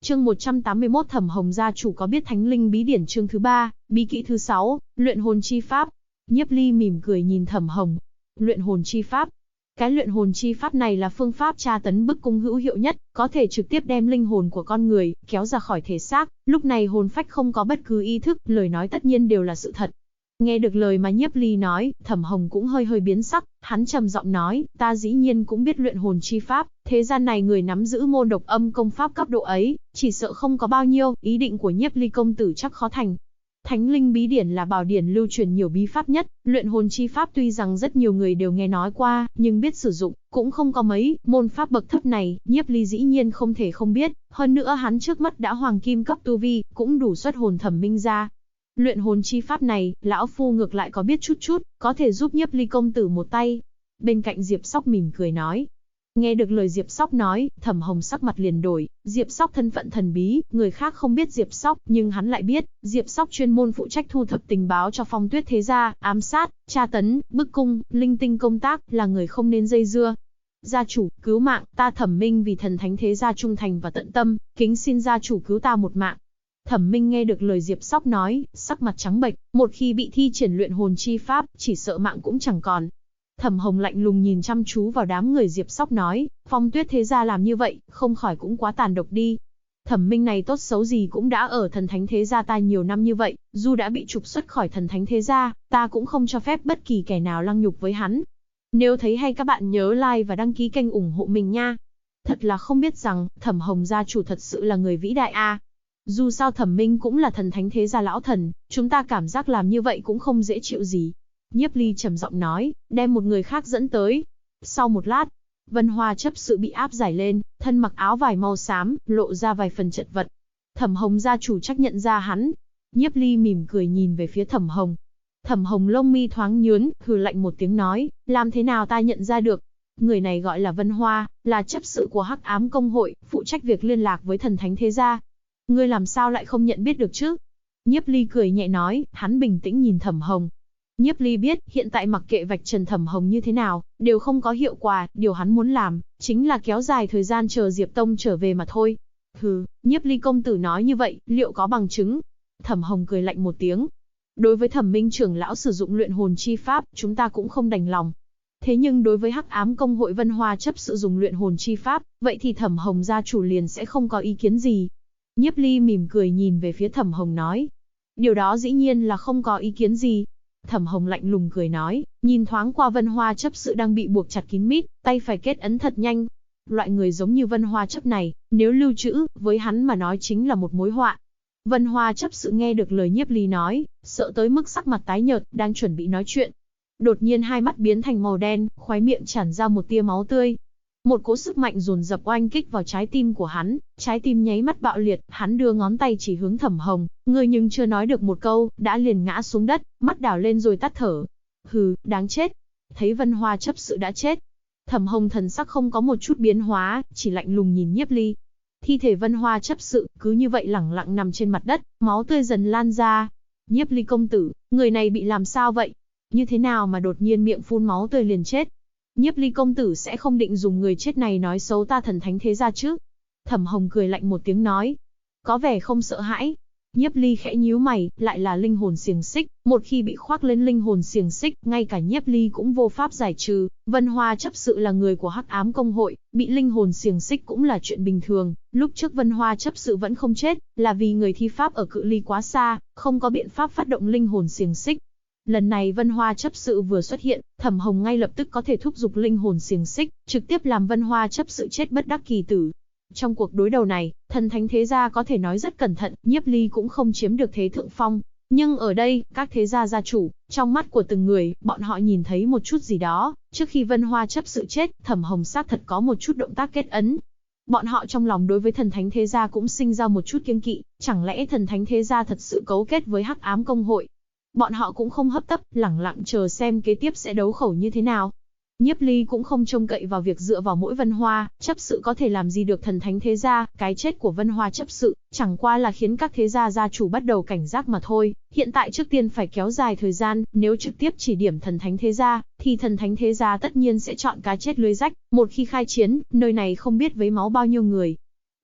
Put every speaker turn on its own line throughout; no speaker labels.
Chương 181 Thẩm Hồng gia chủ có biết Thánh Linh bí điển chương thứ 3, bí kỹ thứ 6, luyện hồn chi pháp. Nhiếp Ly mỉm cười nhìn Thẩm Hồng. Luyện hồn chi pháp. Cái luyện hồn chi pháp này là phương pháp tra tấn bức cung hữu hiệu nhất, có thể trực tiếp đem linh hồn của con người kéo ra khỏi thể xác, lúc này hồn phách không có bất cứ ý thức, lời nói tất nhiên đều là sự thật. Nghe được lời mà Nhiếp Ly nói, Thẩm Hồng cũng hơi biến sắc, hắn trầm giọng nói, ta dĩ nhiên cũng biết luyện hồn chi pháp, thế gian này người nắm giữ môn độc âm công pháp cấp độ ấy, chỉ sợ không có bao nhiêu, ý định của Nhiếp Ly công tử chắc khó thành. Thánh Linh bí điển là bảo điển lưu truyền nhiều bí pháp nhất, luyện hồn chi pháp tuy rằng rất nhiều người đều nghe nói qua, nhưng biết sử dụng cũng không có mấy, môn pháp bậc thấp này, Nhiếp Ly dĩ nhiên không thể không biết, hơn nữa hắn trước mắt đã hoàng kim cấp tu vi, cũng đủ xuất hồn Thẩm Minh ra. Luyện hồn chi pháp này, lão phu ngược lại có biết chút, có thể giúp Nhiếp Ly công tử một tay. Bên cạnh Diệp Sóc mỉm cười nói. Nghe được lời Diệp Sóc nói, Thẩm Hồng sắc mặt liền đổi, Diệp Sóc thân phận thần bí, người khác không biết Diệp Sóc, nhưng hắn lại biết, Diệp Sóc chuyên môn phụ trách thu thập tình báo cho Phong Tuyết thế gia, ám sát, tra tấn, bức cung, linh tinh công tác, là người không nên dây dưa. Gia chủ, cứu mạng, ta Thẩm Minh vì thần thánh thế gia trung thành và tận tâm, kính xin gia chủ cứu ta một mạng. Thẩm Minh nghe được lời Diệp Sóc nói, sắc mặt trắng bệch, một khi bị thi triển luyện hồn chi pháp, chỉ sợ mạng cũng chẳng còn. Thẩm Hồng lạnh lùng nhìn chăm chú vào đám người Diệp Sóc nói, Phong Tuyết thế gia làm như vậy, không khỏi cũng quá tàn độc đi. Thẩm Minh này tốt xấu gì cũng đã ở thần thánh thế gia ta nhiều năm như vậy, dù đã bị trục xuất khỏi thần thánh thế gia, ta cũng không cho phép bất kỳ kẻ nào lăng nhục với hắn. Nếu thấy hay các bạn nhớ like và đăng ký kênh ủng hộ mình nha. Thật là không biết rằng, Thẩm Hồng gia chủ thật sự là người vĩ đại a. Dù sao Thẩm Minh cũng là thần thánh thế gia lão thần, chúng ta cảm giác làm như vậy cũng không dễ chịu gì. Nhiếp Ly trầm giọng nói, đem một người khác dẫn tới. Sau một lát, Vân Hoa chấp sự bị áp giải lên, thân mặc áo vải màu xám, lộ ra vài phần chật vật. Thẩm Hồng gia chủ chắc nhận ra hắn. Nhiếp Ly mỉm cười nhìn về phía Thẩm Hồng. Thẩm Hồng lông mi thoáng nhướng, hừ lạnh một tiếng nói, làm thế nào ta nhận ra được? Người này gọi là Vân Hoa, là chấp sự của Hắc Ám Công hội, phụ trách việc liên lạc với thần thánh thế gia. Ngươi làm sao lại không nhận biết được chứ? Nhiếp Ly cười nhẹ nói, hắn bình tĩnh nhìn Thẩm Hồng. Nhiếp Ly biết, hiện tại mặc kệ vạch trần Thẩm Hồng như thế nào, đều không có hiệu quả, điều hắn muốn làm, chính là kéo dài thời gian chờ Diệp Tông trở về mà thôi. Hừ, Nhiếp Ly công tử nói như vậy, liệu có bằng chứng? Thẩm Hồng cười lạnh một tiếng. Đối với Thẩm Minh trưởng lão sử dụng luyện hồn chi pháp, chúng ta cũng không đành lòng. Thế nhưng đối với Hắc Ám Công hội Vân Hoa chấp sự dùng luyện hồn chi pháp, vậy thì Thẩm Hồng gia chủ liền sẽ không có ý kiến gì. Nhiếp Ly mỉm cười nhìn về phía Thẩm Hồng nói. Điều đó dĩ nhiên là không có ý kiến gì. Thẩm Hồng lạnh lùng cười nói, nhìn thoáng qua Vân Hoa chấp sự đang bị buộc chặt kín mít, tay phải kết ấn thật nhanh. Loại người giống như Vân Hoa chấp này, nếu lưu trữ, với hắn mà nói chính là một mối họa. Vân Hoa chấp sự nghe được lời Nhiếp Ly nói, sợ tới mức sắc mặt tái nhợt, đang chuẩn bị nói chuyện. Đột nhiên hai mắt biến thành màu đen, khóe miệng tràn ra một tia máu tươi. Một cỗ sức mạnh dồn dập oanh kích vào trái tim của hắn, trái tim nháy mắt bạo liệt, hắn đưa ngón tay chỉ hướng Thẩm Hồng, người nhưng chưa nói được một câu, đã liền ngã xuống đất, mắt đảo lên rồi tắt thở. Hừ, đáng chết. Thấy Vân Hoa chấp sự đã chết, Thẩm Hồng thần sắc không có một chút biến hóa, chỉ lạnh lùng nhìn Nhiếp Ly. Thi thể Vân Hoa chấp sự cứ như vậy lẳng lặng nằm trên mặt đất, máu tươi dần lan ra. Nhiếp Ly công tử, người này bị làm sao vậy? Như thế nào mà đột nhiên miệng phun máu tươi liền chết? Nhiếp Ly công tử sẽ không định dùng người chết này nói xấu ta thần thánh thế gia chứ? Thẩm Hồng cười lạnh một tiếng nói. Có vẻ không sợ hãi. Nhiếp Ly khẽ nhíu mày, lại là linh hồn xiềng xích, một khi bị khoác lên linh hồn xiềng xích, ngay cả Nhiếp Ly cũng vô pháp giải trừ. Vân Hoa chấp sự là người của Hắc Ám Công hội, bị linh hồn xiềng xích cũng là chuyện bình thường. Lúc trước Vân Hoa chấp sự vẫn không chết, là vì người thi pháp ở cự ly quá xa, không có biện pháp phát động linh hồn xiềng xích. Lần này Vân Hoa chấp sự vừa xuất hiện, Thẩm Hồng ngay lập tức có thể thúc giục linh hồn xiềng xích, trực tiếp làm Vân Hoa chấp sự chết bất đắc kỳ tử. Trong cuộc đối đầu này, thần thánh thế gia có thể nói rất cẩn thận, Nhiếp Ly cũng không chiếm được thế thượng phong. Nhưng ở đây, các thế gia gia chủ, trong mắt của từng người, bọn họ nhìn thấy một chút gì đó. Trước khi Vân Hoa chấp sự chết, Thẩm Hồng xác thật có một chút động tác kết ấn. Bọn họ trong lòng đối với thần thánh thế gia cũng sinh ra một chút kiêng kỵ, chẳng lẽ thần thánh thế gia thật sự cấu kết với Hắc Ám Công hội? Bọn họ cũng không hấp tấp, lẳng lặng chờ xem kế tiếp sẽ đấu khẩu như thế nào. Nhiếp Ly cũng không trông cậy vào việc dựa vào mỗi Vân Hoa chấp sự có thể làm gì được thần thánh thế gia, cái chết của Vân Hoa chấp sự chẳng qua là khiến các thế gia gia chủ bắt đầu cảnh giác mà thôi. Hiện tại trước tiên phải kéo dài thời gian, nếu trực tiếp chỉ điểm thần thánh thế gia, thì thần thánh thế gia tất nhiên sẽ chọn cá chết lưới rách, một khi khai chiến, nơi này không biết vấy máu bao nhiêu người.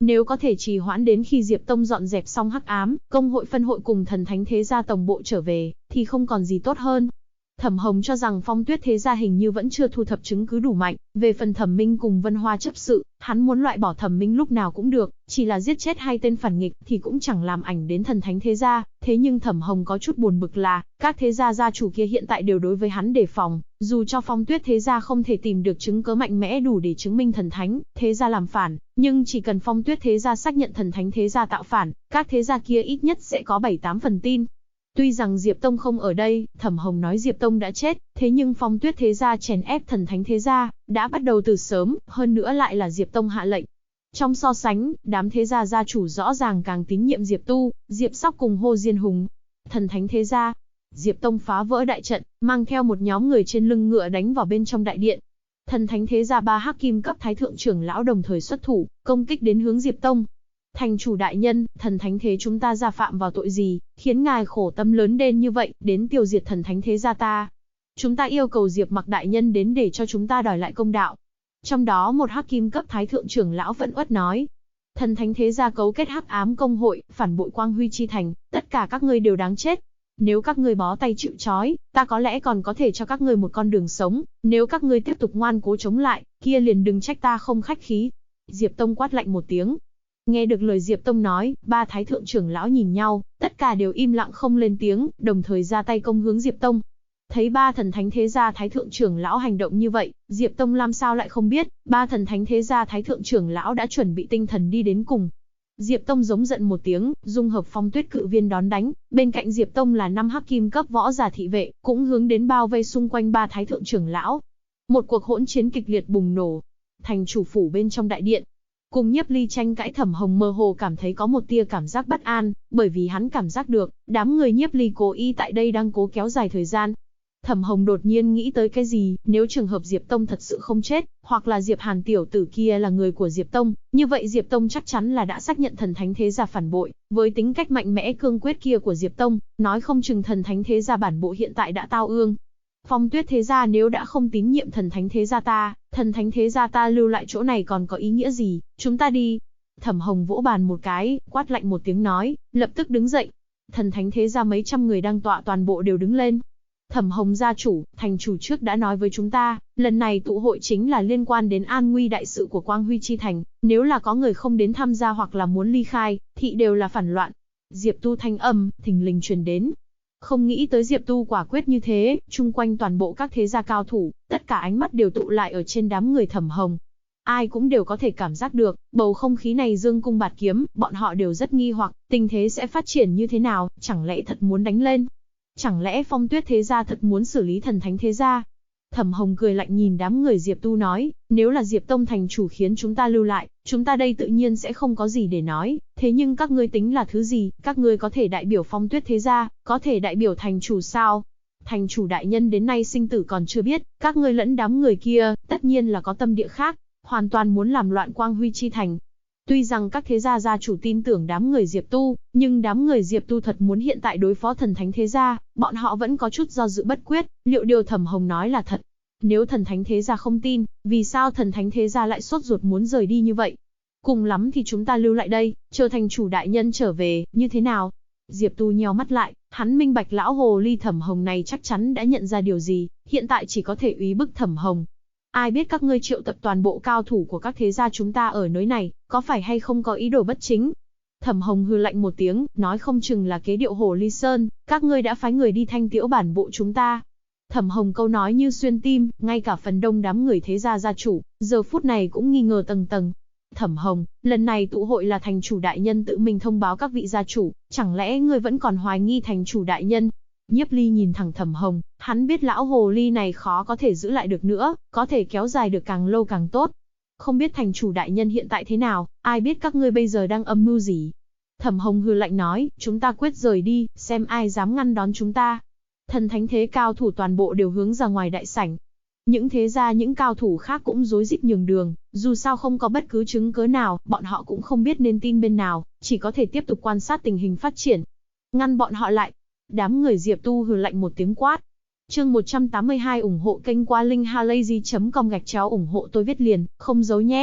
Nếu có thể trì hoãn đến khi Diệp Tông dọn dẹp xong hắc ám, công hội phân hội cùng thần thánh thế gia tổng bộ trở về, thì không còn gì tốt hơn. Thẩm Hồng cho rằng Phong Tuyết thế gia hình như vẫn chưa thu thập chứng cứ đủ mạnh, về phần Thẩm Minh cùng Vân Hoa chấp sự, hắn muốn loại bỏ Thẩm Minh lúc nào cũng được, chỉ là giết chết hai tên phản nghịch thì cũng chẳng làm ảnh đến thần thánh thế gia, thế nhưng Thẩm Hồng có chút buồn bực là, các thế gia gia chủ kia hiện tại đều đối với hắn đề phòng, dù cho Phong Tuyết thế gia không thể tìm được chứng cứ mạnh mẽ đủ để chứng minh thần thánh thế gia làm phản, nhưng chỉ cần Phong Tuyết thế gia xác nhận thần thánh thế gia tạo phản, các thế gia kia ít nhất sẽ có 7-8 phần tin. Tuy rằng Diệp Tông không ở đây, Thẩm Hồng nói Diệp Tông đã chết, thế nhưng Phong Tuyết thế gia chèn ép thần thánh thế gia, đã bắt đầu từ sớm, hơn nữa lại là Diệp Tông hạ lệnh. Trong so sánh, đám thế gia gia chủ rõ ràng càng tín nhiệm Diệp Tu, Diệp Sóc cùng Hồ Diên Hùng. Thần thánh thế gia, Diệp Tông phá vỡ đại trận, mang theo một nhóm người trên lưng ngựa đánh vào bên trong đại điện. Thần thánh thế gia 3 hắc kim cấp thái thượng trưởng lão đồng thời xuất thủ, công kích đến hướng Diệp Tông. Thành chủ đại nhân, thần thánh thế chúng ta gia phạm vào tội gì, khiến ngài khổ tâm lớn đến như vậy, đến tiêu diệt thần thánh thế gia ta. Chúng ta yêu cầu Diệp Mặc đại nhân đến để cho chúng ta đòi lại công đạo. Trong đó một hắc kim cấp thái thượng trưởng lão vẫn uất nói. Thần thánh thế gia cấu kết hắc ám công hội, phản bội Quang Huy chi thành, tất cả các ngươi đều đáng chết. Nếu các ngươi bó tay chịu trói, ta có lẽ còn có thể cho các ngươi một con đường sống, nếu các ngươi tiếp tục ngoan cố chống lại, kia liền đừng trách ta không khách khí. Diệp Tông quát lạnh một tiếng. Nghe được lời Diệp Tông nói, 3 thái thượng trưởng lão nhìn nhau, tất cả đều im lặng không lên tiếng, đồng thời ra tay công hướng Diệp Tông. Thấy 3 thần thánh thế gia thái thượng trưởng lão hành động như vậy, Diệp Tông làm sao lại không biết, 3 thần thánh thế gia thái thượng trưởng lão đã chuẩn bị tinh thần đi đến cùng. Diệp Tông giống giận một tiếng, dung hợp Phong Tuyết cự viên đón đánh, bên cạnh Diệp Tông là 5 hắc kim cấp võ giả thị vệ, cũng hướng đến bao vây xung quanh 3 thái thượng trưởng lão. Một cuộc hỗn chiến kịch liệt bùng nổ. Thành chủ phủ bên trong đại điện, cùng Nhiếp Ly tranh cãi, Thẩm Hồng mơ hồ cảm thấy có một tia cảm giác bất an, bởi vì hắn cảm giác được, đám người Nhiếp Ly cố ý tại đây đang cố kéo dài thời gian. Thẩm Hồng đột nhiên nghĩ tới cái gì, nếu trường hợp Diệp Tông thật sự không chết, hoặc là Diệp Hàn tiểu tử kia là người của Diệp Tông, như vậy Diệp Tông chắc chắn là đã xác nhận thần thánh thế gia phản bội, với tính cách mạnh mẽ cương quyết kia của Diệp Tông, nói không chừng thần thánh thế gia bản bộ hiện tại đã tao ương. Phong Tuyết thế gia nếu đã không tín nhiệm thần thánh thế gia ta, thần thánh thế gia ta lưu lại chỗ này còn có ý nghĩa gì, chúng ta đi. Thẩm Hồng vỗ bàn một cái, quát lạnh một tiếng nói, lập tức đứng dậy. Thần thánh thế gia mấy trăm người đang tọa toàn bộ đều đứng lên. Thẩm Hồng gia chủ, thành chủ trước đã nói với chúng ta, lần này tụ hội chính là liên quan đến an nguy đại sự của Quang Huy chi thành, nếu là có người không đến tham gia hoặc là muốn ly khai, thì đều là phản loạn. Diệp Tu thanh âm, thình lình truyền đến. Không nghĩ tới Diệp Tu quả quyết như thế, chung quanh toàn bộ các thế gia cao thủ, tất cả ánh mắt đều tụ lại ở trên đám người Thẩm Hồng. Ai cũng đều có thể cảm giác được, bầu không khí này dương cung bạt kiếm, bọn họ đều rất nghi hoặc, tình thế sẽ phát triển như thế nào, chẳng lẽ thật muốn đánh lên? Chẳng lẽ Phong Tuyết thế gia thật muốn xử lý thần thánh thế gia? Thẩm Hồng cười lạnh nhìn đám người Diệp Tu nói, nếu là Diệp Tông thành chủ khiến chúng ta lưu lại, chúng ta đây tự nhiên sẽ không có gì để nói, thế nhưng các ngươi tính là thứ gì, các ngươi có thể đại biểu Phong Tuyết thế gia, có thể đại biểu thành chủ sao? Thành chủ đại nhân đến nay sinh tử còn chưa biết, các ngươi lẫn đám người kia, tất nhiên là có tâm địa khác, hoàn toàn muốn làm loạn Quang Huy chi thành. Tuy rằng các thế gia gia chủ tin tưởng đám người Diệp Tu, nhưng đám người Diệp Tu thật muốn hiện tại đối phó thần thánh thế gia, bọn họ vẫn có chút do dự bất quyết, liệu điều Thẩm Hồng nói là thật? Nếu thần thánh thế gia không tin, vì sao thần thánh thế gia lại sốt ruột muốn rời đi như vậy? Cùng lắm thì chúng ta lưu lại đây, chờ thành chủ đại nhân trở về, như thế nào? Diệp Tu nheo mắt lại, hắn minh bạch lão hồ ly Thẩm Hồng này chắc chắn đã nhận ra điều gì, hiện tại chỉ có thể úy bức Thẩm Hồng. Ai biết các ngươi triệu tập toàn bộ cao thủ của các thế gia chúng ta ở nơi này, có phải hay không có ý đồ bất chính? Thẩm Hồng hừ lạnh một tiếng, nói không chừng là kế điệu Hồ Ly Sơn, các ngươi đã phái người đi thanh tiễu bản bộ chúng ta. Thẩm Hồng câu nói như xuyên tim, ngay cả phần đông đám người thế gia gia chủ, giờ phút này cũng nghi ngờ tầng tầng. Thẩm Hồng, lần này tụ hội là thành chủ đại nhân tự mình thông báo các vị gia chủ, chẳng lẽ ngươi vẫn còn hoài nghi thành chủ đại nhân? Nhiếp Ly nhìn thẳng Thẩm Hồng, hắn biết lão hồ ly này khó có thể giữ lại được nữa, có thể kéo dài được càng lâu càng tốt. Không biết thành chủ đại nhân hiện tại thế nào, ai biết các ngươi bây giờ đang âm mưu gì? Thẩm Hồng hừ lạnh nói, chúng ta quyết rời đi, xem ai dám ngăn đón chúng ta. Thần thánh thế cao thủ toàn bộ đều hướng ra ngoài đại sảnh. Những thế gia những cao thủ khác cũng rối rít nhường đường, dù sao không có bất cứ chứng cớ nào, bọn họ cũng không biết nên tin bên nào, chỉ có thể tiếp tục quan sát tình hình phát triển. Ngăn bọn họ lại. Đám người Diệp Tu hừ lạnh một tiếng quát. Chương 182 ủng hộ kênh qua linkhalazy.com /ủng hộ tôi viết liền, không giấu nhé.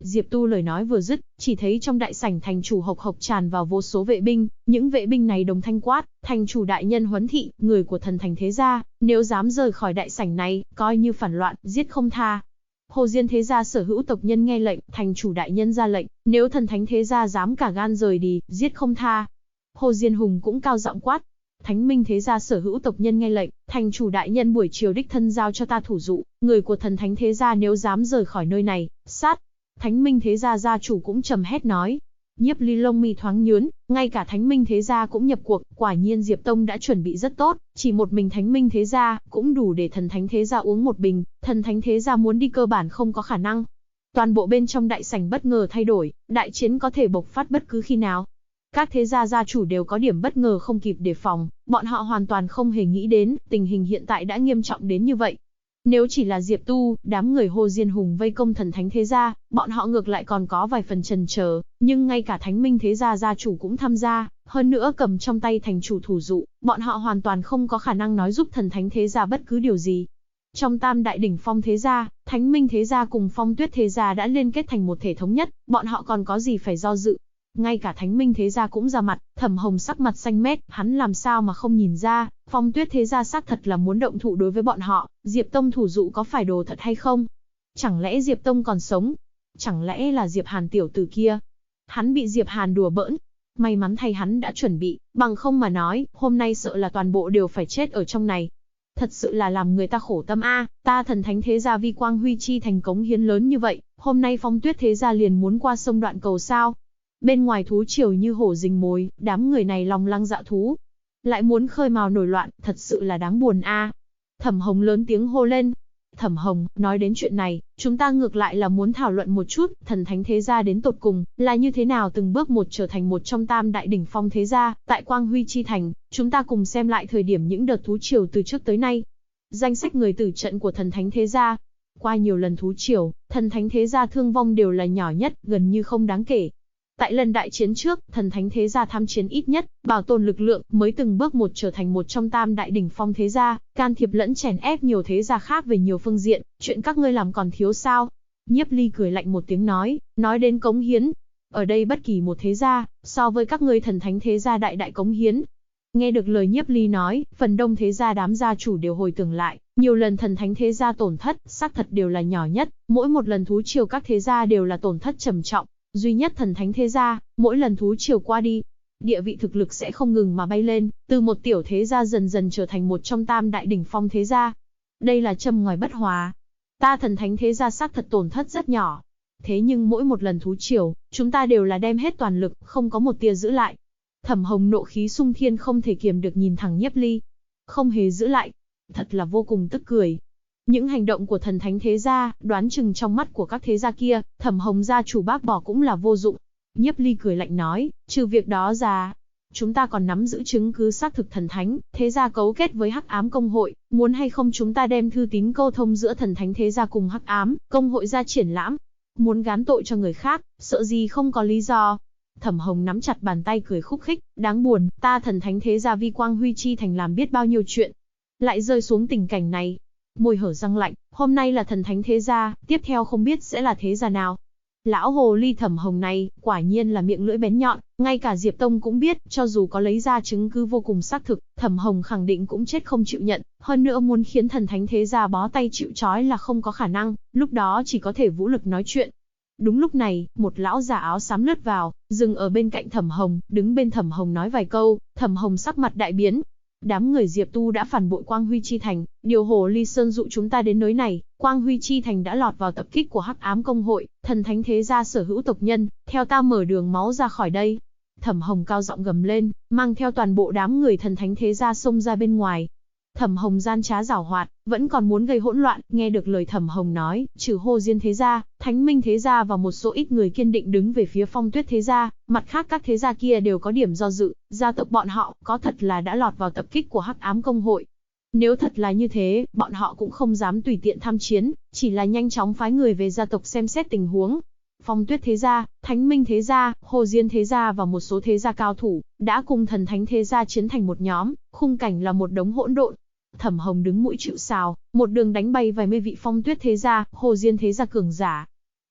Diệp Tu lời nói vừa dứt, chỉ thấy trong đại sảnh thành chủ hộc hộc tràn vào vô số vệ binh, những vệ binh này đồng thanh quát, thành chủ đại nhân huấn thị, người của thần thành thế gia, nếu dám rời khỏi đại sảnh này, coi như phản loạn, giết không tha. Hồ Diên thế gia sở hữu tộc nhân nghe lệnh, thành chủ đại nhân ra lệnh, nếu thần thánh thế gia dám cả gan rời đi, giết không tha. Hồ Diên Hùng cũng cao giọng quát. Thánh Minh thế gia sở hữu tộc nhân nghe lệnh, thành chủ đại nhân buổi chiều đích thân giao cho ta thủ dụ, người của thần thánh thế gia nếu dám rời khỏi nơi này, sát. Thánh Minh thế gia gia chủ cũng trầm hét nói. Nhiếp Ly lông mi thoáng nhướng, ngay cả Thánh Minh thế gia cũng nhập cuộc, quả nhiên Diệp Tông đã chuẩn bị rất tốt, chỉ một mình Thánh Minh thế gia cũng đủ để thần thánh thế gia uống một bình, thần thánh thế gia muốn đi cơ bản không có khả năng. Toàn bộ bên trong đại sảnh bất ngờ thay đổi, đại chiến có thể bộc phát bất cứ khi nào. Các thế gia gia chủ đều có điểm bất ngờ không kịp đề phòng, bọn họ hoàn toàn không hề nghĩ đến, tình hình hiện tại đã nghiêm trọng đến như vậy. Nếu chỉ là Diệp Tu, đám người Hồ Diên Hùng vây công thần thánh thế gia, bọn họ ngược lại còn có vài phần chần chờ, nhưng ngay cả Thánh Minh thế gia gia chủ cũng tham gia, hơn nữa cầm trong tay thành chủ thủ dụ, bọn họ hoàn toàn không có khả năng nói giúp thần thánh thế gia bất cứ điều gì. Trong Tam đại đỉnh phong thế gia, Thánh Minh thế gia cùng Phong Tuyết thế gia đã liên kết thành một thể thống nhất, bọn họ còn có gì phải do dự. Ngay cả Thánh Minh thế gia cũng ra mặt, Thẩm Hồng sắc mặt xanh mét, hắn làm sao mà không nhìn ra, Phong Tuyết thế gia xác thật là muốn động thủ đối với bọn họ, Diệp Tông thủ dụ có phải đồ thật hay không? Chẳng lẽ Diệp Tông còn sống? Chẳng lẽ là Diệp Hàn tiểu tử kia? Hắn bị Diệp Hàn đùa bỡn. May mắn thay hắn đã chuẩn bị, bằng không mà nói, hôm nay sợ là toàn bộ đều phải chết ở trong này. Thật sự là làm người ta khổ tâm a, ta thần thánh thế gia vi quang huy chi thành cống hiến lớn như vậy, hôm nay Phong Tuyết thế gia liền muốn qua sông đoạn cầu sao? Bên ngoài thú triều như hổ rình mồi, đám người này lòng lăng dạ thú. Lại muốn khơi mào nổi loạn, thật sự là đáng buồn a. Thẩm Hồng lớn tiếng hô lên. Thẩm Hồng, nói đến chuyện này, chúng ta ngược lại là muốn thảo luận một chút, thần thánh thế gia đến tột cùng, là như thế nào từng bước một trở thành một trong tam đại đỉnh phong thế gia, tại Quang Huy Chi Thành, chúng ta cùng xem lại thời điểm những đợt thú triều từ trước tới nay. Danh sách người tử trận của thần thánh thế gia. Qua nhiều lần thú triều, thần thánh thế gia thương vong đều là nhỏ nhất, gần như không đáng kể. Tại lần đại chiến trước, thần thánh thế gia tham chiến ít nhất, bảo tồn lực lượng, mới từng bước một trở thành một trong tam đại đỉnh phong thế gia, can thiệp lẫn chèn ép nhiều thế gia khác về nhiều phương diện, chuyện các ngươi làm còn thiếu sao? Nhiếp Ly cười lạnh một tiếng nói đến cống hiến. Ở đây bất kỳ một thế gia, so với các ngươi thần thánh thế gia đại đại cống hiến. Nghe được lời Nhiếp Ly nói, phần đông thế gia đám gia chủ đều hồi tưởng lại, nhiều lần thần thánh thế gia tổn thất, xác thật đều là nhỏ nhất, mỗi một lần thú triều các thế gia đều là tổn thất trầm trọng. Duy nhất thần thánh thế gia, mỗi lần thú triều qua đi, địa vị thực lực sẽ không ngừng mà bay lên, từ một tiểu thế gia dần dần trở thành một trong tam đại đỉnh phong thế gia. Đây là châm ngòi bất hòa. Ta thần thánh thế gia xác thật tổn thất rất nhỏ. Thế nhưng mỗi một lần thú triều, chúng ta đều là đem hết toàn lực, không có một tia giữ lại. Thẩm Hồng nộ khí xung thiên không thể kiềm được nhìn thẳng Nhiếp Ly. Không hề giữ lại. Thật là vô cùng tức cười. Những hành động của thần thánh thế gia, đoán chừng trong mắt của các thế gia kia, Thẩm Hồng gia chủ bác bỏ cũng là vô dụng. Nhiếp Ly cười lạnh nói, trừ việc đó ra, chúng ta còn nắm giữ chứng cứ xác thực thần thánh, thế gia cấu kết với Hắc Ám Công hội, muốn hay không chúng ta đem thư tín câu thông giữa thần thánh thế gia cùng Hắc Ám Công hội ra triển lãm. Muốn gán tội cho người khác, sợ gì không có lý do. Thẩm Hồng nắm chặt bàn tay cười khúc khích, đáng buồn, ta thần thánh thế gia vi quang huy chi thành làm biết bao nhiêu chuyện, lại rơi xuống tình cảnh này. Môi hở răng lạnh, hôm nay là thần thánh thế gia, tiếp theo không biết sẽ là thế gia nào. Lão hồ ly Thẩm Hồng này, quả nhiên là miệng lưỡi bén nhọn, ngay cả Diệp Tông cũng biết, cho dù có lấy ra chứng cứ vô cùng xác thực, Thẩm Hồng khẳng định cũng chết không chịu nhận, hơn nữa muốn khiến thần thánh thế gia bó tay chịu trói là không có khả năng, lúc đó chỉ có thể vũ lực nói chuyện. Đúng lúc này, một lão già áo xám lướt vào, dừng ở bên cạnh Thẩm Hồng, đứng bên Thẩm Hồng nói vài câu, Thẩm Hồng sắc mặt đại biến. Đám người Diệp Tu đã phản bội Quang Huy Chi Thành, điều Hồ Ly Sơn dụ chúng ta đến nơi này, Quang Huy Chi Thành đã lọt vào tập kích của Hắc Ám Công hội, thần thánh thế gia sở hữu tộc nhân, theo ta mở đường máu ra khỏi đây. Thẩm Hồng cao giọng gầm lên, mang theo toàn bộ đám người thần thánh thế gia xông ra bên ngoài. Thẩm Hồng gian trá giảo hoạt, vẫn còn muốn gây hỗn loạn, nghe được lời Thẩm Hồng nói, trừ Hồ Diên thế gia, Thánh Minh thế gia và một số ít người kiên định đứng về phía Phong Tuyết thế gia, mặt khác các thế gia kia đều có điểm do dự, gia tộc bọn họ có thật là đã lọt vào tập kích của Hắc Ám Công hội. Nếu thật là như thế, bọn họ cũng không dám tùy tiện tham chiến, chỉ là nhanh chóng phái người về gia tộc xem xét tình huống. Phong Tuyết thế gia, Thánh Minh thế gia, Hồ Diên thế gia và một số thế gia cao thủ đã cùng thần thánh thế gia chiến thành một nhóm, khung cảnh là một đống hỗn độn. Thẩm Hồng đứng mũi chịu sào, một đường đánh bay vài mươi vị Phong Tuyết thế gia, Hồ Diên thế gia cường giả.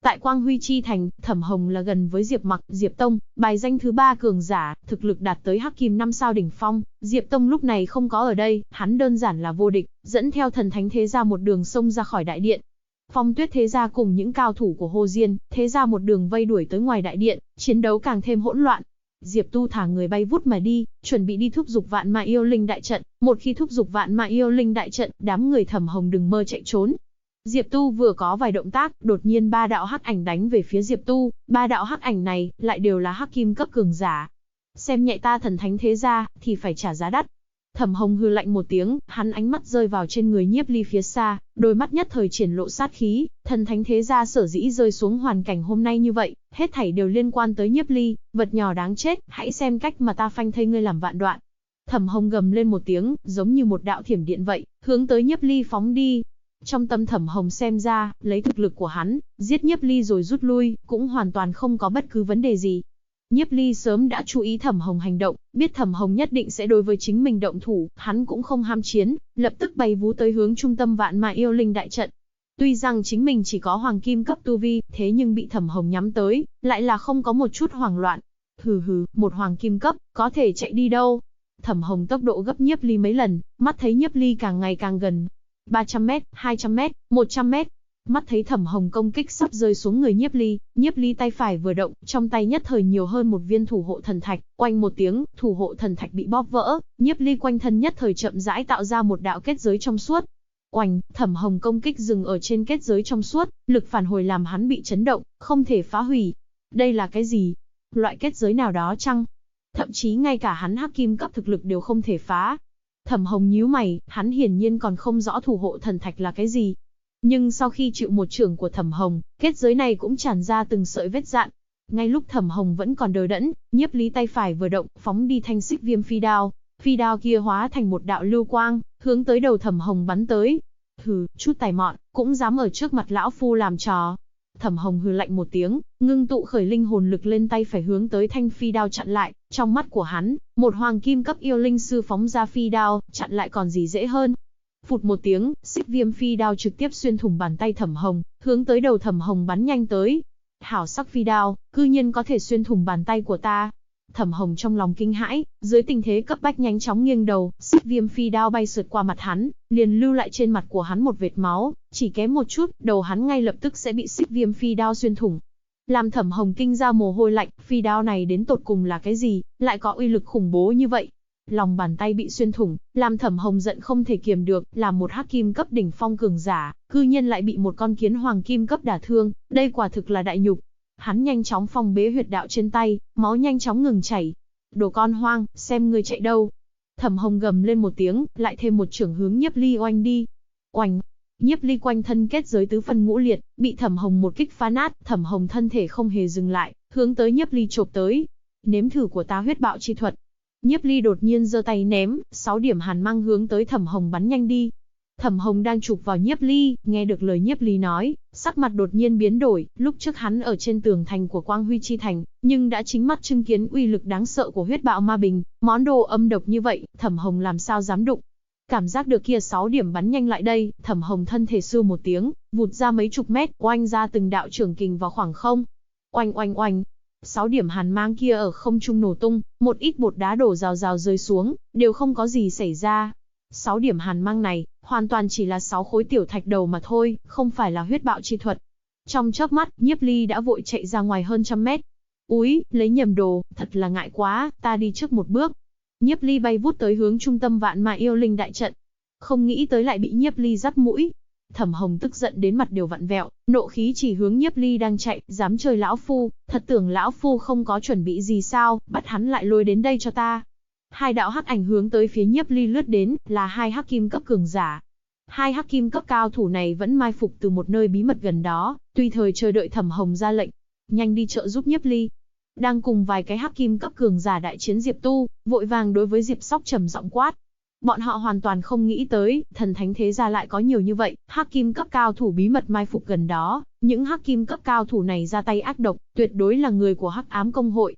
Tại Quang Huy Chi Thành, Thẩm Hồng là gần với Diệp Mặc, Diệp Tông, bài danh thứ 3 cường giả, thực lực đạt tới Hắc Kim 5 sao đỉnh phong. Diệp Tông lúc này không có ở đây, hắn đơn giản là vô địch, dẫn theo Thần Thánh Thế Gia một đường xông ra khỏi đại điện. Phong Tuyết Thế Gia cùng những cao thủ của Hồ Diên, Thế Gia một đường vây đuổi tới ngoài đại điện, chiến đấu càng thêm hỗn loạn. Diệp Tu thả người bay vút mà đi, chuẩn bị đi thúc giục Vạn Ma Yêu Linh đại trận. Một khi thúc giục Vạn Ma Yêu Linh đại trận, đám người Thẩm Hồng đừng mơ chạy trốn. Diệp Tu vừa có vài động tác, đột nhiên 3 đạo hắc ảnh đánh về phía Diệp Tu, 3 đạo hắc ảnh này lại đều là hắc kim cấp cường giả. Xem nhẹ ta Thần Thánh Thế Gia thì phải trả giá đắt. Thẩm Hồng hừ lạnh một tiếng, hắn ánh mắt rơi vào trên người Nhiếp Ly phía xa, đôi mắt nhất thời triển lộ sát khí. Thần Thánh Thế Gia sở dĩ rơi xuống hoàn cảnh hôm nay như vậy, hết thảy đều liên quan tới Nhiếp Ly, vật nhỏ đáng chết, hãy xem cách mà ta phanh thây ngươi làm vạn đoạn. Thẩm Hồng gầm lên một tiếng, giống như một đạo thiểm điện vậy, hướng tới Nhiếp Ly phóng đi. Trong tâm Thẩm Hồng xem ra, lấy thực lực của hắn, giết Nhiếp Ly rồi rút lui, cũng hoàn toàn không có bất cứ vấn đề gì. Nhiếp Ly sớm đã chú ý Thẩm Hồng hành động, biết Thẩm Hồng nhất định sẽ đối với chính mình động thủ, hắn cũng không ham chiến, lập tức bay vú tới hướng trung tâm Vạn Ma Yêu Linh đại trận. Tuy rằng chính mình chỉ có hoàng kim cấp tu vi, thế nhưng bị Thẩm Hồng nhắm tới, lại là không có một chút hoảng loạn. Hừ, một hoàng kim cấp, có thể chạy đi đâu? Thẩm Hồng tốc độ gấp Nhiếp Ly mấy lần, mắt thấy Nhiếp Ly càng ngày càng gần. 300m, 200m, 100m. Mắt thấy Thẩm Hồng công kích sắp rơi xuống người Nhiếp Ly tay phải vừa động, trong tay nhất thời nhiều hơn một viên thủ hộ thần thạch, oanh một tiếng, thủ hộ thần thạch bị bóp vỡ, Nhiếp Ly quanh thân nhất thời chậm rãi tạo ra một đạo kết giới trong suốt. Oanh, Thẩm Hồng công kích dừng ở trên kết giới trong suốt, lực phản hồi làm hắn bị chấn động, không thể phá hủy. Đây là cái gì? Loại kết giới nào đó chăng? Thậm chí ngay cả hắn hắc kim cấp thực lực đều không thể phá. Thẩm Hồng nhíu mày, hắn hiển nhiên còn không rõ thủ hộ thần thạch là cái gì. Nhưng sau khi chịu một chưởng của Thẩm Hồng, kết giới này cũng tràn ra từng sợi vết dạn. Ngay lúc Thẩm Hồng vẫn còn đờ đẫn, Nhiếp Ly tay phải vừa động, phóng đi thanh xích viêm phi đao. Phi đao kia hóa thành một đạo lưu quang, hướng tới đầu Thẩm Hồng bắn tới. Hừ, chút tài mọn, cũng dám ở trước mặt lão phu làm trò. Thẩm Hồng hừ lạnh một tiếng, ngưng tụ khởi linh hồn lực lên tay phải hướng tới thanh phi đao chặn lại. Trong mắt của hắn, một hoàng kim cấp yêu linh sư phóng ra phi đao, chặn lại còn gì dễ hơn. Phụt một tiếng, xích viêm phi đao trực tiếp xuyên thủng bàn tay Thẩm Hồng, hướng tới đầu Thẩm Hồng bắn nhanh tới. Hảo sắc phi đao, cư nhiên có thể xuyên thủng bàn tay của ta. Thẩm Hồng trong lòng kinh hãi, dưới tình thế cấp bách nhanh chóng nghiêng đầu, xích viêm phi đao bay sượt qua mặt hắn, liền lưu lại trên mặt của hắn một vệt máu, chỉ kém một chút, đầu hắn ngay lập tức sẽ bị xích viêm phi đao xuyên thủng. Làm Thẩm Hồng kinh ra mồ hôi lạnh, phi đao này đến tột cùng là cái gì, lại có uy lực khủng bố như vậy. Lòng bàn tay bị xuyên thủng, làm Thẩm Hồng giận không thể kiềm được, làm một hắc kim cấp đỉnh phong cường giả, cư nhiên lại bị một con kiến hoàng kim cấp đả thương, đây quả thực là đại nhục. Hắn nhanh chóng phong bế huyệt đạo trên tay, máu nhanh chóng ngừng chảy. Đồ con hoang, xem ngươi chạy đâu. Thẩm Hồng gầm lên một tiếng, lại thêm một chưởng hướng Nhiếp Ly oanh đi. Oanh! Nhiếp Ly quanh thân kết giới tứ phân ngũ liệt, bị Thẩm Hồng một kích phá nát, Thẩm Hồng thân thể không hề dừng lại, hướng tới Nhiếp Ly chộp tới. Nếm thử của ta huyết bạo chi thuật. Nhiếp Ly đột nhiên giơ tay ném, 6 điểm hàn mang hướng tới Thẩm Hồng bắn nhanh đi. Thẩm Hồng đang chụp vào Nhiếp Ly, nghe được lời Nhiếp Ly nói, sắc mặt đột nhiên biến đổi, lúc trước hắn ở trên tường thành của Quang Huy Chi Thành, nhưng đã chính mắt chứng kiến uy lực đáng sợ của huyết bạo ma bình, món đồ âm độc như vậy, Thẩm Hồng làm sao dám đụng. Cảm giác được kia 6 điểm bắn nhanh lại đây, Thẩm Hồng thân thể sưu một tiếng, vụt ra mấy chục mét, oanh ra từng đạo trưởng kình vào khoảng không. Oanh oanh oanh. 6 điểm hàn mang kia ở không trung nổ tung, một ít bột đá đổ rào rào rơi xuống, đều không có gì xảy ra. 6 điểm hàn mang này, hoàn toàn chỉ là 6 khối tiểu thạch đầu mà thôi, không phải là huyết bạo chi thuật. Trong chớp mắt, Nhiếp Ly đã vội chạy ra ngoài hơn trăm mét. Úi, lấy nhầm đồ, thật là ngại quá, ta đi trước một bước. Nhiếp Ly bay vút tới hướng trung tâm Vạn Ma Yêu Linh đại trận. Không nghĩ tới lại bị Nhiếp Ly dắt mũi. Thẩm Hồng tức giận đến mặt đều vặn vẹo, nộ khí chỉ hướng Nhiếp Ly đang chạy, dám chơi lão phu, thật tưởng lão phu không có chuẩn bị gì sao, bắt hắn lại lôi đến đây cho ta. Hai đạo hắc ảnh hướng tới phía Nhiếp Ly lướt đến, là hai hắc kim cấp cường giả. Hai hắc kim cấp cao thủ này vẫn mai phục từ một nơi bí mật gần đó, tùy thời chờ đợi Thẩm Hồng ra lệnh. Nhanh đi trợ giúp Nhiếp Ly. Đang cùng vài cái hắc kim cấp cường giả đại chiến Diệp Tu, vội vàng đối với Diệp Sóc trầm giọng quát. Bọn họ hoàn toàn không nghĩ tới, Thần Thánh Thế Gia lại có nhiều như vậy, hắc kim cấp cao thủ bí mật mai phục gần đó, những hắc kim cấp cao thủ này ra tay ác độc, tuyệt đối là người của Hắc Ám Công hội.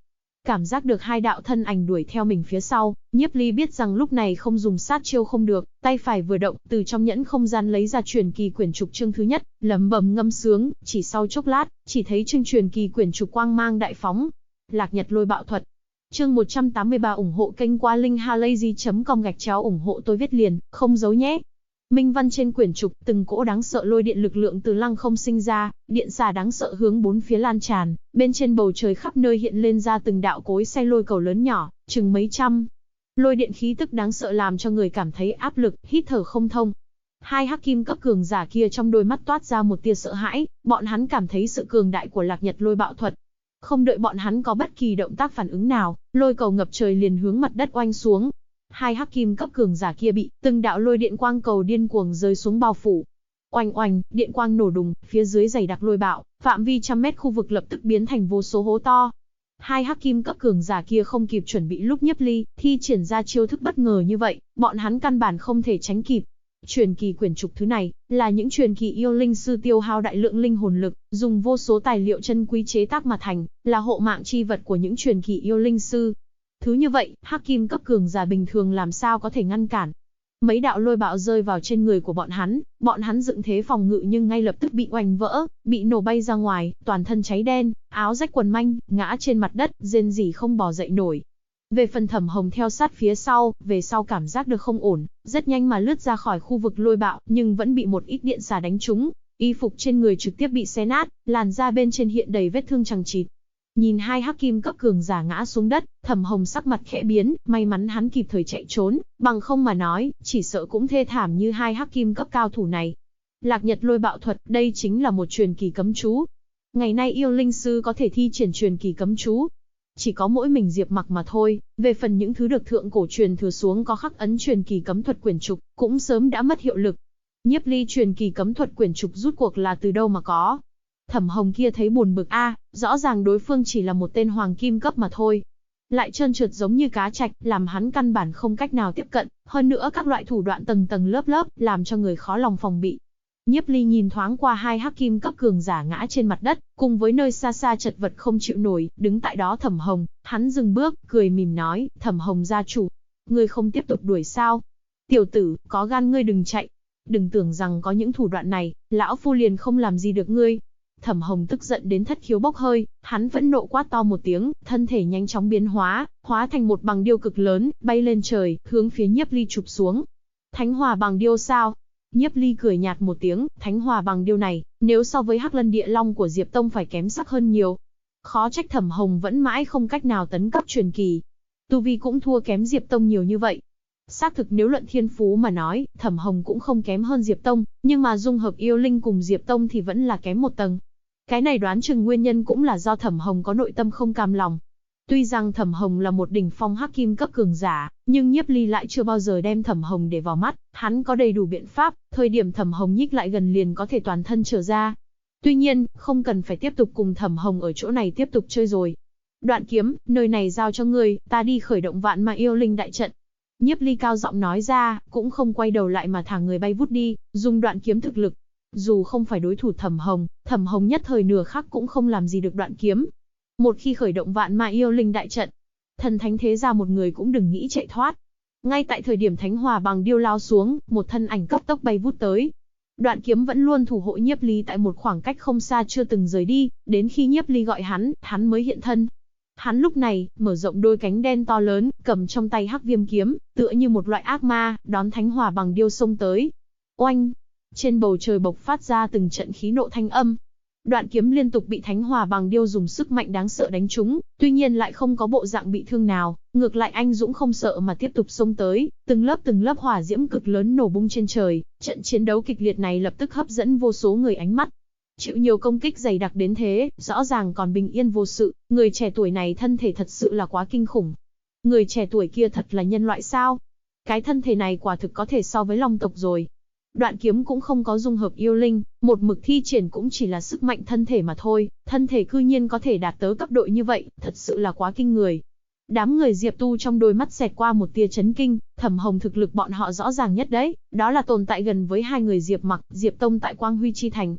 Cảm giác được hai đạo thân ảnh đuổi theo mình phía sau, Nhiếp Ly biết rằng lúc này không dùng sát chiêu không được, tay phải vừa động, từ trong nhẫn không gian lấy ra truyền kỳ quyển trục chương thứ nhất, lẩm bẩm ngâm sướng, chỉ sau chốc lát, chỉ thấy chương truyền kỳ quyển trục quang mang đại phóng. Lạc Nhật Lôi Bạo Thuật. Chương 183 ủng hộ kênh qua linkhalazy.com ủng hộ tôi viết liền, không giấu nhé. Minh văn trên quyển trục, từng cỗ đáng sợ lôi điện lực lượng từ lăng không sinh ra, điện xà đáng sợ hướng bốn phía lan tràn, bên trên bầu trời khắp nơi hiện lên ra từng đạo cối xay lôi cầu lớn nhỏ, chừng mấy trăm. Lôi điện khí tức đáng sợ làm cho người cảm thấy áp lực, hít thở không thông. Hai hắc kim cấp cường giả kia trong đôi mắt toát ra một tia sợ hãi, bọn hắn cảm thấy sự cường đại của Lạc Nhật Lôi Bạo Thuật. Không đợi bọn hắn có bất kỳ động tác phản ứng nào, lôi cầu ngập trời liền hướng mặt đất oanh xuống. Hai hắc kim cấp cường giả kia bị từng đạo lôi điện quang cầu điên cuồng rơi xuống bao phủ. Oanh oanh, điện quang nổ đùng, phía dưới dày đặc lôi bạo, phạm vi trăm mét khu vực lập tức biến thành vô số hố to. Hai hắc kim cấp cường giả kia không kịp chuẩn bị lúc Nhiếp Ly thi triển ra chiêu thức bất ngờ như vậy, bọn hắn căn bản không thể tránh kịp. Truyền kỳ quyển trục thứ này là những truyền kỳ yêu linh sư tiêu hao đại lượng linh hồn lực, dùng vô số tài liệu chân quý chế tác mà thành, là hộ mạng chi vật của những truyền kỳ yêu linh sư. Thứ như vậy, hắc kim cấp cường giả bình thường làm sao có thể ngăn cản. Mấy đạo lôi bạo rơi vào trên người của bọn hắn dựng thế phòng ngự nhưng ngay lập tức bị oanh vỡ, bị nổ bay ra ngoài, toàn thân cháy đen, áo rách quần manh, ngã trên mặt đất, rên rỉ không bò dậy nổi. Về phần Thẩm Hồng theo sát phía sau, về sau cảm giác được không ổn, rất nhanh mà lướt ra khỏi khu vực lôi bạo, nhưng vẫn bị một ít điện xà đánh trúng, y phục trên người trực tiếp bị xé nát, làn da bên trên hiện đầy vết thương chằng chịt. Nhìn hai hắc kim cấp cường giả ngã xuống đất, Thẩm Hồng sắc mặt khẽ biến, may mắn hắn kịp thời chạy trốn, bằng không mà nói, chỉ sợ cũng thê thảm như hai hắc kim cấp cao thủ này. Lạc Nhật Lôi Bạo Thuật, đây chính là một truyền kỳ cấm chú. Ngày nay yêu linh sư có thể thi triển truyền kỳ cấm chú, chỉ có mỗi mình Diệp Mặc mà thôi. Về phần những thứ được thượng cổ truyền thừa xuống có khắc ấn truyền kỳ cấm thuật quyển trục, cũng sớm đã mất hiệu lực. Nhiếp Ly truyền kỳ cấm thuật quyển trục rút cuộc là từ đâu mà có? Thẩm Hồng kia thấy buồn bực rõ ràng đối phương chỉ là một tên hoàng kim cấp mà thôi, lại trơn trượt giống như cá trạch, làm hắn căn bản không cách nào tiếp cận, hơn nữa các loại thủ đoạn tầng tầng lớp lớp, làm cho người khó lòng phòng bị. Nhiếp Ly nhìn thoáng qua hai hắc kim cấp cường giả ngã trên mặt đất, cùng với nơi xa xa chật vật không chịu nổi, đứng tại đó Thẩm Hồng, hắn dừng bước, cười mỉm nói, Thẩm Hồng gia chủ, ngươi không tiếp tục đuổi sao? Tiểu tử, có gan ngươi đừng chạy, đừng tưởng rằng có những thủ đoạn này, lão phu liền không làm gì được ngươi. Thẩm Hồng tức giận đến thất khiếu bốc hơi, hắn phẫn nộ quát to một tiếng, thân thể nhanh chóng biến hóa thành một bằng điêu cực lớn, bay lên trời, hướng phía Nhiếp Ly chụp xuống. Thánh Hỏa Bằng Điêu sao? Nhiếp Ly cười nhạt một tiếng, Thánh Hỏa Bằng Điêu này, nếu so với Hắc Lân Địa Long của Diệp Tông phải kém sắc hơn nhiều. Khó trách Thẩm Hồng vẫn mãi không cách nào tấn cấp truyền kỳ. Tu vi cũng thua kém Diệp Tông nhiều như vậy. Xác thực nếu luận thiên phú mà nói, Thẩm Hồng cũng không kém hơn Diệp Tông, nhưng mà dung hợp yêu linh cùng Diệp Tông thì vẫn là kém một tầng. Cái này đoán chừng nguyên nhân cũng là do Thẩm Hồng có nội tâm không cam lòng. Tuy rằng Thẩm Hồng là một đỉnh phong hắc kim cấp cường giả, nhưng Nhiếp Ly lại chưa bao giờ đem Thẩm Hồng để vào mắt, hắn có đầy đủ biện pháp, thời điểm Thẩm Hồng nhích lại gần liền có thể toàn thân trở ra. Tuy nhiên, không cần phải tiếp tục cùng Thẩm Hồng ở chỗ này tiếp tục chơi rồi. Đoạn Kiếm, nơi này giao cho ngươi, ta đi khởi động vạn ma yêu linh đại trận. Nhiếp Ly cao giọng nói ra, cũng không quay đầu lại mà thả người bay vút đi, dùng Đoạn Kiếm thực lực. Dù không phải đối thủ Thẩm Hồng nhất thời nửa khắc cũng không làm gì được Đoạn Kiếm. Một khi khởi động vạn ma yêu linh đại trận, thần thánh thế gia một người cũng đừng nghĩ chạy thoát. Ngay tại thời điểm Thánh Hỏa Bằng Điêu lao xuống, một thân ảnh cấp tốc bay vút tới. Đoạn Kiếm vẫn luôn thủ hộ Nhiếp Ly tại một khoảng cách không xa chưa từng rời đi, đến khi Nhiếp Ly gọi hắn mới hiện thân. Hắn lúc này, mở rộng đôi cánh đen to lớn, cầm trong tay Hắc Viêm kiếm, tựa như một loại ác ma, đón Thánh Hỏa Bằng Điêu xông tới. Oanh! Trên bầu trời bộc phát ra từng trận khí nộ thanh âm. Đoạn Kiếm liên tục bị Thánh Hỏa Bằng Điêu dùng sức mạnh đáng sợ đánh trúng, tuy nhiên lại không có bộ dạng bị thương nào, ngược lại anh dũng không sợ mà tiếp tục xông tới, từng lớp hỏa diễm cực lớn nổ bung trên trời, trận chiến đấu kịch liệt này lập tức hấp dẫn vô số người ánh mắt. Chịu nhiều công kích dày đặc đến thế, rõ ràng còn bình yên vô sự, người trẻ tuổi này thân thể thật sự là quá kinh khủng. Người trẻ tuổi kia thật là nhân loại sao? Cái thân thể này quả thực có thể so với Long tộc rồi. Đoạn Kiếm cũng không có dung hợp yêu linh, một mực thi triển cũng chỉ là sức mạnh thân thể mà thôi, thân thể cư nhiên có thể đạt tới cấp độ như vậy, thật sự là quá kinh người. Đám người Diệp Tu trong đôi mắt xẹt qua một tia chấn kinh, Thẩm Hồng thực lực bọn họ rõ ràng nhất đấy, đó là tồn tại gần với hai người Diệp Mặc, Diệp Tông tại Quang Huy Chi Thành.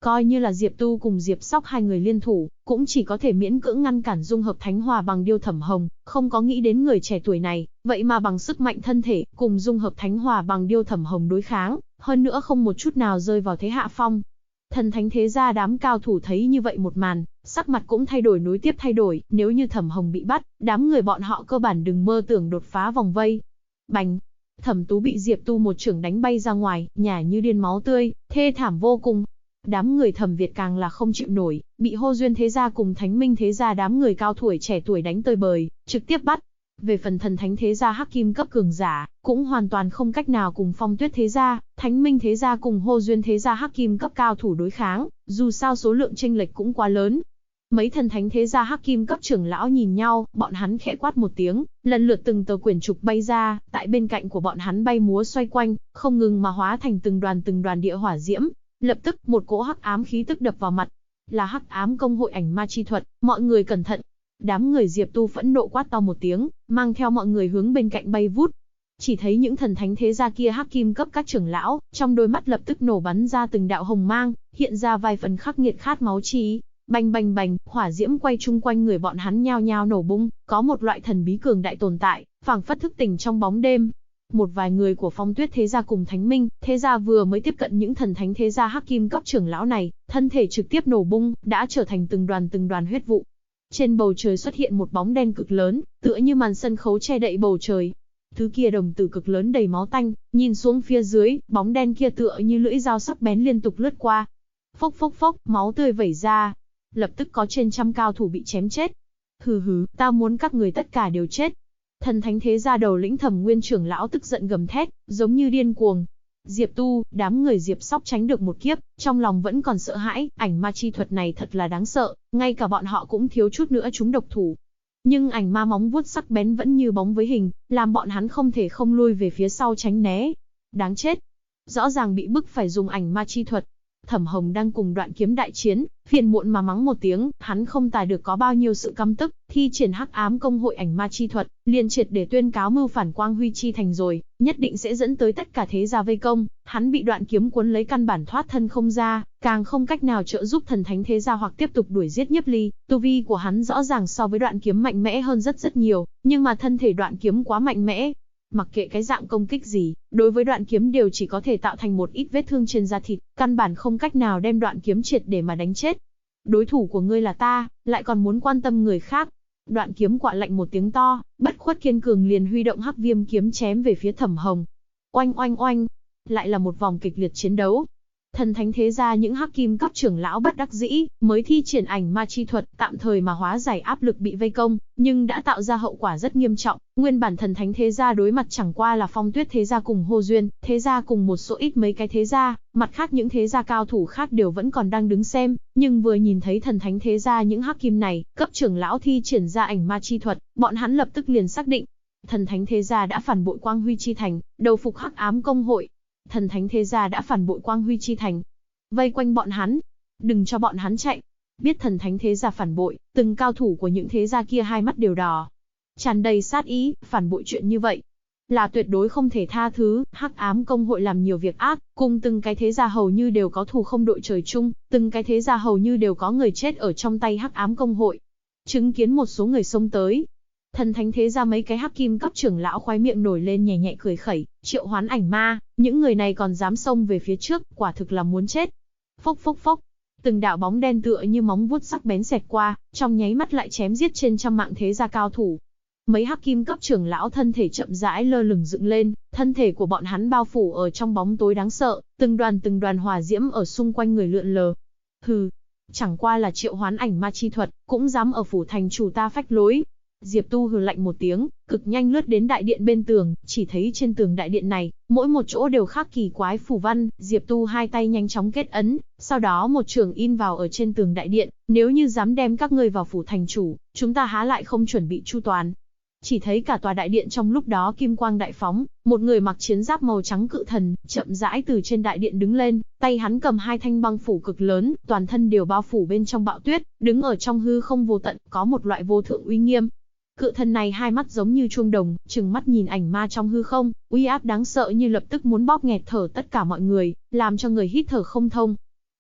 Coi như là Diệp Tu cùng Diệp Sóc hai người liên thủ, cũng chỉ có thể miễn cưỡng ngăn cản dung hợp thánh hỏa bằng điêu Thẩm Hồng, không có nghĩ đến người trẻ tuổi này, vậy mà bằng sức mạnh thân thể, cùng dung hợp thánh hỏa bằng điêu Thẩm Hồng đối kháng, hơn nữa không một chút nào rơi vào thế hạ phong. Thần thánh thế gia đám cao thủ thấy như vậy một màn, sắc mặt cũng thay đổi nối tiếp thay đổi, nếu như Thẩm Hồng bị bắt, đám người bọn họ cơ bản đừng mơ tưởng đột phá vòng vây. Bành! Thẩm Tú bị Diệp Tu một chưởng đánh bay ra ngoài, nhả như điên máu tươi, thê thảm vô cùng. Đám người Thẩm Việt càng là không chịu nổi, bị Hô Duyên thế gia cùng Thánh Minh thế gia đám người cao tuổi trẻ tuổi đánh tơi bời, trực tiếp bắt. Về phần thần thánh thế gia hắc kim cấp cường giả, cũng hoàn toàn không cách nào cùng Phong Tuyết thế gia, Thánh Minh thế gia cùng Hô Duyên thế gia hắc kim cấp cao thủ đối kháng, dù sao số lượng chênh lệch cũng quá lớn. Mấy thần thánh thế gia hắc kim cấp trưởng lão nhìn nhau, bọn hắn khẽ quát một tiếng, lần lượt từng tờ quyển trục bay ra, tại bên cạnh của bọn hắn bay múa xoay quanh, không ngừng mà hóa thành từng đoàn địa hỏa diễm. Lập tức, một cỗ hắc ám khí tức đập vào mặt, là hắc ám công hội ảnh ma chi thuật, mọi người cẩn thận. Đám người Diệp Tu phẫn nộ quát to một tiếng, mang theo mọi người hướng bên cạnh bay vút. Chỉ thấy những thần thánh thế gia kia hắc kim cấp các trưởng lão, trong đôi mắt lập tức nổ bắn ra từng đạo hồng mang, hiện ra vài phần khắc nghiệt khát máu chi. Bành bành bành, hỏa diễm quay chung quanh người bọn hắn nhao nhao nổ bung, có một loại thần bí cường đại tồn tại, phảng phất thức tỉnh trong bóng đêm. Một vài người của Phong Tuyết thế gia cùng Thánh Minh thế gia vừa mới tiếp cận những thần thánh thế gia hắc kim cấp trưởng lão này, thân thể trực tiếp nổ bung, đã trở thành từng đoàn huyết vụ. Trên bầu trời xuất hiện một bóng đen cực lớn, tựa như màn sân khấu che đậy bầu trời. Thứ kia đồng tử cực lớn đầy máu tanh, nhìn xuống phía dưới, bóng đen kia tựa như lưỡi dao sắc bén liên tục lướt qua. Phốc phốc phốc, máu tươi vẩy ra. Lập tức có trên trăm cao thủ bị chém chết. Hừ, ta muốn các người tất cả đều chết. Thần thánh thế gia đầu lĩnh Thẩm Nguyên trưởng lão tức giận gầm thét, giống như điên cuồng. Diệp Tu, đám người Diệp Sóc tránh được một kiếp, trong lòng vẫn còn sợ hãi, ảnh ma chi thuật này thật là đáng sợ, ngay cả bọn họ cũng thiếu chút nữa trúng độc thủ. Nhưng ảnh ma móng vuốt sắc bén vẫn như bóng với hình, làm bọn hắn không thể không lui về phía sau tránh né. Đáng chết. Rõ ràng bị bức phải dùng ảnh ma chi thuật. Thẩm Hồng đang cùng Đoạn Kiếm đại chiến, phiền muộn mà mắng một tiếng, hắn không tài được có bao nhiêu sự căm tức, thi triển hắc ám công hội ảnh ma chi thuật, liền triệt để tuyên cáo mưu phản Quang Huy chi thành rồi, nhất định sẽ dẫn tới tất cả thế gia vây công, hắn bị Đoạn Kiếm cuốn lấy căn bản thoát thân không ra, càng không cách nào trợ giúp thần thánh thế gia hoặc tiếp tục đuổi giết Nhiếp Ly, tu vi của hắn rõ ràng so với Đoạn Kiếm mạnh mẽ hơn rất nhiều, nhưng mà thân thể Đoạn Kiếm quá mạnh mẽ. Mặc kệ cái dạng công kích gì, đối với Đoạn Kiếm đều chỉ có thể tạo thành một ít vết thương trên da thịt, căn bản không cách nào đem Đoạn Kiếm triệt để mà đánh chết. Đối thủ của ngươi là ta, lại còn muốn quan tâm người khác. Đoạn Kiếm quạ lạnh một tiếng to, bất khuất kiên cường liền huy động hắc viêm kiếm chém về phía Thẩm Hồng. Oanh oanh oanh, lại là một vòng kịch liệt chiến đấu. Thần thánh thế gia những hắc kim cấp trưởng lão bất đắc dĩ, mới thi triển ảnh ma chi thuật, tạm thời mà hóa giải áp lực bị vây công, nhưng đã tạo ra hậu quả rất nghiêm trọng. Nguyên bản thần thánh thế gia đối mặt chẳng qua là Phong Tuyết thế gia cùng Hô Duyên thế gia cùng một số ít mấy cái thế gia, mặt khác những thế gia cao thủ khác đều vẫn còn đang đứng xem, nhưng vừa nhìn thấy thần thánh thế gia những hắc kim này, cấp trưởng lão thi triển ra ảnh ma chi thuật, bọn hắn lập tức liền xác định, thần thánh thế gia đã phản bội Quang Huy chi thành, đầu phục hắc ám công hội. Thần thánh thế gia đã phản bội Quang Huy chi thành, vây quanh bọn hắn, đừng cho bọn hắn chạy. Biết thần thánh thế gia phản bội, từng cao thủ của những thế gia kia hai mắt đều đỏ, tràn đầy sát ý. Phản bội chuyện như vậy là tuyệt đối không thể tha thứ. Hắc ám công hội làm nhiều việc ác, cùng từng cái thế gia hầu như đều có thù không đội trời chung, từng cái thế gia hầu như đều có người chết ở trong tay hắc ám công hội. Chứng kiến một số người xông tới, thần thánh thế gia mấy cái hắc kim cấp trưởng lão khoái miệng nổi lên nhẹ nhẹ cười khẩy, triệu hoán ảnh ma, những người này còn dám xông về phía trước, quả thực là muốn chết. Phốc phốc phốc, từng đạo bóng đen tựa như móng vuốt sắc bén xẹt qua, trong nháy mắt lại chém giết trên trăm mạng thế gia cao thủ. Mấy hắc kim cấp trưởng lão thân thể chậm rãi lơ lửng dựng lên, thân thể của bọn hắn bao phủ ở trong bóng tối đáng sợ, từng đoàn hỏa diễm ở xung quanh người lượn lờ. Hừ, chẳng qua là triệu hoán ảnh ma chi thuật, cũng dám ở phủ thành chủ ta phách lối. Diệp Tu hừ lạnh một tiếng, cực nhanh lướt đến đại điện bên tường, chỉ thấy trên tường đại điện này, mỗi một chỗ đều khắc kỳ quái phù văn. Diệp Tu hai tay nhanh chóng kết ấn, sau đó một chưởng in vào ở trên tường đại điện, nếu như dám đem các ngươi vào phủ thành chủ, chúng ta há lại không chuẩn bị chu toàn. Chỉ thấy cả tòa đại điện trong lúc đó kim quang đại phóng, một người mặc chiến giáp màu trắng cự thần, chậm rãi từ trên đại điện đứng lên, tay hắn cầm hai thanh băng phủ cực lớn, toàn thân đều bao phủ bên trong bạo tuyết, đứng ở trong hư không vô tận, có một loại vô thượng uy nghiêm. Cự thần này hai mắt giống như chuông đồng, trừng mắt nhìn ảnh ma trong hư không, uy áp đáng sợ như lập tức muốn bóp nghẹt thở tất cả mọi người, làm cho người hít thở không thông.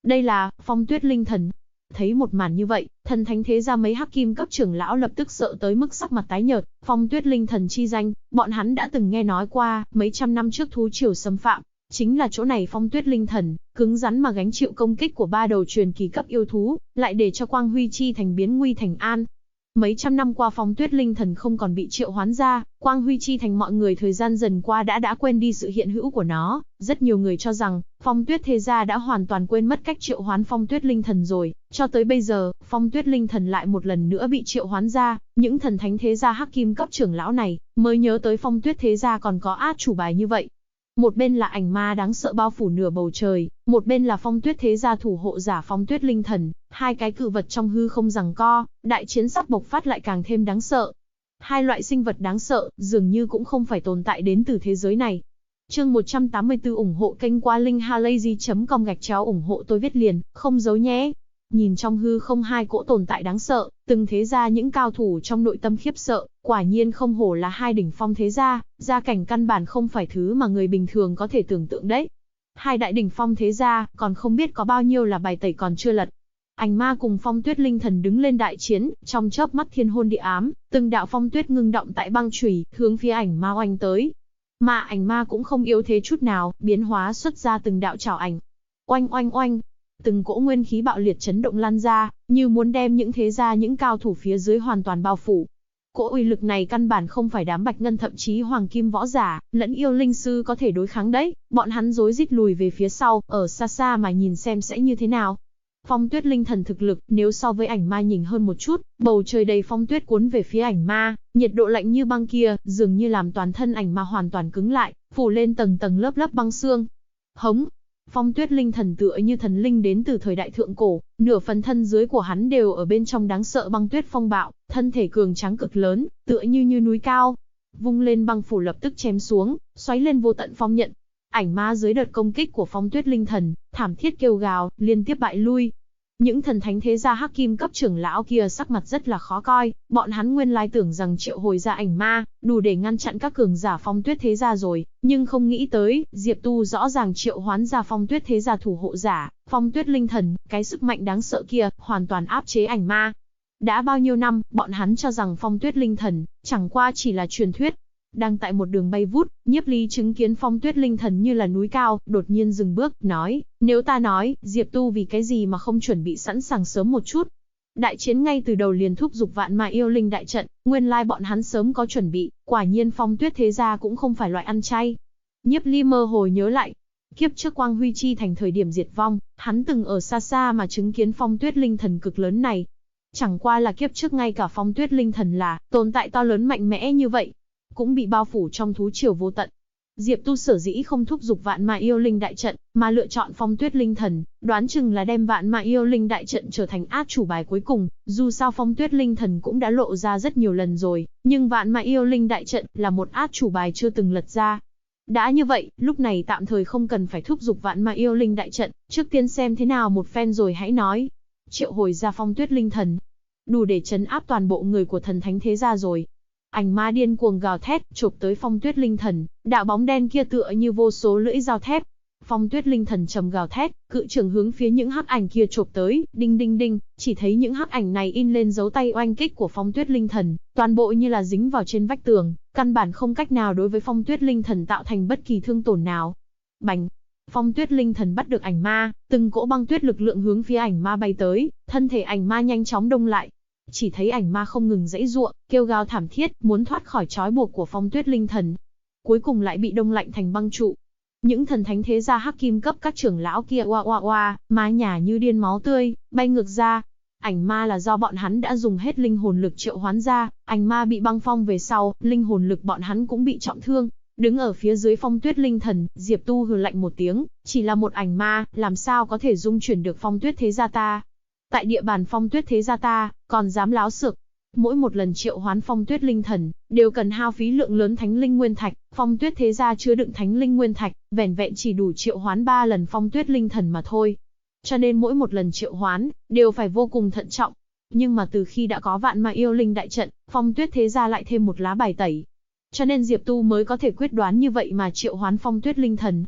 Đây là Phong Tuyết Linh Thần. Thấy một màn như vậy, thần thánh thế gia mấy hắc kim cấp trưởng lão lập tức sợ tới mức sắc mặt tái nhợt. Phong Tuyết Linh Thần chi danh, bọn hắn đã từng nghe nói qua, mấy trăm năm trước thú triều xâm phạm, chính là chỗ này Phong Tuyết Linh Thần, cứng rắn mà gánh chịu công kích của 3 đầu truyền kỳ cấp yêu thú, lại để cho Quang Huy Chi Thành biến nguy thành an. Mấy trăm năm qua Phong Tuyết Linh Thần không còn bị triệu hoán ra, Quang Huy Chi Thành mọi người thời gian dần qua đã quên đi sự hiện hữu của nó. Rất nhiều người cho rằng, Phong Tuyết thế gia đã hoàn toàn quên mất cách triệu hoán Phong Tuyết Linh Thần rồi. Cho tới bây giờ, Phong Tuyết Linh Thần lại một lần nữa bị triệu hoán ra, những thần thánh thế gia hắc kim cấp trưởng lão này mới nhớ tới Phong Tuyết thế gia còn có át chủ bài như vậy. Một bên là ảnh ma đáng sợ bao phủ nửa bầu trời, một bên là Phong Tuyết thế gia thủ hộ giả Phong Tuyết Linh Thần, hai cái cự vật trong hư không giằng co, đại chiến sắp bộc phát lại càng thêm đáng sợ. Hai loại sinh vật đáng sợ, dường như cũng không phải tồn tại đến từ thế giới này. Chương 184 ủng hộ kênh qua linkhalazy.com ủng hộ tôi viết liền, không giấu nhé. Nhìn trong hư không hai cỗ tồn tại đáng sợ, từng thế gia những cao thủ trong nội tâm khiếp sợ, quả nhiên không hổ là hai đỉnh phong thế gia, gia cảnh căn bản không phải thứ mà người bình thường có thể tưởng tượng đấy. Hai đại đỉnh phong thế gia, còn không biết có bao nhiêu là bài tẩy còn chưa lật. Ảnh ma cùng Phong Tuyết Linh Thần đứng lên đại chiến, trong chớp mắt thiên hôn địa ám, từng đạo phong tuyết ngưng động tại băng chùy, hướng phía ảnh ma oanh tới. Mà ảnh ma cũng không yếu thế chút nào, biến hóa xuất ra từng đạo chảo ảnh. Oanh oanh oanh, từng cỗ nguyên khí bạo liệt chấn động lan ra, như muốn đem những thế gia những cao thủ phía dưới hoàn toàn bao phủ. Cỗ uy lực này căn bản không phải đám bạch ngân thậm chí hoàng kim võ giả, lẫn yêu linh sư có thể đối kháng đấy, bọn hắn rối rít lùi về phía sau, ở xa xa mà nhìn xem sẽ như thế nào. Phong Tuyết Linh Thần thực lực, nếu so với ảnh ma nhỉnh hơn một chút, bầu trời đầy phong tuyết cuốn về phía ảnh ma, nhiệt độ lạnh như băng kia, dường như làm toàn thân ảnh ma hoàn toàn cứng lại, phủ lên tầng tầng lớp lớp băng xương. Hống! Phong Tuyết Linh Thần tựa như thần linh đến từ thời đại thượng cổ, nửa phần thân dưới của hắn đều ở bên trong đáng sợ băng tuyết phong bạo, thân thể cường tráng cực lớn, tựa như núi cao. Vung lên băng phủ lập tức chém xuống, xoáy lên vô tận phong nhận. Ảnh ma dưới đợt công kích của Phong Tuyết Linh Thần, thảm thiết kêu gào, liên tiếp bại lui. Những thần thánh thế gia hắc kim cấp trưởng lão kia sắc mặt rất là khó coi, bọn hắn nguyên lai tưởng rằng triệu hồi ra ảnh ma, đủ để ngăn chặn các cường giả Phong Tuyết thế gia rồi, nhưng không nghĩ tới, Diệp Tu rõ ràng triệu hoán ra Phong Tuyết thế gia thủ hộ giả, Phong Tuyết Linh Thần, cái sức mạnh đáng sợ kia, hoàn toàn áp chế ảnh ma. Đã bao nhiêu năm, bọn hắn cho rằng Phong Tuyết Linh Thần, chẳng qua chỉ là truyền thuyết. Đang tại một đường bay vút, Nhiếp Ly chứng kiến Phong Tuyết Linh Thần như là núi cao, đột nhiên dừng bước, nói, nếu ta nói, Diệp Tu vì cái gì mà không chuẩn bị sẵn sàng sớm một chút. Đại chiến ngay từ đầu liền thúc giục vạn ma yêu linh đại trận, nguyên lai bọn hắn sớm có chuẩn bị, quả nhiên Phong Tuyết thế gia cũng không phải loại ăn chay. Nhiếp Ly mơ hồ nhớ lại, kiếp trước Quang Huy Chi Thành thời điểm diệt vong, hắn từng ở xa xa mà chứng kiến Phong Tuyết Linh Thần cực lớn này. Chẳng qua là kiếp trước ngay cả Phong Tuyết Linh Thần là tồn tại to lớn mạnh mẽ như vậy, cũng bị bao phủ trong thú triều vô tận. Diệp Tu sở dĩ không thúc giục vạn ma yêu linh đại trận, mà lựa chọn Phong Tuyết Linh Thần, đoán chừng là đem vạn ma yêu linh đại trận trở thành át chủ bài cuối cùng, dù sao Phong Tuyết Linh Thần cũng đã lộ ra rất nhiều lần rồi, nhưng vạn ma yêu linh đại trận là một át chủ bài chưa từng lật ra. Đã như vậy, lúc này tạm thời không cần phải thúc giục vạn ma yêu linh đại trận, trước tiên xem thế nào một phen rồi hãy nói. Triệu hồi ra Phong Tuyết Linh Thần, đủ để trấn áp toàn bộ người của thần thánh thế gia rồi. Ảnh ma điên cuồng gào thét, chộp tới Phong Tuyết Linh Thần, đạo bóng đen kia tựa như vô số lưỡi dao thép. Phong Tuyết Linh Thần trầm gào thét, cự trường hướng phía những hắc ảnh kia chộp tới, đinh đinh đinh, chỉ thấy những hắc ảnh này in lên dấu tay oanh kích của Phong Tuyết Linh Thần, toàn bộ như là dính vào trên vách tường, căn bản không cách nào đối với Phong Tuyết Linh Thần tạo thành bất kỳ thương tổn nào. Bành! Phong Tuyết Linh Thần bắt được ảnh ma, từng cỗ băng tuyết lực lượng hướng phía ảnh ma bay tới, thân thể ảnh ma nhanh chóng đông lại. Chỉ thấy ảnh ma không ngừng giãy giụa, kêu gào thảm thiết, muốn thoát khỏi trói buộc của Phong Tuyết Linh Thần. Cuối cùng lại bị đông lạnh thành băng trụ. Những thần thánh thế gia hắc kim cấp các trưởng lão kia oa oa oa, má nhả như điên máu tươi, bay ngược ra. Ảnh ma là do bọn hắn đã dùng hết linh hồn lực triệu hoán ra, ảnh ma bị băng phong về sau, linh hồn lực bọn hắn cũng bị trọng thương. Đứng ở phía dưới Phong Tuyết Linh Thần, Diệp Tu hừ lạnh một tiếng, chỉ là một ảnh ma, làm sao có thể dung chuyển được Phong Tuyết thế gia ta? Tại địa bàn Phong Tuyết thế gia ta, còn dám láo xược. Mỗi một lần triệu hoán Phong Tuyết Linh Thần, đều cần hao phí lượng lớn thánh linh nguyên thạch, Phong Tuyết thế gia chứa đựng thánh linh nguyên thạch, vẻn vẹn chỉ đủ triệu hoán 3 lần Phong Tuyết Linh Thần mà thôi. Cho nên mỗi một lần triệu hoán, đều phải vô cùng thận trọng. Nhưng mà từ khi đã có vạn ma yêu linh đại trận, Phong Tuyết thế gia lại thêm một lá bài tẩy. Cho nên Diệp Tu mới có thể quyết đoán như vậy mà triệu hoán Phong Tuyết Linh Thần.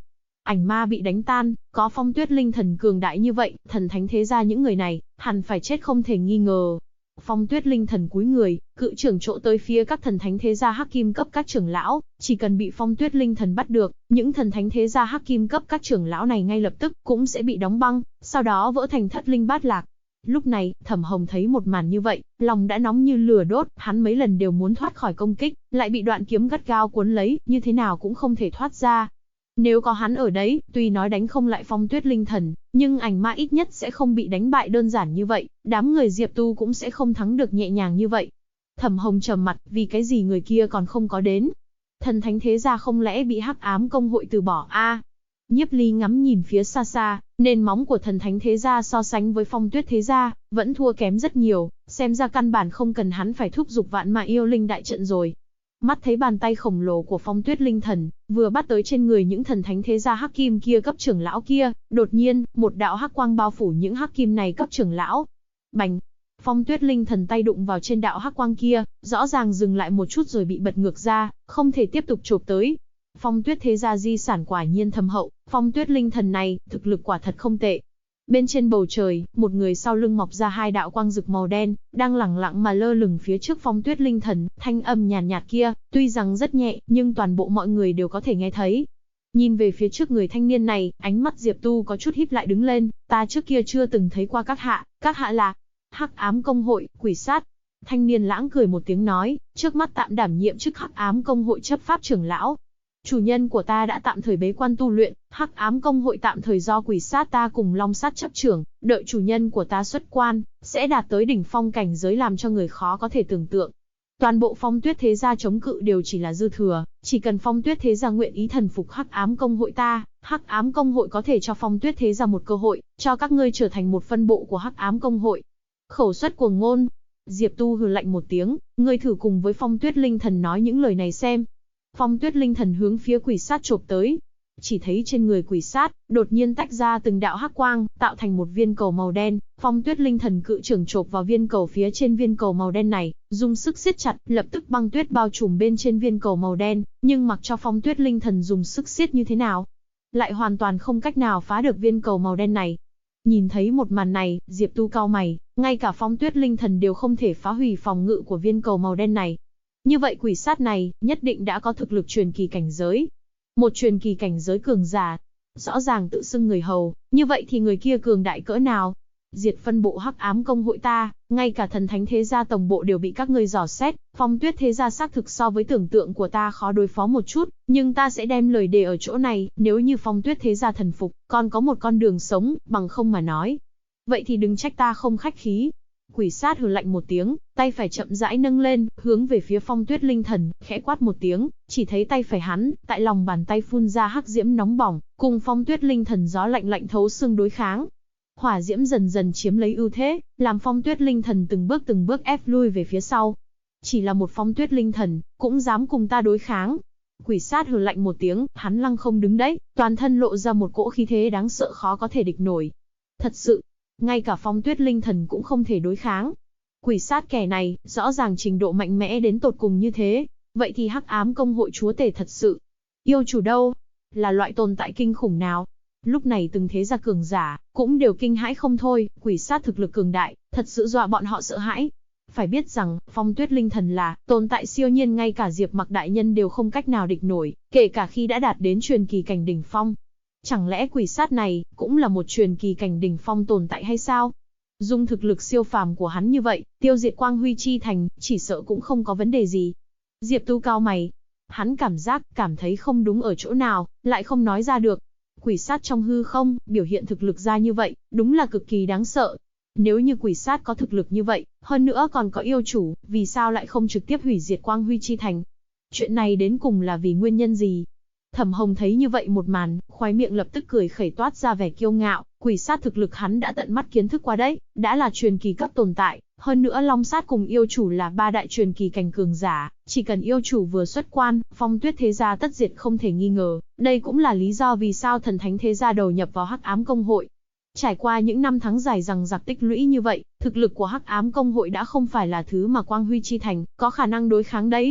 Ảnh ma bị đánh tan, có Phong Tuyết Linh Thần cường đại như vậy, thần thánh thế gia những người này, hẳn phải chết không thể nghi ngờ. Phong Tuyết Linh Thần cúi người, cự trưởng trộ tới phía các thần thánh thế gia hắc kim cấp các trưởng lão, chỉ cần bị Phong Tuyết Linh Thần bắt được, những thần thánh thế gia hắc kim cấp các trưởng lão này ngay lập tức cũng sẽ bị đóng băng, sau đó vỡ thành thất linh bát lạc. Lúc này, Thẩm Hồng thấy một màn như vậy, lòng đã nóng như lửa đốt, hắn mấy lần đều muốn thoát khỏi công kích, lại bị đoạn kiếm gắt gao cuốn lấy, như thế nào cũng không thể thoát ra. Nếu có hắn ở đấy, tuy nói đánh không lại Phong Tuyết Linh Thần, nhưng ảnh ma ít nhất sẽ không bị đánh bại đơn giản như vậy, đám người Diệp Tu cũng sẽ không thắng được nhẹ nhàng như vậy. Thẩm Hồng trầm mặt, vì cái gì người kia còn không có đến? Thần thánh thế gia không lẽ bị Hắc Ám công hội từ bỏ a? Nhiếp Ly ngắm nhìn phía xa xa, nền móng của thần thánh thế gia so sánh với Phong Tuyết thế gia, vẫn thua kém rất nhiều, xem ra căn bản không cần hắn phải thúc giục vạn mã yêu linh đại trận rồi. Mắt thấy bàn tay khổng lồ của Phong Tuyết Linh Thần, vừa bắt tới trên người những thần thánh thế gia hắc kim kia cấp trưởng lão kia, đột nhiên, một đạo hắc quang bao phủ những hắc kim này cấp trưởng lão. Bành! Phong Tuyết Linh Thần tay đụng vào trên đạo hắc quang kia, rõ ràng dừng lại một chút rồi bị bật ngược ra, không thể tiếp tục chộp tới. Phong Tuyết thế gia di sản quả nhiên thâm hậu, Phong Tuyết Linh Thần này, thực lực quả thật không tệ. Bên trên bầu trời, một người sau lưng mọc ra hai đạo quang rực màu đen, đang lẳng lặng mà lơ lửng phía trước Phong Tuyết Linh Thần, thanh âm nhàn nhạt kia, tuy rằng rất nhẹ, nhưng toàn bộ mọi người đều có thể nghe thấy. Nhìn về phía trước người thanh niên này, ánh mắt Diệp Tu có chút híp lại đứng lên, ta trước kia chưa từng thấy qua các hạ là Hắc Ám công hội, quỷ sát. Thanh niên lãng cười một tiếng nói, trước mắt tạm đảm nhiệm chức Hắc Ám công hội chấp pháp trưởng lão. Chủ nhân của ta đã tạm thời bế quan tu luyện, Hắc Ám công hội tạm thời do quỷ sát ta cùng long sát chấp trưởng, đợi chủ nhân của ta xuất quan, sẽ đạt tới đỉnh phong cảnh giới làm cho người khó có thể tưởng tượng. Toàn bộ Phong Tuyết thế gia chống cự đều chỉ là dư thừa, chỉ cần Phong Tuyết thế gia nguyện ý thần phục Hắc Ám công hội ta, Hắc Ám công hội có thể cho Phong Tuyết thế gia một cơ hội, cho các ngươi trở thành một phân bộ của Hắc Ám công hội. Khẩu suất cuồng ngôn. Diệp Tu hừ lạnh một tiếng, ngươi thử cùng với Phong Tuyết Linh Thần nói những lời này xem. Phong Tuyết Linh Thần hướng phía quỷ sát chộp tới. Chỉ thấy trên người quỷ sát, đột nhiên tách ra từng đạo hắc quang, tạo thành một viên cầu màu đen. Phong Tuyết Linh Thần cự trưởng chộp vào viên cầu phía trên viên cầu màu đen này, dùng sức siết chặt, lập tức băng tuyết bao trùm bên trên viên cầu màu đen, nhưng mặc cho Phong Tuyết Linh Thần dùng sức siết như thế nào, lại hoàn toàn không cách nào phá được viên cầu màu đen này. Nhìn thấy một màn này, Diệp Tu cau mày, ngay cả Phong Tuyết Linh Thần đều không thể phá hủy phòng ngự của viên cầu màu đen này. Như vậy quỷ sát này, nhất định đã có thực lực truyền kỳ cảnh giới. Một truyền kỳ cảnh giới cường giả. Rõ ràng tự xưng người hầu, như vậy thì người kia cường đại cỡ nào? Diệt phân bộ Hắc Ám công hội ta, ngay cả thần thánh thế gia tổng bộ đều bị các ngươi dò xét, Phong Tuyết thế gia xác thực so với tưởng tượng của ta khó đối phó một chút, nhưng ta sẽ đem lời đề ở chỗ này, nếu như Phong Tuyết thế gia thần phục, còn có một con đường sống, bằng không mà nói. Vậy thì đừng trách ta không khách khí. Quỷ sát hừ lạnh một tiếng, tay phải chậm rãi nâng lên, hướng về phía Phong Tuyết Linh Thần, khẽ quát một tiếng, chỉ thấy tay phải hắn, tại lòng bàn tay phun ra hắc diễm nóng bỏng, cùng Phong Tuyết Linh Thần gió lạnh lạnh thấu xương đối kháng. Hỏa diễm dần dần chiếm lấy ưu thế, làm Phong Tuyết Linh Thần từng bước ép lui về phía sau. Chỉ là một Phong Tuyết Linh Thần, cũng dám cùng ta đối kháng. Quỷ sát hừ lạnh một tiếng, hắn lăng không đứng đấy, toàn thân lộ ra một cỗ khí thế đáng sợ khó có thể địch nổi. Thật sự, ngay cả Phong Tuyết Linh Thần cũng không thể đối kháng. Quỷ sát kẻ này, rõ ràng trình độ mạnh mẽ đến tột cùng như thế. Vậy thì Hắc Ám công hội chúa tể thật sự. Yêu chủ đâu? Là loại tồn tại kinh khủng nào? Lúc này từng thế gia cường giả, cũng đều kinh hãi không thôi, quỷ sát thực lực cường đại, thật sự dọa bọn họ sợ hãi. Phải biết rằng, Phong Tuyết Linh Thần là tồn tại siêu nhiên ngay cả Diệp Mặc đại nhân đều không cách nào địch nổi, kể cả khi đã đạt đến truyền kỳ cảnh đỉnh phong. Chẳng lẽ quỷ sát này, cũng là một truyền kỳ cảnh đỉnh phong tồn tại hay sao? Dùng thực lực siêu phàm của hắn như vậy, tiêu diệt Quang Huy Chi Thành, chỉ sợ cũng không có vấn đề gì. Diệp Tu cau mày. Hắn cảm thấy không đúng ở chỗ nào, lại không nói ra được. Quỷ sát trong hư không, biểu hiện thực lực ra như vậy, đúng là cực kỳ đáng sợ. Nếu như quỷ sát có thực lực như vậy, hơn nữa còn có yêu chủ, vì sao lại không trực tiếp hủy diệt Quang Huy Chi Thành? Chuyện này đến cùng là vì nguyên nhân gì? Thẩm Hồng thấy như vậy một màn, khóe miệng lập tức cười khẩy toát ra vẻ kiêu ngạo, quỷ sát thực lực hắn đã tận mắt kiến thức qua đấy, đã là truyền kỳ cấp tồn tại, hơn nữa Long Sát cùng yêu chủ là ba đại truyền kỳ cảnh cường giả, chỉ cần yêu chủ vừa xuất quan, Phong Tuyết thế gia tất diệt không thể nghi ngờ, đây cũng là lý do vì sao thần thánh thế gia đầu nhập vào Hắc Ám công hội. Trải qua những năm tháng dài dằng dặc tích lũy như vậy, thực lực của Hắc Ám công hội đã không phải là thứ mà Quang Huy Chi Thành có khả năng đối kháng đấy.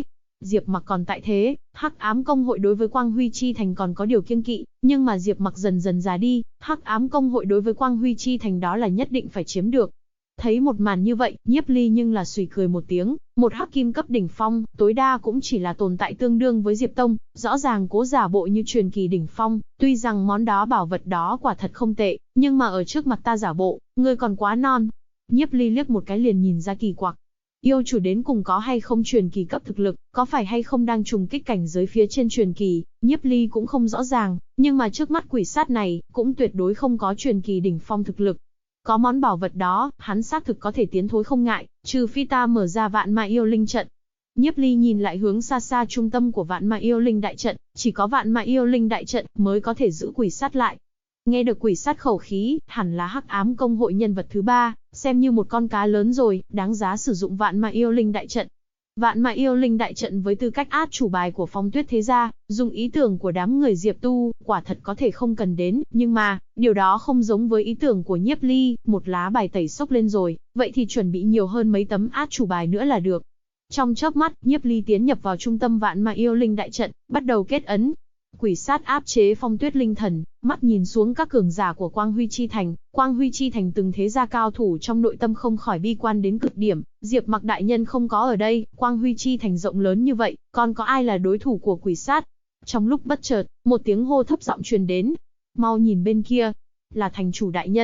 Diệp Mặc còn tại thế, Hắc Ám Công hội đối với Quang Huy Chi Thành còn có điều kiêng kỵ, nhưng mà Diệp Mặc dần dần già đi, Hắc Ám Công hội đối với Quang Huy Chi Thành đó là nhất định phải chiếm được. Thấy một màn như vậy, Nhiếp Ly nhưng là sùi cười một tiếng, một hắc kim cấp đỉnh phong, tối đa cũng chỉ là tồn tại tương đương với Diệp Tông, rõ ràng cố giả bộ như truyền kỳ đỉnh phong, tuy rằng món đó bảo vật đó quả thật không tệ, nhưng mà ở trước mặt ta giả bộ, ngươi còn quá non. Nhiếp Ly liếc một cái liền nhìn ra kỳ quặc. Yêu chủ đến cùng có hay không truyền kỳ cấp thực lực, có phải hay không đang trùng kích cảnh giới phía trên truyền kỳ, Nhiếp Ly cũng không rõ ràng, nhưng mà trước mắt quỷ sát này, cũng tuyệt đối không có truyền kỳ đỉnh phong thực lực. Có món bảo vật đó, hắn xác thực có thể tiến thối không ngại, trừ phi ta mở ra Vạn Ma Yêu Linh trận. Nhiếp Ly nhìn lại hướng xa xa trung tâm của Vạn Ma Yêu Linh đại trận, chỉ có Vạn Ma Yêu Linh đại trận mới có thể giữ quỷ sát lại. Nghe được quỷ sát khẩu khí, hẳn là Hắc Ám Công hội nhân vật thứ 3, xem như một con cá lớn rồi, đáng giá sử dụng Vạn Ma Yêu Linh đại trận. Vạn Ma Yêu Linh đại trận với tư cách át chủ bài của Phong Tuyết thế gia, dùng ý tưởng của đám người Diệp Tu, quả thật có thể không cần đến, nhưng mà, điều đó không giống với ý tưởng của Nhiếp Ly, một lá bài tẩy xốc lên rồi, vậy thì chuẩn bị nhiều hơn mấy tấm át chủ bài nữa là được. Trong chớp mắt, Nhiếp Ly tiến nhập vào trung tâm Vạn Ma Yêu Linh đại trận, bắt đầu kết ấn. Quỷ sát áp chế Phong Tuyết linh thần, mắt nhìn xuống các cường giả của Quang Huy Chi Thành, Quang Huy Chi Thành từng thế gia cao thủ trong nội tâm không khỏi bi quan đến cực điểm, Diệp Mặc đại nhân không có ở đây, Quang Huy Chi Thành rộng lớn như vậy, còn có ai là đối thủ của quỷ sát? Trong lúc bất chợt, một tiếng hô thấp giọng truyền đến, mau nhìn bên kia, là thành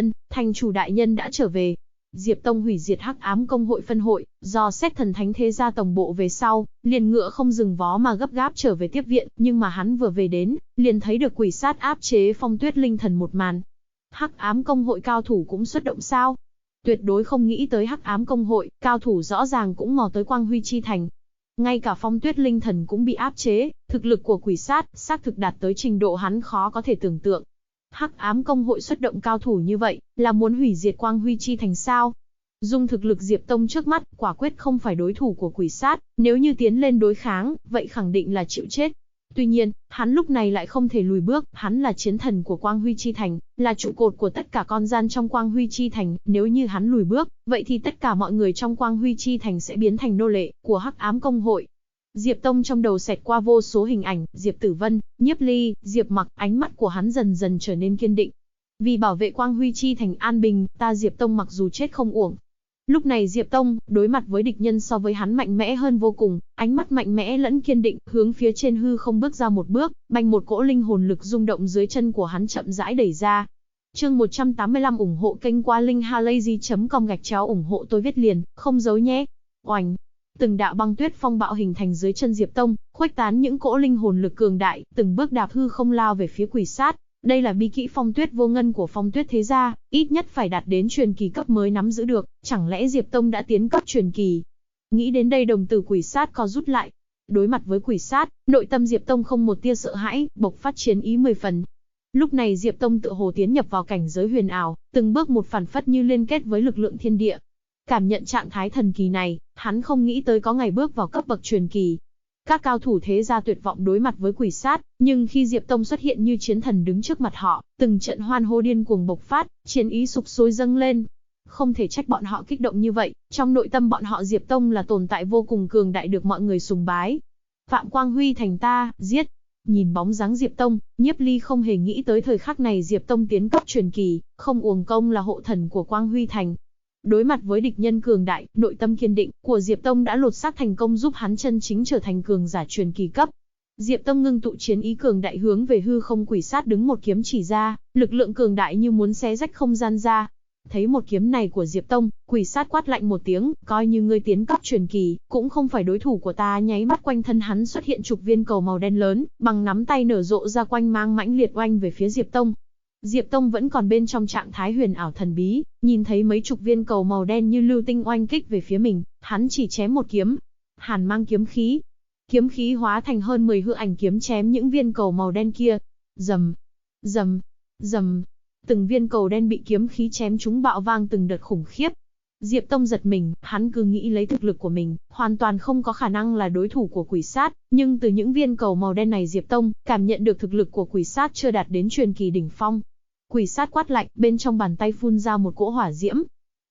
chủ đại nhân đã trở về. Diệp Tông hủy diệt Hắc Ám Công hội phân hội, do xét thần thánh thế gia tổng bộ về sau, liền ngựa không dừng vó mà gấp gáp trở về tiếp viện, nhưng mà hắn vừa về đến, liền thấy được quỷ sát áp chế Phong Tuyết linh thần một màn. Hắc Ám Công hội cao thủ cũng xuất động sao? Tuyệt đối không nghĩ tới Hắc Ám Công hội, cao thủ rõ ràng cũng mò tới Quang Huy Chi Thành. Ngay cả Phong Tuyết linh thần cũng bị áp chế, thực lực của quỷ sát, xác thực đạt tới trình độ hắn khó có thể tưởng tượng. Hắc Ám Công hội xuất động cao thủ như vậy, là muốn hủy diệt Quang Huy Chi Thành sao? Dùng thực lực Diệp Tông trước mắt, quả quyết không phải đối thủ của quỷ sát, nếu như tiến lên đối kháng, vậy khẳng định là chịu chết. Tuy nhiên, hắn lúc này lại không thể lùi bước, hắn là chiến thần của Quang Huy Chi Thành, là trụ cột của tất cả con gian trong Quang Huy Chi Thành, nếu như hắn lùi bước, vậy thì tất cả mọi người trong Quang Huy Chi Thành sẽ biến thành nô lệ của Hắc Ám Công hội. Diệp Tông trong đầu xẹt qua vô số hình ảnh, Diệp Tử Vân, Nhiếp Ly, Diệp Mặc, ánh mắt của hắn dần dần trở nên kiên định. Vì bảo vệ Quang Huy Chi Thành an bình, ta Diệp Tông mặc dù chết không uổng. Lúc này Diệp Tông, đối mặt với địch nhân so với hắn mạnh mẽ hơn vô cùng, ánh mắt mạnh mẽ lẫn kiên định, hướng phía trên hư không bước ra một bước, bành một cỗ linh hồn lực rung động dưới chân của hắn chậm rãi đẩy ra. Chương 185 ủng hộ kênh qua linkhalazy.com ủng hộ tôi viết liền, không giấu nhé. Oành. Từng đạo băng tuyết phong bạo hình thành dưới chân Diệp Tông, khuếch tán những cỗ linh hồn lực cường đại, từng bước đạp hư không lao về phía quỷ sát. Đây là bí kỹ Phong Tuyết vô ngân của Phong Tuyết thế gia, ít nhất phải đạt đến truyền kỳ cấp mới nắm giữ được, chẳng lẽ Diệp Tông đã tiến cấp truyền kỳ? Nghĩ đến đây đồng tử quỷ sát co rút lại. Đối mặt với quỷ sát, nội tâm Diệp Tông không một tia sợ hãi, bộc phát chiến ý 10 phần. Lúc này Diệp Tông tựa hồ tiến nhập vào cảnh giới huyền ảo, từng bước một phản phất như liên kết với lực lượng thiên địa. Cảm nhận trạng thái thần kỳ này, hắn không nghĩ tới có ngày bước vào cấp bậc truyền kỳ. Các cao thủ thế gia tuyệt vọng đối mặt với quỷ sát, nhưng khi Diệp Tông xuất hiện như chiến thần đứng trước mặt họ, từng trận hoan hô điên cuồng bộc phát, chiến ý sục sôi dâng lên. Không thể trách bọn họ kích động như vậy, trong nội tâm bọn họ Diệp Tông là tồn tại vô cùng cường đại được mọi người sùng bái. Phạm Quang Huy Thành ta, giết. Nhìn bóng dáng Diệp Tông, Nhiếp Ly không hề nghĩ tới thời khắc này Diệp Tông tiến cấp truyền kỳ, không uổng công là hộ thần của Quang Huy Thành. Đối mặt với địch nhân cường đại, nội tâm kiên định của Diệp Tông đã lột xác thành công giúp hắn chân chính trở thành cường giả truyền kỳ cấp. Diệp Tông ngưng tụ chiến ý cường đại hướng về hư không quỷ sát đứng một kiếm chỉ ra, lực lượng cường đại như muốn xé rách không gian ra. Thấy một kiếm này của Diệp Tông, quỷ sát quát lạnh một tiếng, coi như ngươi tiến cấp truyền kỳ, cũng không phải đối thủ của ta. Nháy mắt quanh thân hắn xuất hiện chục viên cầu màu đen lớn, bằng nắm tay nở rộ ra quanh mang mãnh liệt oanh về phía Diệp Tông. Diệp Tông vẫn còn bên trong trạng thái huyền ảo thần bí, nhìn thấy mấy chục viên cầu màu đen như lưu tinh oanh kích về phía mình, hắn chỉ chém một kiếm. Hàn mang kiếm khí hóa thành hơn 10 hư ảnh kiếm chém những viên cầu màu đen kia. Rầm, rầm, rầm. Từng viên cầu đen bị kiếm khí chém trúng bạo vang từng đợt khủng khiếp. Diệp Tông giật mình, hắn cứ nghĩ lấy thực lực của mình, hoàn toàn không có khả năng là đối thủ của quỷ sát, nhưng từ những viên cầu màu đen này Diệp Tông cảm nhận được thực lực của quỷ sát chưa đạt đến truyền kỳ đỉnh phong. Quỷ sát quát lạnh, bên trong bàn tay phun ra một cỗ hỏa diễm.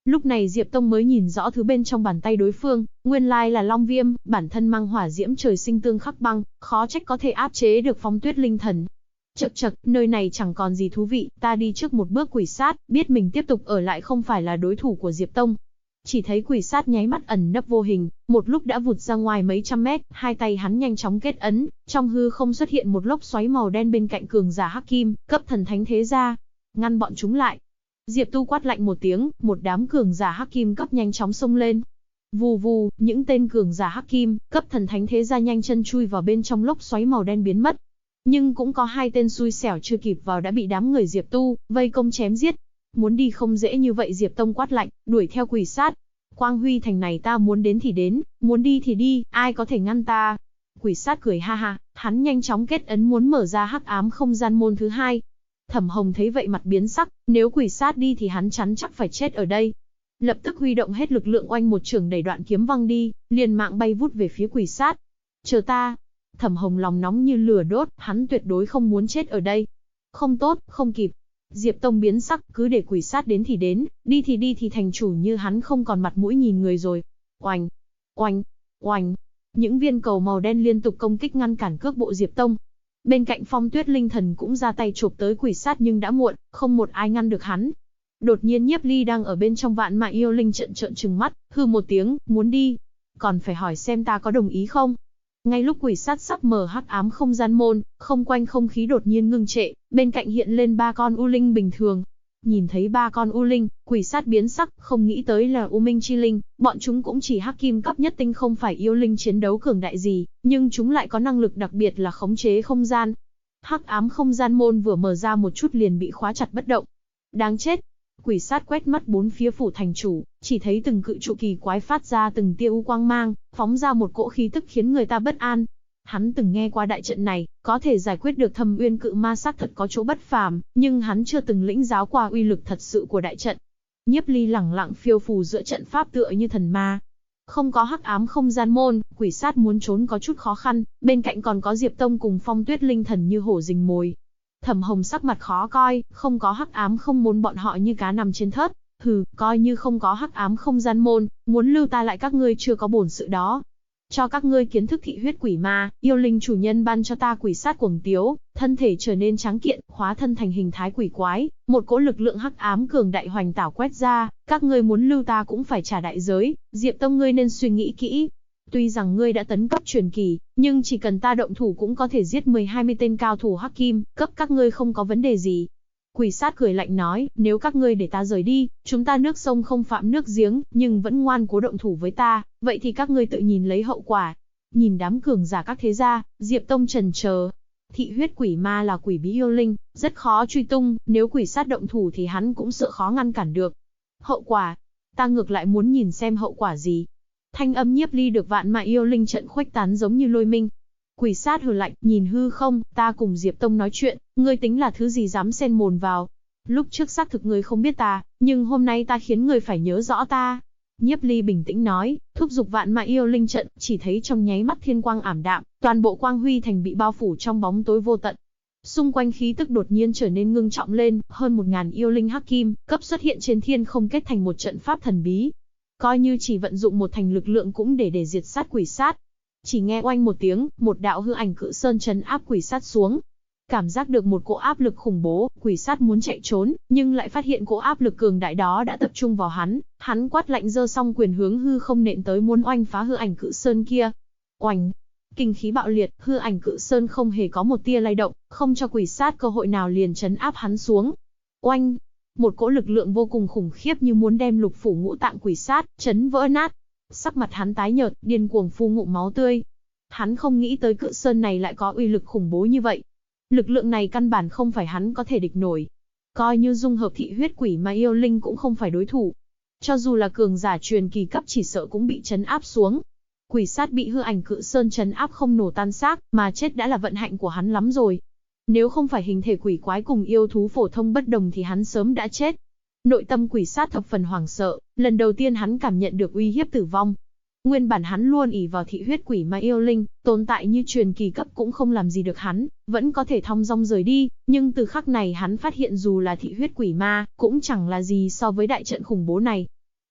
Lúc này Diệp Tông mới nhìn rõ thứ bên trong bàn tay đối phương, nguyên lai là Long Viêm, bản thân mang hỏa diễm trời sinh tương khắc băng, khó trách có thể áp chế được Phong Tuyết Linh Thần. Chậc chậc, nơi này chẳng còn gì thú vị, ta đi trước một bước. Quỷ Sát, biết mình tiếp tục ở lại không phải là đối thủ của Diệp Tông. Chỉ thấy Quỷ Sát nháy mắt ẩn nấp vô hình, một lúc đã vụt ra ngoài mấy trăm mét, hai tay hắn nhanh chóng kết ấn, trong hư không xuất hiện một lốc xoáy màu đen bên cạnh cường giả Hắc Kim, cấp thần thánh thế gia. Ngăn bọn chúng lại. Diệp Tu quát lạnh một tiếng, một đám cường giả Hắc Kim cấp nhanh chóng xông lên. Vù vù, những tên cường giả Hắc Kim, cấp thần thánh thế gia nhanh chân chui vào bên trong lốc xoáy màu đen biến mất. Nhưng cũng có hai tên xui xẻo chưa kịp vào đã bị đám người Diệp Tu vây công chém giết. Muốn đi không dễ như vậy. Diệp Tông quát lạnh, đuổi theo Quỷ Sát. Quang Huy thành này ta muốn đến thì đến, muốn đi thì đi, ai có thể ngăn ta? Quỷ Sát cười ha ha, hắn nhanh chóng kết ấn muốn mở ra hắc ám không gian môn thứ hai. Thẩm Hồng thấy vậy mặt biến sắc, nếu Quỷ Sát đi thì hắn chắn chắc phải chết ở đây. Lập tức huy động hết lực lượng oanh một chưởng đẩy đoạn kiếm văng đi, liền mạng bay vút về phía Quỷ Sát. Chờ ta. Thẩm Hồng lòng nóng như lửa đốt, hắn tuyệt đối không muốn chết ở đây. Không tốt, không kịp. Diệp Tông biến sắc, cứ để Quỷ Sát đến thì đến, đi thì thành chủ như hắn không còn mặt mũi nhìn người rồi. Oanh, oanh, oanh. Những viên cầu màu đen liên tục công kích ngăn cản cước bộ Diệp Tông. Bên cạnh Phong Tuyết Linh Thần cũng ra tay chộp tới Quỷ Sát nhưng đã muộn, không một ai ngăn được hắn. Đột nhiên Nhiếp Ly đang ở bên trong vạn mại yêu linh trận trợn trừng mắt, hừ một tiếng, muốn đi. Còn phải hỏi xem ta có đồng ý không? Ngay lúc Quỷ Sát sắp mở hắc ám không gian môn, không quanh không khí đột nhiên ngưng trệ, bên cạnh hiện lên ba con u linh bình thường. Nhìn thấy ba con u linh, Quỷ Sát biến sắc, không nghĩ tới là u minh chi linh, bọn chúng cũng chỉ hắc kim cấp nhất tinh, không phải yêu linh chiến đấu cường đại gì, nhưng chúng lại có năng lực đặc biệt là khống chế không gian. Hắc ám không gian môn vừa mở ra một chút liền bị khóa chặt bất động. Đáng chết. Quỷ Sát quét mắt bốn phía phủ thành chủ, chỉ thấy từng cự trụ kỳ quái phát ra từng tia u quang mang, phóng ra một cỗ khí tức khiến người ta bất an. Hắn từng nghe qua đại trận này, có thể giải quyết được Thâm Uyên cự ma xác thật có chỗ bất phàm, nhưng hắn chưa từng lĩnh giáo qua uy lực thật sự của đại trận. Nhiếp Ly lẳng lặng phiêu phù giữa trận pháp tựa như thần ma. Không có hắc ám không gian môn, Quỷ Sát muốn trốn có chút khó khăn, bên cạnh còn có Diệp Tông cùng Phong Tuyết Linh Thần như hổ rình mồi. Thẩm Hồng sắc mặt khó coi, không có hắc ám không môn bọn họ như cá nằm trên thớt. Hừ, coi như không có hắc ám không gian môn, muốn lưu ta lại các ngươi chưa có bổn sự đó. Cho các ngươi kiến thức thị huyết quỷ ma, yêu linh chủ nhân ban cho ta. Quỷ Sát cuồng tiếu, thân thể trở nên trắng kiện, hóa thân thành hình thái quỷ quái, một cỗ lực lượng hắc ám cường đại hoành tảo quét ra, các ngươi muốn lưu ta cũng phải trả đại giới, Diệp Tông ngươi nên suy nghĩ kỹ. Tuy rằng ngươi đã tấn cấp truyền kỳ, nhưng chỉ cần ta động thủ cũng có thể giết 10-20 tên cao thủ hắc kim, cấp các ngươi không có vấn đề gì. Quỷ Sát cười lạnh nói, nếu các ngươi để ta rời đi, chúng ta nước sông không phạm nước giếng, nhưng vẫn ngoan cố động thủ với ta, vậy thì các ngươi tự nhìn lấy hậu quả. Nhìn đám cường giả các thế gia, Diệp Tông chần chờ. Thị huyết quỷ ma là quỷ bí yêu linh, rất khó truy tung, nếu Quỷ Sát động thủ thì hắn cũng sợ khó ngăn cản được. Hậu quả? Ta ngược lại muốn nhìn xem hậu quả gì. Thanh âm Nhiếp Ly được vạn mại yêu linh trận khuếch tán giống như lôi minh. Quỷ Sát hừ lạnh, nhìn hư không, ta cùng Diệp Tông nói chuyện, ngươi tính là thứ gì dám xen mồm vào. Lúc trước xác thực ngươi không biết ta, nhưng hôm nay ta khiến ngươi phải nhớ rõ ta. Nhiếp Ly bình tĩnh nói, thúc giục vạn mại yêu linh trận, chỉ thấy trong nháy mắt thiên quang ảm đạm, toàn bộ Quang Huy thành bị bao phủ trong bóng tối vô tận. Xung quanh khí tức đột nhiên trở nên ngưng trọng lên, hơn 1000 yêu linh hắc kim cấp xuất hiện trên thiên không kết thành một trận pháp thần bí. Coi như chỉ vận dụng một thành lực lượng cũng để diệt sát Quỷ Sát. Chỉ nghe oanh một tiếng, một đạo hư ảnh cự sơn trấn áp Quỷ Sát xuống. Cảm giác được một cỗ áp lực khủng bố, Quỷ Sát muốn chạy trốn, nhưng lại phát hiện cỗ áp lực cường đại đó đã tập trung vào hắn. Hắn quát lạnh giơ song quyền hướng hư không nện tới muốn oanh phá hư ảnh cự sơn kia. Oanh! Kinh khí bạo liệt, hư ảnh cự sơn không hề có một tia lay động, không cho Quỷ Sát cơ hội nào liền trấn áp hắn xuống. Oanh! Một cỗ lực lượng vô cùng khủng khiếp như muốn đem lục phủ ngũ tạng Quỷ Sát chấn vỡ nát. Sắc mặt hắn tái nhợt, điên cuồng phun ngụm máu tươi. Hắn không nghĩ tới cự sơn này lại có uy lực khủng bố như vậy. Lực lượng này căn bản không phải hắn có thể địch nổi. Coi như dung hợp thị huyết quỷ mà yêu linh cũng không phải đối thủ. Cho dù là cường giả truyền kỳ cấp chỉ sợ cũng bị trấn áp xuống. Quỷ Sát bị hư ảnh cự sơn trấn áp không nổ tan xác, mà chết đã là vận hạnh của hắn lắm rồi. Nếu không phải hình thể quỷ quái cùng yêu thú phổ thông bất đồng thì hắn sớm đã chết. Nội tâm Quỷ Sát thập phần hoảng sợ, lần đầu tiên hắn cảm nhận được uy hiếp tử vong. Nguyên bản hắn luôn ỷ vào thị huyết quỷ ma yêu linh, tồn tại như truyền kỳ cấp cũng không làm gì được hắn, vẫn có thể thong dong rời đi, nhưng từ khắc này hắn phát hiện dù là thị huyết quỷ ma, cũng chẳng là gì so với đại trận khủng bố này.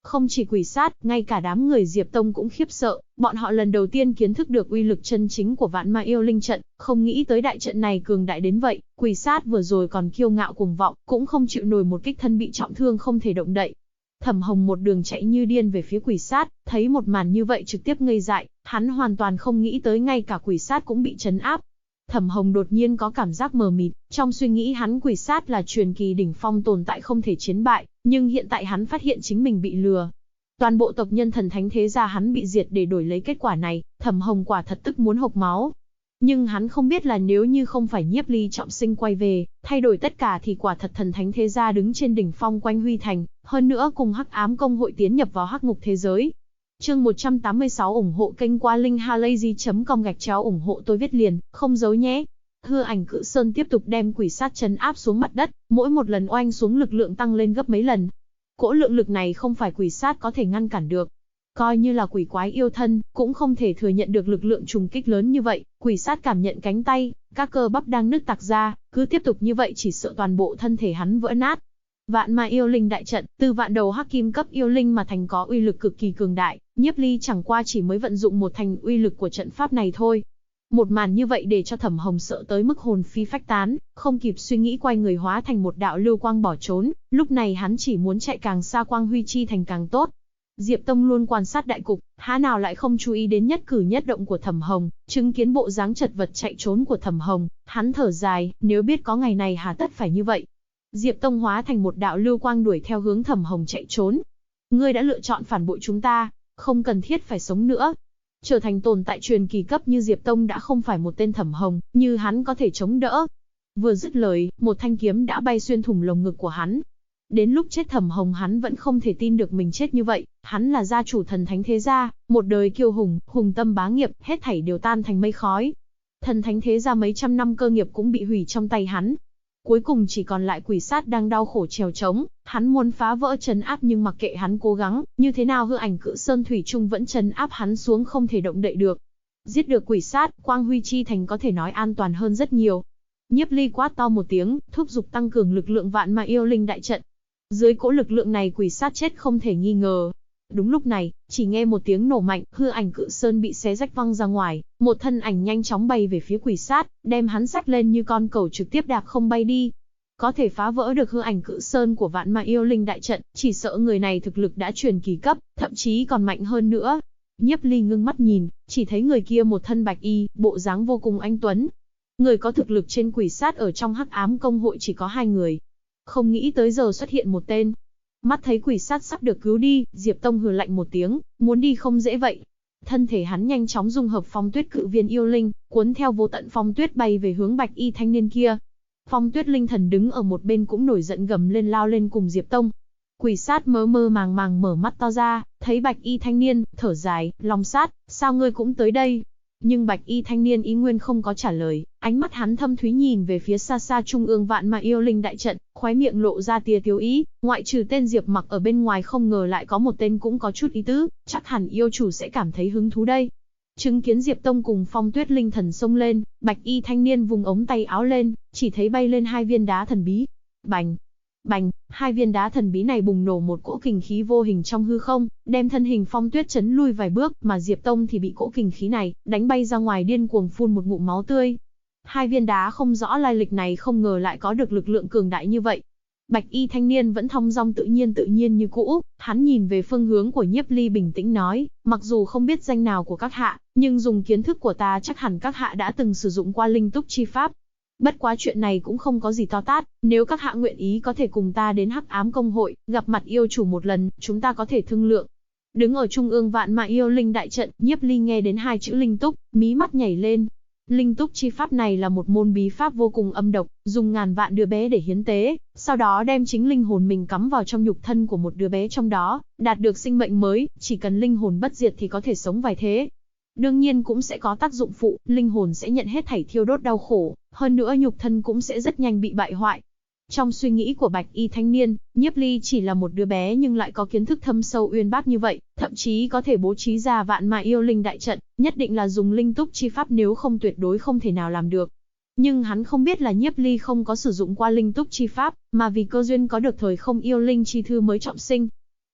Không chỉ quỷ sát, ngay cả đám người Diệp Tông cũng khiếp sợ, bọn họ lần đầu tiên kiến thức được uy lực chân chính của Vạn Ma Yêu Linh trận, không nghĩ tới đại trận này cường đại đến vậy, quỷ sát vừa rồi còn kiêu ngạo cuồng vọng, cũng không chịu nổi một kích thân bị trọng thương không thể động đậy. Thẩm Hồng một đường chạy như điên về phía quỷ sát, thấy một màn như vậy trực tiếp ngây dại, hắn hoàn toàn không nghĩ tới ngay cả quỷ sát cũng bị trấn áp. Thẩm Hồng đột nhiên có cảm giác mờ mịt, trong suy nghĩ hắn quỷ sát là truyền kỳ đỉnh phong tồn tại không thể chiến bại, nhưng hiện tại hắn phát hiện chính mình bị lừa. Toàn bộ tộc nhân thần thánh thế gia hắn bị diệt để đổi lấy kết quả này, Thẩm Hồng quả thật tức muốn hộc máu. Nhưng hắn không biết là nếu như không phải Nhiếp Ly trọng sinh quay về, thay đổi tất cả thì quả thật thần thánh thế gia đứng trên đỉnh phong quanh Huy Thành, hơn nữa cùng Hắc Ám Công hội tiến nhập vào Hắc Ngục thế giới. Chương 186 ủng hộ kênh qua linkhalazy.com ủng hộ tôi viết liền, không giấu nhé. Hư Ảnh Cự Sơn tiếp tục đem quỷ sát trấn áp xuống mặt đất, mỗi một lần oanh xuống lực lượng tăng lên gấp mấy lần. Cỗ lượng lực này không phải quỷ sát có thể ngăn cản được. Coi như là quỷ quái yêu thân, cũng không thể thừa nhận được lực lượng trùng kích lớn như vậy. Quỷ sát cảm nhận cánh tay, các cơ bắp đang nứt tạc ra, cứ tiếp tục như vậy chỉ sợ toàn bộ thân thể hắn vỡ nát. Vạn Ma Yêu Linh đại trận, từ vạn đầu hắc kim cấp yêu linh mà thành có uy lực cực kỳ cường đại, Nhiếp Ly chẳng qua chỉ mới vận dụng một thành uy lực của trận pháp này thôi. Một màn như vậy để cho Thẩm Hồng sợ tới mức hồn phi phách tán, không kịp suy nghĩ quay người hóa thành một đạo lưu quang bỏ trốn, lúc này hắn chỉ muốn chạy càng xa quang huy chi thành càng tốt. Diệp Tông luôn quan sát đại cục, há nào lại không chú ý đến nhất cử nhất động của Thẩm Hồng, chứng kiến bộ dáng chật vật chạy trốn của Thẩm Hồng, hắn thở dài, nếu biết có ngày này hà tất phải như vậy. Diệp Tông hóa thành một đạo lưu quang đuổi theo hướng Thẩm Hồng chạy trốn. Ngươi đã lựa chọn phản bội chúng ta, không cần thiết phải sống nữa. Trở thành tồn tại truyền kỳ cấp như Diệp Tông đã không phải một tên Thẩm Hồng, như hắn có thể chống đỡ. Vừa dứt lời, một thanh kiếm đã bay xuyên thủng lồng ngực của hắn. Đến lúc chết Thẩm Hồng hắn vẫn không thể tin được mình chết như vậy, hắn là gia chủ thần thánh thế gia, một đời kiêu hùng, hùng tâm bá nghiệp, hết thảy đều tan thành mây khói. Thần thánh thế gia mấy trăm năm cơ nghiệp cũng bị hủy trong tay hắn. Cuối cùng chỉ còn lại quỷ sát đang đau khổ trèo trống, hắn muốn phá vỡ trấn áp nhưng mặc kệ hắn cố gắng, như thế nào Hư Ảnh Cự Sơn thủy chung vẫn trấn áp hắn xuống không thể động đậy được. Giết được quỷ sát, Quang Huy Chi Thành có thể nói an toàn hơn rất nhiều. Nhiếp Ly quát to một tiếng, thúc giục tăng cường lực lượng Vạn Ma Yêu Linh đại trận. Dưới cỗ lực lượng này quỷ sát chết không thể nghi ngờ. Đúng lúc này, chỉ nghe một tiếng nổ mạnh, Hư Ảnh Cự Sơn bị xé rách văng ra ngoài, một thân ảnh nhanh chóng bay về phía quỷ sát, đem hắn xách lên như con cẩu trực tiếp đạp không bay đi. Có thể phá vỡ được Hư Ảnh Cự Sơn của Vạn Ma Yêu Linh đại trận, chỉ sợ người này thực lực đã truyền kỳ cấp, thậm chí còn mạnh hơn nữa. Nhiếp Ly ngưng mắt nhìn, chỉ thấy người kia một thân bạch y, bộ dáng vô cùng anh tuấn. Người có thực lực trên quỷ sát ở trong Hắc Ám Công hội chỉ có 2 người. Không nghĩ tới giờ xuất hiện một tên. Mắt thấy quỷ sát sắp được cứu đi, Diệp Tông hừ lạnh một tiếng, muốn đi không dễ vậy. Thân thể hắn nhanh chóng dung hợp phong tuyết cự viên yêu linh, cuốn theo vô tận phong tuyết bay về hướng bạch y thanh niên kia. Phong tuyết linh thần đứng ở một bên cũng nổi giận gầm lên lao lên cùng Diệp Tông. Quỷ sát mơ mơ màng màng mở mắt to ra, thấy bạch y thanh niên, thở dài, Long Sát, sao ngươi cũng tới đây? Nhưng bạch y thanh niên ý nguyên không có trả lời, ánh mắt hắn thâm thúy nhìn về phía xa xa trung ương Vạn Ma Yêu Linh đại trận, khóe miệng lộ ra tia tiếu ý, ngoại trừ tên Diệp Mặc ở bên ngoài không ngờ lại có một tên cũng có chút ý tứ, chắc hẳn yêu chủ sẽ cảm thấy hứng thú đây. Chứng kiến Diệp Tông cùng phong tuyết linh thần xông lên, bạch y thanh niên vùng ống tay áo lên, chỉ thấy bay lên 2 viên đá thần bí. Bành! Bành! 2 viên đá thần bí này bùng nổ một cỗ kình khí vô hình trong hư không, đem thân hình phong tuyết chấn lui vài bước, mà Diệp Tông thì bị cỗ kình khí này đánh bay ra ngoài điên cuồng phun một ngụm máu tươi. 2 viên đá không rõ lai lịch này không ngờ lại có được lực lượng cường đại như vậy. Bạch y thanh niên vẫn thong dong tự nhiên như cũ, hắn nhìn về phương hướng của Nhiếp Ly bình tĩnh nói, mặc dù không biết danh nào của các hạ, nhưng dùng kiến thức của ta chắc hẳn các hạ đã từng sử dụng qua linh túc chi pháp. Bất quá chuyện này cũng không có gì to tát, nếu các hạ nguyện ý có thể cùng ta đến Hắc Ám Công hội, gặp mặt yêu chủ một lần, chúng ta có thể thương lượng. Đứng ở trung ương Vạn Ma Yêu Linh đại trận, Nhiếp Ly nghe đến 2 chữ linh túc, mí mắt nhảy lên. Linh túc chi pháp này là một môn bí pháp vô cùng âm độc, dùng ngàn vạn đứa bé để hiến tế, sau đó đem chính linh hồn mình cắm vào trong nhục thân của một đứa bé trong đó, đạt được sinh mệnh mới, chỉ cần linh hồn bất diệt thì có thể sống vài thế. Đương nhiên cũng sẽ có tác dụng phụ, linh hồn sẽ nhận hết thảy thiêu đốt đau khổ, hơn nữa nhục thân cũng sẽ rất nhanh bị bại hoại. Trong suy nghĩ của bạch y thanh niên, Nhiếp Ly chỉ là một đứa bé nhưng lại có kiến thức thâm sâu uyên bác như vậy, thậm chí có thể bố trí ra Vạn Ma Yêu Linh đại trận, nhất định là dùng linh túc chi pháp nếu không tuyệt đối không thể nào làm được. Nhưng hắn không biết là Nhiếp Ly không có sử dụng qua linh túc chi pháp, mà vì cơ duyên có được thời không yêu linh chi thư mới trọng sinh.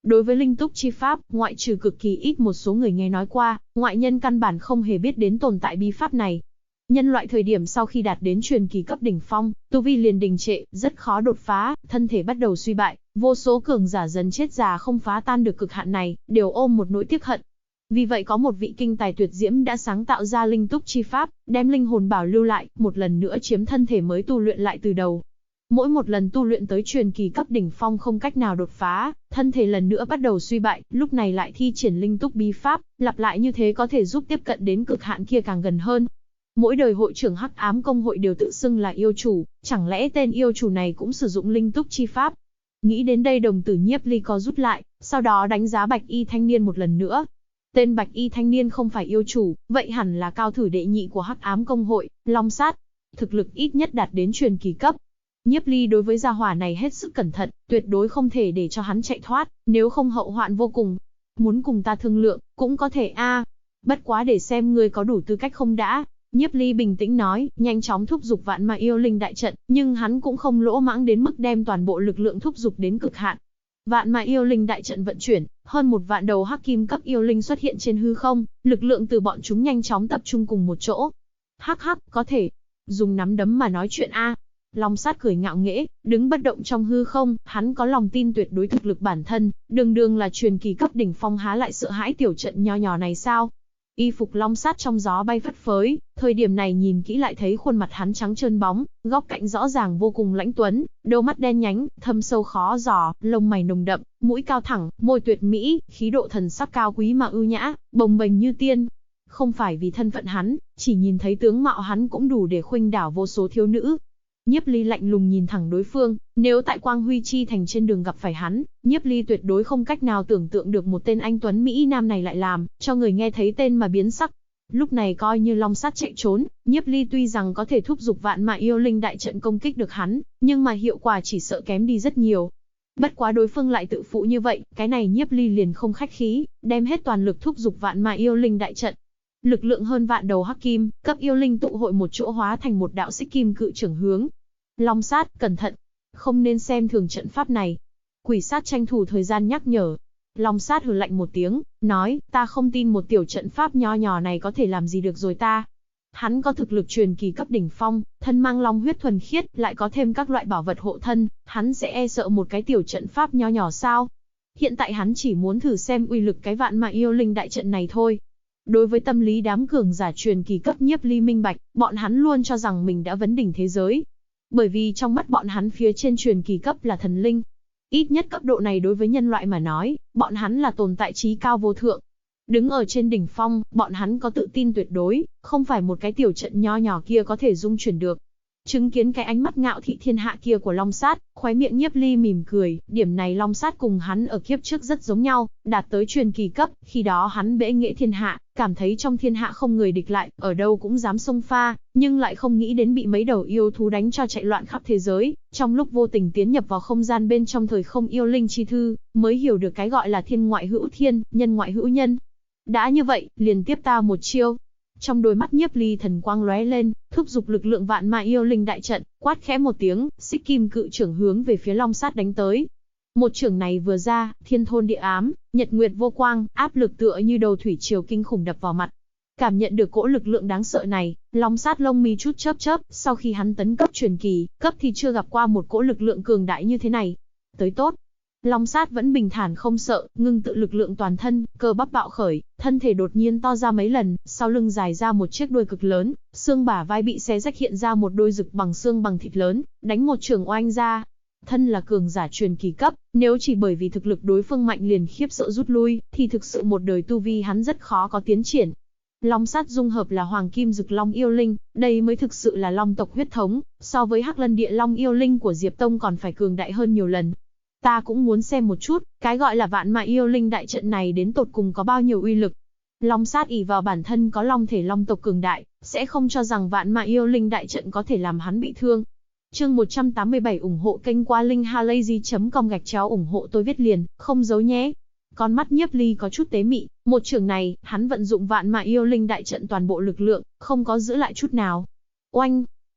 Đối với linh túc chi pháp, ngoại trừ cực kỳ ít một số người nghe nói qua, ngoại nhân căn bản không hề biết đến tồn tại bí pháp này. Nhân loại thời điểm sau khi đạt đến truyền kỳ cấp đỉnh phong, tu vi liền đình trệ, rất khó đột phá, thân thể bắt đầu suy bại, vô số cường giả dần chết già không phá tan được cực hạn này, đều ôm một nỗi tiếc hận. Vì vậy có một vị kinh tài tuyệt diễm đã sáng tạo ra linh túc chi pháp, đem linh hồn bảo lưu lại, một lần nữa chiếm thân thể mới tu luyện lại từ đầu. Mỗi một lần tu luyện tới truyền kỳ cấp đỉnh phong không cách nào đột phá, thân thể lần nữa bắt đầu suy bại, lúc này lại thi triển linh túc bí pháp, lặp lại như thế có thể giúp tiếp cận đến cực hạn kia càng gần hơn. Mỗi đời hội trưởng Hắc Ám Công hội đều tự xưng là yêu chủ, chẳng lẽ tên yêu chủ này cũng sử dụng linh túc chi pháp? Nghĩ đến đây đồng tử Nhiếp Ly co rút lại, sau đó đánh giá Bạch Y thanh niên một lần nữa. Tên Bạch Y thanh niên không phải yêu chủ, vậy hẳn là cao thủ đệ nhị của Hắc Ám Công hội, Long Sát. Thực lực ít nhất đạt đến truyền kỳ cấp. Nhiếp Ly đối với gia hỏa này hết sức cẩn thận, tuyệt đối không thể để cho hắn chạy thoát, nếu không hậu hoạn vô cùng. Muốn cùng ta thương lượng, cũng có thể a. Bất quá để xem ngươi có đủ tư cách không đã. Nhiếp Ly bình tĩnh nói, nhanh chóng thúc giục vạn ma yêu linh đại trận, nhưng hắn cũng không lỗ mãng đến mức đem toàn bộ lực lượng thúc giục đến cực hạn. Vạn ma yêu linh đại trận vận chuyển, hơn 1 vạn đầu hắc kim cấp yêu linh xuất hiện trên hư không, lực lượng từ bọn chúng nhanh chóng tập trung cùng một chỗ. Hắc hắc, có thể. Dùng nắm đấm mà nói chuyện a. Long Sát cười ngạo nghễ, đứng bất động trong hư không, hắn có lòng tin tuyệt đối thực lực bản thân, đường đường là truyền kỳ cấp đỉnh phong há lại sợ hãi tiểu trận nho nhỏ này sao? Y phục Long Sát trong gió bay phất phới, thời điểm này nhìn kỹ lại thấy khuôn mặt hắn trắng trơn bóng, góc cạnh rõ ràng vô cùng lãnh tuấn, đôi mắt đen nhánh, thâm sâu khó dò, lông mày nồng đậm, mũi cao thẳng, môi tuyệt mỹ, khí độ thần sắc cao quý mà ưu nhã, bồng bềnh như tiên. Không phải vì thân phận hắn, chỉ nhìn thấy tướng mạo hắn cũng đủ để khuynh đảo vô số thiếu nữ. Nhiếp Ly lạnh lùng nhìn thẳng đối phương, nếu tại Quang Huy Chi thành trên đường gặp phải hắn, Nhiếp Ly tuyệt đối không cách nào tưởng tượng được một tên anh tuấn Mỹ Nam này lại làm cho người nghe thấy tên mà biến sắc. Lúc này coi như Long Sát chạy trốn, Nhiếp Ly tuy rằng có thể thúc giục vạn ma yêu linh đại trận công kích được hắn, nhưng mà hiệu quả chỉ sợ kém đi rất nhiều. Bất quá đối phương lại tự phụ như vậy, cái này Nhiếp Ly liền không khách khí, đem hết toàn lực thúc giục vạn ma yêu linh đại trận. Lực lượng hơn vạn đầu hắc kim, cấp yêu linh tụ hội một chỗ hóa thành một đạo xích kim cự trưởng hướng. Long Sát, cẩn thận, không nên xem thường trận pháp này. Quỷ Sát tranh thủ thời gian nhắc nhở. Long Sát hừ lạnh một tiếng, nói, ta không tin một tiểu trận pháp nho nhỏ này có thể làm gì được rồi ta. Hắn có thực lực truyền kỳ cấp đỉnh phong, thân mang long huyết thuần khiết, lại có thêm các loại bảo vật hộ thân, hắn sẽ e sợ một cái tiểu trận pháp nho nhỏ sao? Hiện tại hắn chỉ muốn thử xem uy lực cái vạn ma yêu linh đại trận này thôi. Đối với tâm lý đám cường giả truyền kỳ cấp Nhiếp Ly minh bạch, bọn hắn luôn cho rằng mình đã vấn đỉnh thế giới. Bởi vì trong mắt bọn hắn phía trên truyền kỳ cấp là thần linh. Ít nhất cấp độ này đối với nhân loại mà nói, bọn hắn là tồn tại trí cao vô thượng. Đứng ở trên đỉnh phong, bọn hắn có tự tin tuyệt đối, không phải một cái tiểu trận nho nhỏ kia có thể dung chuyển được. Chứng kiến cái ánh mắt ngạo thị thiên hạ kia của Long Sát, khóe miệng Nhiếp Ly mỉm cười, điểm này Long Sát cùng hắn ở kiếp trước rất giống nhau, đạt tới truyền kỳ cấp, khi đó hắn bẽ nghệ thiên hạ, cảm thấy trong thiên hạ không người địch lại, ở đâu cũng dám xông pha, nhưng lại không nghĩ đến bị mấy đầu yêu thú đánh cho chạy loạn khắp thế giới, trong lúc vô tình tiến nhập vào không gian bên trong thời không yêu linh chi thư, mới hiểu được cái gọi là thiên ngoại hữu thiên, nhân ngoại hữu nhân. Đã như vậy, liền tiếp ta một chiêu. Trong đôi mắt Nhiếp Ly thần quang lóe lên, thúc giục lực lượng vạn ma yêu linh đại trận, quát khẽ một tiếng, xích kim cự trưởng hướng về phía Long Sát đánh tới. Một trưởng này vừa ra, thiên thôn địa ám, nhật nguyệt vô quang, áp lực tựa như đầu thủy triều kinh khủng đập vào mặt. Cảm nhận được cỗ lực lượng đáng sợ này, Long Sát lông mi chút chớp chớp, sau khi hắn tấn cấp truyền kỳ, cấp thì chưa gặp qua một cỗ lực lượng cường đại như thế này. Tới tốt. Long Sát vẫn bình thản không sợ, ngưng tự lực lượng toàn thân, cơ bắp bạo khởi, thân thể đột nhiên to ra mấy lần, sau lưng dài ra một chiếc đuôi cực lớn, xương bả vai bị xé rách hiện ra một đôi rực bằng xương bằng thịt lớn, đánh một chưởng oanh ra. Thân là cường giả truyền kỳ cấp, nếu chỉ bởi vì thực lực đối phương mạnh liền khiếp sợ rút lui, thì thực sự một đời tu vi hắn rất khó có tiến triển. Long Sát dung hợp là Hoàng Kim Dực Long yêu linh, đây mới thực sự là Long tộc huyết thống, so với Hắc Lân Địa Long yêu linh của Diệp Tông còn phải cường đại hơn nhiều lần. Ta cũng muốn xem một chút, cái gọi là vạn ma yêu linh đại trận này đến tột cùng có bao nhiêu uy lực. Long Sát ỷ vào bản thân có long thể long tộc cường đại, sẽ không cho rằng vạn ma yêu linh đại trận có thể làm hắn bị thương. Chương 187 ủng hộ kênh qua linkhalazy.com ủng hộ tôi viết liền, không giấu nhé. Con mắt Nhiếp Ly có chút tế mị, một trường này, hắn vận dụng vạn ma yêu linh đại trận toàn bộ lực lượng, không có giữ lại chút nào. Oanh!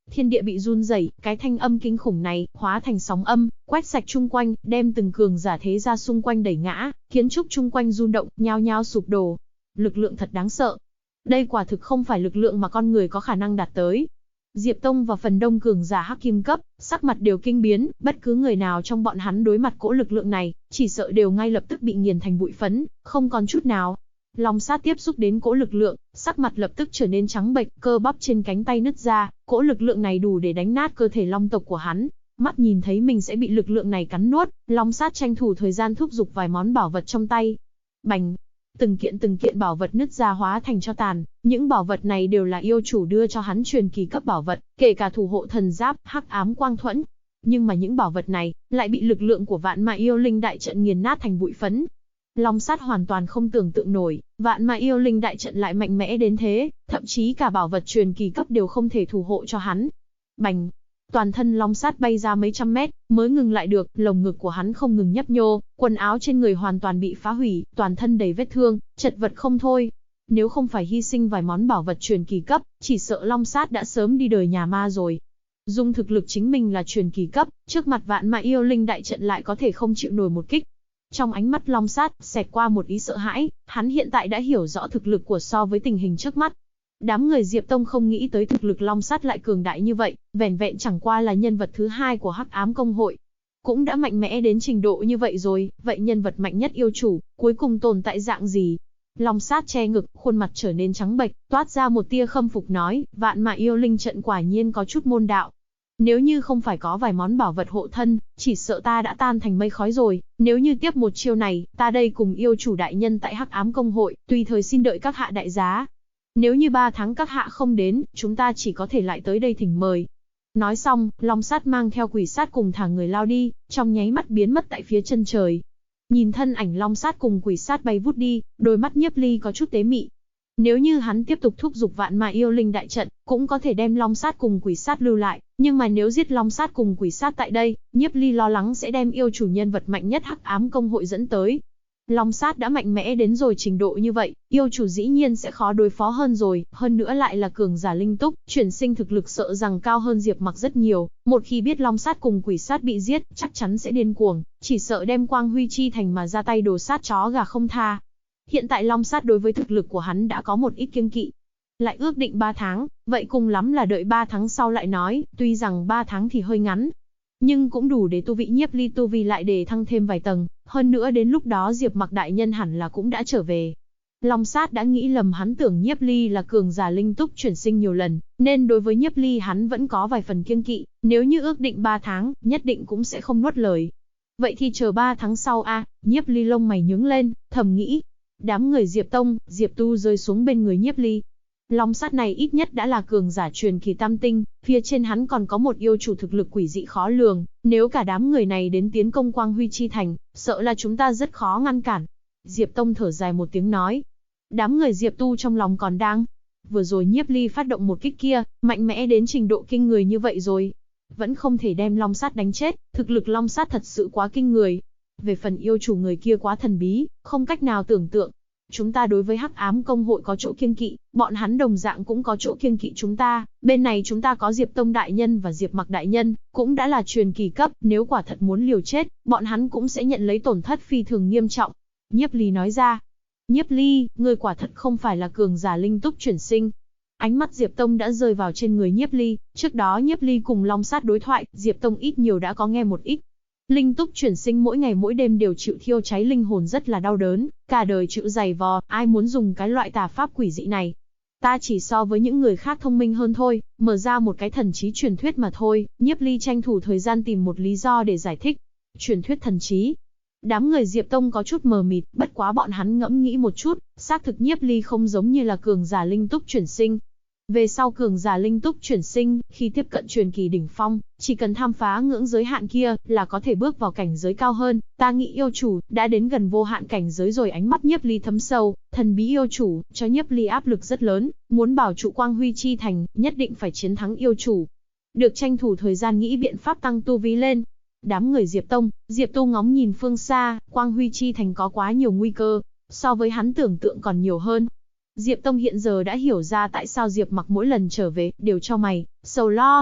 Thiên địa bị run rẩy, cái thanh âm kinh khủng này hóa thành sóng âm, quét sạch chung quanh, đem từng cường giả thế gia xung quanh đẩy ngã, kiến trúc chung quanh rung động, nhao nhao sụp đổ. Lực lượng thật đáng sợ. Đây quả thực không phải lực lượng mà con người có khả năng đạt tới. Diệp Tông và phần đông cường giả hắc kim cấp, sắc mặt đều kinh biến, bất cứ người nào trong bọn hắn đối mặt cỗ lực lượng này, chỉ sợ đều ngay lập tức bị nghiền thành bụi phấn, không còn chút nào. Long Sát tiếp xúc đến cỗ lực lượng, sắc mặt lập tức trở nên trắng bệch, cơ bắp trên cánh tay nứt ra, cỗ lực lượng này đủ để đánh nát cơ thể long tộc của hắn. Mắt nhìn thấy mình sẽ bị lực lượng này cắn nuốt, Long Sát tranh thủ thời gian thúc giục vài món bảo vật trong tay. Bành! Từng kiện bảo vật nứt ra hóa thành tro tàn, những bảo vật này đều là yêu chủ đưa cho hắn truyền kỳ cấp bảo vật, kể cả thủ hộ thần giáp, hắc ám quang thuẫn. Nhưng mà những bảo vật này lại bị lực lượng của Vạn Mã Yêu Linh đại trận nghiền nát thành bụi phấn. Long Sát hoàn toàn không tưởng tượng nổi, Vạn Mã Yêu Linh đại trận lại mạnh mẽ đến thế, thậm chí cả bảo vật truyền kỳ cấp đều không thể thủ hộ cho hắn. Bành! Toàn thân Long Sát bay ra mấy trăm mét, mới ngừng lại được, lồng ngực của hắn không ngừng nhấp nhô, quần áo trên người hoàn toàn bị phá hủy, toàn thân đầy vết thương, chật vật không thôi. Nếu không phải hy sinh vài món bảo vật truyền kỳ cấp, chỉ sợ Long Sát đã sớm đi đời nhà ma rồi. Dùng thực lực chính mình là truyền kỳ cấp, trước mặt Vạn Mã Yêu Linh đại trận lại có thể không chịu nổi một kích. Trong ánh mắt Long Sát xẹt qua một ý sợ hãi, hắn hiện tại đã hiểu rõ thực lực của so với tình hình trước mắt. Đám người Diệp Tông không nghĩ tới thực lực Long Sát lại cường đại như vậy, vẻn vẹn chẳng qua là nhân vật thứ hai của Hắc Ám Công hội. Cũng đã mạnh mẽ đến trình độ như vậy rồi, vậy nhân vật mạnh nhất yêu chủ, cuối cùng tồn tại dạng gì? Long Sát che ngực, khuôn mặt trở nên trắng bệch, toát ra một tia khâm phục nói, Vạn Mã Yêu Linh trận quả nhiên có chút môn đạo. Nếu như không phải có vài món bảo vật hộ thân, chỉ sợ ta đã tan thành mây khói rồi, nếu như tiếp một chiêu này, ta đây cùng yêu chủ đại nhân tại Hắc Ám Công hội, tùy thời xin đợi các hạ đại giá. Nếu như 3 tháng các hạ không đến, chúng ta chỉ có thể lại tới đây thỉnh mời. Nói xong, Long Sát mang theo Quỷ Sát cùng thả người lao đi, trong nháy mắt biến mất tại phía chân trời. Nhìn thân ảnh Long Sát cùng Quỷ Sát bay vút đi, đôi mắt Nhiếp Ly có chút tế mị. Nếu như hắn tiếp tục thúc giục Vạn Mã Yêu Linh đại trận, cũng có thể đem Long Sát cùng Quỷ Sát lưu lại, nhưng mà nếu giết Long Sát cùng Quỷ Sát tại đây, Nhiếp Ly lo lắng sẽ đem yêu chủ nhân vật mạnh nhất Hắc Ám Công hội dẫn tới. Long Sát đã mạnh mẽ đến rồi trình độ như vậy, yêu chủ dĩ nhiên sẽ khó đối phó hơn rồi, hơn nữa lại là cường giả linh túc, chuyển sinh thực lực sợ rằng cao hơn Diệp Mặc rất nhiều, một khi biết Long Sát cùng Quỷ Sát bị giết, chắc chắn sẽ điên cuồng, chỉ sợ đem Quang Huy Chi Thành mà ra tay đồ sát chó gà không tha. Hiện tại Long Sát đối với thực lực của hắn đã có một ít kiêng kỵ. Lại ước định 3 tháng, vậy cùng lắm là đợi 3 tháng sau lại nói, tuy rằng 3 tháng thì hơi ngắn, nhưng cũng đủ để tu vị Nhiếp Ly tu vi lại để thăng thêm vài tầng, hơn nữa đến lúc đó Diệp Mặc đại nhân hẳn là cũng đã trở về. Long Sát đã nghĩ lầm, hắn tưởng Nhiếp Ly là cường giả linh túc chuyển sinh nhiều lần, nên đối với Nhiếp Ly hắn vẫn có vài phần kiêng kỵ, nếu như ước định 3 tháng, nhất định cũng sẽ không nuốt lời. Vậy thì chờ 3 tháng sau a, Nhiếp Ly lông mày nhướng lên, thầm nghĩ. Đám người Diệp Tông, Diệp Tu rơi xuống bên người Nhiếp Ly. Long Sát này ít nhất đã là cường giả truyền kỳ tam tinh, phía trên hắn còn có một yêu chủ thực lực quỷ dị khó lường, nếu cả đám người này đến tiến công Quang Huy Chi Thành, sợ là chúng ta rất khó ngăn cản. Diệp Tông thở dài một tiếng nói. Đám người Diệp Tu trong lòng còn đang. Vừa rồi Nhiếp Ly phát động một kích kia, mạnh mẽ đến trình độ kinh người như vậy rồi. Vẫn không thể đem Long Sát đánh chết, thực lực Long Sát thật sự quá kinh người. Về phần yêu chủ người kia quá thần bí, không cách nào tưởng tượng. Chúng ta đối với Hắc Ám Công hội có chỗ kiêng kỵ, bọn hắn đồng dạng cũng có chỗ kiêng kỵ chúng ta, bên này chúng ta có Diệp Tông đại nhân và Diệp Mặc đại nhân, cũng đã là truyền kỳ cấp, nếu quả thật muốn liều chết, bọn hắn cũng sẽ nhận lấy tổn thất phi thường nghiêm trọng. Nhiếp Ly nói ra. Nhiếp Ly, ngươi quả thật không phải là cường giả linh túc chuyển sinh. Ánh mắt Diệp Tông đã rơi vào trên người Nhiếp Ly, trước đó Nhiếp Ly cùng Long Sát đối thoại, Diệp Tông ít nhiều đã có nghe một ít. Linh túc chuyển sinh mỗi ngày mỗi đêm đều chịu thiêu cháy linh hồn rất là đau đớn, cả đời chịu giày vò, ai muốn dùng cái loại tà pháp quỷ dị này. Ta chỉ so với những người khác thông minh hơn thôi, mở ra một cái thần trí truyền thuyết mà thôi. Nhiếp Ly tranh thủ thời gian tìm một lý do để giải thích. Truyền thuyết thần trí. Đám người Diệp Tông có chút mờ mịt, bất quá bọn hắn ngẫm nghĩ một chút, xác thực Nhiếp Ly không giống như là cường giả linh túc chuyển sinh. Về sau cường giả linh túc chuyển sinh, khi tiếp cận truyền kỳ đỉnh phong, chỉ cần tham phá ngưỡng giới hạn kia, là có thể bước vào cảnh giới cao hơn. Ta nghĩ yêu chủ, đã đến gần vô hạn cảnh giới rồi. Ánh mắt Nhiếp Ly thấm sâu, thần bí yêu chủ, cho Nhiếp Ly áp lực rất lớn, muốn bảo trụ Quang Huy Chi Thành, nhất định phải chiến thắng yêu chủ. Được tranh thủ thời gian nghĩ biện pháp tăng tu vi lên. Đám người Diệp Tông, Diệp Tu ngóng nhìn phương xa, Quang Huy Chi Thành có quá nhiều nguy cơ, so với hắn tưởng tượng còn nhiều hơn. Diệp Tông hiện giờ đã hiểu ra tại sao Diệp Mặc mỗi lần trở về, đều cho mày, sầu lo.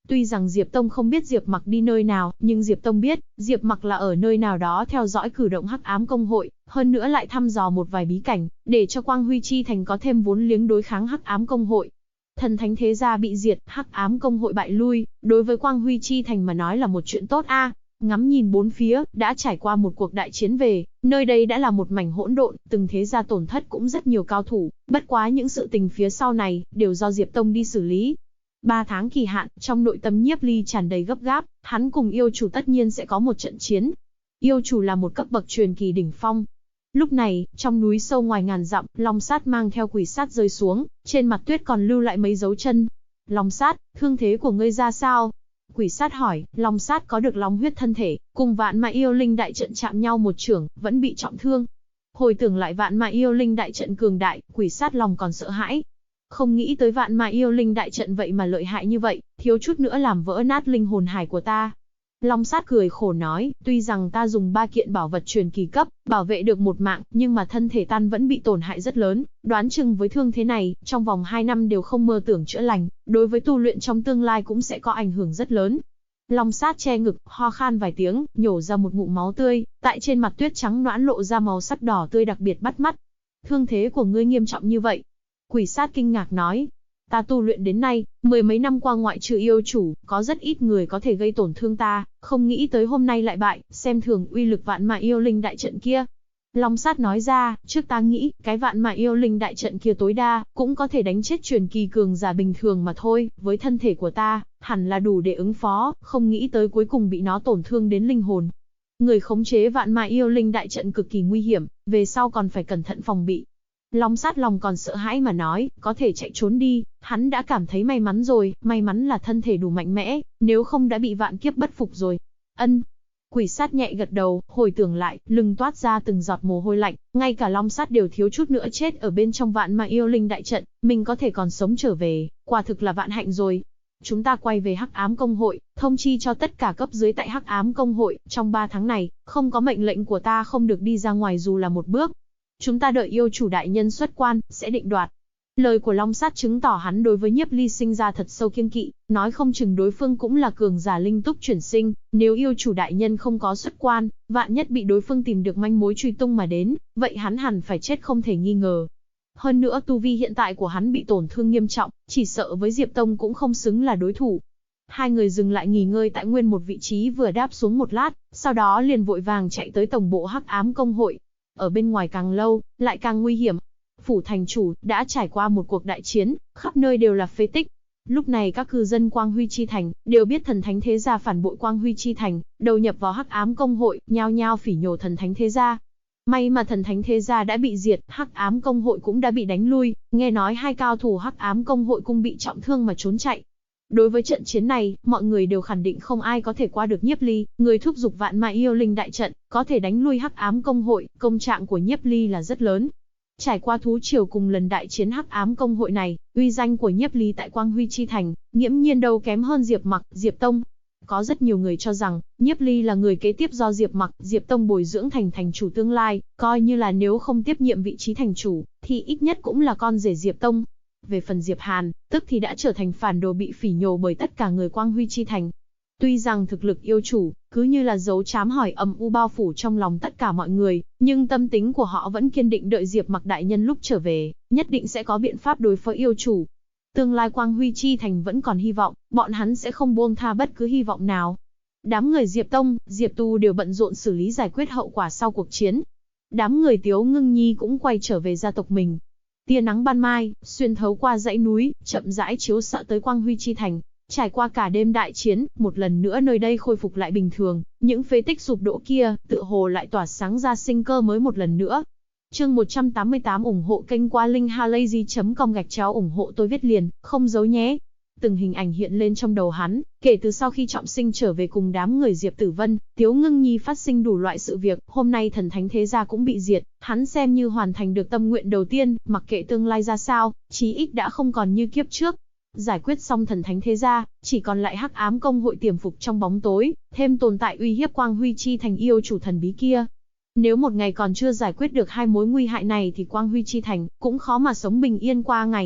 Tuy rằng Diệp Tông không biết Diệp Mặc đi nơi nào, nhưng Diệp Tông biết, Diệp Mặc là ở nơi nào đó theo dõi cử động Hắc Ám Công hội, hơn nữa lại thăm dò một vài bí cảnh, để cho Quang Huy Chi Thành có thêm vốn liếng đối kháng Hắc Ám Công hội. Thần thánh thế gia bị diệt, Hắc Ám Công hội bại lui, đối với Quang Huy Chi Thành mà nói là một chuyện tốt a. Ngắm nhìn bốn phía, đã trải qua một cuộc đại chiến về, nơi đây đã là một mảnh hỗn độn, từng thế gia tổn thất cũng rất nhiều cao thủ, bất quá những sự tình phía sau này, đều do Diệp Tông đi xử lý. 3 tháng kỳ hạn, trong nội tâm Nhiếp Ly tràn đầy gấp gáp, hắn cùng yêu chủ tất nhiên sẽ có một trận chiến. Yêu chủ là một cấp bậc truyền kỳ đỉnh phong. Lúc này, trong núi sâu ngoài ngàn dặm, Long Sát mang theo Quỷ Sát rơi xuống, trên mặt tuyết còn lưu lại mấy dấu chân. Long Sát, thương thế của ngươi ra sao? Quỷ Sát hỏi. Long Sát có được long huyết thân thể, cùng Vạn Mã Yêu Linh đại trận chạm nhau một chưởng, vẫn bị trọng thương. Hồi tưởng lại Vạn Mã Yêu Linh đại trận cường đại, Quỷ Sát lòng còn sợ hãi. Không nghĩ tới Vạn Mã Yêu Linh đại trận vậy mà lợi hại như vậy, thiếu chút nữa làm vỡ nát linh hồn hải của ta. Long Sát cười khổ nói, tuy rằng ta dùng 3 kiện bảo vật truyền kỳ cấp, bảo vệ được một mạng, nhưng mà thân thể tan vẫn bị tổn hại rất lớn, đoán chừng với thương thế này, trong vòng 2 năm đều không mơ tưởng chữa lành, đối với tu luyện trong tương lai cũng sẽ có ảnh hưởng rất lớn. Long Sát che ngực, ho khan vài tiếng, nhổ ra một ngụm máu tươi, tại trên mặt tuyết trắng nõn lộ ra màu sắc đỏ tươi đặc biệt bắt mắt. Thương thế của ngươi nghiêm trọng như vậy? Quỷ Sát kinh ngạc nói. Ta tu luyện đến nay, 10 mấy năm qua ngoại trừ yêu chủ, có rất ít người có thể gây tổn thương ta, không nghĩ tới hôm nay lại bại, xem thường uy lực Vạn Mã Yêu Linh đại trận kia. Long Sát nói ra, trước ta nghĩ, cái Vạn Mã Yêu Linh đại trận kia tối đa, cũng có thể đánh chết truyền kỳ cường giả bình thường mà thôi, với thân thể của ta, hẳn là đủ để ứng phó, không nghĩ tới cuối cùng bị nó tổn thương đến linh hồn. Người khống chế Vạn Mã Yêu Linh đại trận cực kỳ nguy hiểm, về sau còn phải cẩn thận phòng bị. Long Sát lòng còn sợ hãi mà nói, có thể chạy trốn đi, hắn đã cảm thấy may mắn rồi, may mắn là thân thể đủ mạnh mẽ, nếu không đã bị vạn kiếp bất phục rồi. Ân. Quỷ Sát nhẹ gật đầu, hồi tưởng lại, lưng toát ra từng giọt mồ hôi lạnh, ngay cả Long Sát đều thiếu chút nữa chết ở bên trong Vạn Mã Yêu Linh đại trận, mình có thể còn sống trở về, quả thực là vạn hạnh rồi. Chúng ta quay về Hắc Ám Công hội, thông chi cho tất cả cấp dưới tại Hắc Ám Công hội, trong 3 tháng này, không có mệnh lệnh của ta không được đi ra ngoài dù là một bước. Chúng ta đợi yêu chủ đại nhân xuất quan, sẽ định đoạt. Lời của Long Sát chứng tỏ hắn đối với Nhiếp Ly sinh ra thật sâu kiêng kỵ, nói không chừng đối phương cũng là cường giả linh túc chuyển sinh, nếu yêu chủ đại nhân không có xuất quan, vạn nhất bị đối phương tìm được manh mối truy tung mà đến, vậy hắn hẳn phải chết không thể nghi ngờ. Hơn nữa tu vi hiện tại của hắn bị tổn thương nghiêm trọng, chỉ sợ với Diệp Tông cũng không xứng là đối thủ. Hai người dừng lại nghỉ ngơi tại nguyên một vị trí vừa đáp xuống một lát, sau đó liền vội vàng chạy tới tổng bộ Hắc Ám Công hội. Ở bên ngoài càng lâu, lại càng nguy hiểm. Phủ thành chủ đã trải qua một cuộc đại chiến, khắp nơi đều là phế tích. Lúc này các cư dân Quang Huy Chi Thành đều biết thần thánh thế gia phản bội Quang Huy Chi Thành, đầu nhập vào Hắc Ám Công hội, nhao nhao phỉ nhổ thần thánh thế gia. May mà thần thánh thế gia đã bị diệt, Hắc Ám Công hội cũng đã bị đánh lui, nghe nói 2 cao thủ Hắc Ám Công hội cũng bị trọng thương mà trốn chạy. Đối với trận chiến này, mọi người đều khẳng định không ai có thể qua được Nhiếp Ly, người thúc giục Vạn Mã Yêu Linh đại trận, có thể đánh lui Hắc Ám Công hội, công trạng của Nhiếp Ly là rất lớn. Trải qua thú triều cùng lần đại chiến Hắc Ám Công hội này, uy danh của Nhiếp Ly tại Quang Huy Chi Thành, nghiễm nhiên đâu kém hơn Diệp Mặc, Diệp Tông. Có rất nhiều người cho rằng, Nhiếp Ly là người kế tiếp do Diệp Mặc, Diệp Tông bồi dưỡng thành thành chủ tương lai, coi như là nếu không tiếp nhiệm vị trí thành chủ, thì ít nhất cũng là con rể Diệp Tông. Về phần Diệp Hàn, tức thì đã trở thành phản đồ bị phỉ nhổ bởi tất cả người Quang Huy Chi Thành. Tuy rằng thực lực yêu chủ, cứ như là dấu chám hỏi âm u bao phủ trong lòng tất cả mọi người, nhưng tâm tính của họ vẫn kiên định đợi Diệp Mặc đại nhân lúc trở về, nhất định sẽ có biện pháp đối phó yêu chủ. Tương lai Quang Huy Chi Thành vẫn còn hy vọng, bọn hắn sẽ không buông tha bất cứ hy vọng nào. Đám người Diệp Tông, Diệp Tu đều bận rộn xử lý giải quyết hậu quả sau cuộc chiến. Đám người Tiếu Ngưng Nhi cũng quay trở về gia tộc mình. Tia nắng ban mai, xuyên thấu qua dãy núi, chậm rãi chiếu xạ tới Quang Huy Chi Thành. Trải qua cả đêm đại chiến, một lần nữa nơi đây khôi phục lại bình thường, những phế tích sụp đổ kia, tựa hồ lại tỏa sáng ra sinh cơ mới một lần nữa. Chương 188 ủng hộ kênh qua linkhalazy.com ủng hộ tôi viết liền, không giấu nhé. Từng hình ảnh hiện lên trong đầu hắn, kể từ sau khi trọng sinh trở về cùng đám người Diệp Tử Vân, Tiếu Ngưng Nhi phát sinh đủ loại sự việc, hôm nay thần thánh thế gia cũng bị diệt, hắn xem như hoàn thành được tâm nguyện đầu tiên, mặc kệ tương lai ra sao, chí ít đã không còn như kiếp trước. Giải quyết xong thần thánh thế gia, chỉ còn lại Hắc Ám Công hội tiềm phục trong bóng tối, thêm tồn tại uy hiếp Quang Huy Chi Thành yêu chủ thần bí kia. Nếu một ngày còn chưa giải quyết được 2 mối nguy hại này thì Quang Huy Chi Thành cũng khó mà sống bình yên qua ngày.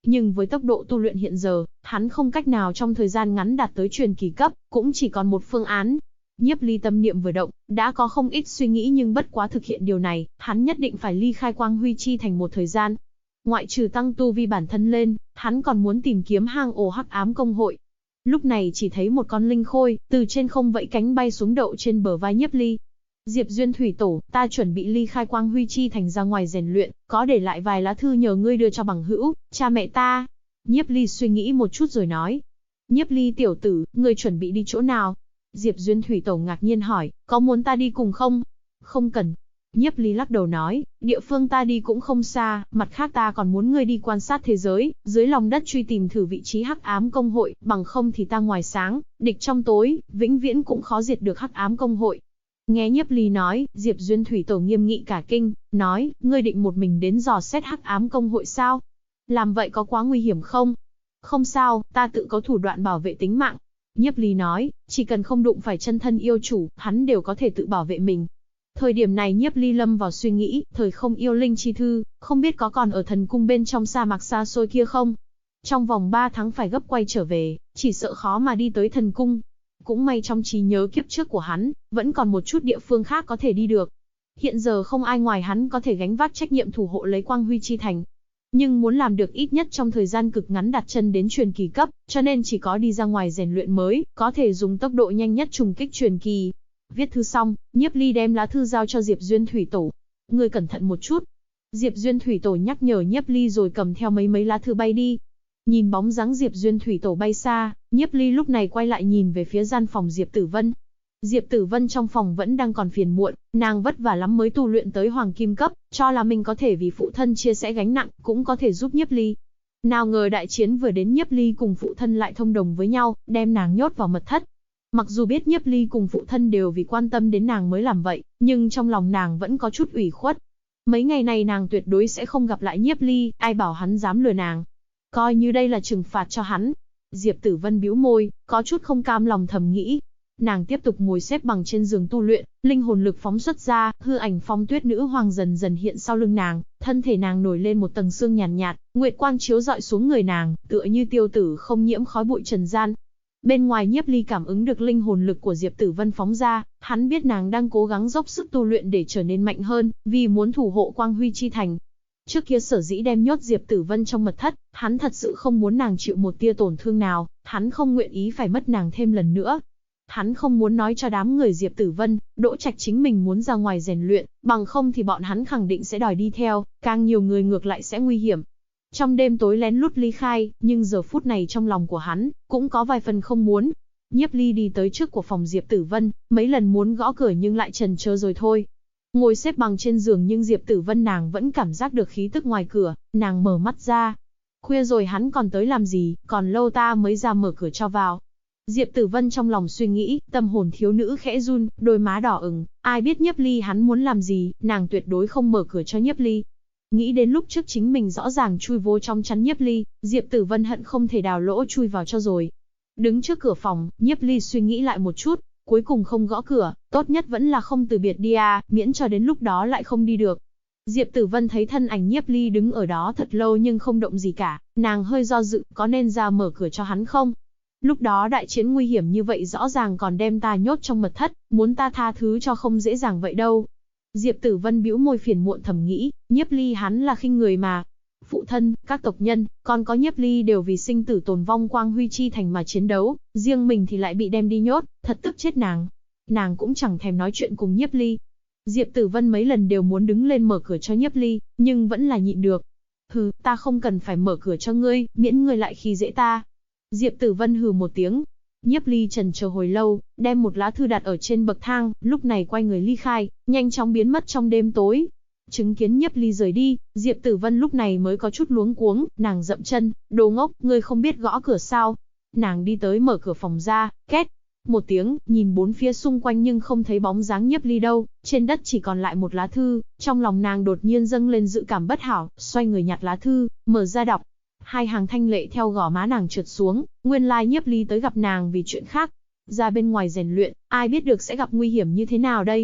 Nhưng với tốc độ tu luyện hiện giờ, hắn không cách nào trong thời gian ngắn đạt tới truyền kỳ cấp, cũng chỉ còn một phương án. Nhiếp Ly tâm niệm vừa động, đã có không ít suy nghĩ nhưng bất quá thực hiện điều này, hắn nhất định phải ly khai Quang Huy Chi Thành một thời gian. Ngoại trừ tăng tu vi bản thân lên, hắn còn muốn tìm kiếm hang ổ Hắc Ám Công hội. Lúc này chỉ thấy một con linh khôi, từ trên không vẫy cánh bay xuống đậu trên bờ vai Nhiếp Ly. Diệp Duyên Thủy Tổ, ta chuẩn bị ly khai Quang Huy Chi Thành ra ngoài rèn luyện, có để lại vài lá thư nhờ ngươi đưa cho bằng hữu, cha mẹ ta. Nhiếp Ly suy nghĩ một chút rồi nói. Nhiếp Ly tiểu tử, ngươi chuẩn bị đi chỗ nào? Diệp Duyên Thủy Tổ ngạc nhiên hỏi, có muốn ta đi cùng không? Không cần. Nhiếp Ly lắc đầu nói, địa phương ta đi cũng không xa, mặt khác ta còn muốn ngươi đi quan sát thế giới, dưới lòng đất truy tìm thử vị trí Hắc Ám Công hội, bằng không thì ta ngoài sáng, địch trong tối, vĩnh viễn cũng khó diệt được Hắc Ám Công hội. Nghe Nhiếp Ly nói, Diệp Duyên Thủy Tổ nghiêm nghị cả kinh, nói, ngươi định một mình đến dò xét Hắc Ám Công hội sao? Làm vậy có quá nguy hiểm không? Không sao, ta tự có thủ đoạn bảo vệ tính mạng. Nhiếp Ly nói, chỉ cần không đụng phải chân thân yêu chủ, hắn đều có thể tự bảo vệ mình. Thời điểm này Nhiếp Ly lâm vào suy nghĩ, thời không yêu linh chi thư, không biết có còn ở thần cung bên trong sa mạc xa xôi kia không? Trong vòng 3 tháng phải gấp quay trở về, chỉ sợ khó mà đi tới thần cung. Cũng may trong trí nhớ kiếp trước của hắn, vẫn còn một chút địa phương khác có thể đi được. Hiện giờ không ai ngoài hắn có thể gánh vác trách nhiệm thủ hộ lấy Quang Huy Chi Thành. Nhưng muốn làm được ít nhất trong thời gian cực ngắn đặt chân đến truyền kỳ cấp, cho nên chỉ có đi ra ngoài rèn luyện mới, có thể dùng tốc độ nhanh nhất trùng kích truyền kỳ. Viết thư xong, Nhiếp Ly đem lá thư giao cho Diệp Duyên Thủy Tổ. Ngươi cẩn thận một chút. Diệp Duyên Thủy Tổ nhắc nhở Nhiếp Ly rồi cầm theo mấy lá thư bay đi. Nhìn bóng dáng Diệp Duyên Thủy Tổ bay xa, Nhiếp Ly lúc này quay lại nhìn về phía gian phòng Diệp Tử Vân. Diệp Tử Vân trong phòng vẫn đang còn phiền muộn, nàng vất vả lắm mới tu luyện tới hoàng kim cấp, cho là mình có thể vì phụ thân chia sẻ gánh nặng, cũng có thể giúp Nhiếp Ly. Nào ngờ đại chiến vừa đến Nhiếp Ly cùng phụ thân lại thông đồng với nhau, đem nàng nhốt vào mật thất. Mặc dù biết Nhiếp Ly cùng phụ thân đều vì quan tâm đến nàng mới làm vậy, nhưng trong lòng nàng vẫn có chút ủy khuất. Mấy ngày này nàng tuyệt đối sẽ không gặp lại Nhiếp Ly, ai bảo hắn dám lừa nàng. Coi như đây là trừng phạt cho hắn. Diệp Tử Vân bĩu môi, có chút không cam lòng thầm nghĩ. Nàng tiếp tục ngồi xếp bằng trên giường tu luyện, linh hồn lực phóng xuất ra, hư ảnh Phong Tuyết Nữ Hoàng dần dần hiện sau lưng nàng, thân thể nàng nổi lên một tầng sương nhàn nhạt, nguyệt quang chiếu rọi xuống người nàng, tựa như tiêu tử không nhiễm khói bụi trần gian. Bên ngoài Nhiếp Ly cảm ứng được linh hồn lực của Diệp Tử Vân phóng ra, hắn biết nàng đang cố gắng dốc sức tu luyện để trở nên mạnh hơn, vì muốn thủ hộ Quang Huy Chi Thành. Trước kia sở dĩ đem nhốt Diệp Tử Vân trong mật thất, hắn thật sự không muốn nàng chịu một tia tổn thương nào, hắn không nguyện ý phải mất nàng thêm lần nữa. Hắn không muốn nói cho đám người Diệp Tử Vân, Đỗ Trạch chính mình muốn ra ngoài rèn luyện, bằng không thì bọn hắn khẳng định sẽ đòi đi theo, càng nhiều người ngược lại sẽ nguy hiểm. Trong đêm tối lén lút ly khai, nhưng giờ phút này trong lòng của hắn, cũng có vài phần không muốn. Nhiếp Ly đi tới trước của phòng Diệp Tử Vân, mấy lần muốn gõ cửa nhưng lại chần chờ rồi thôi. Ngồi xếp bằng trên giường nhưng Diệp Tử Vân nàng vẫn cảm giác được khí tức ngoài cửa, nàng mở mắt ra. Khuya rồi hắn còn tới làm gì, còn lâu ta mới ra mở cửa cho vào. Diệp Tử Vân trong lòng suy nghĩ, tâm hồn thiếu nữ khẽ run, đôi má đỏ ửng, ai biết Nhiếp Ly hắn muốn làm gì, nàng tuyệt đối không mở cửa cho Nhiếp Ly. Nghĩ đến lúc trước chính mình rõ ràng chui vô trong chắn Nhiếp Ly, Diệp Tử Vân hận không thể đào lỗ chui vào cho rồi. Đứng trước cửa phòng, Nhiếp Ly suy nghĩ lại một chút, cuối cùng không gõ cửa, tốt nhất vẫn là không từ biệt đi miễn cho đến lúc đó lại không đi được. Diệp Tử Vân thấy thân ảnh Nhiếp Ly đứng ở đó thật lâu nhưng không động gì cả, nàng hơi do dự, có nên ra mở cửa cho hắn không? Lúc đó đại chiến nguy hiểm như vậy rõ ràng còn đem ta nhốt trong mật thất, muốn ta tha thứ cho không dễ dàng vậy đâu. Diệp Tử Vân bĩu môi phiền muộn thầm nghĩ, Nhiếp Ly hắn là khinh người mà. Phụ thân, các tộc nhân, còn có Nhiếp Ly đều vì sinh tử tồn vong Quang Huy Chi Thành mà chiến đấu, riêng mình thì lại bị đem đi nhốt, thật tức chết nàng. Nàng cũng chẳng thèm nói chuyện cùng Nhiếp Ly. Diệp Tử Vân mấy lần đều muốn đứng lên mở cửa cho Nhiếp Ly, nhưng vẫn là nhịn được. Hừ, ta không cần phải mở cửa cho ngươi, miễn ngươi lại khi dễ ta. Diệp Tử Vân hừ một tiếng. Nhiếp Ly chần chờ hồi lâu, đem một lá thư đặt ở trên bậc thang, lúc này quay người ly khai, nhanh chóng biến mất trong đêm tối. Chứng kiến Nhiếp Ly rời đi, Diệp Tử Vân lúc này mới có chút luống cuống, nàng dậm chân, đồ ngốc, ngươi không biết gõ cửa sao? Nàng đi tới mở cửa phòng ra, két một tiếng, nhìn bốn phía xung quanh nhưng không thấy bóng dáng Nhiếp Ly đâu, trên đất chỉ còn lại một lá thư, trong lòng nàng đột nhiên dâng lên dự cảm bất hảo, xoay người nhặt lá thư, mở ra đọc. Hai hàng thanh lệ theo gò má nàng trượt xuống, nguyên lai Nhiếp Ly tới gặp nàng vì chuyện khác. Ra bên ngoài rèn luyện, ai biết được sẽ gặp nguy hiểm như thế nào đây?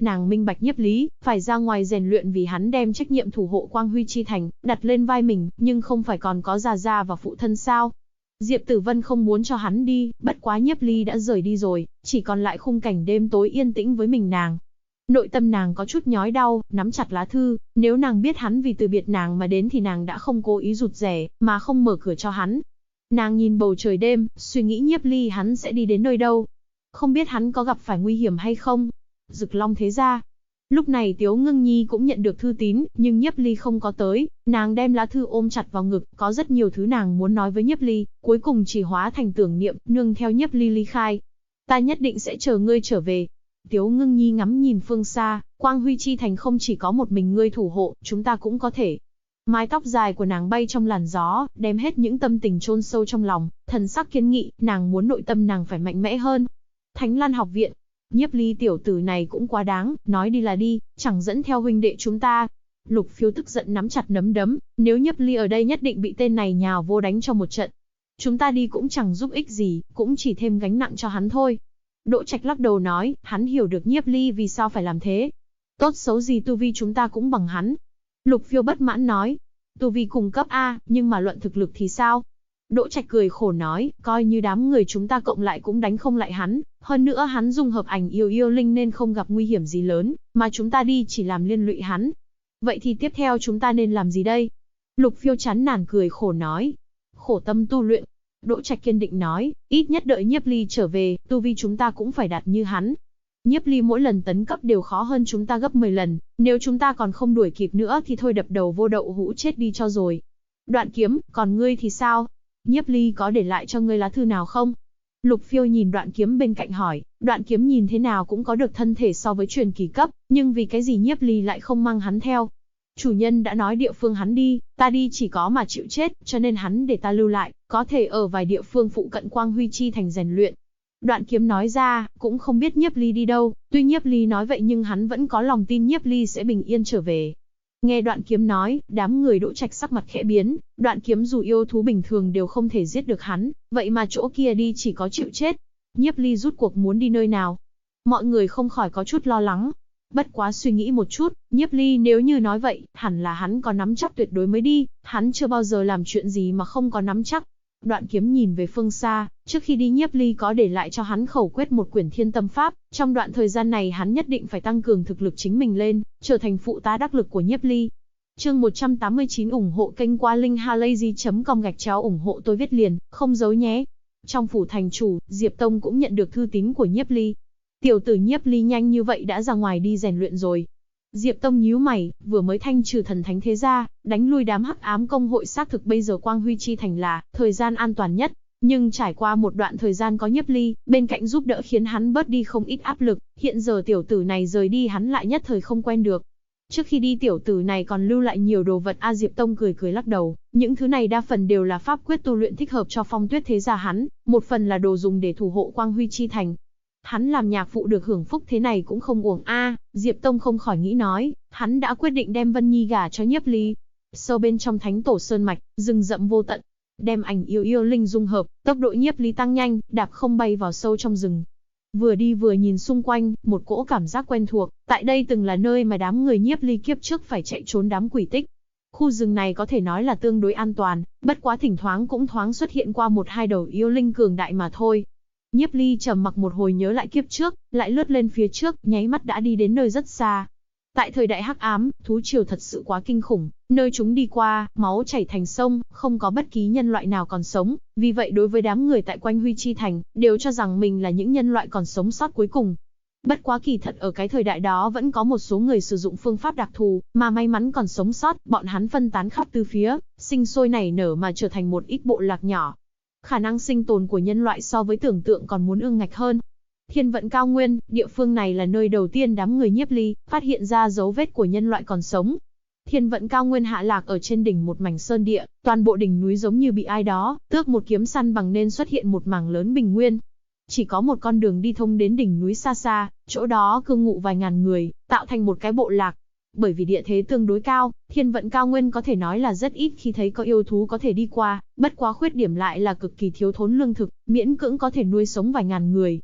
Nàng minh bạch Nhiếp Ly phải ra ngoài rèn luyện vì hắn đem trách nhiệm thủ hộ Quang Huy Chi Thành đặt lên vai mình, nhưng không phải còn có Gia Gia và phụ thân sao? Diệp Tử Vân không muốn cho hắn đi, bất quá Nhiếp Ly đã rời đi rồi, chỉ còn lại khung cảnh đêm tối yên tĩnh với mình nàng. Nội tâm nàng có chút nhói đau, nắm chặt lá thư, nếu nàng biết hắn vì từ biệt nàng mà đến thì nàng đã không cố ý rụt rè, mà không mở cửa cho hắn. Nàng nhìn bầu trời đêm, suy nghĩ Nhiếp Ly hắn sẽ đi đến nơi đâu. Không biết hắn có gặp phải nguy hiểm hay không? Dực Long thế gia. Lúc này Tiếu Ngưng Nhi cũng nhận được thư tín, nhưng Nhiếp Ly không có tới, nàng đem lá thư ôm chặt vào ngực, có rất nhiều thứ nàng muốn nói với Nhiếp Ly, cuối cùng chỉ hóa thành tưởng niệm, nương theo Nhiếp Ly ly khai. Ta nhất định sẽ chờ ngươi trở về. Tiếu Ngưng Nhi ngắm nhìn phương xa, Quang Huy Chi Thành không chỉ có một mình ngươi thủ hộ, chúng ta cũng có thể. Mái tóc dài của nàng bay trong làn gió, đem hết những tâm tình chôn sâu trong lòng, thần sắc kiên nghị, nàng muốn nội tâm nàng phải mạnh mẽ hơn. Thánh Lan học viện. Nhiếp Ly tiểu tử này cũng quá đáng, nói đi là đi, chẳng dẫn theo huynh đệ chúng ta. Lục Phiêu tức giận nắm chặt nắm đấm, nếu Nhiếp Ly ở đây nhất định bị tên này nhào vô đánh cho một trận. Chúng ta đi cũng chẳng giúp ích gì, cũng chỉ thêm gánh nặng cho hắn thôi. Đỗ Trạch lắc đầu nói, hắn hiểu được Nhiếp Ly vì sao phải làm thế. Tốt xấu gì tu vi chúng ta cũng bằng hắn. Lục Phiêu bất mãn nói, tu vi cùng cấp A, nhưng mà luận thực lực thì sao? Đỗ Trạch cười khổ nói, coi như đám người chúng ta cộng lại cũng đánh không lại hắn, hơn nữa hắn dung hợp ảnh yêu linh nên không gặp nguy hiểm gì lớn, mà chúng ta đi chỉ làm liên lụy hắn. Vậy thì tiếp theo chúng ta nên làm gì đây? Lục Phiêu chán nản cười khổ nói, khổ tâm tu luyện. Đỗ Trạch kiên định nói, ít nhất đợi Nhiếp Ly trở về, tu vi chúng ta cũng phải đạt như hắn. Nhiếp Ly mỗi lần tấn cấp đều khó hơn chúng ta gấp 10 lần, nếu chúng ta còn không đuổi kịp nữa thì thôi đập đầu vô đậu hũ chết đi cho rồi. Đoạn Kiếm, còn ngươi thì sao? Nhiếp Ly có để lại cho ngươi lá thư nào không? Lục Phiêu nhìn Đoạn Kiếm bên cạnh hỏi, Đoạn Kiếm nhìn thế nào cũng có được thân thể so với truyền kỳ cấp, nhưng vì cái gì Nhiếp Ly lại không mang hắn theo? Chủ nhân đã nói địa phương hắn đi, ta đi chỉ có mà chịu chết, cho nên hắn để ta lưu lại, có thể ở vài địa phương phụ cận Quang Huy Chi Thành rèn luyện. Đoạn Kiếm nói ra, cũng không biết Nhiếp Ly đi đâu, tuy Nhiếp Ly nói vậy nhưng hắn vẫn có lòng tin Nhiếp Ly sẽ bình yên trở về. Nghe Đoạn Kiếm nói, đám người Đỗ Trạch sắc mặt khẽ biến, Đoạn Kiếm dù yêu thú bình thường đều không thể giết được hắn, vậy mà chỗ kia đi chỉ có chịu chết. Nhiếp Ly rút cuộc muốn đi nơi nào? Mọi người không khỏi có chút lo lắng. Bất quá suy nghĩ một chút, Nhiếp Ly nếu như nói vậy, hẳn là hắn có nắm chắc tuyệt đối mới đi, hắn chưa bao giờ làm chuyện gì mà không có nắm chắc. Đoạn Kiếm nhìn về phương xa, trước khi đi Nhiếp Ly có để lại cho hắn khẩu quyết một quyển Thiên Tâm Pháp, trong đoạn thời gian này hắn nhất định phải tăng cường thực lực chính mình lên, trở thành phụ tá đắc lực của Nhiếp Ly. Chương 189 ủng hộ kênh qua linkhalazy.com ủng hộ tôi viết liền, không giấu nhé. Trong phủ thành chủ, Diệp Tông cũng nhận được thư tín của Nhiếp Ly. Tiểu tử Nhiếp Ly nhanh như vậy đã ra ngoài đi rèn luyện rồi. Diệp Tông nhíu mày, vừa mới thanh trừ thần thánh thế gia, đánh lui đám hắc ám công hội, xác thực bây giờ Quang Huy Chi Thành là thời gian an toàn nhất, nhưng trải qua một đoạn thời gian có Nhiếp Ly bên cạnh giúp đỡ khiến hắn bớt đi không ít áp lực, hiện giờ tiểu tử này rời đi hắn lại nhất thời không quen được. Trước khi đi tiểu tử này còn lưu lại nhiều đồ vật Diệp Tông cười cười lắc đầu, những thứ này đa phần đều là pháp quyết tu luyện thích hợp cho Phong Tuyết thế gia hắn, một phần là đồ dùng để thủ hộ Quang Huy Chi Thành. Hắn làm nhạc phụ được hưởng phúc thế này cũng không uổng Diệp Tông không khỏi nghĩ nói, hắn đã quyết định đem Vân Nhi gả cho Nhiếp Ly. Sâu bên trong Thánh Tổ Sơn mạch, rừng rậm vô tận, đem ảnh yêu linh dung hợp, tốc độ Nhiếp Ly tăng nhanh, đạp không bay vào sâu trong rừng. Vừa đi vừa nhìn xung quanh, một cỗ cảm giác quen thuộc, tại đây từng là nơi mà đám người Nhiếp Ly kiếp trước phải chạy trốn đám quỷ tích. Khu rừng này có thể nói là tương đối an toàn, bất quá thỉnh thoảng cũng thoáng xuất hiện qua một hai đầu yêu linh cường đại mà thôi. Nhiếp Ly trầm mặc một hồi nhớ lại kiếp trước, lại lướt lên phía trước, nháy mắt đã đi đến nơi rất xa. Tại thời đại hắc ám, thú triều thật sự quá kinh khủng, nơi chúng đi qua, máu chảy thành sông, không có bất kỳ nhân loại nào còn sống, vì vậy đối với đám người tại Quang Huy Chi Thành, đều cho rằng mình là những nhân loại còn sống sót cuối cùng. Bất quá kỳ thật ở cái thời đại đó vẫn có một số người sử dụng phương pháp đặc thù, mà may mắn còn sống sót, bọn hắn phân tán khắp tứ phía, sinh sôi nảy nở mà trở thành một ít bộ lạc nhỏ. Khả năng sinh tồn của nhân loại so với tưởng tượng còn muốn ương ngạch hơn. Thiên Vận Cao Nguyên, địa phương này là nơi đầu tiên đám người Nhiếp Ly phát hiện ra dấu vết của nhân loại còn sống. Thiên Vận Cao Nguyên hạ lạc ở trên đỉnh một mảnh sơn địa, toàn bộ đỉnh núi giống như bị ai đó tước một kiếm săn bằng nên xuất hiện một mảng lớn bình nguyên. Chỉ có một con đường đi thông đến đỉnh núi xa xa, chỗ đó cư ngụ vài ngàn người, tạo thành một cái bộ lạc. Bởi vì địa thế tương đối cao, Thiên Vận Cao Nguyên có thể nói là rất ít khi thấy có yêu thú có thể đi qua, bất quá khuyết điểm lại là cực kỳ thiếu thốn lương thực, miễn cưỡng có thể nuôi sống vài ngàn người.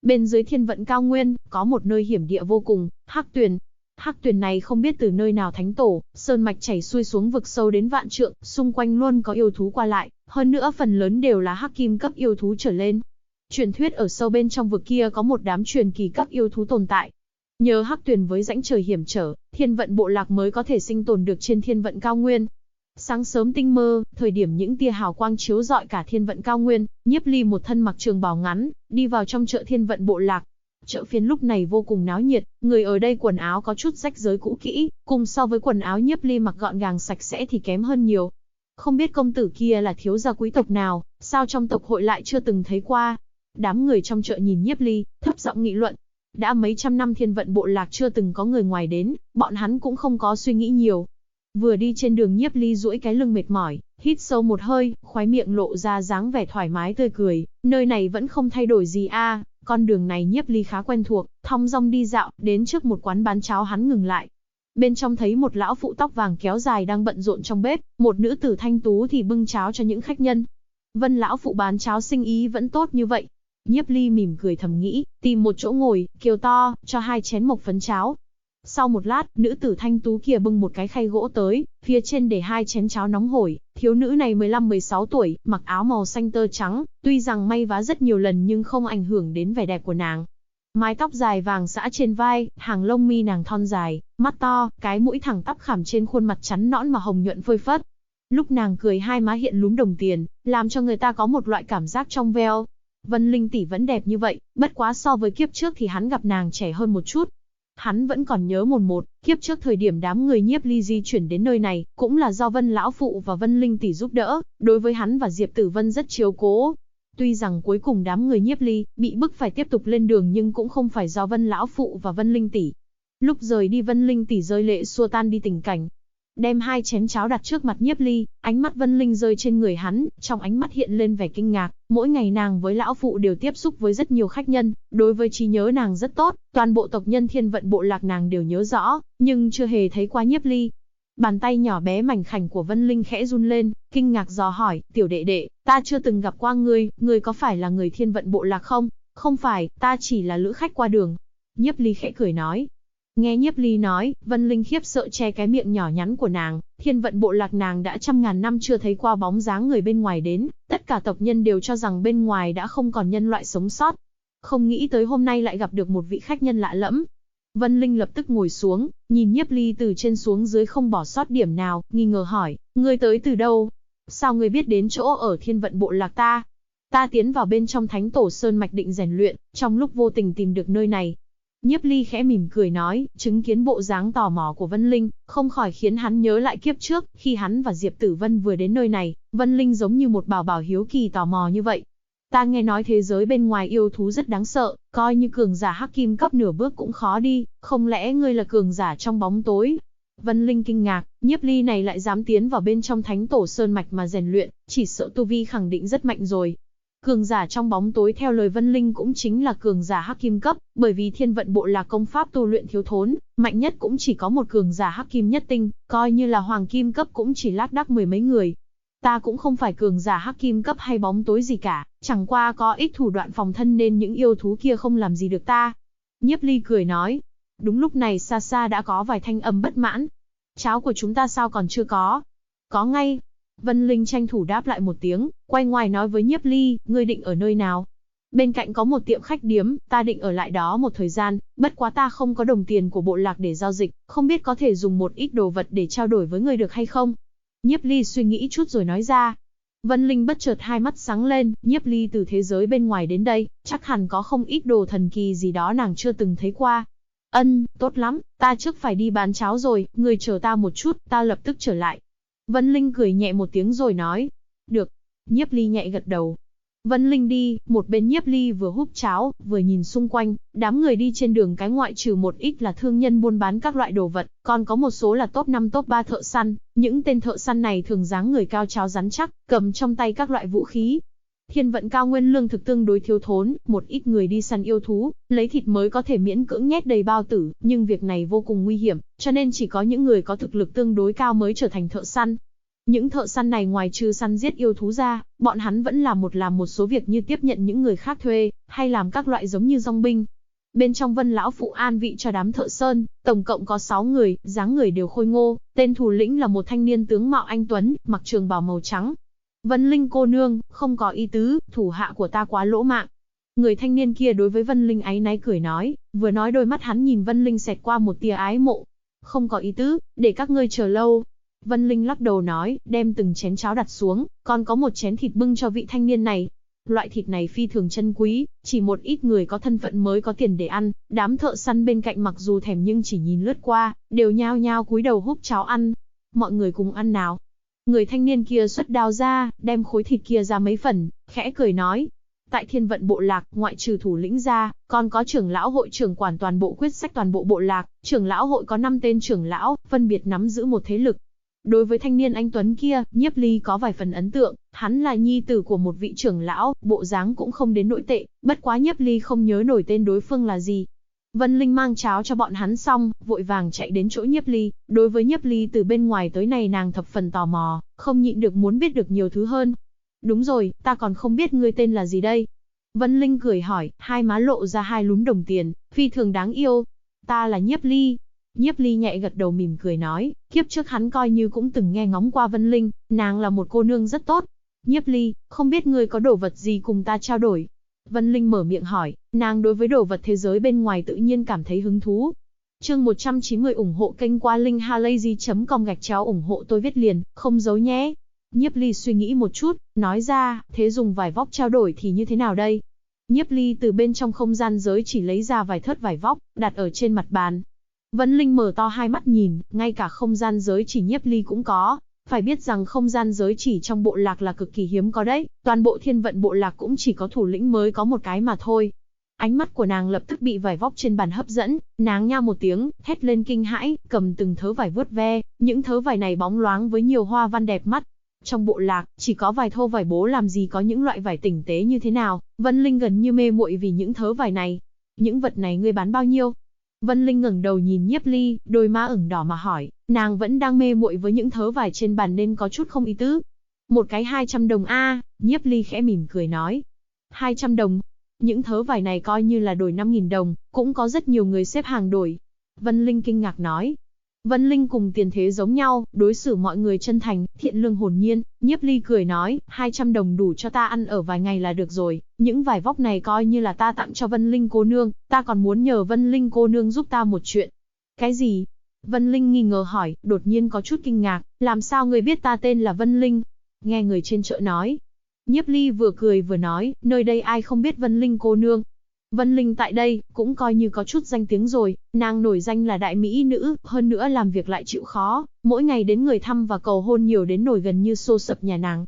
Bên dưới thiên vận cao nguyên, có một nơi hiểm địa vô cùng, Hắc Tuyền. Hắc Tuyền này không biết từ nơi nào thánh tổ, sơn mạch chảy xuôi xuống vực sâu đến vạn trượng, xung quanh luôn có yêu thú qua lại, hơn nữa phần lớn đều là hắc kim cấp yêu thú trở lên. Truyền thuyết ở sâu bên trong vực kia có một đám truyền kỳ cấp yêu thú tồn tại. Nhờ Hắc Tuyền với rãnh trời hiểm trở, thiên vận bộ lạc mới có thể sinh tồn được trên thiên vận cao nguyên. Sáng sớm tinh mơ, thời điểm những tia hào quang chiếu rọi cả thiên vận cao nguyên, Nhiếp Ly một thân mặc trường bào ngắn, đi vào trong chợ thiên vận bộ lạc. Chợ phiên lúc này vô cùng náo nhiệt, người ở đây quần áo có chút rách rới cũ kỹ, cùng so với quần áo Nhiếp Ly mặc gọn gàng sạch sẽ thì kém hơn nhiều. Không biết công tử kia là thiếu gia quý tộc nào, sao trong tộc hội lại chưa từng thấy qua. Đám người trong chợ nhìn Nhiếp Ly, thấp giọng nghị luận. Đã mấy trăm năm thiên vận bộ lạc chưa từng có người ngoài đến, bọn hắn cũng không có suy nghĩ nhiều. Vừa đi trên đường Nhiếp Ly duỗi cái lưng mệt mỏi, hít sâu một hơi, khóe miệng lộ ra dáng vẻ thoải mái tươi cười, nơi này vẫn không thay đổi gì a. Con đường này Nhiếp Ly khá quen thuộc, thong dong đi dạo, đến trước một quán bán cháo hắn ngừng lại. Bên trong thấy một lão phụ tóc vàng kéo dài đang bận rộn trong bếp, một nữ tử thanh tú thì bưng cháo cho những khách nhân. Vân lão phụ bán cháo sinh ý vẫn tốt như vậy. Nhiếp Ly mỉm cười thầm nghĩ, tìm một chỗ ngồi, kêu to, cho 2 chén mộc phấn cháo. Sau một lát, nữ tử thanh tú kia bưng một cái khay gỗ tới, phía trên để 2 chén cháo nóng hổi. Thiếu nữ này 15-16 tuổi, mặc áo màu xanh tơ trắng, tuy rằng may vá rất nhiều lần nhưng không ảnh hưởng đến vẻ đẹp của nàng. Mái tóc dài vàng xõa trên vai, hàng lông mi nàng thon dài, mắt to, cái mũi thẳng tắp khảm trên khuôn mặt trắng nõn mà hồng nhuận phơi phất. Lúc nàng cười hai má hiện lúm đồng tiền, làm cho người ta có một loại cảm giác trong veo. Vân Linh tỷ vẫn đẹp như vậy, bất quá so với kiếp trước thì hắn gặp nàng trẻ hơn một chút. Hắn vẫn còn nhớ một kiếp trước thời điểm đám người Nhiếp Ly di chuyển đến nơi này, cũng là do Vân lão phụ và Vân Linh tỷ giúp đỡ, đối với hắn và Diệp Tử Vân rất chiếu cố. Tuy rằng cuối cùng đám người Nhiếp Ly bị bức phải tiếp tục lên đường nhưng cũng không phải do Vân lão phụ và Vân Linh tỷ. Lúc rời đi Vân Linh tỷ rơi lệ xua tan đi tình cảnh. Đem 2 chén cháo đặt trước mặt Nhiếp Ly, ánh mắt Vân Linh rơi trên người hắn, trong ánh mắt hiện lên vẻ kinh ngạc, mỗi ngày nàng với lão phụ đều tiếp xúc với rất nhiều khách nhân, đối với trí nhớ nàng rất tốt, toàn bộ tộc nhân thiên vận bộ lạc nàng đều nhớ rõ, nhưng chưa hề thấy qua Nhiếp Ly. Bàn tay nhỏ bé mảnh khảnh của Vân Linh khẽ run lên, kinh ngạc dò hỏi, tiểu đệ đệ, ta chưa từng gặp qua ngươi, ngươi có phải là người thiên vận bộ lạc không? Không phải, ta chỉ là lữ khách qua đường. Nhiếp Ly khẽ cười nói. Nghe Nhiếp Ly nói, Vân Linh khiếp sợ che cái miệng nhỏ nhắn của nàng, thiên vận bộ lạc nàng đã trăm ngàn năm chưa thấy qua bóng dáng người bên ngoài đến, tất cả tộc nhân đều cho rằng bên ngoài đã không còn nhân loại sống sót. Không nghĩ tới hôm nay lại gặp được một vị khách nhân lạ lẫm. Vân Linh lập tức ngồi xuống, nhìn Nhiếp Ly từ trên xuống dưới không bỏ sót điểm nào, nghi ngờ hỏi, ngươi tới từ đâu? Sao ngươi biết đến chỗ ở thiên vận bộ lạc ta? Ta tiến vào bên trong thánh tổ sơn mạch định rèn luyện, trong lúc vô tình tìm được nơi này. Nhiếp Ly khẽ mỉm cười nói, chứng kiến bộ dáng tò mò của Vân Linh, không khỏi khiến hắn nhớ lại kiếp trước, khi hắn và Diệp Tử Vân vừa đến nơi này, Vân Linh giống như một bảo bảo hiếu kỳ tò mò như vậy. Ta nghe nói thế giới bên ngoài yêu thú rất đáng sợ, coi như cường giả hắc kim cấp nửa bước cũng khó đi, không lẽ ngươi là cường giả trong bóng tối? Vân Linh kinh ngạc, Nhiếp Ly này lại dám tiến vào bên trong thánh tổ sơn mạch mà rèn luyện, chỉ sợ tu vi khẳng định rất mạnh rồi. Cường giả trong bóng tối theo lời Vân Linh cũng chính là cường giả hắc kim cấp, bởi vì thiên vận bộ lạc công pháp tu luyện thiếu thốn, mạnh nhất cũng chỉ có một cường giả hắc kim nhất tinh, coi như là hoàng kim cấp cũng chỉ lác đác 10 mấy người. Ta cũng không phải cường giả hắc kim cấp hay bóng tối gì cả, chẳng qua có ít thủ đoạn phòng thân nên những yêu thú kia không làm gì được ta. Nhiếp Ly cười nói. Đúng lúc này xa xa đã có vài thanh âm bất mãn. Cháo của chúng ta sao còn chưa có? Có ngay. Vân Linh tranh thủ đáp lại một tiếng, quay ngoài nói với Nhiếp Ly, ngươi định ở nơi nào? Bên cạnh có một tiệm khách điếm, ta định ở lại đó một thời gian, bất quá ta không có đồng tiền của bộ lạc để giao dịch, không biết có thể dùng một ít đồ vật để trao đổi với ngươi được hay không? Nhiếp Ly suy nghĩ chút rồi nói ra. Vân Linh bất chợt hai mắt sáng lên, Nhiếp Ly từ thế giới bên ngoài đến đây, chắc hẳn có không ít đồ thần kỳ gì đó nàng chưa từng thấy qua. Tốt lắm, ta trước phải đi bán cháo rồi, ngươi chờ ta một chút, ta lập tức trở lại. Vân Linh cười nhẹ một tiếng rồi nói. Được. Nhiếp Ly nhẹ gật đầu. Vân Linh đi, một bên Nhiếp Ly vừa húp cháo, vừa nhìn xung quanh, đám người đi trên đường cái ngoại trừ một ít là thương nhân buôn bán các loại đồ vật, còn có một số là top 5 top 3 thợ săn, những tên thợ săn này thường dáng người cao cháo rắn chắc, cầm trong tay các loại vũ khí. Thiên vận cao nguyên lương thực tương đối thiếu thốn, một ít người đi săn yêu thú, lấy thịt mới có thể miễn cưỡng nhét đầy bao tử, nhưng việc này vô cùng nguy hiểm, cho nên chỉ có những người có thực lực tương đối cao mới trở thành thợ săn. Những thợ săn này ngoài trừ săn giết yêu thú ra, bọn hắn vẫn làm một số việc như tiếp nhận những người khác thuê, hay làm các loại giống như dong binh. Bên trong Vân lão phụ an vị cho đám thợ sơn, tổng cộng có 6 người, dáng người đều khôi ngô, tên thủ lĩnh là một thanh niên tướng mạo anh tuấn, mặc trường bào màu trắng. Vân Linh cô nương, không có ý tứ, thủ hạ của ta quá lỗ mạng. Người thanh niên kia đối với Vân Linh áy náy cười nói, vừa nói đôi mắt hắn nhìn Vân Linh xẹt qua một tia ái mộ. Không có ý tứ, để các ngươi chờ lâu. Vân Linh lắc đầu nói, đem từng chén cháo đặt xuống, còn có một chén thịt bưng cho vị thanh niên này. Loại thịt này phi thường chân quý, chỉ một ít người có thân phận mới có tiền để ăn, đám thợ săn bên cạnh mặc dù thèm nhưng chỉ nhìn lướt qua, đều nhao nhao cúi đầu húp cháo ăn. Mọi người cùng ăn nào. Người thanh niên kia xuất đao ra, đem khối thịt kia ra mấy phần, khẽ cười nói. Tại Thiên Vận bộ lạc, ngoại trừ thủ lĩnh ra, còn có trưởng lão hội trưởng quản toàn bộ quyết sách toàn bộ bộ lạc, trưởng lão hội có 5 tên trưởng lão, phân biệt nắm giữ một thế lực. Đối với thanh niên anh tuấn kia, Nhiếp Ly có vài phần ấn tượng, hắn là nhi tử của một vị trưởng lão, bộ dáng cũng không đến nỗi tệ, bất quá Nhiếp Ly không nhớ nổi tên đối phương là gì. Vân Linh mang cháo cho bọn hắn xong, vội vàng chạy đến chỗ Nhiếp Ly, đối với Nhiếp Ly từ bên ngoài tới này nàng thập phần tò mò, không nhịn được muốn biết được nhiều thứ hơn. Đúng rồi, ta còn không biết ngươi tên là gì đây. Vân Linh cười hỏi, hai má lộ ra hai lúm đồng tiền, phi thường đáng yêu. Ta là Nhiếp Ly. Nhiếp Ly nhẹ gật đầu mỉm cười nói, kiếp trước hắn coi như cũng từng nghe ngóng qua Vân Linh, nàng là một cô nương rất tốt. Nhiếp Ly, không biết ngươi có đồ vật gì cùng ta trao đổi? Vân Linh mở miệng hỏi, nàng đối với đồ vật thế giới bên ngoài tự nhiên cảm thấy hứng thú. Chương 190 ủng hộ kênh qua linkhalazy.com ủng hộ tôi viết liền, không giấu nhé. Nhiếp Ly suy nghĩ một chút, nói ra, thế dùng vải vóc trao đổi thì như thế nào đây? Nhiếp Ly từ bên trong không gian giới chỉ lấy ra vài thớt vải vóc, đặt ở trên mặt bàn. Vân Linh mở to hai mắt nhìn, ngay cả không gian giới chỉ Nhiếp Ly cũng có. Phải biết rằng không gian giới chỉ trong bộ lạc là cực kỳ hiếm có đấy, toàn bộ Thiên Vận bộ lạc cũng chỉ có thủ lĩnh mới có một cái mà thôi. Ánh mắt của nàng lập tức bị vải vóc trên bàn hấp dẫn, nàng nha một tiếng, hét lên kinh hãi, cầm từng thớ vải vuốt ve, những thớ vải này bóng loáng với nhiều hoa văn đẹp mắt. Trong bộ lạc, chỉ có vài thô vải bố làm gì có những loại vải tinh tế như thế nào, Vân Linh gần như mê muội vì những thớ vải này. Những vật này ngươi bán bao nhiêu? Vân Linh ngẩng đầu nhìn Nhiếp Ly, đôi má ửng đỏ mà hỏi, nàng vẫn đang mê muội với những thớ vải trên bàn nên có chút không ý tứ. Một cái 200 đồng a. Nhiếp Ly khẽ mỉm cười nói. 200 đồng? Những thớ vải này coi như là đổi 5.000 đồng, cũng có rất nhiều người xếp hàng đổi. Vân Linh kinh ngạc nói. Vân Linh cùng tiền thế giống nhau, đối xử mọi người chân thành, thiện lương hồn nhiên. Nhiếp Ly cười nói, 200 đồng đủ cho ta ăn ở vài ngày là được rồi, những vải vóc này coi như là ta tặng cho Vân Linh cô nương, ta còn muốn nhờ Vân Linh cô nương giúp ta một chuyện. Cái gì? Vân Linh nghi ngờ hỏi, đột nhiên có chút kinh ngạc, làm sao người biết ta tên là Vân Linh? Nghe người trên chợ nói. Nhiếp Ly vừa cười vừa nói, nơi đây ai không biết Vân Linh cô nương. Vân Linh tại đây, cũng coi như có chút danh tiếng rồi, nàng nổi danh là đại mỹ nữ, hơn nữa làm việc lại chịu khó, mỗi ngày đến người thăm và cầu hôn nhiều đến nổi gần như xô sập nhà nàng.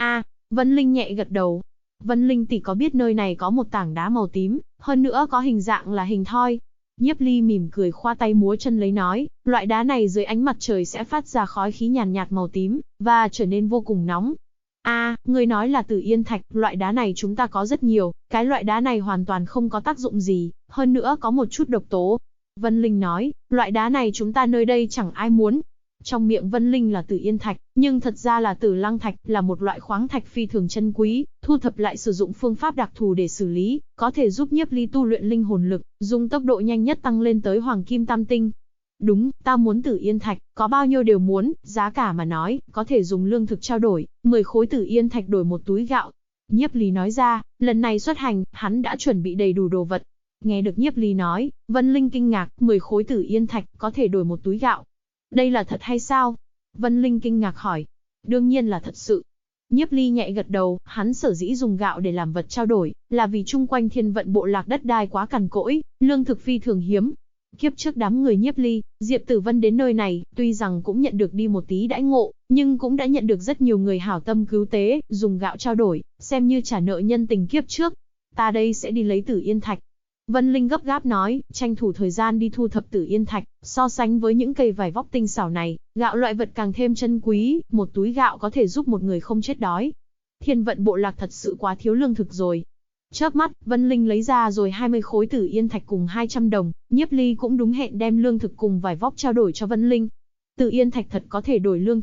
Vân Linh nhẹ gật đầu. Vân Linh tỷ có biết nơi này có một tảng đá màu tím, hơn nữa có hình dạng là hình thoi. Nhiếp Ly mỉm cười khoa tay múa chân lấy nói, loại đá này dưới ánh mặt trời sẽ phát ra khói khí nhàn nhạt màu tím, và trở nên vô cùng nóng. Người nói là Tử Yên Thạch, loại đá này chúng ta có rất nhiều, cái loại đá này hoàn toàn không có tác dụng gì, hơn nữa có một chút độc tố. Vân Linh nói, loại đá này chúng ta nơi đây chẳng ai muốn. Trong miệng Vân Linh là Tử Yên Thạch, nhưng thật ra là Tử Lăng Thạch, là một loại khoáng thạch phi thường chân quý, thu thập lại sử dụng phương pháp đặc thù để xử lý, có thể giúp Nhiếp Ly tu luyện linh hồn lực, dùng tốc độ nhanh nhất tăng lên tới Hoàng Kim Tam Tinh. Đúng, ta muốn Tử Yên Thạch, có bao nhiêu đều muốn, giá cả mà nói, có thể dùng lương thực trao đổi, 10 khối Tử Yên Thạch đổi một túi gạo. Nhiếp Ly nói ra, lần này xuất hành, hắn đã chuẩn bị đầy đủ đồ vật. Nghe được Nhiếp Ly nói, Vân Linh kinh ngạc, 10 khối Tử Yên Thạch, có thể đổi một túi gạo. Đây là thật hay sao? Vân Linh kinh ngạc hỏi. Đương nhiên là thật sự. Nhiếp Ly nhẹ gật đầu, hắn sở dĩ dùng gạo để làm vật trao đổi, là vì chung quanh Thiên Vận bộ lạc đất đai quá cằn cỗi, lương thực phi thường hiếm. Kiếp trước đám người Nhiếp Ly, Diệp Tử Vân đến nơi này, tuy rằng cũng nhận được đi một tí đãi ngộ, nhưng cũng đã nhận được rất nhiều người hảo tâm cứu tế, dùng gạo trao đổi, xem như trả nợ nhân tình kiếp trước. Ta đây sẽ đi lấy Tử Yên Thạch. Vân Linh gấp gáp nói, tranh thủ thời gian đi thu thập Tử Yên Thạch, so sánh với những cây vải vóc tinh xảo này, gạo loại vật càng thêm chân quý, một túi gạo có thể giúp một người không chết đói. Thiên Vận bộ lạc thật sự quá thiếu lương thực rồi. Chớp mắt, Vân Linh lấy ra rồi 20 khối Tử Yên Thạch cùng 200 đồng, Nhiếp Ly cũng đúng hẹn đem lương thực cùng vải vóc trao đổi cho Vân Linh. Tử Yên Thạch thật có thể đổi lương thực.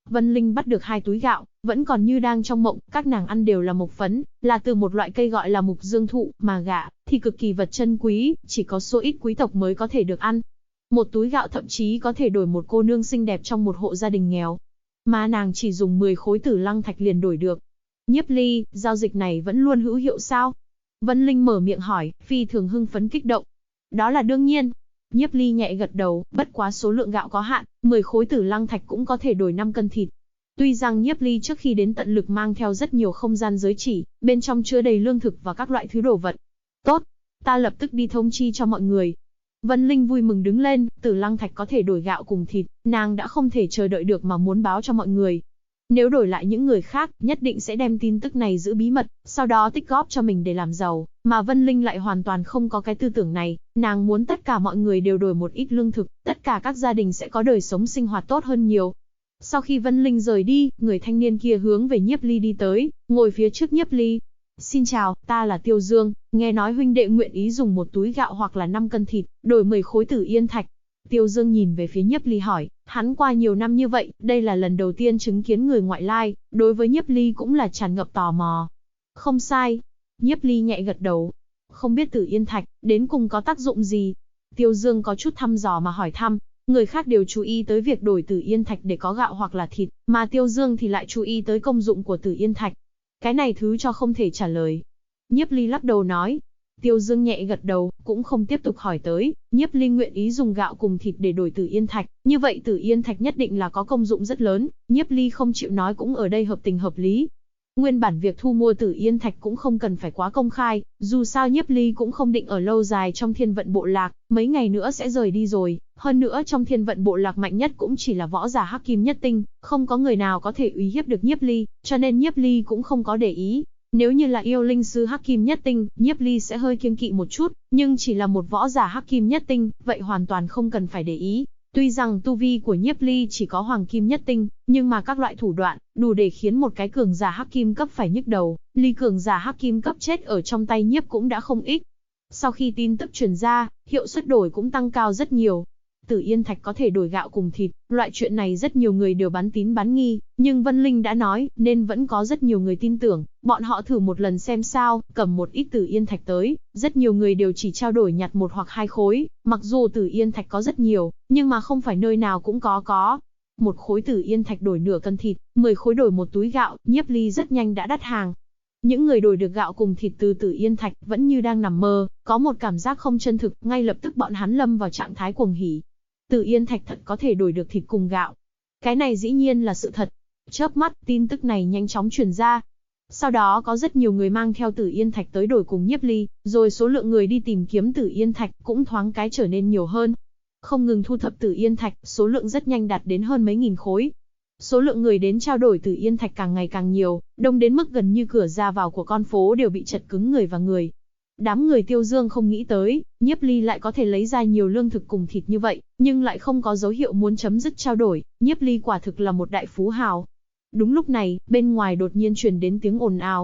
Vân Linh bắt được 2 túi gạo, vẫn còn như đang trong mộng, các nàng ăn đều là mộc phấn, là từ một loại cây gọi là mục dương thụ, mà gạo thì cực kỳ vật chân quý, chỉ có số ít quý tộc mới có thể được ăn. Một túi gạo thậm chí có thể đổi một cô nương xinh đẹp trong một hộ gia đình nghèo. Mà nàng chỉ dùng 10 khối tử lăng thạch liền đổi được. Nhiếp Ly, giao dịch này vẫn luôn hữu hiệu sao? Vân Linh mở miệng hỏi, phi thường hưng phấn kích động. Đó là đương nhiên. Nhiếp Ly nhẹ gật đầu, bất quá số lượng gạo có hạn, 10 khối tử lăng thạch cũng có thể đổi 5 cân thịt. Tuy rằng Nhiếp Ly trước khi đến tận lực mang theo rất nhiều không gian giới chỉ, bên trong chứa đầy lương thực và các loại thứ đồ vật. Tốt, ta lập tức đi thông chi cho mọi người. Vân Linh vui mừng đứng lên, tử lăng thạch có thể đổi gạo cùng thịt, nàng đã không thể chờ đợi được mà muốn báo cho mọi người. Nếu đổi lại những người khác, nhất định sẽ đem tin tức này giữ bí mật, sau đó tích góp cho mình để làm giàu, mà Vân Linh lại hoàn toàn không có cái tư tưởng này, nàng muốn tất cả mọi người đều đổi một ít lương thực, tất cả các gia đình sẽ có đời sống sinh hoạt tốt hơn nhiều. Sau khi Vân Linh rời đi, người thanh niên kia hướng về Nhiếp Ly đi tới, ngồi phía trước Nhiếp Ly. Xin chào, ta là Tiêu Dương, nghe nói huynh đệ nguyện ý dùng một túi gạo hoặc là 5 cân thịt, đổi 10 khối tử yên thạch. Tiêu Dương nhìn về phía Nhiếp Ly hỏi, hắn qua nhiều năm như vậy, đây là lần đầu tiên chứng kiến người ngoại lai, đối với Nhiếp Ly cũng là tràn ngập tò mò. Không sai. Nhiếp Ly nhẹ gật đầu. Không biết tử yên thạch, đến cùng có tác dụng gì? Tiêu Dương có chút thăm dò mà hỏi thăm. Người khác đều chú ý tới việc đổi tử yên thạch để có gạo hoặc là thịt, mà Tiêu Dương thì lại chú ý tới công dụng của tử yên thạch. Cái này thứ cho không thể trả lời. Nhiếp Ly lắc đầu nói. Tiêu Dương nhẹ gật đầu, cũng không tiếp tục hỏi tới. Nhiếp Ly nguyện ý dùng gạo cùng thịt để đổi tử yên thạch, như vậy tử yên thạch nhất định là có công dụng rất lớn. Nhiếp Ly không chịu nói cũng ở đây hợp tình hợp lý. Nguyên bản việc thu mua tử yên thạch cũng không cần phải quá công khai, dù sao Nhiếp Ly cũng không định ở lâu dài trong thiên vận bộ lạc, mấy ngày nữa sẽ rời đi rồi. Hơn nữa trong thiên vận bộ lạc mạnh nhất cũng chỉ là võ giả hắc kim nhất tinh, không có người nào có thể uy hiếp được Nhiếp Ly, cho nên Nhiếp Ly cũng không có để ý. Nếu như là yêu linh sư hắc kim nhất tinh, Nhiếp Ly sẽ hơi kiêng kỵ một chút, nhưng chỉ là một võ giả hắc kim nhất tinh, vậy hoàn toàn không cần phải để ý. Tuy rằng tu vi của Nhiếp Ly chỉ có hoàng kim nhất tinh, nhưng mà các loại thủ đoạn, đủ để khiến một cái cường giả hắc kim cấp phải nhức đầu, Ly cường giả hắc kim cấp chết ở trong tay Nhiếp cũng đã không ít. Sau khi tin tức truyền ra, hiệu suất đổi cũng tăng cao rất nhiều. Tử yên thạch có thể đổi gạo cùng thịt, loại chuyện này rất nhiều người đều bán tín bán nghi, nhưng Vân Linh đã nói, nên vẫn có rất nhiều người tin tưởng, bọn họ thử một lần xem sao, cầm một ít tử yên thạch tới, rất nhiều người đều chỉ trao đổi nhặt 1 hoặc 2 khối, mặc dù tử yên thạch có rất nhiều, nhưng mà không phải nơi nào cũng có. 1 khối tử yên thạch đổi nửa cân thịt, 10 khối đổi một túi gạo, Nhiếp Ly rất nhanh đã đắt hàng. Những người đổi được gạo cùng thịt từ tử yên thạch vẫn như đang nằm mơ, có một cảm giác không chân thực, ngay lập tức bọn hắn lâm vào trạng thái cuồng hỉ. Tử yên thạch thật có thể đổi được thịt cùng gạo. Cái này dĩ nhiên là sự thật. Chớp mắt, tin tức này nhanh chóng truyền ra. Sau đó có rất nhiều người mang theo tử yên thạch tới đổi cùng Nhiếp Ly, rồi số lượng người đi tìm kiếm tử yên thạch cũng thoáng cái trở nên nhiều hơn. Không ngừng thu thập tử yên thạch, số lượng rất nhanh đạt đến hơn mấy nghìn khối. Số lượng người đến trao đổi tử yên thạch càng ngày càng nhiều, đông đến mức gần như cửa ra vào của con phố đều bị chật cứng người và người. Đám người Tiêu Dương không nghĩ tới, Nhiếp Ly lại có thể lấy ra nhiều lương thực cùng thịt như vậy, nhưng lại không có dấu hiệu muốn chấm dứt trao đổi, Nhiếp Ly quả thực là một đại phú hào. Đúng lúc này, bên ngoài đột nhiên truyền đến tiếng ồn ào.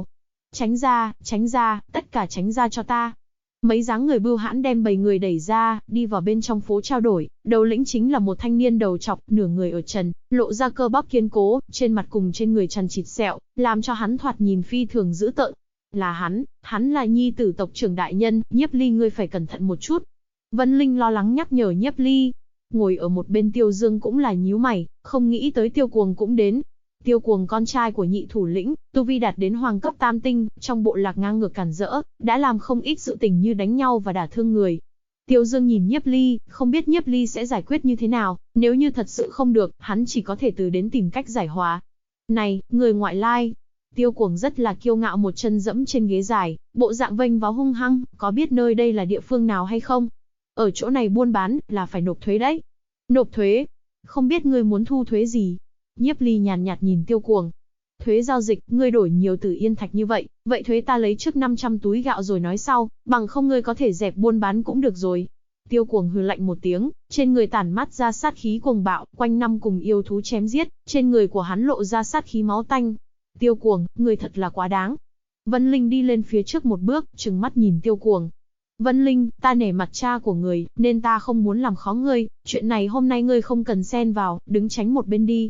Tránh ra, tất cả tránh ra cho ta. Mấy dáng người bưu hãn đem bầy người đẩy ra, đi vào bên trong phố trao đổi, đầu lĩnh chính là một thanh niên đầu trọc, nửa người ở trần, lộ ra cơ bắp kiên cố, trên mặt cùng trên người chằn chịt sẹo, làm cho hắn thoạt nhìn phi thường dữ tợn. Là hắn là nhi tử tộc trưởng đại nhân, Nhiếp Ly ngươi phải cẩn thận một chút. Vân Linh lo lắng nhắc nhở Nhiếp Ly. Ngồi ở một bên Tiêu Dương cũng là nhíu mày, không nghĩ tới Tiêu Cuồng cũng đến. Tiêu Cuồng con trai của nhị thủ lĩnh, tu vi đạt đến hoàng cấp tam tinh, trong bộ lạc ngang ngược cản rỡ, đã làm không ít sự tình như đánh nhau và đả thương người. Tiêu Dương nhìn Nhiếp Ly, không biết Nhiếp Ly sẽ giải quyết như thế nào, nếu như thật sự không được, hắn chỉ có thể từ đến tìm cách giải hòa. Này, người ngoại lai. Tiêu Cuồng rất là kiêu ngạo, một chân dẫm trên ghế dài, bộ dạng vênh váo hung hăng, có biết nơi đây là địa phương nào hay không? Ở chỗ này buôn bán, là phải nộp thuế đấy. Nộp thuế? Không biết ngươi muốn thu thuế gì? Nhiếp Ly nhàn nhạt nhìn Tiêu Cuồng. Thuế giao dịch, ngươi đổi nhiều tử yên thạch như vậy, vậy thuế ta lấy trước 500 túi gạo rồi nói sau, bằng không ngươi có thể dẹp buôn bán cũng được rồi. Tiêu Cuồng hừ lạnh một tiếng, trên người tản mát ra sát khí cuồng bạo, quanh năm cùng yêu thú chém giết, trên người của hắn lộ ra sát khí máu tanh. Tiêu Cuồng, ngươi thật là quá đáng. Vân Linh đi lên phía trước một bước, trừng mắt nhìn Tiêu Cuồng. Vân Linh, ta nể mặt cha của người, nên ta không muốn làm khó ngươi, chuyện này hôm nay ngươi không cần xen vào, đứng tránh một bên đi.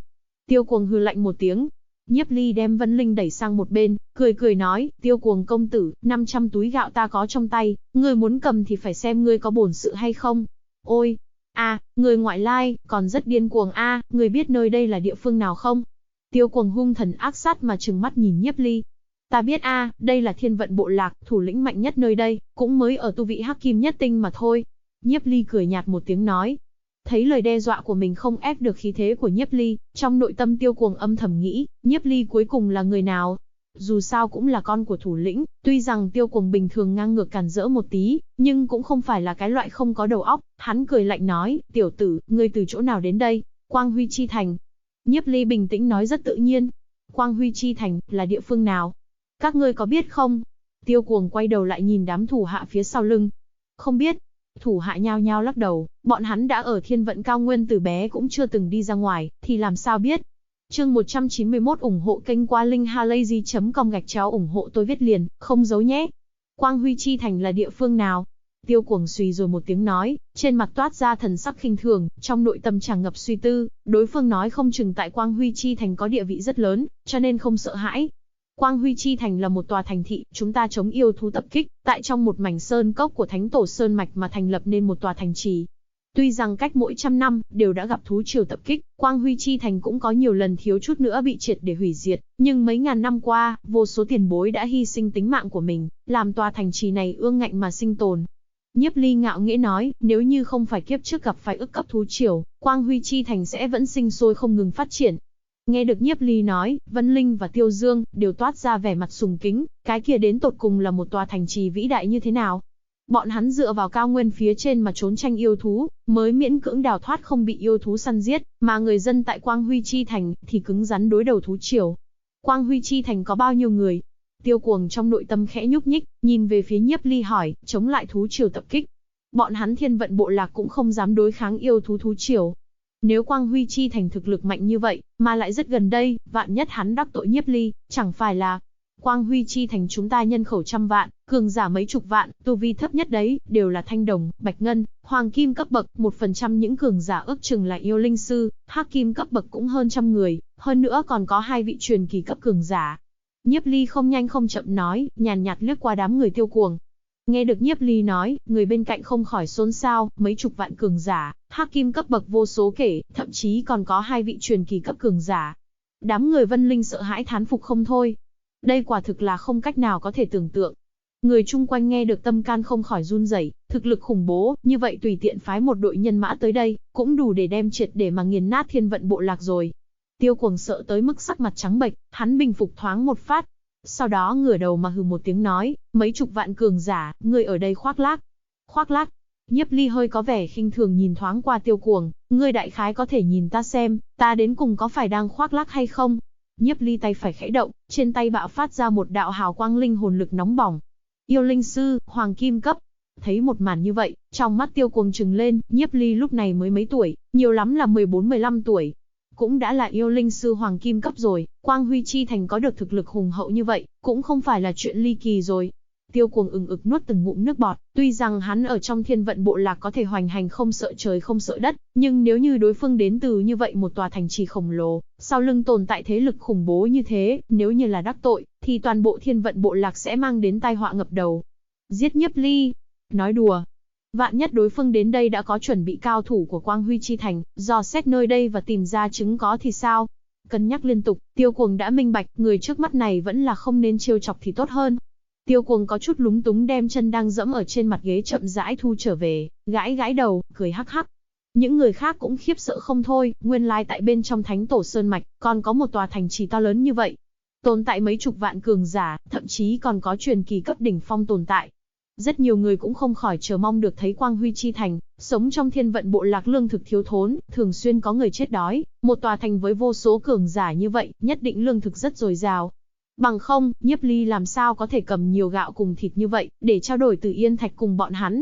Tiêu Cuồng hừ lạnh một tiếng. Nhiếp Ly đem Vân Linh đẩy sang một bên, cười cười nói, Tiêu Cuồng công tử, 500 túi gạo ta có trong tay, ngươi muốn cầm thì phải xem ngươi có bổn sự hay không. Ôi, người ngoại lai, còn rất điên cuồng ngươi biết nơi đây là địa phương nào không? Tiêu Cuồng hung thần ác sát mà trừng mắt nhìn Nhiếp Ly. Ta biết đây là Thiên Vận bộ lạc, thủ lĩnh mạnh nhất nơi đây, cũng mới ở tu vị Hắc Kim nhất tinh mà thôi. Nhiếp Ly cười nhạt một tiếng nói. Thấy lời đe dọa của mình không ép được khí thế của Nhiếp Ly, trong nội tâm Tiêu Cuồng âm thầm nghĩ, Nhiếp Ly cuối cùng là người nào? Dù sao cũng là con của thủ lĩnh, tuy rằng Tiêu Cuồng bình thường ngang ngược càn rỡ một tí, nhưng cũng không phải là cái loại không có đầu óc. Hắn cười lạnh nói, tiểu tử, ngươi từ chỗ nào đến đây? Quang Huy Chi Thành. Nhiếp Ly bình tĩnh nói rất tự nhiên. Quang Huy Chi Thành, là địa phương nào? Các ngươi có biết không? Tiêu Cuồng quay đầu lại nhìn đám thủ hạ phía sau lưng. Không biết. Thủ hạ nhao nhao lắc đầu, bọn hắn đã ở Thiên Vận cao nguyên từ bé cũng chưa từng đi ra ngoài, thì làm sao biết. Chương 191 ủng hộ kênh qua linkhalazy.com ủng hộ tôi viết liền, không giấu nhé. Quang Huy Chi Thành là địa phương nào? Tiêu Cuồng suy rồi một tiếng nói, trên mặt toát ra thần sắc khinh thường, trong nội tâm tràn ngập suy tư, đối phương nói không chừng tại Quang Huy Chi Thành có địa vị rất lớn, cho nên không sợ hãi. Quang Huy Chi Thành là một tòa thành thị, chúng ta chống yêu thú tập kích, tại trong một mảnh sơn cốc của Thánh Tổ Sơn Mạch mà thành lập nên một tòa thành trì. Tuy rằng cách mỗi 100 năm, đều đã gặp thú triều tập kích, Quang Huy Chi Thành cũng có nhiều lần thiếu chút nữa bị triệt để hủy diệt, nhưng mấy ngàn năm qua, vô số tiền bối đã hy sinh tính mạng của mình, làm tòa thành trì này ương ngạnh mà sinh tồn. Nhiếp Ly ngạo nghễ nói, nếu như không phải kiếp trước gặp phải ức cấp thú triều, Quang Huy Chi Thành sẽ vẫn sinh sôi không ngừng phát triển. Nghe được Nhiếp Ly nói, Vân Linh và Tiêu Dương đều toát ra vẻ mặt sùng kính, cái kia đến tột cùng là một tòa thành trì vĩ đại như thế nào? Bọn hắn dựa vào cao nguyên phía trên mà trốn tranh yêu thú, mới miễn cưỡng đào thoát không bị yêu thú săn giết, mà người dân tại Quang Huy Chi Thành thì cứng rắn đối đầu thú triều. Quang Huy Chi Thành có bao nhiêu người? Tiêu Cuồng trong nội tâm khẽ nhúc nhích, nhìn về phía Nhiếp Ly hỏi, chống lại thú triều tập kích. Bọn hắn Thiên Vận bộ lạc cũng không dám đối kháng yêu thú triều. Nếu Quang Huy Chi Thành thực lực mạnh như vậy, mà lại rất gần đây, vạn nhất hắn đắc tội Nhiếp Ly, chẳng phải là... Quang Huy Chi Thành chúng ta nhân khẩu 100 vạn, cường giả mấy chục vạn, tu vi thấp nhất đấy, đều là thanh đồng, bạch ngân, hoàng kim cấp bậc, 1% những cường giả ước chừng là yêu linh sư, hắc kim cấp bậc cũng hơn 100 người, hơn nữa còn có 2 vị truyền kỳ cấp cường giả. Nhiếp Ly không nhanh không chậm nói, nhàn nhạt liếc qua đám người Tiêu Cuồng. Nghe được Nhiếp Ly nói, người bên cạnh không khỏi xôn xao, mấy chục vạn cường giả, hắc kim cấp bậc vô số kể, thậm chí còn có 2 vị truyền kỳ cấp cường giả. Đám người Vân Linh sợ hãi thán phục không thôi. Đây quả thực là không cách nào có thể tưởng tượng. Người chung quanh nghe được tâm can không khỏi run rẩy, thực lực khủng bố, như vậy tùy tiện phái một đội nhân mã tới đây, cũng đủ để đem triệt để mà nghiền nát Thiên Vận bộ lạc rồi. Tiêu Cuồng sợ tới mức sắc mặt trắng bệch, hắn bình phục thoáng một phát. Sau đó ngửa đầu mà hừ một tiếng nói, mấy chục vạn cường giả, ngươi ở đây khoác lác. Khoác lác. Nhiếp Ly hơi có vẻ khinh thường nhìn thoáng qua Tiêu Cuồng, ngươi đại khái có thể nhìn ta xem, ta đến cùng có phải đang khoác lác hay không? Nhiếp Ly tay phải khẽ động, trên tay bạo phát ra một đạo hào quang linh hồn lực nóng bỏng. Yêu linh sư, hoàng kim cấp. Thấy một màn như vậy, trong mắt Tiêu Cuồng trừng lên, Nhiếp Ly lúc này mới mấy tuổi, nhiều lắm là 14-15 tuổi. Cũng đã là yêu linh sư hoàng kim cấp rồi, Quang Huy Chi Thành có được thực lực hùng hậu như vậy, cũng không phải là chuyện ly kỳ rồi. Tiêu Cuồng ực nuốt từng ngụm nước bọt, tuy rằng hắn ở trong Thiên Vận bộ lạc có thể hoành hành không sợ trời không sợ đất, nhưng nếu như đối phương đến từ như vậy một tòa thành trì khổng lồ, sau lưng tồn tại thế lực khủng bố như thế, nếu như là đắc tội, thì toàn bộ Thiên Vận bộ lạc sẽ mang đến tai họa ngập đầu. Giết Nhiếp Ly? Nói đùa. Vạn nhất đối phương đến đây đã có chuẩn bị cao thủ của Quang Huy Chi Thành, dò xét nơi đây và tìm ra chứng có thì sao? Cân nhắc liên tục, Tiêu Cuồng đã minh bạch, người trước mắt này vẫn là không nên trêu chọc thì tốt hơn. Tiêu Cuồng có chút lúng túng đem chân đang dẫm ở trên mặt ghế chậm rãi thu trở về, gãi gãi đầu, cười hắc hắc. Những người khác cũng khiếp sợ không thôi, nguyên lai tại bên trong Thánh Tổ Sơn Mạch, còn có một tòa thành trì to lớn như vậy. Tồn tại mấy chục vạn cường giả, thậm chí còn có truyền kỳ cấp đỉnh phong tồn tại. Rất nhiều người cũng không khỏi chờ mong được thấy Quang Huy Chi Thành, sống trong Thiên Vận bộ lạc lương thực thiếu thốn, thường xuyên có người chết đói, một tòa thành với vô số cường giả như vậy, nhất định lương thực rất dồi dào. Bằng không, Nhiếp Ly làm sao có thể cầm nhiều gạo cùng thịt như vậy, để trao đổi từ yên thạch cùng bọn hắn.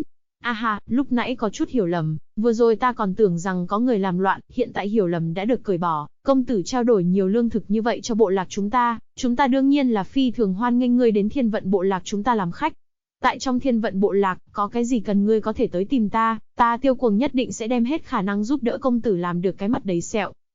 Lúc nãy có chút hiểu lầm, vừa rồi ta còn tưởng rằng có người làm loạn, hiện tại hiểu lầm đã được cởi bỏ, công tử trao đổi nhiều lương thực như vậy cho bộ lạc chúng ta đương nhiên là phi thường hoan nghênh ngươi đến Thiên Vận bộ lạc chúng ta làm khách. Tại trong Thiên Vận bộ lạc, có cái gì cần ngươi có thể tới tìm ta, ta Tiêu Cuồng nhất định sẽ đem hết khả năng giúp đỡ công tử làm được cái mặt đầy sẹo.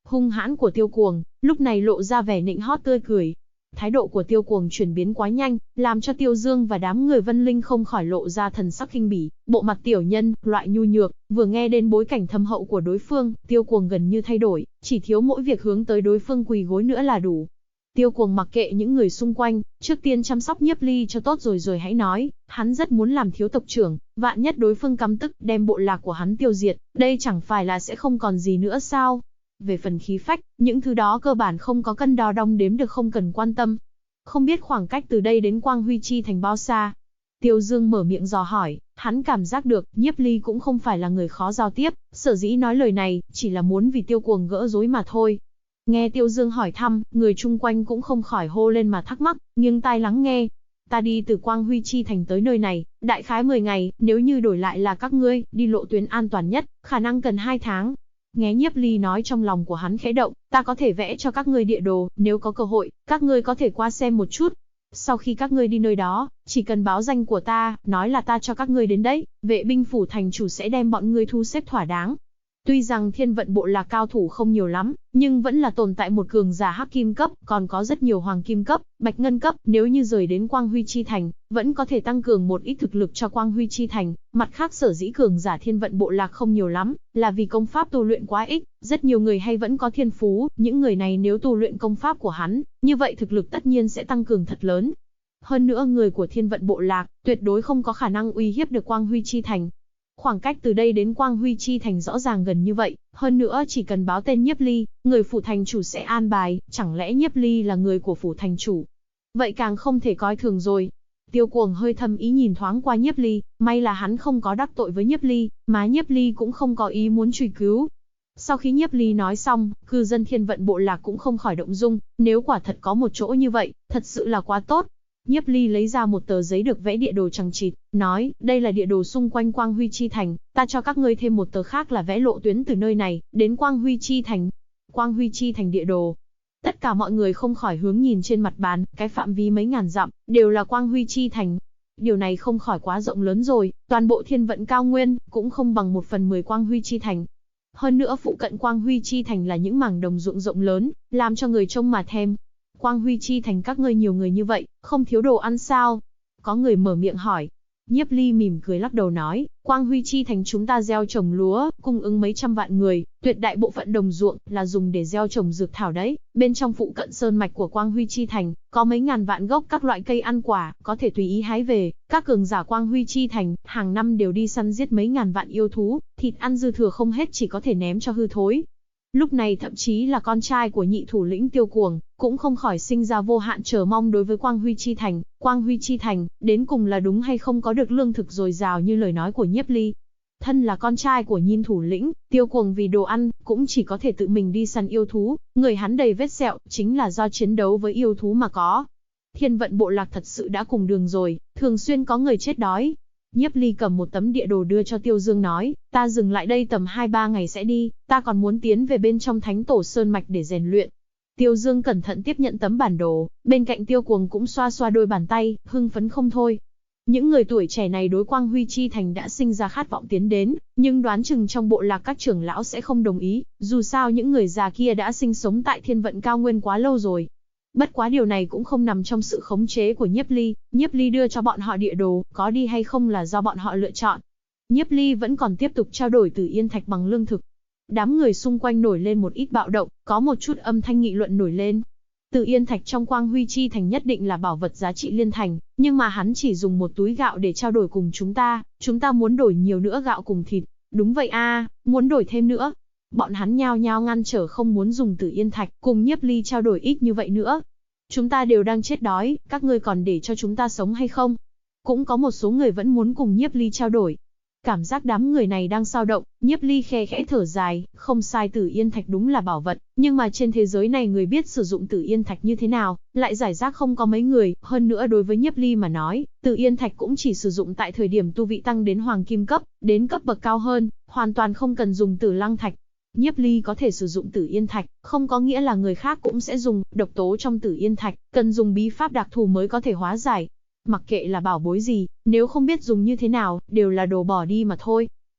hung hãn của Tiêu Cuồng, lúc này lộ ra vẻ nịnh hót tươi cười. Thái độ của Tiêu Cuồng chuyển biến quá nhanh, làm cho Tiêu Dương và đám người Vân Linh không khỏi lộ ra thần sắc khinh bỉ, bộ mặt tiểu nhân, loại nhu nhược, vừa nghe đến bối cảnh thâm hậu của đối phương, Tiêu Cuồng gần như thay đổi, chỉ thiếu mỗi việc hướng tới đối phương quỳ gối nữa là đủ. Tiêu Cuồng mặc kệ những người xung quanh, trước tiên chăm sóc Nhiếp Ly cho tốt rồi hãy nói, hắn rất muốn làm thiếu tộc trưởng, vạn nhất đối phương căm tức đem bộ lạc của hắn tiêu diệt, đây chẳng phải là sẽ không còn gì nữa sao? Về phần khí phách, những thứ đó cơ bản không có cân đo đong đếm được, không cần quan tâm. Không biết khoảng cách từ đây đến Quang Huy Chi thành bao xa? Tiêu Dương mở miệng dò hỏi, hắn cảm giác được Nhiếp Ly cũng không phải là người khó giao tiếp, sở dĩ nói lời này, chỉ là muốn vì Tiêu Cuồng gỡ rối mà thôi. Nghe Tiêu Dương hỏi thăm, người chung quanh cũng không khỏi hô lên mà thắc mắc, nghiêng tai lắng nghe. Ta đi từ Quang Huy Chi thành tới nơi này, đại khái 10 ngày, nếu như đổi lại là các ngươi, đi lộ tuyến an toàn nhất, khả năng cần 2 tháng. Nghe Nhiếp Ly nói trong lòng của hắn khẽ động, ta có thể vẽ cho các ngươi địa đồ, nếu có cơ hội, các ngươi có thể qua xem một chút. Sau khi các ngươi đi nơi đó, chỉ cần báo danh của ta, nói là ta cho các ngươi đến đấy, vệ binh phủ thành chủ sẽ đem bọn ngươi thu xếp thỏa đáng. Tuy rằng Thiên Vận bộ lạc cao thủ không nhiều lắm, nhưng vẫn là tồn tại một cường giả hắc kim cấp, còn có rất nhiều hoàng kim cấp, bạch ngân cấp, nếu như rời đến Quang Huy Chi thành, vẫn có thể tăng cường một ít thực lực cho Quang Huy Chi thành. Mặt khác sở dĩ cường giả Thiên Vận bộ lạc không nhiều lắm, là vì công pháp tu luyện quá ít, rất nhiều người hay vẫn có thiên phú, những người này nếu tu luyện công pháp của hắn, như vậy thực lực tất nhiên sẽ tăng cường thật lớn. Hơn nữa người của Thiên Vận bộ lạc, tuyệt đối không có khả năng uy hiếp được Quang Huy Chi thành. Khoảng cách từ đây đến Quang Huy Chi thành rõ ràng gần như vậy, hơn nữa chỉ cần báo tên Nhiếp Ly, người phủ thành chủ sẽ an bài, chẳng lẽ Nhiếp Ly là người của phủ thành chủ? Vậy càng không thể coi thường rồi. Tiêu Cuồng hơi thâm ý nhìn thoáng qua Nhiếp Ly, may là hắn không có đắc tội với Nhiếp Ly, mà Nhiếp Ly cũng không có ý muốn truy cứu. Sau khi Nhiếp Ly nói xong, cư dân Thiên Vận bộ lạc cũng không khỏi động dung, nếu quả thật có một chỗ như vậy, thật sự là quá tốt. Nhiếp Ly lấy ra một tờ giấy được vẽ địa đồ chằng chịt, nói, đây là địa đồ xung quanh Quang Huy Chi thành, ta cho các ngươi thêm một tờ khác là vẽ lộ tuyến từ nơi này, đến Quang Huy Chi thành. Quang Huy Chi thành địa đồ. Tất cả mọi người không khỏi hướng nhìn trên mặt bàn, cái phạm vi mấy ngàn dặm, đều là Quang Huy Chi thành. Điều này không khỏi quá rộng lớn rồi, toàn bộ Thiên Vận cao nguyên, cũng không bằng 1/10 Quang Huy Chi thành. Hơn nữa phụ cận Quang Huy Chi thành là những mảng đồng ruộng rộng lớn, làm cho người trông mà thèm. Quang Huy Chi thành các ngươi nhiều người như vậy, không thiếu đồ ăn sao? Có người mở miệng hỏi. Nhiếp Ly mỉm cười lắc đầu nói, Quang Huy Chi thành chúng ta gieo trồng lúa, cung ứng mấy trăm vạn người, tuyệt đại bộ phận đồng ruộng là dùng để gieo trồng dược thảo đấy. Bên trong phụ cận sơn mạch của Quang Huy Chi thành, có mấy ngàn vạn gốc các loại cây ăn quả, có thể tùy ý hái về. Các cường giả Quang Huy Chi thành, hàng năm đều đi săn giết mấy ngàn vạn yêu thú, thịt ăn dư thừa không hết chỉ có thể ném cho hư thối. Lúc này thậm chí là con trai của nhị thủ lĩnh Tiêu Cuồng, cũng không khỏi sinh ra vô hạn chờ mong đối với Quang Huy Chi thành. Quang Huy Chi thành, đến cùng là đúng hay không có được lương thực dồi dào như lời nói của Nhiếp Ly. Thân là con trai của nhị thủ lĩnh, Tiêu Cuồng vì đồ ăn, cũng chỉ có thể tự mình đi săn yêu thú, người hắn đầy vết sẹo, chính là do chiến đấu với yêu thú mà có. Thiên Vận bộ lạc thật sự đã cùng đường rồi, thường xuyên có người chết đói. Nhiếp Ly cầm một tấm địa đồ đưa cho Tiêu Dương nói, ta dừng lại đây tầm 2-3 ngày sẽ đi, ta còn muốn tiến về bên trong Thánh Tổ Sơn Mạch để rèn luyện. Tiêu Dương cẩn thận tiếp nhận tấm bản đồ, bên cạnh Tiêu Cuồng cũng xoa xoa đôi bàn tay, hưng phấn không thôi. Những người tuổi trẻ này đối Quang Huy Chi thành đã sinh ra khát vọng tiến đến, nhưng đoán chừng trong bộ lạc các trưởng lão sẽ không đồng ý, dù sao những người già kia đã sinh sống tại Thiên Vận cao nguyên quá lâu rồi. Bất quá điều này cũng không nằm trong sự khống chế của Nhiếp Ly đưa cho bọn họ địa đồ, có đi hay không là do bọn họ lựa chọn. Nhiếp Ly vẫn còn tiếp tục trao đổi Tử Yên Thạch bằng lương thực. Đám người xung quanh nổi lên một ít bạo động, có một chút âm thanh nghị luận nổi lên. Tử Yên Thạch trong Quang Huy Chi thành nhất định là bảo vật giá trị liên thành, nhưng mà hắn chỉ dùng một túi gạo để trao đổi cùng chúng ta muốn đổi nhiều nữa gạo cùng thịt. Đúng vậy a, muốn đổi thêm nữa. Bọn hắn nhao nhao ngăn trở không muốn dùng Tử Yên Thạch, cùng Nhiếp Ly trao đổi ít như vậy nữa. Chúng ta đều đang chết đói, các ngươi còn để cho chúng ta sống hay không? Cũng có một số người vẫn muốn cùng Nhiếp Ly trao đổi. Cảm giác đám người này đang xao động, Nhiếp Ly khe khẽ thở dài, không sai, Tử Yên Thạch đúng là bảo vật, nhưng mà trên thế giới này người biết sử dụng Tử Yên Thạch như thế nào, lại giải rác không có mấy người, hơn nữa đối với Nhiếp Ly mà nói, Tử Yên Thạch cũng chỉ sử dụng tại thời điểm tu vị tăng đến hoàng kim cấp, đến cấp bậc cao hơn, hoàn toàn không cần dùng Tử Lăng Thạch. Nhiếp Ly có thể sử dụng Tử Yên Thạch, không có nghĩa là người khác cũng sẽ dùng, độc tố trong Tử Yên Thạch, cần dùng bí pháp đặc thù mới có thể hóa giải. Mặc kệ là bảo bối gì, nếu không biết dùng như thế nào, đều là đồ bỏ đi mà thôi.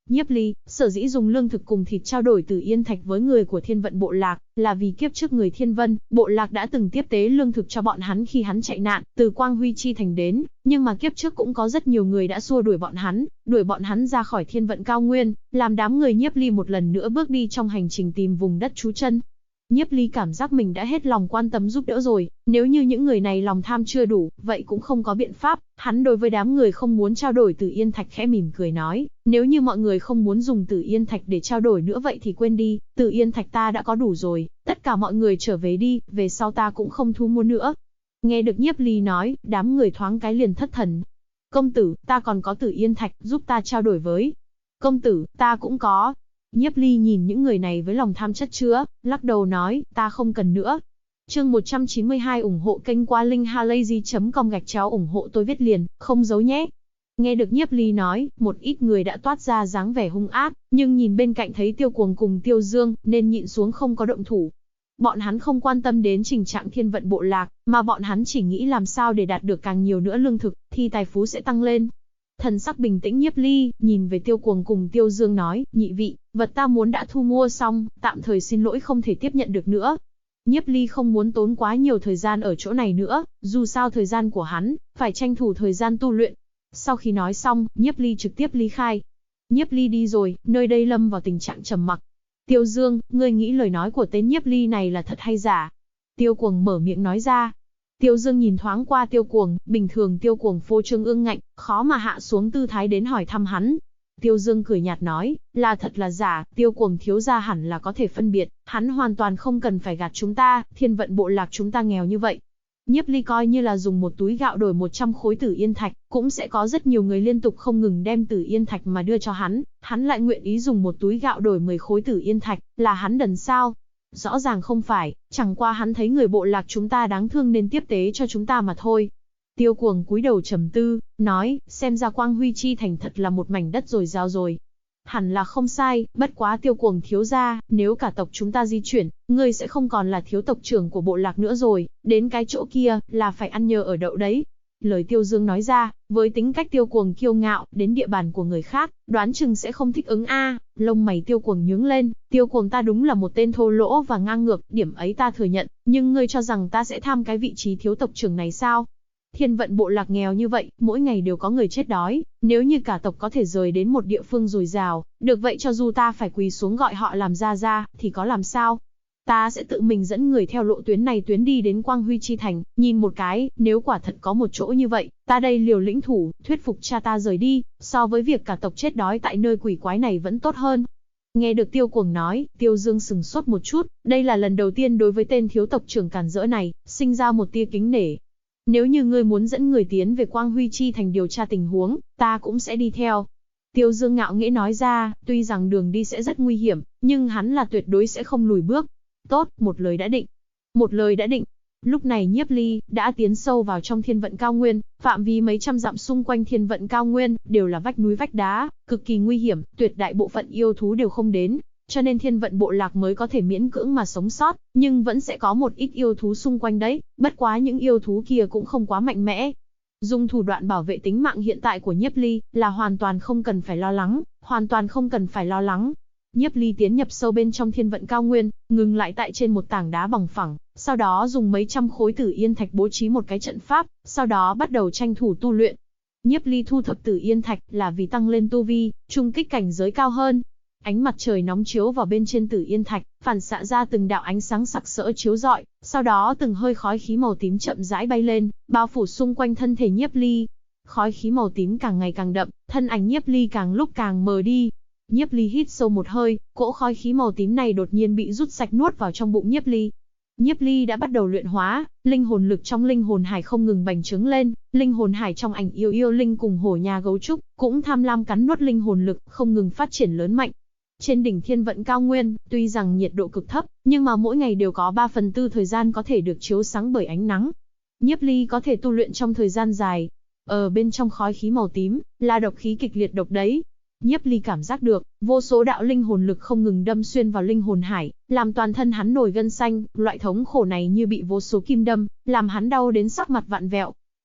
Nhiếp Ly, sở dĩ dùng lương thực cùng thịt trao đổi Tử Yên Thạch với người của Thiên Vận bộ lạc, là vì kiếp trước người Thiên Vân bộ lạc đã từng tiếp tế lương thực cho bọn hắn khi hắn chạy nạn từ Quang Huy Chi thành đến, nhưng mà kiếp trước cũng có rất nhiều người đã xua đuổi bọn hắn ra khỏi Thiên Vận cao nguyên, làm đám người Nhiếp Ly một lần nữa bước đi trong hành trình tìm vùng đất trú chân. Nhiếp Ly cảm giác mình đã hết lòng quan tâm giúp đỡ rồi, nếu như những người này lòng tham chưa đủ, vậy cũng không có biện pháp. Hắn đối với đám người không muốn trao đổi Tử Yên Thạch khẽ mỉm cười nói, nếu như mọi người không muốn dùng Tử Yên Thạch để trao đổi nữa vậy thì quên đi, Tử Yên Thạch ta đã có đủ rồi, tất cả mọi người trở về đi, về sau ta cũng không thu mua nữa. Nghe được Nhiếp Ly nói, đám người thoáng cái liền thất thần. Công tử, ta còn có Tử Yên Thạch, giúp ta trao đổi với. Công tử, ta cũng có. Nhiếp Ly nhìn những người này với lòng tham chất chứa, lắc đầu nói, ta không cần nữa. Chương 192 ủng hộ kênh qua linkhalazy.com ủng hộ tôi viết liền, không giấu nhé. Nghe được Nhiếp Ly nói, một ít người đã toát ra dáng vẻ hung ác, nhưng nhìn bên cạnh thấy Tiêu Cuồng cùng Tiêu Dương, nên nhịn xuống không có động thủ. Bọn hắn không quan tâm đến tình trạng Thiên Vận bộ lạc, mà bọn hắn chỉ nghĩ làm sao để đạt được càng nhiều nữa lương thực, thì tài phú sẽ tăng lên. Thần sắc bình tĩnh Nhiếp Ly, nhìn về Tiêu Cuồng cùng Tiêu Dương nói, nhị vị, vật ta muốn đã thu mua xong, tạm thời xin lỗi không thể tiếp nhận được nữa. Nhiếp Ly không muốn tốn quá nhiều thời gian ở chỗ này nữa, dù sao thời gian của hắn, phải tranh thủ thời gian tu luyện. Sau khi nói xong, Nhiếp Ly trực tiếp ly khai. Nhiếp Ly đi rồi, nơi đây lâm vào tình trạng trầm mặc. Tiêu Dương, ngươi nghĩ lời nói của tên Nhiếp Ly này là thật hay giả? Tiêu Cuồng mở miệng nói ra. Tiêu Dương nhìn thoáng qua Tiêu Cuồng, bình thường Tiêu Cuồng phô trương ương ngạnh, khó mà hạ xuống tư thái đến hỏi thăm hắn. Tiêu Dương cười nhạt nói, là thật là giả, Tiêu Cuồng thiếu gia hẳn là có thể phân biệt, hắn hoàn toàn không cần phải gạt chúng ta, Thiên Vận bộ lạc chúng ta nghèo như vậy. Nhiếp Ly coi như là dùng một túi gạo đổi 100 khối Tử Yên Thạch, cũng sẽ có rất nhiều người liên tục không ngừng đem Tử Yên Thạch mà đưa cho hắn lại nguyện ý dùng một túi gạo đổi 10 khối Tử Yên Thạch, là hắn đần sao? Rõ ràng không phải, chẳng qua hắn thấy người bộ lạc chúng ta đáng thương nên tiếp tế cho chúng ta mà thôi. Tiêu Cuồng cúi đầu trầm tư, nói, xem ra Quang Huy Chi thành thật là một mảnh đất dồi dào rồi. Hẳn là không sai, bất quá Tiêu Cuồng thiếu gia, nếu cả tộc chúng ta di chuyển, ngươi sẽ không còn là thiếu tộc trưởng của bộ lạc nữa rồi, đến cái chỗ kia, là phải ăn nhờ ở đậu đấy. Lời Tiêu Dương nói ra, với tính cách Tiêu Cuồng kiêu ngạo, đến địa bàn của người khác, đoán chừng sẽ không thích ứng a. Lông mày Tiêu Cuồng nhướng lên, Tiêu Cuồng ta đúng là một tên thô lỗ và ngang ngược, điểm ấy ta thừa nhận, nhưng ngươi cho rằng ta sẽ tham cái vị trí thiếu tộc trưởng này sao? Thiên Vận bộ lạc nghèo như vậy, mỗi ngày đều có người chết đói, nếu như cả tộc có thể rời đến một địa phương dồi dào, được vậy cho dù ta phải quỳ xuống gọi họ làm gia, thì có làm sao? Ta sẽ tự mình dẫn người theo lộ tuyến này tuyến đi đến Quang Huy Chi thành, nhìn một cái, nếu quả thật có một chỗ như vậy, ta đây liều lĩnh thủ, thuyết phục cha ta rời đi, so với việc cả tộc chết đói tại nơi quỷ quái này vẫn tốt hơn. Nghe được Tiêu Cuồng nói, Tiêu Dương sừng sốt một chút, đây là lần đầu tiên đối với tên thiếu tộc trưởng càn rỡ này, sinh ra một tia kính nể. Nếu như ngươi muốn dẫn người tiến về Quang Huy Chi thành điều tra tình huống, ta cũng sẽ đi theo. Tiêu Dương ngạo nghễ nói ra, tuy rằng đường đi sẽ rất nguy hiểm, nhưng hắn là tuyệt đối sẽ không lùi bước. Tốt, một lời đã định. Một lời đã định. Lúc này Nhiếp Ly đã tiến sâu vào trong Thiên Vận cao nguyên, phạm vi mấy trăm dặm xung quanh Thiên Vận cao nguyên đều là vách núi vách đá, cực kỳ nguy hiểm, tuyệt đại bộ phận yêu thú đều không đến, cho nên Thiên Vận bộ lạc mới có thể miễn cưỡng mà sống sót, nhưng vẫn sẽ có một ít yêu thú xung quanh đấy, bất quá những yêu thú kia cũng không quá mạnh mẽ. Dùng thủ đoạn bảo vệ tính mạng hiện tại của Nhiếp Ly là hoàn toàn không cần phải lo lắng, hoàn toàn không cần phải lo lắng. Nhiếp Ly tiến nhập sâu bên trong Thiên Vận cao nguyên, ngừng lại tại trên một tảng đá bằng phẳng, sau đó dùng mấy trăm khối Tử Yên Thạch bố trí một cái trận pháp, sau đó bắt đầu tranh thủ tu luyện. Nhiếp Ly thu thập Tử Yên Thạch là vì tăng lên tu vi, trung kích cảnh giới cao hơn. Ánh mặt trời nóng chiếu vào bên trên Tử Yên Thạch, phản xạ ra từng đạo ánh sáng sặc sỡ chiếu rọi, sau đó từng hơi khói khí màu tím chậm rãi bay lên, bao phủ xung quanh thân thể Nhiếp Ly. Khói khí màu tím càng ngày càng đậm, thân ảnh Nhiếp Ly càng lúc càng mờ đi. Nhiếp Ly hít sâu một hơi, cỗ khói khí màu tím này đột nhiên bị rút sạch nuốt vào trong bụng Nhiếp Ly. Nhiếp Ly đã bắt đầu luyện hóa, linh hồn lực trong linh hồn hải không ngừng bành trướng lên, linh hồn hải trong ảnh yêu yêu linh cùng hổ nhà gấu trúc cũng tham lam cắn nuốt linh hồn lực, không ngừng phát triển lớn mạnh. Trên đỉnh Thiên Vận cao nguyên, tuy rằng nhiệt độ cực thấp, nhưng mà mỗi ngày đều có 3/4 thời gian có thể được chiếu sáng bởi ánh nắng. Nhiếp Ly có thể tu luyện trong thời gian dài. Ở bên trong khói khí màu tím, là độc khí kịch liệt độc đấy. Nhiếp Ly cảm giác được, vô số đạo linh hồn lực không ngừng đâm xuyên vào linh hồn hải, làm toàn thân hắn nổi gân xanh, loại thống khổ này như bị vô số kim đâm, làm hắn đau đến sắc mặt vặn vẹo.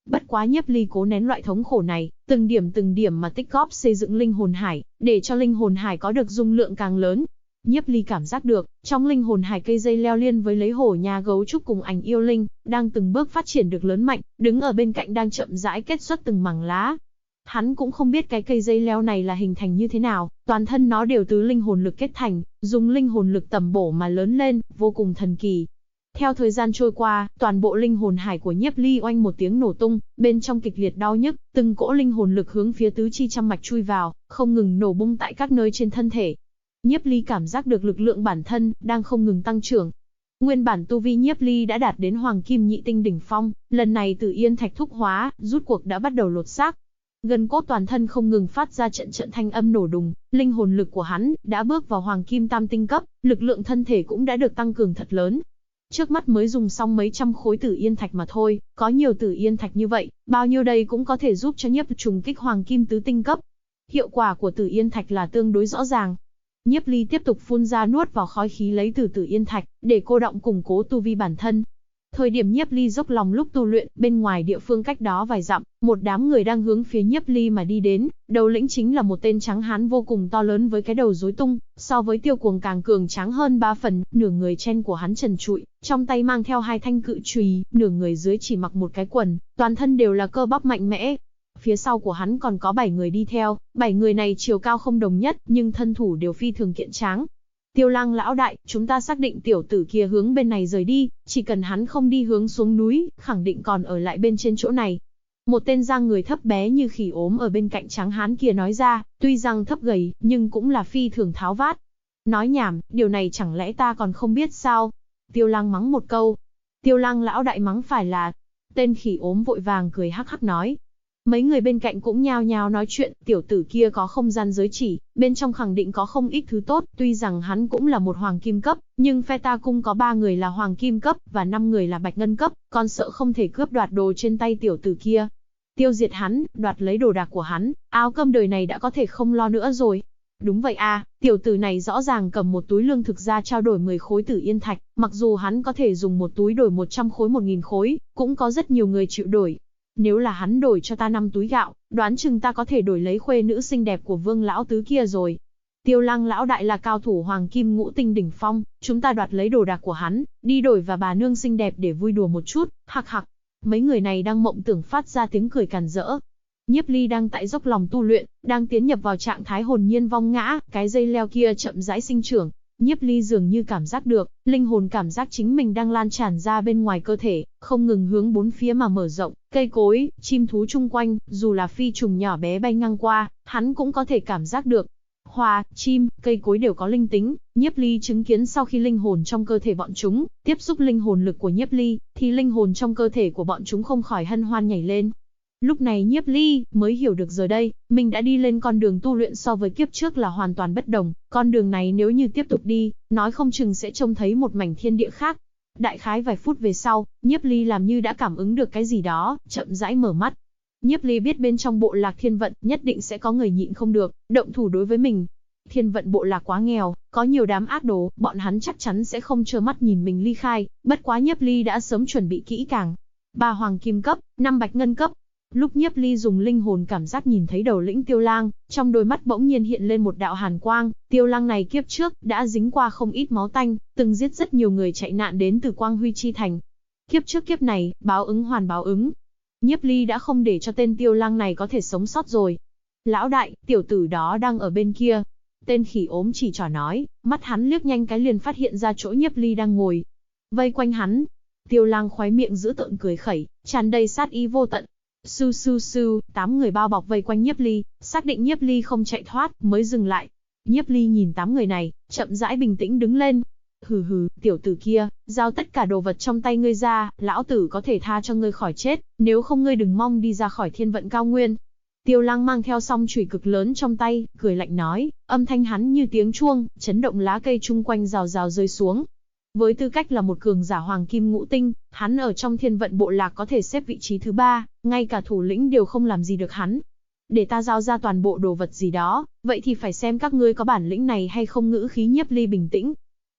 Bất quá Nhiếp Ly cố nén loại thống khổ này, từng điểm mà tích góp xây dựng linh hồn hải, để cho linh hồn hải có được dung lượng càng lớn. Nhiếp Ly cảm giác được, trong linh hồn hải cây dây leo liên với lấy hổ nhà gấu trúc cùng ảnh yêu linh, đang từng bước phát triển được lớn mạnh, đứng ở bên cạnh đang chậm rãi kết xuất từng mảng lá. Hắn cũng không biết cái cây dây leo này là hình thành như thế nào, toàn thân nó đều từ linh hồn lực kết thành, dùng linh hồn lực tầm bổ mà lớn lên, vô cùng thần kỳ. Theo thời gian trôi qua, toàn bộ linh hồn hải của Nhiếp Ly oanh một tiếng nổ tung, bên trong kịch liệt đau nhức, từng cỗ linh hồn lực hướng phía tứ chi trăm mạch chui vào, không ngừng nổ bung tại các nơi trên thân thể. Nhiếp Ly cảm giác được lực lượng bản thân đang không ngừng tăng trưởng. Nguyên bản tu vi Nhiếp Ly đã đạt đến Hoàng Kim Nhị Tinh đỉnh phong, lần này Tử Yên Thạch thúc hóa, rút cuộc đã bắt đầu lột xác. Gân cốt toàn thân không ngừng phát ra trận trận thanh âm nổ đùng, linh hồn lực của hắn đã bước vào Hoàng Kim Tam Tinh cấp, lực lượng thân thể cũng đã được tăng cường thật lớn. Trước mắt mới dùng xong mấy trăm khối Tử Yên Thạch mà thôi, có nhiều Tử Yên Thạch như vậy, bao nhiêu đây cũng có thể giúp cho Nhiếp trùng kích Hoàng Kim Tứ Tinh cấp. Hiệu quả của Tử Yên Thạch là tương đối rõ ràng. Nhiếp Ly tiếp tục phun ra nuốt vào khói khí lấy từ Tử Yên Thạch, để cô động củng cố tu vi bản thân. Thời điểm Nhiếp Ly dốc lòng lúc tu luyện, bên ngoài địa phương cách đó vài dặm, một đám người đang hướng phía Nhiếp Ly mà đi đến, đầu lĩnh chính là một tên trắng hán vô cùng to lớn với cái đầu rối tung, so với Tiêu Cuồng càng cường tráng hơn 3 phần, nửa người trên của hắn trần trụi, trong tay mang theo 2 thanh cự chùy, nửa người dưới chỉ mặc một cái quần, toàn thân đều là cơ bắp mạnh mẽ. Phía sau của hắn còn có 7 người đi theo, 7 người này chiều cao không đồng nhất, nhưng thân thủ đều phi thường kiện tráng. Tiêu Lăng lão đại, chúng ta xác định tiểu tử kia hướng bên này rời đi, chỉ cần hắn không đi hướng xuống núi, khẳng định còn ở lại bên trên chỗ này. Một tên dáng người thấp bé như khỉ ốm ở bên cạnh trắng hán kia nói ra, tuy rằng thấp gầy, nhưng cũng là phi thường tháo vát. Nói nhảm, điều này chẳng lẽ ta còn không biết sao? Tiêu Lăng mắng một câu. Tiêu Lăng lão đại mắng phải là... Tên khỉ ốm vội vàng cười hắc hắc nói. Mấy người bên cạnh cũng nhao nhao nói chuyện, tiểu tử kia có không gian giới chỉ, bên trong khẳng định có không ít thứ tốt, tuy rằng hắn cũng là một hoàng kim cấp, nhưng phe ta cung có 3 người là hoàng kim cấp, và 5 người là bạch ngân cấp, còn sợ không thể cướp đoạt đồ trên tay tiểu tử kia. Tiêu diệt hắn, đoạt lấy đồ đạc của hắn, áo cơm đời này đã có thể không lo nữa rồi. Đúng vậy à, tiểu tử này rõ ràng cầm một túi lương thực ra trao đổi 10 khối Tử Yên Thạch, mặc dù hắn có thể dùng một túi đổi 100 khối 1000 khối, cũng có rất nhiều người chịu đổi. Nếu là hắn đổi cho ta 5 túi gạo, đoán chừng ta có thể đổi lấy khuê nữ xinh đẹp của Vương lão tứ kia rồi. Tiêu Lăng lão đại là cao thủ Hoàng Kim Ngũ Tinh đỉnh phong, chúng ta đoạt lấy đồ đạc của hắn, đi đổi và bà nương xinh đẹp để vui đùa một chút, hạc hạc. Mấy người này đang mộng tưởng phát ra tiếng cười càn rỡ. Nhiếp Ly đang tại dốc lòng tu luyện, đang tiến nhập vào trạng thái hồn nhiên vong ngã, cái dây leo kia chậm rãi sinh trưởng. Nhiếp Ly dường như cảm giác được, linh hồn cảm giác chính mình đang lan tràn ra bên ngoài cơ thể, không ngừng hướng bốn phía mà mở rộng, cây cối, chim thú chung quanh, dù là phi trùng nhỏ bé bay ngang qua, hắn cũng có thể cảm giác được. Hoa, chim, cây cối đều có linh tính, Nhiếp Ly chứng kiến sau khi linh hồn trong cơ thể bọn chúng tiếp xúc linh hồn lực của Nhiếp Ly, thì linh hồn trong cơ thể của bọn chúng không khỏi hân hoan nhảy lên. Lúc này Nhiếp Ly mới hiểu được giờ đây, mình đã đi lên con đường tu luyện so với kiếp trước là hoàn toàn bất đồng, con đường này nếu như tiếp tục đi, nói không chừng sẽ trông thấy một mảnh thiên địa khác. Đại khái vài phút về sau, Nhiếp Ly làm như đã cảm ứng được cái gì đó, chậm rãi mở mắt. Nhiếp Ly biết bên trong bộ lạc thiên vận nhất định sẽ có người nhịn không được, động thủ đối với mình. Thiên vận bộ lạc quá nghèo, có nhiều đám ác đồ, bọn hắn chắc chắn sẽ không trơ mắt nhìn mình ly khai, bất quá Nhiếp Ly đã sớm chuẩn bị kỹ càng. 3 hoàng kim cấp, 5 bạch ngân cấp. Lúc Nhiếp Ly dùng linh hồn cảm giác nhìn thấy đầu lĩnh Tiêu Lang, trong đôi mắt bỗng nhiên hiện lên một đạo hàn quang. Tiêu Lang này kiếp trước đã dính qua không ít máu tanh, từng giết rất nhiều người chạy nạn đến từ Quang Huy Chi Thành. Kiếp trước kiếp này, báo ứng hoàn báo ứng. Nhiếp Ly đã không để cho tên Tiêu Lang này có thể sống sót rồi. Lão đại, tiểu tử đó đang ở bên kia. Tên khỉ ốm chỉ trỏ nói, mắt hắn liếc nhanh cái liền phát hiện ra chỗ Nhiếp Ly đang ngồi. Vây quanh hắn. Tiêu Lang khóe miệng giữ tợn cười khẩy, tràn đầy sát ý vô tận. Su su su, 8 người bao bọc vây quanh Nhiếp Ly, xác định Nhiếp Ly không chạy thoát, mới dừng lại. Nhiếp Ly nhìn 8 người này, chậm rãi bình tĩnh đứng lên. Hừ hừ, tiểu tử kia, giao tất cả đồ vật trong tay ngươi ra, lão tử có thể tha cho ngươi khỏi chết, nếu không ngươi đừng mong đi ra khỏi thiên vận cao nguyên. Tiêu Lăng mang theo song chùy cực lớn trong tay, cười lạnh nói, âm thanh hắn như tiếng chuông, chấn động lá cây chung quanh rào rào rơi xuống. Với tư cách là một cường giả hoàng kim ngũ tinh, hắn ở trong thiên vận bộ lạc có thể xếp vị trí thứ 3, ngay cả thủ lĩnh đều không làm gì được hắn. Để ta giao ra toàn bộ đồ vật gì đó, vậy thì phải xem các ngươi có bản lĩnh này hay không. Ngữ khí Nhiếp Ly bình tĩnh.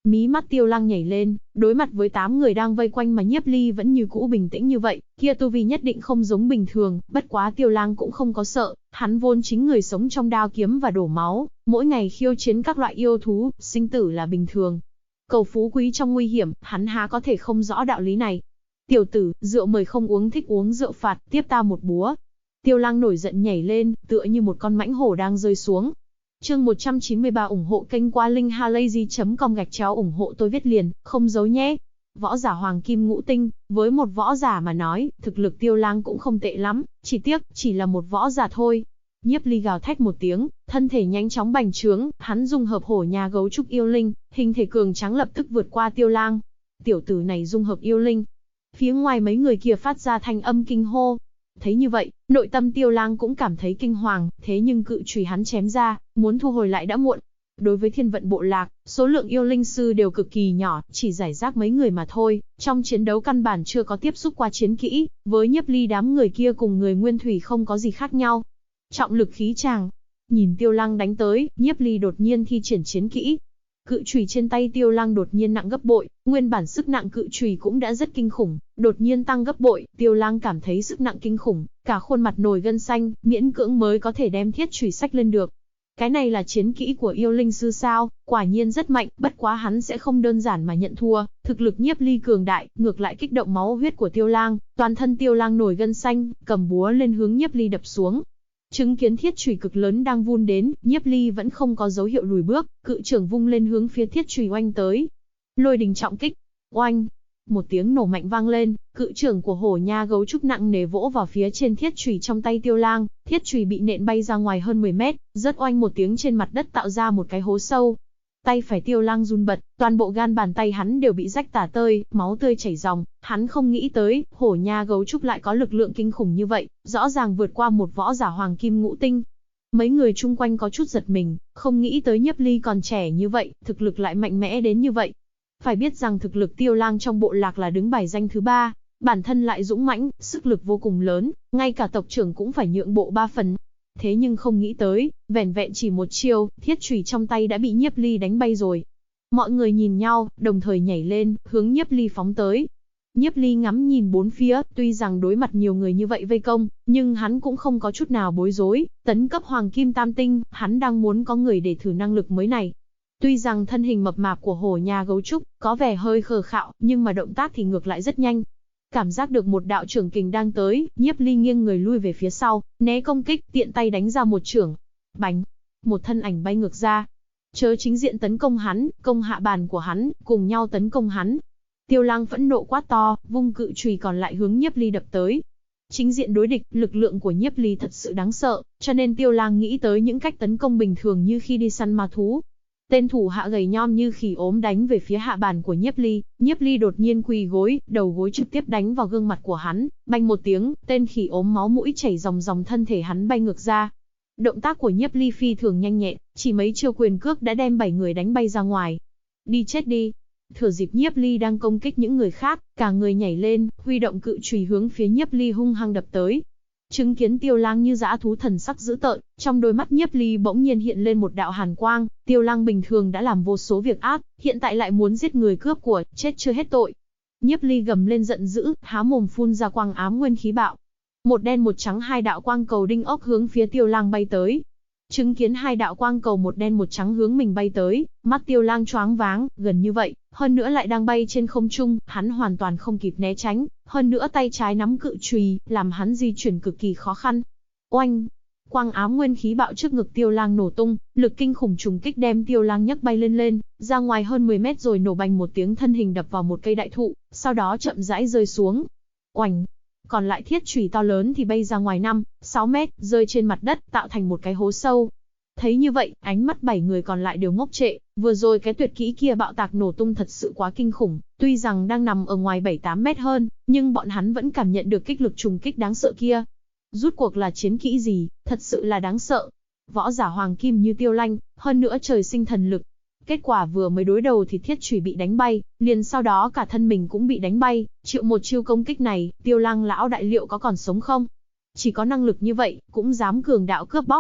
Mí mắt Tiêu Lăng nhảy lên, đối mặt với 8 người đang vây quanh mà Nhiếp Ly vẫn như cũ bình tĩnh như vậy, kia tu vi nhất định không giống bình thường, bất quá Tiêu Lăng cũng không có sợ, hắn vốn chính người sống trong đao kiếm và đổ máu, mỗi ngày khiêu chiến các loại yêu thú, sinh tử là bình thường. Cầu phú quý trong nguy hiểm, hắn há có thể không rõ đạo lý này. Tiểu tử, rượu mời không uống, thích uống rượu phạt, tiếp ta một búa. Tiêu Lăng nổi giận nhảy lên, tựa như một con mãnh hổ đang rơi xuống. Chương 193 ủng hộ kênh qua linkhalazy.com ủng hộ tôi viết liền, không giấu nhé. Võ giả hoàng kim ngũ tinh, với một võ giả mà nói, thực lực Tiêu Lăng cũng không tệ lắm, chỉ tiếc, chỉ là một võ giả thôi. Nhiếp Ly gào thét một tiếng, thân thể nhanh chóng bành trướng, hắn dung hợp hổ nhà gấu trúc yêu linh, hình thể cường tráng lập tức vượt qua Tiêu Lăng. Tiểu tử này dung hợp yêu linh. Phía ngoài mấy người kia phát ra thanh âm kinh hô. Thấy như vậy, nội tâm Tiêu Lăng cũng cảm thấy kinh hoàng, thế nhưng cự chùy hắn chém ra, muốn thu hồi lại đã muộn. Đối với Thiên Vận bộ lạc, số lượng yêu linh sư đều cực kỳ nhỏ, chỉ rải rác mấy người mà thôi, trong chiến đấu căn bản chưa có tiếp xúc qua chiến kỹ, với Nhiếp Ly đám người kia cùng người Nguyên Thủy không có gì khác nhau. Trọng lực khí tràng. Nhìn Tiêu Lăng đánh tới, Nhiếp Ly đột nhiên thi triển chiến kỹ. Cự chùy trên tay Tiêu Lăng đột nhiên nặng gấp bội, nguyên bản sức nặng cự chùy cũng đã rất kinh khủng, đột nhiên tăng gấp bội, Tiêu Lăng cảm thấy sức nặng kinh khủng, cả khuôn mặt nổi gân xanh, miễn cưỡng mới có thể đem thiết chùy xách lên được. Cái này là chiến kỹ của yêu linh sư sao? Quả nhiên rất mạnh, bất quá hắn sẽ không đơn giản mà nhận thua, thực lực Nhiếp Ly cường đại, ngược lại kích động máu huyết của Tiêu Lăng, toàn thân Tiêu Lăng nổi gân xanh, cầm búa lên hướng Nhiếp Ly đập xuống. Chứng kiến thiết chùy cực lớn đang vun đến, Nhiếp Ly vẫn không có dấu hiệu lùi bước, cự trưởng vung lên hướng phía thiết chùy oanh tới. Lôi đình trọng kích, oanh! Một tiếng nổ mạnh vang lên, cự trưởng của hổ nha gấu trúc nặng nề vỗ vào phía trên thiết chùy trong tay Tiêu Lăng, thiết chùy bị nện bay ra ngoài hơn 10 mét, rớt oanh một tiếng trên mặt đất tạo ra một cái hố sâu. Tay phải Tiêu Lăng run bật, toàn bộ gan bàn tay hắn đều bị rách tả tơi, máu tươi chảy ròng, hắn không nghĩ tới, hổ nha gấu trúc lại có lực lượng kinh khủng như vậy, rõ ràng vượt qua một võ giả hoàng kim ngũ tinh. Mấy người chung quanh có chút giật mình, không nghĩ tới Nhiếp Ly còn trẻ như vậy, thực lực lại mạnh mẽ đến như vậy. Phải biết rằng thực lực Tiêu Lăng trong bộ lạc là đứng bài danh thứ 3, bản thân lại dũng mãnh, sức lực vô cùng lớn, ngay cả tộc trưởng cũng phải nhượng bộ 3 phần. Thế nhưng không nghĩ tới, vẻn vẹn chỉ một chiêu, thiết chùy trong tay đã bị Nhiếp Ly đánh bay rồi. Mọi người nhìn nhau, đồng thời nhảy lên, hướng Nhiếp Ly phóng tới. Nhiếp Ly ngắm nhìn bốn phía, tuy rằng đối mặt nhiều người như vậy vây công, nhưng hắn cũng không có chút nào bối rối, tấn cấp hoàng kim tam tinh, hắn đang muốn có người để thử năng lực mới này. Tuy rằng thân hình mập mạp của hổ nhà gấu trúc có vẻ hơi khờ khạo, nhưng mà động tác thì ngược lại rất nhanh. Cảm giác được một đạo trưởng kình đang tới, Nhiếp Ly nghiêng người lui về phía sau, né công kích, tiện tay đánh ra một chưởng. Bành! Một thân ảnh bay ngược ra. Chớ chính diện tấn công hắn, công hạ bàn của hắn, cùng nhau tấn công hắn. Tiêu Lăng phẫn nộ quát to, vung cự chùy còn lại hướng Nhiếp Ly đập tới. Chính diện đối địch, lực lượng của Nhiếp Ly thật sự đáng sợ, cho nên Tiêu Lăng nghĩ tới những cách tấn công bình thường như khi đi săn ma thú. Tên thủ hạ gầy nhom như khỉ ốm đánh về phía hạ bàn của Nhiếp Ly đột nhiên quỳ gối, đầu gối trực tiếp đánh vào gương mặt của hắn, bành một tiếng, tên khỉ ốm máu mũi chảy ròng ròng, thân thể hắn bay ngược ra. Động tác của Nhiếp Ly phi thường nhanh nhẹn, chỉ mấy chiêu quyền cước đã đem 7 người đánh bay ra ngoài. Đi chết đi! Thừa dịp Nhiếp Ly đang công kích những người khác, cả người nhảy lên, huy động cự chùy hướng phía Nhiếp Ly hung hăng đập tới. Chứng kiến Tiêu Lăng như dã thú thần sắc dữ tợn, trong đôi mắt Nhiếp Ly bỗng nhiên hiện lên một đạo hàn quang, Tiêu Lăng bình thường đã làm vô số việc ác, hiện tại lại muốn giết người cướp của, chết chưa hết tội. Nhiếp Ly gầm lên giận dữ, há mồm phun ra quang ám nguyên khí bạo. Một đen một trắng hai đạo quang cầu đinh ốc hướng phía Tiêu Lăng bay tới. Chứng kiến hai đạo quang cầu một đen một trắng hướng mình bay tới, mắt Tiêu Lăng choáng váng, gần như vậy, hơn nữa lại đang bay trên không trung, hắn hoàn toàn không kịp né tránh, hơn nữa tay trái nắm cự chùy, làm hắn di chuyển cực kỳ khó khăn. Oanh! Quang ám nguyên khí bạo trước ngực Tiêu Lăng nổ tung, lực kinh khủng trùng kích đem Tiêu Lăng nhấc bay lên, ra ngoài hơn 10 mét rồi nổ bành một tiếng, thân hình đập vào một cây đại thụ, sau đó chậm rãi rơi xuống. Oanh! Còn lại thiết chùy to lớn thì bay ra ngoài 5-6 mét, rơi trên mặt đất, tạo thành một cái hố sâu. Thấy như vậy, ánh mắt 7 người còn lại đều ngốc trệ, vừa rồi cái tuyệt kỹ kia bạo tạc nổ tung thật sự quá kinh khủng, tuy rằng đang nằm ở ngoài 7-8 mét hơn, nhưng bọn hắn vẫn cảm nhận được kích lực trùng kích đáng sợ kia. Rút cuộc là chiến kỹ gì, thật sự là đáng sợ. Võ giả hoàng kim như Tiêu Lăng, hơn nữa trời sinh thần lực. Kết quả vừa mới đối đầu thì thiết chùy bị đánh bay, liền sau đó cả thân mình cũng bị đánh bay, chịu một chiêu công kích này, Tiêu Lăng lão đại liệu có còn sống không? Chỉ có năng lực như vậy, cũng dám cường đạo cướp bóc.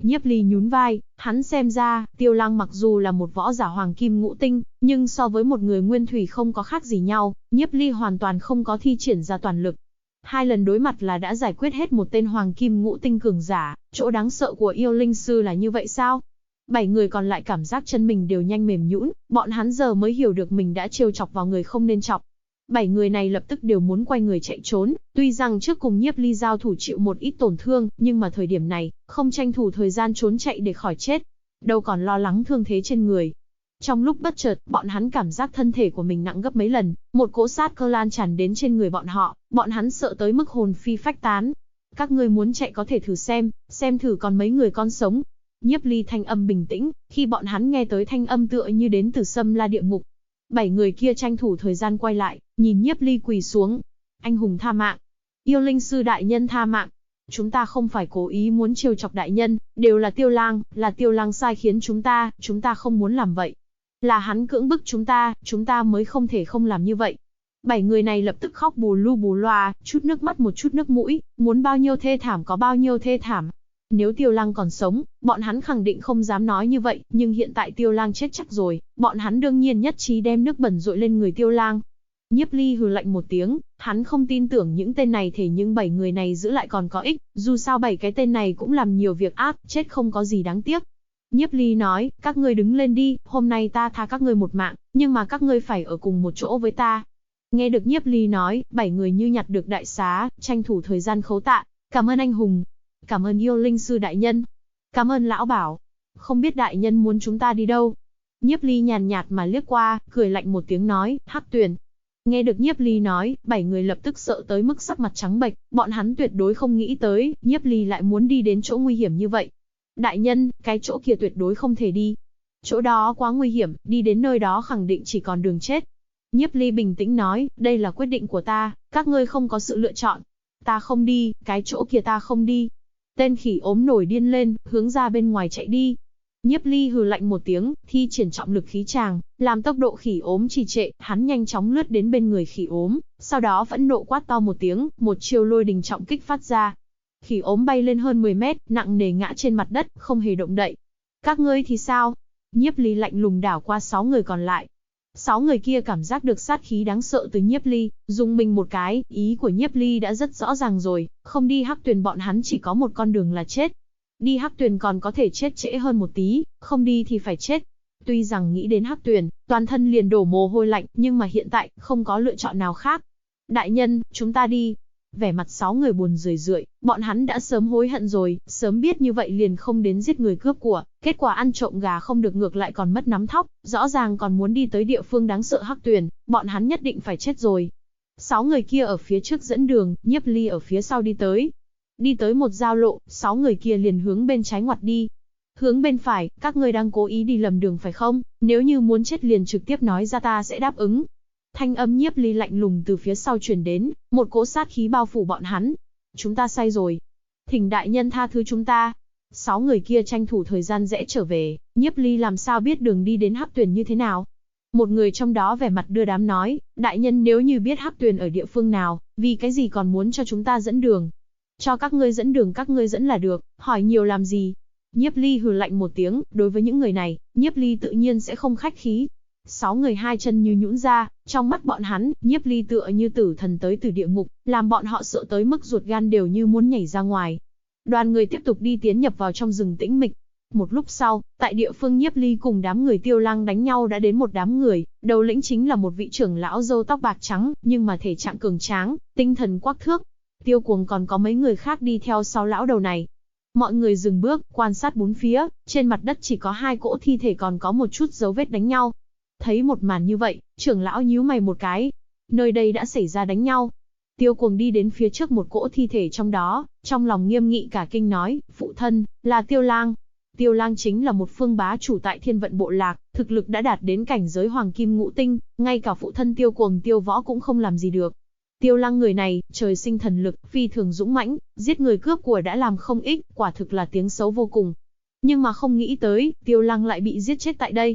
Nhiếp Ly nhún vai, hắn xem ra, Tiêu Lăng mặc dù là một võ giả hoàng kim ngũ tinh, nhưng so với một người nguyên thủy không có khác gì nhau, Nhiếp Ly hoàn toàn không có thi triển ra toàn lực. 2 lần đối mặt là đã giải quyết hết một tên hoàng kim ngũ tinh cường giả, chỗ đáng sợ của yêu linh sư là như vậy sao? 7 người còn lại cảm giác chân mình đều nhanh mềm nhũn, bọn hắn giờ mới hiểu được mình đã trêu chọc vào người không nên chọc. 7 người này lập tức đều muốn quay người chạy trốn, tuy rằng trước cùng Nhiếp Ly giao thủ chịu một ít tổn thương, nhưng mà thời điểm này, không tranh thủ thời gian trốn chạy để khỏi chết, đâu còn lo lắng thương thế trên người. Trong lúc bất chợt, bọn hắn cảm giác thân thể của mình nặng gấp mấy lần, một cỗ sát cơ lan tràn đến trên người bọn hắn sợ tới mức hồn phi phách tán. Các ngươi muốn chạy có thể thử xem thử còn mấy người con sống. Nhiếp Ly thanh âm bình tĩnh, khi bọn hắn nghe tới thanh âm tựa như đến từ Xâm La địa ngục. 7 người kia tranh thủ thời gian quay lại, nhìn Nhiếp Ly quỳ xuống. Anh hùng tha mạng. Yêu linh sư đại nhân tha mạng. Chúng ta không phải cố ý muốn trêu chọc đại nhân, đều là Tiêu Lang sai khiến chúng ta không muốn làm vậy. Là hắn cưỡng bức chúng ta mới không thể không làm như vậy. 7 người này lập tức khóc bù lu bù loa, chút nước mắt một chút nước mũi, muốn bao nhiêu thê thảm có bao nhiêu thê thảm. Nếu Tiêu Lang còn sống, bọn hắn khẳng định không dám nói như vậy, nhưng hiện tại Tiêu Lang chết chắc rồi, bọn hắn đương nhiên nhất trí đem nước bẩn dội lên người Tiêu Lang. Nhiếp Ly hừ lạnh một tiếng, hắn không tin tưởng những tên này thể nhưng 7 người này giữ lại còn có ích, dù sao 7 cái tên này cũng làm nhiều việc ác, chết không có gì đáng tiếc. Nhiếp Ly nói, các ngươi đứng lên đi, hôm nay ta tha các ngươi một mạng, nhưng mà các ngươi phải ở cùng một chỗ với ta. Nghe được Nhiếp Ly nói, 7 người như nhặt được đại xá, tranh thủ thời gian khấu tạ, cảm ơn anh hùng. Cảm ơn yêu linh sư đại nhân. Cảm ơn lão bảo. Không biết đại nhân muốn chúng ta đi đâu? Nhiếp Ly nhàn nhạt mà liếc qua, cười lạnh một tiếng nói, Hắc Tuyền. Nghe được Nhiếp Ly nói, 7 người lập tức sợ tới mức sắc mặt trắng bệch, bọn hắn tuyệt đối không nghĩ tới, Nhiếp Ly lại muốn đi đến chỗ nguy hiểm như vậy. Đại nhân, cái chỗ kia tuyệt đối không thể đi. Chỗ đó quá nguy hiểm, đi đến nơi đó khẳng định chỉ còn đường chết. Nhiếp Ly bình tĩnh nói, đây là quyết định của ta, các ngươi không có sự lựa chọn. Ta không đi, cái chỗ kia ta không đi. Tên khỉ ốm nổi điên lên, hướng ra bên ngoài chạy đi. Nhiếp Ly hừ lạnh một tiếng, thi triển trọng lực khí tràng, làm tốc độ khỉ ốm trì trệ, hắn nhanh chóng lướt đến bên người khỉ ốm, sau đó phẫn nộ quát to một tiếng, một chiêu lôi đình trọng kích phát ra. Khỉ ốm bay lên hơn 10 mét, nặng nề ngã trên mặt đất, không hề động đậy. Các ngươi thì sao? Nhiếp Ly lạnh lùng đảo qua 6 người còn lại. 6 người kia cảm giác được sát khí đáng sợ từ Nhiếp Ly, dùng mình một cái, ý của Nhiếp Ly đã rất rõ ràng rồi, không đi Hắc Tuyền bọn hắn chỉ có một con đường là chết. Đi Hắc Tuyền còn có thể chết trễ hơn một tí, không đi thì phải chết. Tuy rằng nghĩ đến Hắc Tuyền, toàn thân liền đổ mồ hôi lạnh, nhưng mà hiện tại, không có lựa chọn nào khác. Đại nhân, chúng ta đi. Vẻ mặt 6 người buồn rười rượi, bọn hắn đã sớm hối hận rồi, sớm biết như vậy liền không đến giết người cướp của, kết quả ăn trộm gà không được ngược lại còn mất nắm thóc, rõ ràng còn muốn đi tới địa phương đáng sợ Hắc Tuyền, bọn hắn nhất định phải chết rồi. 6 người kia ở phía trước dẫn đường, Nhiếp Ly ở phía sau đi tới. Đi tới một giao lộ, 6 người kia liền hướng bên trái ngoặt đi. Hướng bên phải, các ngươi đang cố ý đi lầm đường phải không? Nếu như muốn chết liền trực tiếp nói ra ta sẽ đáp ứng. Thanh âm Nhiếp Ly lạnh lùng từ phía sau truyền đến, một cỗ sát khí bao phủ bọn hắn. Chúng ta sai rồi. Thỉnh đại nhân tha thứ chúng ta. 6 người kia tranh thủ thời gian rẽ trở về, Nhiếp Ly làm sao biết đường đi đến Hắc Tuyền như thế nào. Một người trong đó vẻ mặt đưa đám nói, đại nhân nếu như biết Hắc Tuyền ở địa phương nào, vì cái gì còn muốn cho chúng ta dẫn đường. Cho các ngươi dẫn đường các ngươi dẫn là được, hỏi nhiều làm gì. Nhiếp Ly hừ lạnh một tiếng, đối với những người này, Nhiếp Ly tự nhiên sẽ không khách khí. 6 người hai chân như nhũn ra, trong mắt bọn hắn, Nhiếp Ly tựa như tử thần tới từ địa ngục, làm bọn họ sợ tới mức ruột gan đều như muốn nhảy ra ngoài. Đoàn người tiếp tục đi tiến nhập vào trong rừng tĩnh mịch. Một lúc sau, tại địa phương Nhiếp Ly cùng đám người Tiêu Lăng đánh nhau đã đến một đám người, đầu lĩnh chính là một vị trưởng lão râu tóc bạc trắng, nhưng mà thể trạng cường tráng, tinh thần quắc thước. Tiêu Cuồng còn có mấy người khác đi theo sau lão đầu này. Mọi người dừng bước, quan sát bốn phía, trên mặt đất chỉ có 2 cỗ thi thể còn có một chút dấu vết đánh nhau. Thấy một màn như vậy, trưởng lão nhíu mày một cái. Nơi đây đã xảy ra đánh nhau. Tiêu Cuồng đi đến phía trước một cỗ thi thể trong đó, trong lòng nghiêm nghị cả kinh nói, phụ thân, là Tiêu Lang. Tiêu Lang chính là một phương bá chủ tại Thiên Vận Bộ Lạc, thực lực đã đạt đến cảnh giới hoàng kim ngũ tinh, ngay cả phụ thân Tiêu Cuồng Tiêu Võ cũng không làm gì được. Tiêu Lang người này, trời sinh thần lực, phi thường dũng mãnh, giết người cướp của đã làm không ít, quả thực là tiếng xấu vô cùng. Nhưng mà không nghĩ tới, Tiêu Lang lại bị giết chết tại đây.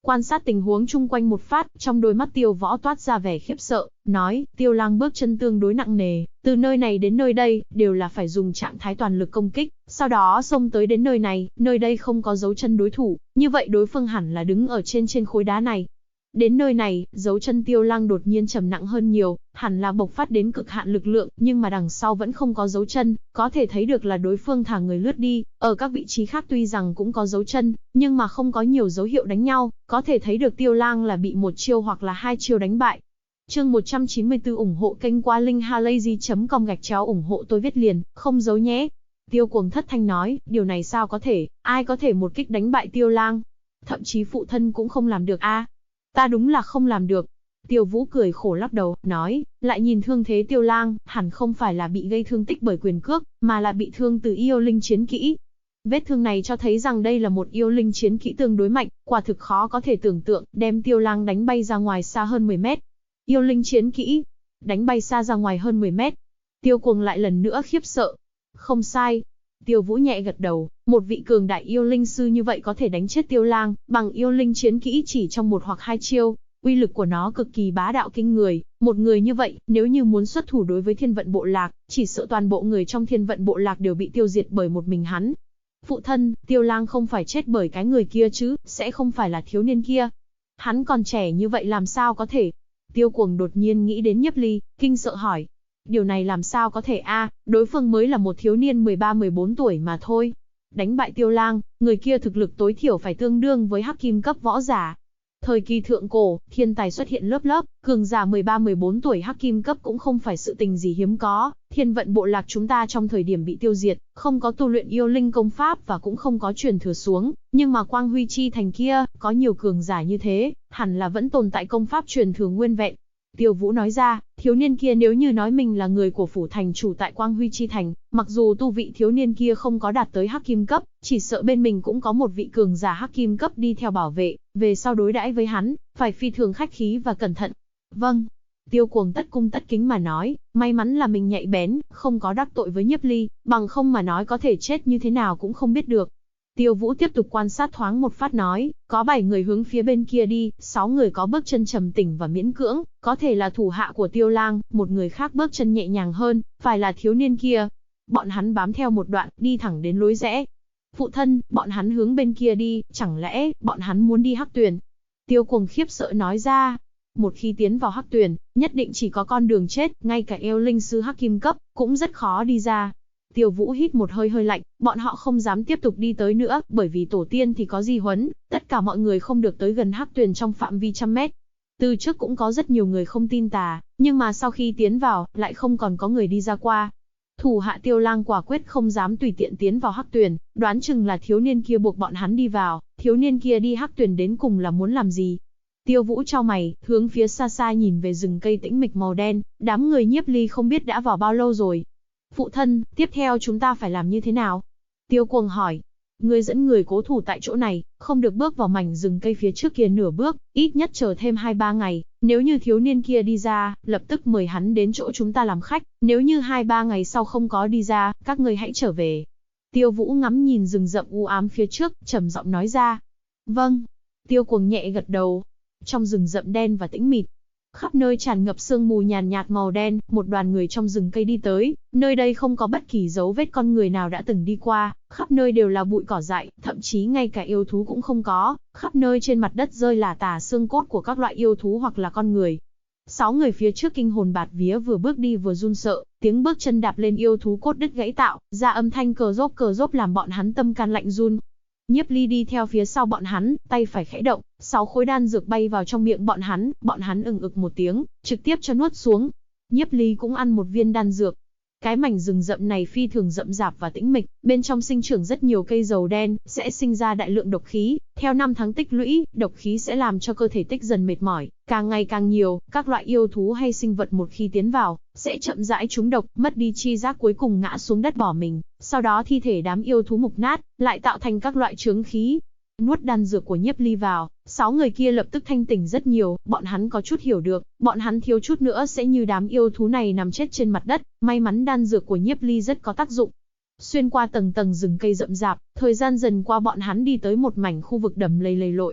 Quan sát tình huống chung quanh một phát, trong đôi mắt Tiêu Võ toát ra vẻ khiếp sợ, nói, Tiêu Lang bước chân tương đối nặng nề, từ nơi này đến nơi đây, đều là phải dùng trạng thái toàn lực công kích, sau đó xông tới đến nơi đây không có dấu chân đối thủ, như vậy đối phương hẳn là đứng ở trên khối đá này. Đến nơi này, dấu chân Tiêu Lang đột nhiên trầm nặng hơn nhiều, hẳn là bộc phát đến cực hạn lực lượng, nhưng mà đằng sau vẫn không có dấu chân, có thể thấy được là đối phương thả người lướt đi, ở các vị trí khác tuy rằng cũng có dấu chân, nhưng mà không có nhiều dấu hiệu đánh nhau, có thể thấy được Tiêu Lang là bị một chiêu hoặc là hai chiêu đánh bại. Chương 194 ủng hộ kênh qua linkhalazy.com ủng hộ tôi viết liền, không giấu nhé. Tiêu Cuồng thất thanh nói, điều này sao có thể, ai có thể một kích đánh bại Tiêu Lang? Thậm chí phụ thân cũng không làm được a. Ta đúng là không làm được. Tiêu Vũ cười khổ lắc đầu, nói, lại nhìn thương thế Tiêu Lang, hẳn không phải là bị gây thương tích bởi quyền cước, mà là bị thương từ yêu linh chiến kỹ. Vết thương này cho thấy rằng đây là một yêu linh chiến kỹ tương đối mạnh, quả thực khó có thể tưởng tượng, đem Tiêu Lang đánh bay ra ngoài xa hơn 10 mét. Yêu linh chiến kỹ, đánh bay xa ra ngoài hơn 10 mét. Tiêu Cuồng lại lần nữa khiếp sợ. Không sai. Tiêu Vũ nhẹ gật đầu, một vị cường đại yêu linh sư như vậy có thể đánh chết Tiêu Lang, bằng yêu linh chiến kỹ chỉ trong một hoặc hai chiêu. Uy lực của nó cực kỳ bá đạo kinh người, một người như vậy, nếu như muốn xuất thủ đối với thiên vận bộ lạc, chỉ sợ toàn bộ người trong thiên vận bộ lạc đều bị tiêu diệt bởi một mình hắn. Phụ thân, Tiêu Lang không phải chết bởi cái người kia chứ, sẽ không phải là thiếu niên kia. Hắn còn trẻ như vậy làm sao có thể? Tiêu Cuồng đột nhiên nghĩ đến Nhiếp Ly, kinh sợ hỏi. Điều này làm sao có thể a? Đối phương mới là một thiếu niên 13-14 tuổi mà thôi. Đánh bại Tiêu Lang, người kia thực lực tối thiểu phải tương đương với hắc kim cấp võ giả. Thời kỳ thượng cổ, thiên tài xuất hiện lớp lớp, cường giả 13-14 tuổi hắc kim cấp cũng không phải sự tình gì hiếm có. Thiên vận bộ lạc chúng ta trong thời điểm bị tiêu diệt, không có tu luyện yêu linh công pháp và cũng không có truyền thừa xuống, nhưng mà Quang Huy Chi thành kia, có nhiều cường giả như thế, hẳn là vẫn tồn tại công pháp truyền thừa nguyên vẹn. Tiêu Vũ nói ra, thiếu niên kia nếu như nói mình là người của phủ thành chủ tại Quang Huy Chi thành, mặc dù tu vị thiếu niên kia không có đạt tới hắc kim cấp, chỉ sợ bên mình cũng có một vị cường giả hắc kim cấp đi theo bảo vệ, về sau đối đãi với hắn, phải phi thường khách khí và cẩn thận. Vâng. Tiêu Cuồng tất cung tất kính mà nói, may mắn là mình nhạy bén, không có đắc tội với Nhiếp Ly, bằng không mà nói có thể chết như thế nào cũng không biết được. Tiêu Vũ tiếp tục quan sát thoáng một phát nói, có 7 người hướng phía bên kia đi, 6 người có bước chân trầm tĩnh và miễn cưỡng, có thể là thủ hạ của Tiêu Lang, một người khác bước chân nhẹ nhàng hơn, phải là thiếu niên kia. Bọn hắn bám theo một đoạn, đi thẳng đến lối rẽ. Phụ thân, bọn hắn hướng bên kia đi, chẳng lẽ, bọn hắn muốn đi Hắc Tuyền? Tiêu Cuồng khiếp sợ nói ra. Một khi tiến vào Hắc Tuyền, nhất định chỉ có con đường chết, ngay cả yêu linh sư hắc kim cấp, cũng rất khó đi ra. Tiêu Vũ hít một hơi hơi lạnh, bọn họ không dám tiếp tục đi tới nữa, bởi vì tổ tiên thì có di huấn, tất cả mọi người không được tới gần Hắc Tuyền trong phạm vi trăm mét. Từ trước cũng có rất nhiều người không tin tà, nhưng mà sau khi tiến vào, lại không còn có người đi ra qua. Thủ hạ Tiêu Lang quả quyết không dám tùy tiện tiến vào Hắc Tuyền, đoán chừng là thiếu niên kia buộc bọn hắn đi vào, thiếu niên kia đi Hắc Tuyền đến cùng là muốn làm gì? Tiêu Vũ chau mày, hướng phía xa xa nhìn về rừng cây tĩnh mịch màu đen, đám người Nhiếp Ly không biết đã vào bao lâu rồi. Phụ thân, tiếp theo chúng ta phải làm như thế nào? Tiêu Cuồng hỏi. Ngươi dẫn người cố thủ tại chỗ này, không được bước vào mảnh rừng cây phía trước kia nửa bước, ít nhất chờ thêm 2-3 ngày, nếu như thiếu niên kia đi ra, lập tức mời hắn đến chỗ chúng ta làm khách, nếu như 2-3 ngày sau không có đi ra, các ngươi hãy trở về. Tiêu Vũ ngắm nhìn rừng rậm u ám phía trước, trầm giọng nói ra. Vâng. Tiêu Cuồng nhẹ gật đầu. Trong rừng rậm đen và tĩnh mịt, khắp nơi tràn ngập sương mù nhàn nhạt màu đen, một đoàn người trong rừng cây đi tới, nơi đây không có bất kỳ dấu vết con người nào đã từng đi qua, khắp nơi đều là bụi cỏ dại, thậm chí ngay cả yêu thú cũng không có, khắp nơi trên mặt đất rơi là tả xương cốt của các loại yêu thú hoặc là con người. 6 người phía trước kinh hồn bạt vía vừa bước đi vừa run sợ, tiếng bước chân đạp lên yêu thú cốt đứt gãy tạo ra âm thanh cờ rốp làm bọn hắn tâm can lạnh run. Nhiếp Ly đi theo phía sau bọn hắn, tay phải khẽ động, 6 khối đan dược bay vào trong miệng bọn hắn ừng ực một tiếng, trực tiếp cho nuốt xuống. Nhiếp Ly cũng ăn một viên đan dược. Cái mảnh rừng rậm này phi thường rậm rạp và tĩnh mịch, bên trong sinh trưởng rất nhiều cây dầu đen, sẽ sinh ra đại lượng độc khí, theo năm tháng tích lũy, độc khí sẽ làm cho cơ thể tích dần mệt mỏi, càng ngày càng nhiều, các loại yêu thú hay sinh vật một khi tiến vào, sẽ chậm rãi trúng độc, mất đi chi giác cuối cùng ngã xuống đất bỏ mình, sau đó thi thể đám yêu thú mục nát, lại tạo thành các loại chướng khí. Nuốt đan dược của Nhiếp Ly vào, 6 người kia lập tức thanh tỉnh rất nhiều, bọn hắn có chút hiểu được, bọn hắn thiếu chút nữa sẽ như đám yêu thú này nằm chết trên mặt đất, may mắn đan dược của Nhiếp Ly rất có tác dụng. Xuyên qua tầng tầng rừng cây rậm rạp, thời gian dần qua bọn hắn đi tới một mảnh khu vực đầm lầy lầy lội.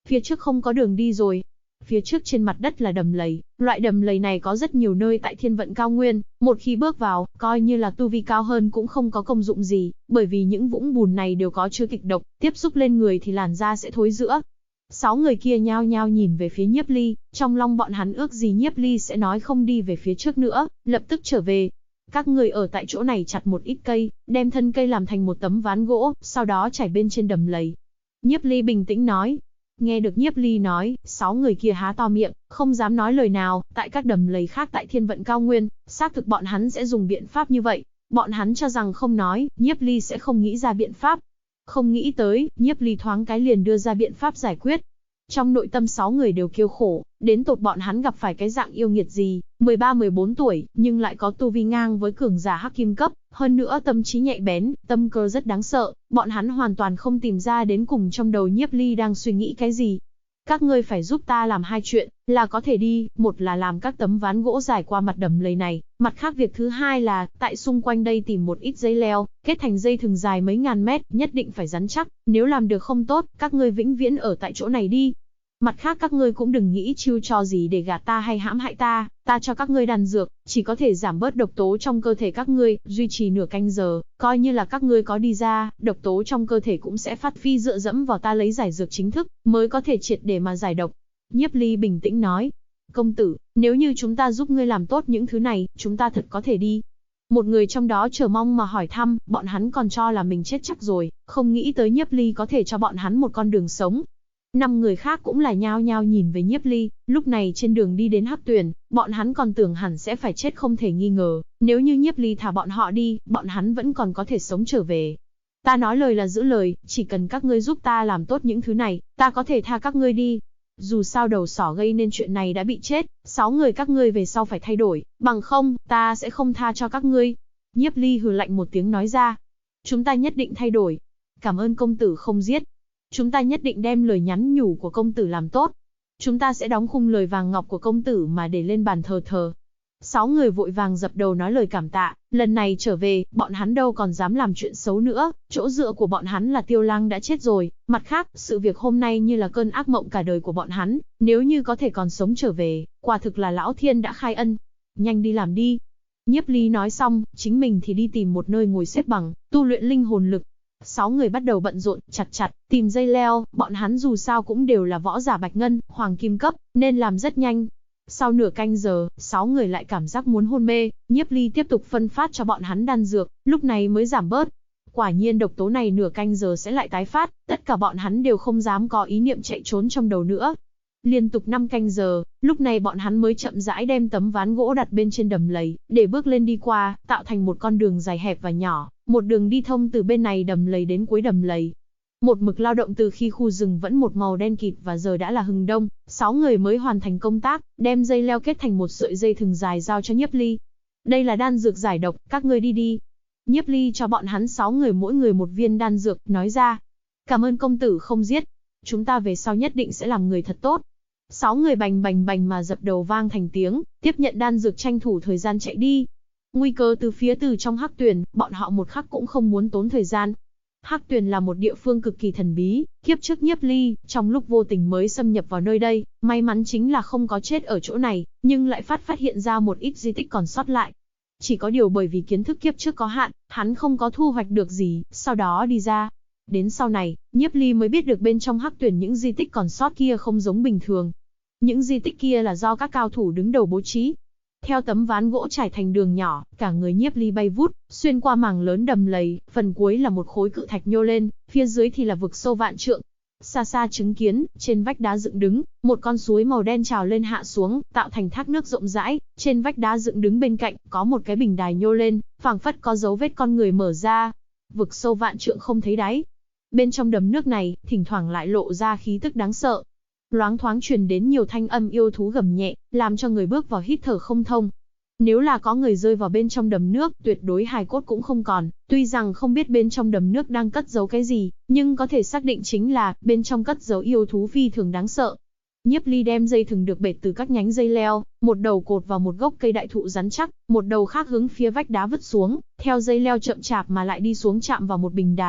Phía trước không có đường đi rồi. Phía trước trên mặt đất là đầm lầy, loại đầm lầy này có rất nhiều nơi tại Thiên Vận Cao Nguyên, một khi bước vào, coi như là tu vi cao hơn cũng không có công dụng gì, bởi vì những vũng bùn này đều có chứa kịch độc, tiếp xúc lên người thì làn da sẽ thối rữa. 6 người kia nhao nhao nhìn về phía Nhiếp Ly, trong lòng bọn hắn ước gì Nhiếp Ly sẽ nói không đi về phía trước nữa, lập tức trở về. Các người ở tại chỗ này chặt một ít cây, đem thân cây làm thành một tấm ván gỗ, sau đó trải bên trên đầm lầy. Nhiếp Ly bình tĩnh nói. Nghe được Nhiếp Ly nói, 6 người kia há to miệng, không dám nói lời nào, tại các đầm lầy khác tại Thiên Vận Cao Nguyên, xác thực bọn hắn sẽ dùng biện pháp như vậy. Bọn hắn cho rằng không nói, Nhiếp Ly sẽ không nghĩ ra biện pháp. Không nghĩ tới, Nhiếp Ly thoáng cái liền đưa ra biện pháp giải quyết. Trong nội tâm 6 người đều kêu khổ, đến tột bọn hắn gặp phải cái dạng yêu nghiệt gì, 13-14 tuổi, nhưng lại có tu vi ngang với cường giả hắc kim cấp, hơn nữa tâm trí nhạy bén, tâm cơ rất đáng sợ, bọn hắn hoàn toàn không tìm ra đến cùng trong đầu Nhiếp Ly đang suy nghĩ cái gì. Các ngươi phải giúp ta làm 2 chuyện, là có thể đi, một là làm các tấm ván gỗ dài qua mặt đầm lầy này, mặt khác việc thứ hai là, tại xung quanh đây tìm một ít dây leo, kết thành dây thừng dài mấy ngàn mét, nhất định phải rắn chắc, nếu làm được không tốt, các ngươi vĩnh viễn ở tại chỗ này đi. Mặt khác các ngươi cũng đừng nghĩ chiêu trò gì để gạt ta hay hãm hại ta cho các ngươi đan dược, chỉ có thể giảm bớt độc tố trong cơ thể các ngươi, duy trì nửa canh giờ, coi như là các ngươi có đi ra, độc tố trong cơ thể cũng sẽ phát phi dựa dẫm vào ta lấy giải dược chính thức, mới có thể triệt để mà giải độc. Nhiếp Ly bình tĩnh nói, công tử, nếu như chúng ta giúp ngươi làm tốt những thứ này, chúng ta thật có thể đi. Một người trong đó chờ mong mà hỏi thăm, bọn hắn còn cho là mình chết chắc rồi, không nghĩ tới Nhiếp Ly có thể cho bọn hắn một con đường sống. 5 người khác cũng là nhao nhao nhìn về Nhiếp Ly, lúc này trên đường đi đến Hắc Tuyền, bọn hắn còn tưởng hẳn sẽ phải chết không thể nghi ngờ, nếu như Nhiếp Ly thả bọn họ đi, bọn hắn vẫn còn có thể sống trở về. Ta nói lời là giữ lời, chỉ cần các ngươi giúp ta làm tốt những thứ này, ta có thể tha các ngươi đi. Dù sao đầu sỏ gây nên chuyện này đã bị chết, 6 người các ngươi về sau phải thay đổi, bằng không, ta sẽ không tha cho các ngươi. Nhiếp Ly hừ lạnh một tiếng nói ra. Chúng ta nhất định thay đổi. Cảm ơn công tử không giết. Chúng ta nhất định đem lời nhắn nhủ của công tử làm tốt. Chúng ta sẽ đóng khung lời vàng ngọc của công tử mà để lên bàn thờ. 6 người vội vàng dập đầu nói lời cảm tạ, lần này trở về, bọn hắn đâu còn dám làm chuyện xấu nữa, chỗ dựa của bọn hắn là Tiêu Lăng đã chết rồi, mặt khác, sự việc hôm nay như là cơn ác mộng cả đời của bọn hắn, nếu như có thể còn sống trở về, quả thực là lão thiên đã khai ân. Nhanh đi làm đi. Nhiếp Ly nói xong, chính mình thì đi tìm một nơi ngồi xếp bằng, tu luyện linh hồn lực. 6 người bắt đầu bận rộn, chặt, tìm dây leo, bọn hắn dù sao cũng đều là võ giả bạch ngân, hoàng kim cấp, nên làm rất nhanh. Sau nửa canh giờ, 6 người lại cảm giác muốn hôn mê, Nhiếp Ly tiếp tục phân phát cho bọn hắn đan dược, lúc này mới giảm bớt. Quả nhiên độc tố này nửa canh giờ sẽ lại tái phát, tất cả bọn hắn đều không dám có ý niệm chạy trốn trong đầu nữa. Liên tục 5 canh giờ, lúc này bọn hắn mới chậm rãi đem tấm ván gỗ đặt bên trên đầm lầy, để bước lên đi qua, tạo thành một con đường dài hẹp và nhỏ, một đường đi thông từ bên này đầm lầy đến cuối đầm lầy. Một mực lao động từ khi khu rừng vẫn một màu đen kịt và giờ đã là hừng đông, 6 người mới hoàn thành công tác, đem dây leo kết thành một sợi dây thừng dài giao cho Nhiếp Ly. Đây là đan dược giải độc, các ngươi đi đi. Nhiếp Ly cho bọn hắn 6 người mỗi người một viên đan dược, nói ra. Cảm ơn công tử không giết. Chúng ta về sau nhất định sẽ làm người thật tốt. 6 người bành bành mà dập đầu vang thành tiếng, tiếp nhận đan dược tranh thủ thời gian chạy đi. Nguy cơ từ trong Hắc Tuyền, bọn họ một khắc cũng không muốn tốn thời gian. Hắc Tuyền là một địa phương cực kỳ thần bí, kiếp trước Nhiếp Ly, trong lúc vô tình mới xâm nhập vào nơi đây, may mắn chính là không có chết ở chỗ này, nhưng lại phát hiện ra một ít di tích còn sót lại. Chỉ có điều bởi vì kiến thức kiếp trước có hạn, hắn không có thu hoạch được gì, sau đó đi ra. Đến sau này, Nhiếp Ly mới biết được bên trong Hắc Tuyền những di tích còn sót kia không giống bình thường. Những di tích kia là do các cao thủ đứng đầu bố trí. Theo tấm ván gỗ trải thành đường nhỏ, cả người Nhiếp Ly bay vút, xuyên qua mảng lớn đầm lầy, phần cuối là một khối cự thạch nhô lên, phía dưới thì là vực sâu vạn trượng. Xa xa chứng kiến, trên vách đá dựng đứng, một con suối màu đen trào lên hạ xuống, tạo thành thác nước rộng rãi, trên vách đá dựng đứng bên cạnh, có một cái bình đài nhô lên, phảng phất có dấu vết con người mở ra. Vực sâu vạn trượng không thấy đáy. Bên trong đầm nước này, thỉnh thoảng lại lộ ra khí tức đáng sợ. Loáng thoáng truyền đến nhiều thanh âm yêu thú gầm nhẹ, làm cho người bước vào hít thở không thông. Nếu là có người rơi vào bên trong đầm nước, tuyệt đối hài cốt cũng không còn, tuy rằng không biết bên trong đầm nước đang cất giấu cái gì, nhưng có thể xác định chính là, bên trong cất giấu yêu thú phi thường đáng sợ. Nhiếp Ly đem dây thừng được bệt từ các nhánh dây leo, một đầu cột vào một gốc cây đại thụ rắn chắc, một đầu khác hướng phía vách đá vứt xuống, theo dây leo chậm chạp mà lại đi xuống chạm vào một bình đài.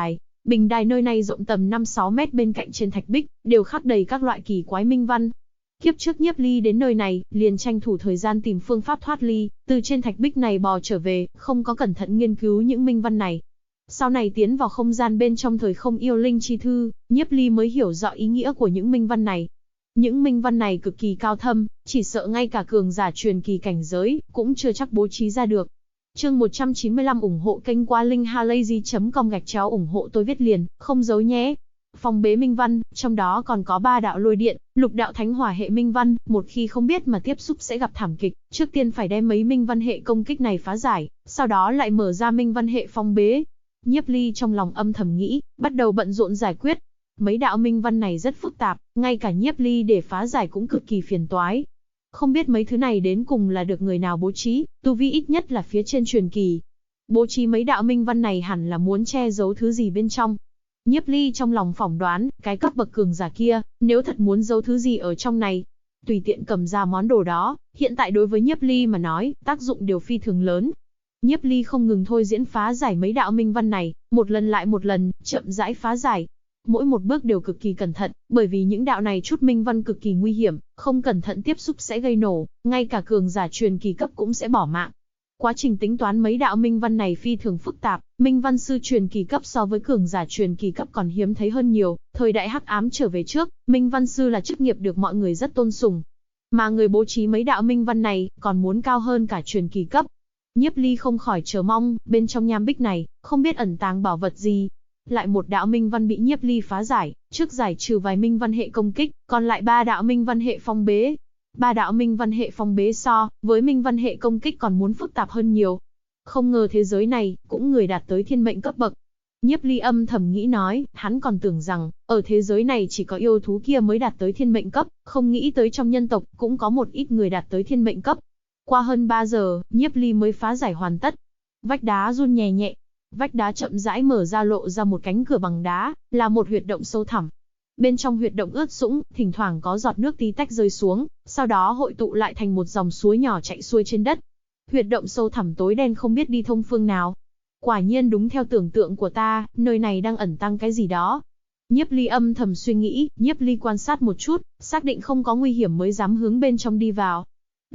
Bình đài nơi này rộng tầm 5-6 mét, bên cạnh trên thạch bích, đều khắc đầy các loại kỳ quái minh văn. Kiếp trước Nhiếp Ly đến nơi này, liền tranh thủ thời gian tìm phương pháp thoát ly, từ trên thạch bích này bò trở về, không có cẩn thận nghiên cứu những minh văn này. Sau này tiến vào không gian bên trong thời không yêu linh chi thư, Nhiếp Ly mới hiểu rõ ý nghĩa của những minh văn này. Những minh văn này cực kỳ cao thâm, chỉ sợ ngay cả cường giả truyền kỳ cảnh giới, cũng chưa chắc bố trí ra được. Chương 195 ủng hộ kênh qua linkhalazy.com ủng hộ tôi viết liền, không giấu nhé. Phong bế minh văn, trong đó còn có 3 đạo lôi điện, lục đạo thánh hỏa hệ minh văn, một khi không biết mà tiếp xúc sẽ gặp thảm kịch, trước tiên phải đem mấy minh văn hệ công kích này phá giải, sau đó lại mở ra minh văn hệ phong bế. Nhiếp Ly trong lòng âm thầm nghĩ, bắt đầu bận rộn giải quyết. Mấy đạo minh văn này rất phức tạp, ngay cả Nhiếp Ly để phá giải cũng cực kỳ phiền toái. Không biết mấy thứ này đến cùng là được người nào bố trí, tu vi ít nhất là phía trên truyền kỳ. Bố trí mấy đạo minh văn này hẳn là muốn che giấu thứ gì bên trong. Nhiếp Ly trong lòng phỏng đoán, cái cấp bậc cường giả kia, nếu thật muốn giấu thứ gì ở trong này, tùy tiện cầm ra món đồ đó, hiện tại đối với Nhiếp Ly mà nói, tác dụng đều phi thường lớn. Nhiếp Ly không ngừng thôi diễn phá giải mấy đạo minh văn này, một lần lại một lần, chậm rãi phá giải. Mỗi một bước đều cực kỳ cẩn thận, bởi vì những đạo này chút minh văn cực kỳ nguy hiểm, không cẩn thận tiếp xúc sẽ gây nổ, ngay cả cường giả truyền kỳ cấp cũng sẽ bỏ mạng. Quá trình tính toán mấy đạo minh văn này phi thường phức tạp, minh văn sư truyền kỳ cấp so với cường giả truyền kỳ cấp còn hiếm thấy hơn nhiều, thời đại hắc ám trở về trước, minh văn sư là chức nghiệp được mọi người rất tôn sùng. Mà người bố trí mấy đạo minh văn này, còn muốn cao hơn cả truyền kỳ cấp. Nhiếp Ly không khỏi chờ mong, bên trong nham bích này, không biết ẩn tàng bảo vật gì. Lại một đạo minh văn bị Nhiếp Ly phá giải, trước giải trừ vài minh văn hệ công kích, còn lại 3 đạo minh văn hệ phong bế. 3 đạo minh văn hệ phong bế so với minh văn hệ công kích còn muốn phức tạp hơn nhiều. Không ngờ thế giới này, cũng người đạt tới thiên mệnh cấp bậc. Nhiếp Ly âm thầm nghĩ nói, hắn còn tưởng rằng, ở thế giới này chỉ có yêu thú kia mới đạt tới thiên mệnh cấp, không nghĩ tới trong nhân tộc, cũng có một ít người đạt tới thiên mệnh cấp. Qua hơn 3 giờ, Nhiếp Ly mới phá giải hoàn tất. Vách đá run nhẹ nhẹ. Vách đá chậm rãi mở ra, lộ ra một cánh cửa bằng đá, là một huyệt động sâu thẳm. Bên trong huyệt động ướt sũng, thỉnh thoảng có giọt nước tí tách rơi xuống, sau đó hội tụ lại thành một dòng suối nhỏ chạy xuôi trên đất. Huyệt động sâu thẳm tối đen không biết đi thông phương nào. Quả nhiên đúng theo tưởng tượng của ta, nơi này đang ẩn tàng cái gì đó. Nhiếp Ly âm thầm suy nghĩ, Nhiếp Ly quan sát một chút, xác định không có nguy hiểm mới dám hướng bên trong đi vào.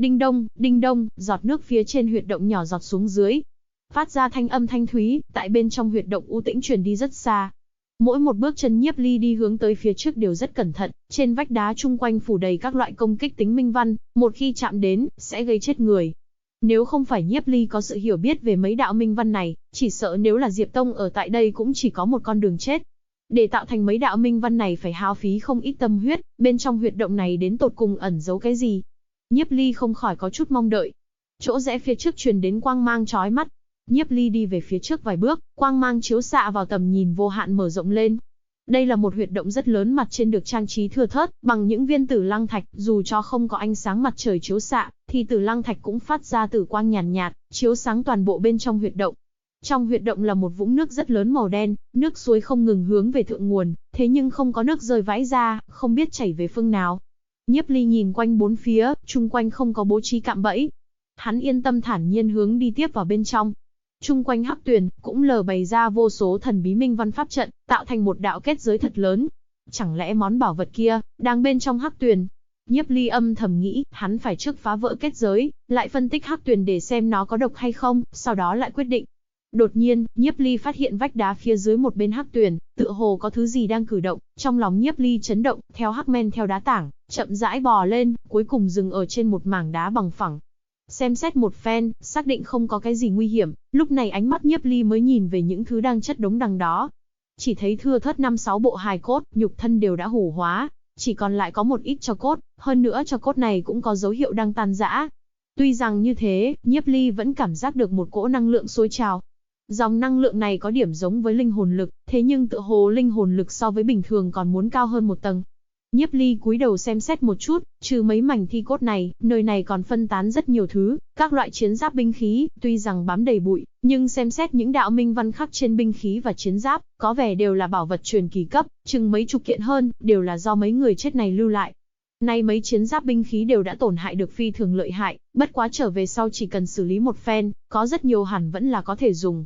Đinh đông, giọt nước phía trên huyệt động nhỏ giọt xuống dưới. Phát ra thanh âm thanh thúy, tại bên trong huyệt động u tĩnh truyền đi rất xa. Mỗi một bước chân Nhiếp Ly đi hướng tới phía trước đều rất cẩn thận, trên vách đá chung quanh phủ đầy các loại công kích tính minh văn, một khi chạm đến, sẽ gây chết người. Nếu không phải Nhiếp Ly có sự hiểu biết về mấy đạo minh văn này, chỉ sợ nếu là Diệp Tông ở tại đây cũng chỉ có một con đường chết. Để tạo thành mấy đạo minh văn này phải hao phí không ít tâm huyết, bên trong huyệt động này đến tột cùng ẩn giấu cái gì? Nhiếp Ly không khỏi có chút mong đợi. Chỗ rẽ phía trước truyền đến quang mang chói mắt. Nhiếp Ly đi về phía trước vài bước, quang mang chiếu xạ vào tầm nhìn vô hạn mở rộng lên. Đây là một huyệt động rất lớn, mặt trên được trang trí thưa thớt bằng những viên tử lăng thạch, dù cho không có ánh sáng mặt trời chiếu xạ, thì tử lăng thạch cũng phát ra tử quang nhàn nhạt, chiếu sáng toàn bộ bên trong huyệt động. Trong huyệt động là một vũng nước rất lớn màu đen, nước suối không ngừng hướng về thượng nguồn, thế nhưng không có nước rơi vãi ra, không biết chảy về phương nào. Nhiếp Ly nhìn quanh bốn phía, chung quanh không có bố trí cạm bẫy. Hắn yên tâm thản nhiên hướng đi tiếp vào bên trong. Chung quanh hắc tuyền, cũng lờ bày ra vô số thần bí minh văn pháp trận, tạo thành một đạo kết giới thật lớn. Chẳng lẽ món bảo vật kia, đang bên trong hắc tuyền? Nhiếp Ly âm thầm nghĩ, hắn phải trước phá vỡ kết giới, lại phân tích hắc tuyền để xem nó có độc hay không, sau đó lại quyết định. Đột nhiên, Nhiếp Ly phát hiện vách đá phía dưới một bên hắc tuyền, tựa hồ có thứ gì đang cử động, trong lòng Nhiếp Ly chấn động, theo hắc men theo đá tảng, chậm rãi bò lên, cuối cùng dừng ở trên một mảng đá bằng phẳng. Xem xét một phen, xác định không có cái gì nguy hiểm, lúc này ánh mắt Nhiếp Ly mới nhìn về những thứ đang chất đống đằng đó. Chỉ thấy thưa thớt 5-6 bộ hài cốt, nhục thân đều đã hủ hóa, chỉ còn lại có một ít tro cốt, hơn nữa tro cốt này cũng có dấu hiệu đang tan rã. Tuy rằng như thế, Nhiếp Ly vẫn cảm giác được một cỗ năng lượng sôi trào. Dòng năng lượng này có điểm giống với linh hồn lực, thế nhưng tựa hồ linh hồn lực so với bình thường còn muốn cao hơn một tầng. Nhiếp Ly cúi đầu xem xét một chút, trừ mấy mảnh thi cốt này, nơi này còn phân tán rất nhiều thứ, các loại chiến giáp binh khí, tuy rằng bám đầy bụi, nhưng xem xét những đạo minh văn khắc trên binh khí và chiến giáp, có vẻ đều là bảo vật truyền kỳ cấp, chừng mấy chục kiện hơn, đều là do mấy người chết này lưu lại. Nay mấy chiến giáp binh khí đều đã tổn hại được phi thường lợi hại, bất quá trở về sau chỉ cần xử lý một phen, có rất nhiều hẳn vẫn là có thể dùng.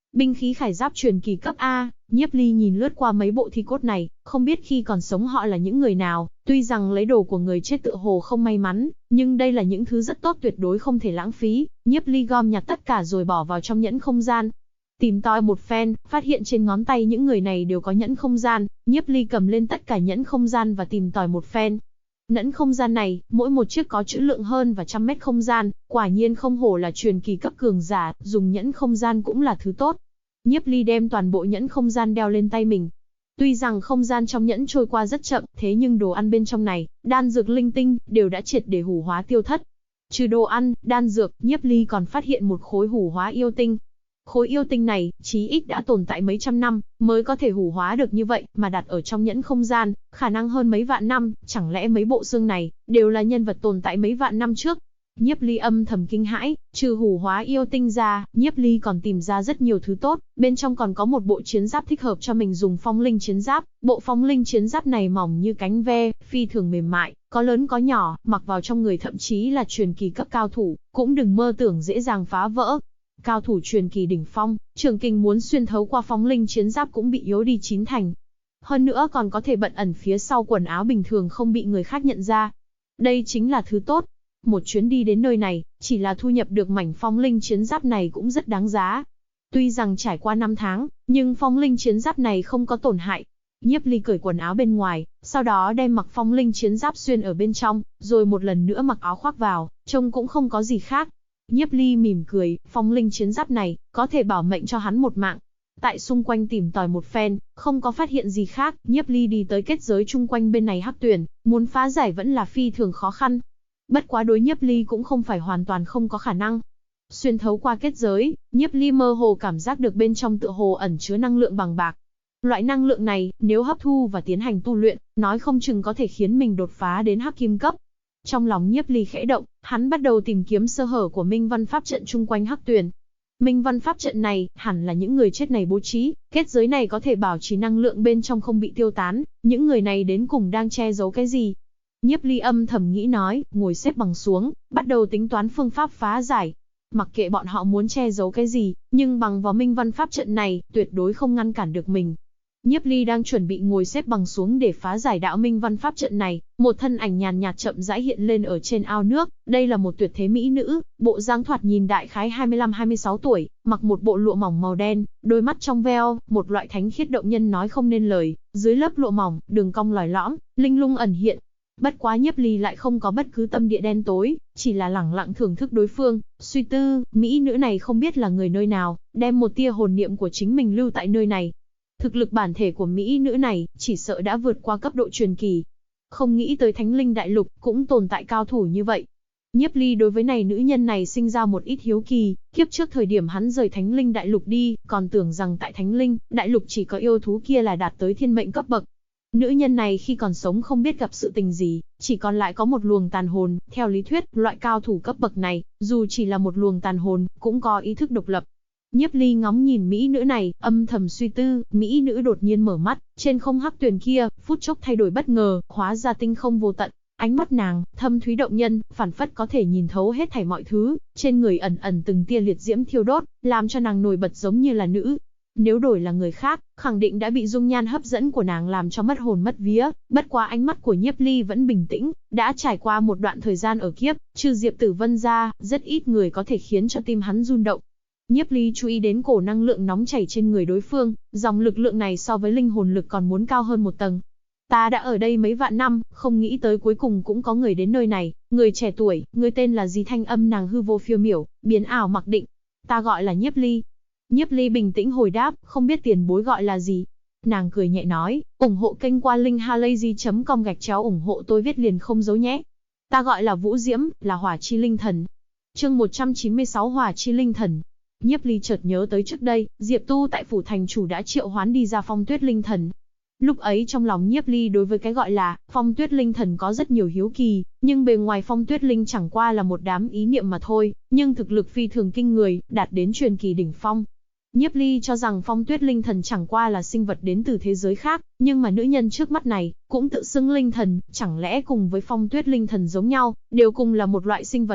Binh khí khải giáp truyền kỳ cấp A. Nhiếp Ly nhìn lướt qua mấy bộ thi cốt này, không biết khi còn sống họ là những người nào, tuy rằng lấy đồ của người chết tựa hồ không may mắn, nhưng đây là những thứ rất tốt tuyệt đối không thể lãng phí. Nhiếp Ly gom nhặt tất cả rồi bỏ vào trong nhẫn không gian. Tìm tòi một phen, phát hiện trên ngón tay những người này đều có nhẫn không gian, Nhiếp Ly cầm lên tất cả nhẫn không gian và tìm tòi một phen. Nhẫn không gian này, mỗi một chiếc có trữ lượng hơn và 100 mét không gian, quả nhiên không hổ là truyền kỳ cấp cường giả, dùng nhẫn không gian cũng là thứ tốt. Nhiếp Ly đem toàn bộ nhẫn không gian đeo lên tay mình. Tuy rằng không gian trong nhẫn trôi qua rất chậm, thế nhưng đồ ăn bên trong này, đan dược linh tinh, đều đã triệt để hủ hóa tiêu thất. Trừ đồ ăn, đan dược, Nhiếp Ly còn phát hiện một khối hủ hóa yêu tinh. Khối yêu tinh này, chí ít đã tồn tại mấy trăm năm, mới có thể hủ hóa được như vậy, mà đặt ở trong nhẫn không gian, khả năng hơn mấy vạn năm, chẳng lẽ mấy bộ xương này, đều là nhân vật tồn tại mấy vạn năm trước. Nhiếp Ly âm thầm kinh hãi, trừ hủ hóa yêu tinh ra, Nhiếp Ly còn tìm ra rất nhiều thứ tốt, bên trong còn có một bộ chiến giáp thích hợp cho mình dùng phong linh chiến giáp, bộ phong linh chiến giáp này mỏng như cánh ve, phi thường mềm mại, có lớn có nhỏ, mặc vào trong người thậm chí là truyền kỳ cấp cao thủ, cũng đừng mơ tưởng dễ dàng phá vỡ. Cao thủ truyền kỳ đỉnh phong, trường kình muốn xuyên thấu qua phong linh chiến giáp cũng bị yếu đi 9 thành. Hơn nữa còn có thể bận ẩn phía sau quần áo bình thường không bị người khác nhận ra. Đây chính là thứ tốt. Một chuyến đi đến nơi này, chỉ là thu nhập được mảnh phong linh chiến giáp này cũng rất đáng giá. Tuy rằng trải qua 5 tháng, nhưng phong linh chiến giáp này không có tổn hại. Nhiếp Ly cởi quần áo bên ngoài, sau đó đem mặc phong linh chiến giáp xuyên ở bên trong, rồi một lần nữa mặc áo khoác vào, trông cũng không có gì khác. Nhiếp Ly mỉm cười, phong linh chiến giáp này, có thể bảo mệnh cho hắn một mạng. Tại xung quanh tìm tòi một phen, không có phát hiện gì khác, Nhiếp Ly đi tới kết giới chung quanh bên này hắc tuyển, muốn phá giải vẫn là phi thường khó khăn. Bất quá đối Nhiếp Ly cũng không phải hoàn toàn không có khả năng. Xuyên thấu qua kết giới, Nhiếp Ly mơ hồ cảm giác được bên trong tựa hồ ẩn chứa năng lượng bằng bạc. Loại năng lượng này, nếu hấp thu và tiến hành tu luyện, nói không chừng có thể khiến mình đột phá đến hắc kim cấp. Trong lòng Nhiếp Ly khẽ động, hắn bắt đầu tìm kiếm sơ hở của Minh Văn Pháp trận chung quanh hắc tuyển. Minh Văn Pháp trận này, hẳn là những người chết này bố trí, kết giới này có thể bảo trì năng lượng bên trong không bị tiêu tán, những người này đến cùng đang che giấu cái gì? Nhiếp Ly âm thầm nghĩ nói, ngồi xếp bằng xuống, bắt đầu tính toán phương pháp phá giải. Mặc kệ bọn họ muốn che giấu cái gì, nhưng bằng vào Minh Văn Pháp trận này, tuyệt đối không ngăn cản được mình. Nhiếp Ly đang chuẩn bị ngồi xếp bằng xuống để phá giải đạo Minh Văn Pháp trận này, một thân ảnh nhàn nhạt chậm rãi hiện lên ở trên ao nước, đây là một tuyệt thế mỹ nữ, bộ dáng thoạt nhìn đại khái 25-26 tuổi, mặc một bộ lụa mỏng màu đen, đôi mắt trong veo, một loại thánh khiết động nhân nói không nên lời, dưới lớp lụa mỏng, đường cong lòi lõm, linh lung ẩn hiện. Bất quá Nhiếp Ly lại không có bất cứ tâm địa đen tối, chỉ là lẳng lặng thưởng thức đối phương, suy tư, mỹ nữ này không biết là người nơi nào, đem một tia hồn niệm của chính mình lưu tại nơi này. Thực lực bản thể của mỹ nữ này, chỉ sợ đã vượt qua cấp độ truyền kỳ. Không nghĩ tới Thánh Linh Đại Lục, cũng tồn tại cao thủ như vậy. Nhiếp Ly đối với nữ nhân này sinh ra một ít hiếu kỳ, kiếp trước thời điểm hắn rời Thánh Linh Đại Lục đi, còn tưởng rằng tại Thánh Linh Đại Lục chỉ có yêu thú kia là đạt tới thiên mệnh cấp bậc. Nữ nhân này khi còn sống không biết gặp sự tình gì, chỉ còn lại có một luồng tàn hồn, theo lý thuyết, loại cao thủ cấp bậc này, dù chỉ là một luồng tàn hồn, cũng có ý thức độc lập. Nhiếp Ly ngóng nhìn mỹ nữ này, âm thầm suy tư, mỹ nữ đột nhiên mở mắt, trên không hắc tuyền kia, phút chốc thay đổi bất ngờ, hóa ra tinh không vô tận. Ánh mắt nàng, thâm thúy động nhân, phản phất có thể nhìn thấu hết thảy mọi thứ, trên người ẩn ẩn từng tia liệt diễm thiêu đốt, làm cho nàng nổi bật giống như là nữ. Nếu đổi là người khác, khẳng định đã bị dung nhan hấp dẫn của nàng làm cho mất hồn mất vía, bất quá ánh mắt của Nhiếp Ly vẫn bình tĩnh, đã trải qua một đoạn thời gian ở kiếp, trừ Diệp Tử Vân ra, rất ít người có thể khiến cho tim hắn rung động. Nhiếp Ly chú ý đến cổ năng lượng nóng chảy trên người đối phương, dòng lực lượng này so với linh hồn lực còn muốn cao hơn một tầng. Ta đã ở đây mấy vạn năm, không nghĩ tới cuối cùng cũng có người đến nơi này, người trẻ tuổi, người tên là gì? Thanh âm nàng hư vô phiêu miểu, biến ảo mặc định. Ta gọi là Nhiếp Ly. Nhiếp Ly bình tĩnh hồi đáp, không biết tiền bối gọi là gì. Nàng cười nhẹ nói, ủng hộ kênh qua linkhalazy.com ủng hộ tôi viết liền không giấu nhé. Ta gọi là Vũ Diễm, là Hỏa Chi Linh Thần. Chương 196 Hỏa Chi Linh Thần. Nhiếp Ly chợt nhớ tới trước đây, Diệp Tu tại phủ thành chủ đã triệu hoán đi ra Phong Tuyết Linh Thần. Lúc ấy trong lòng Nhiếp Ly đối với cái gọi là Phong Tuyết Linh Thần có rất nhiều hiếu kỳ, nhưng bề ngoài Phong Tuyết Linh chẳng qua là một đám ý niệm mà thôi, nhưng thực lực phi thường kinh người, đạt đến truyền kỳ đỉnh phong. Nhiếp Ly cho rằng Phong Tuyết Linh Thần chẳng qua là sinh vật đến từ thế giới khác, nhưng mà nữ nhân trước mắt này cũng tự xưng linh thần, chẳng lẽ cùng với Phong Tuyết Linh Thần giống nhau, đều cùng là một loại sinh vật.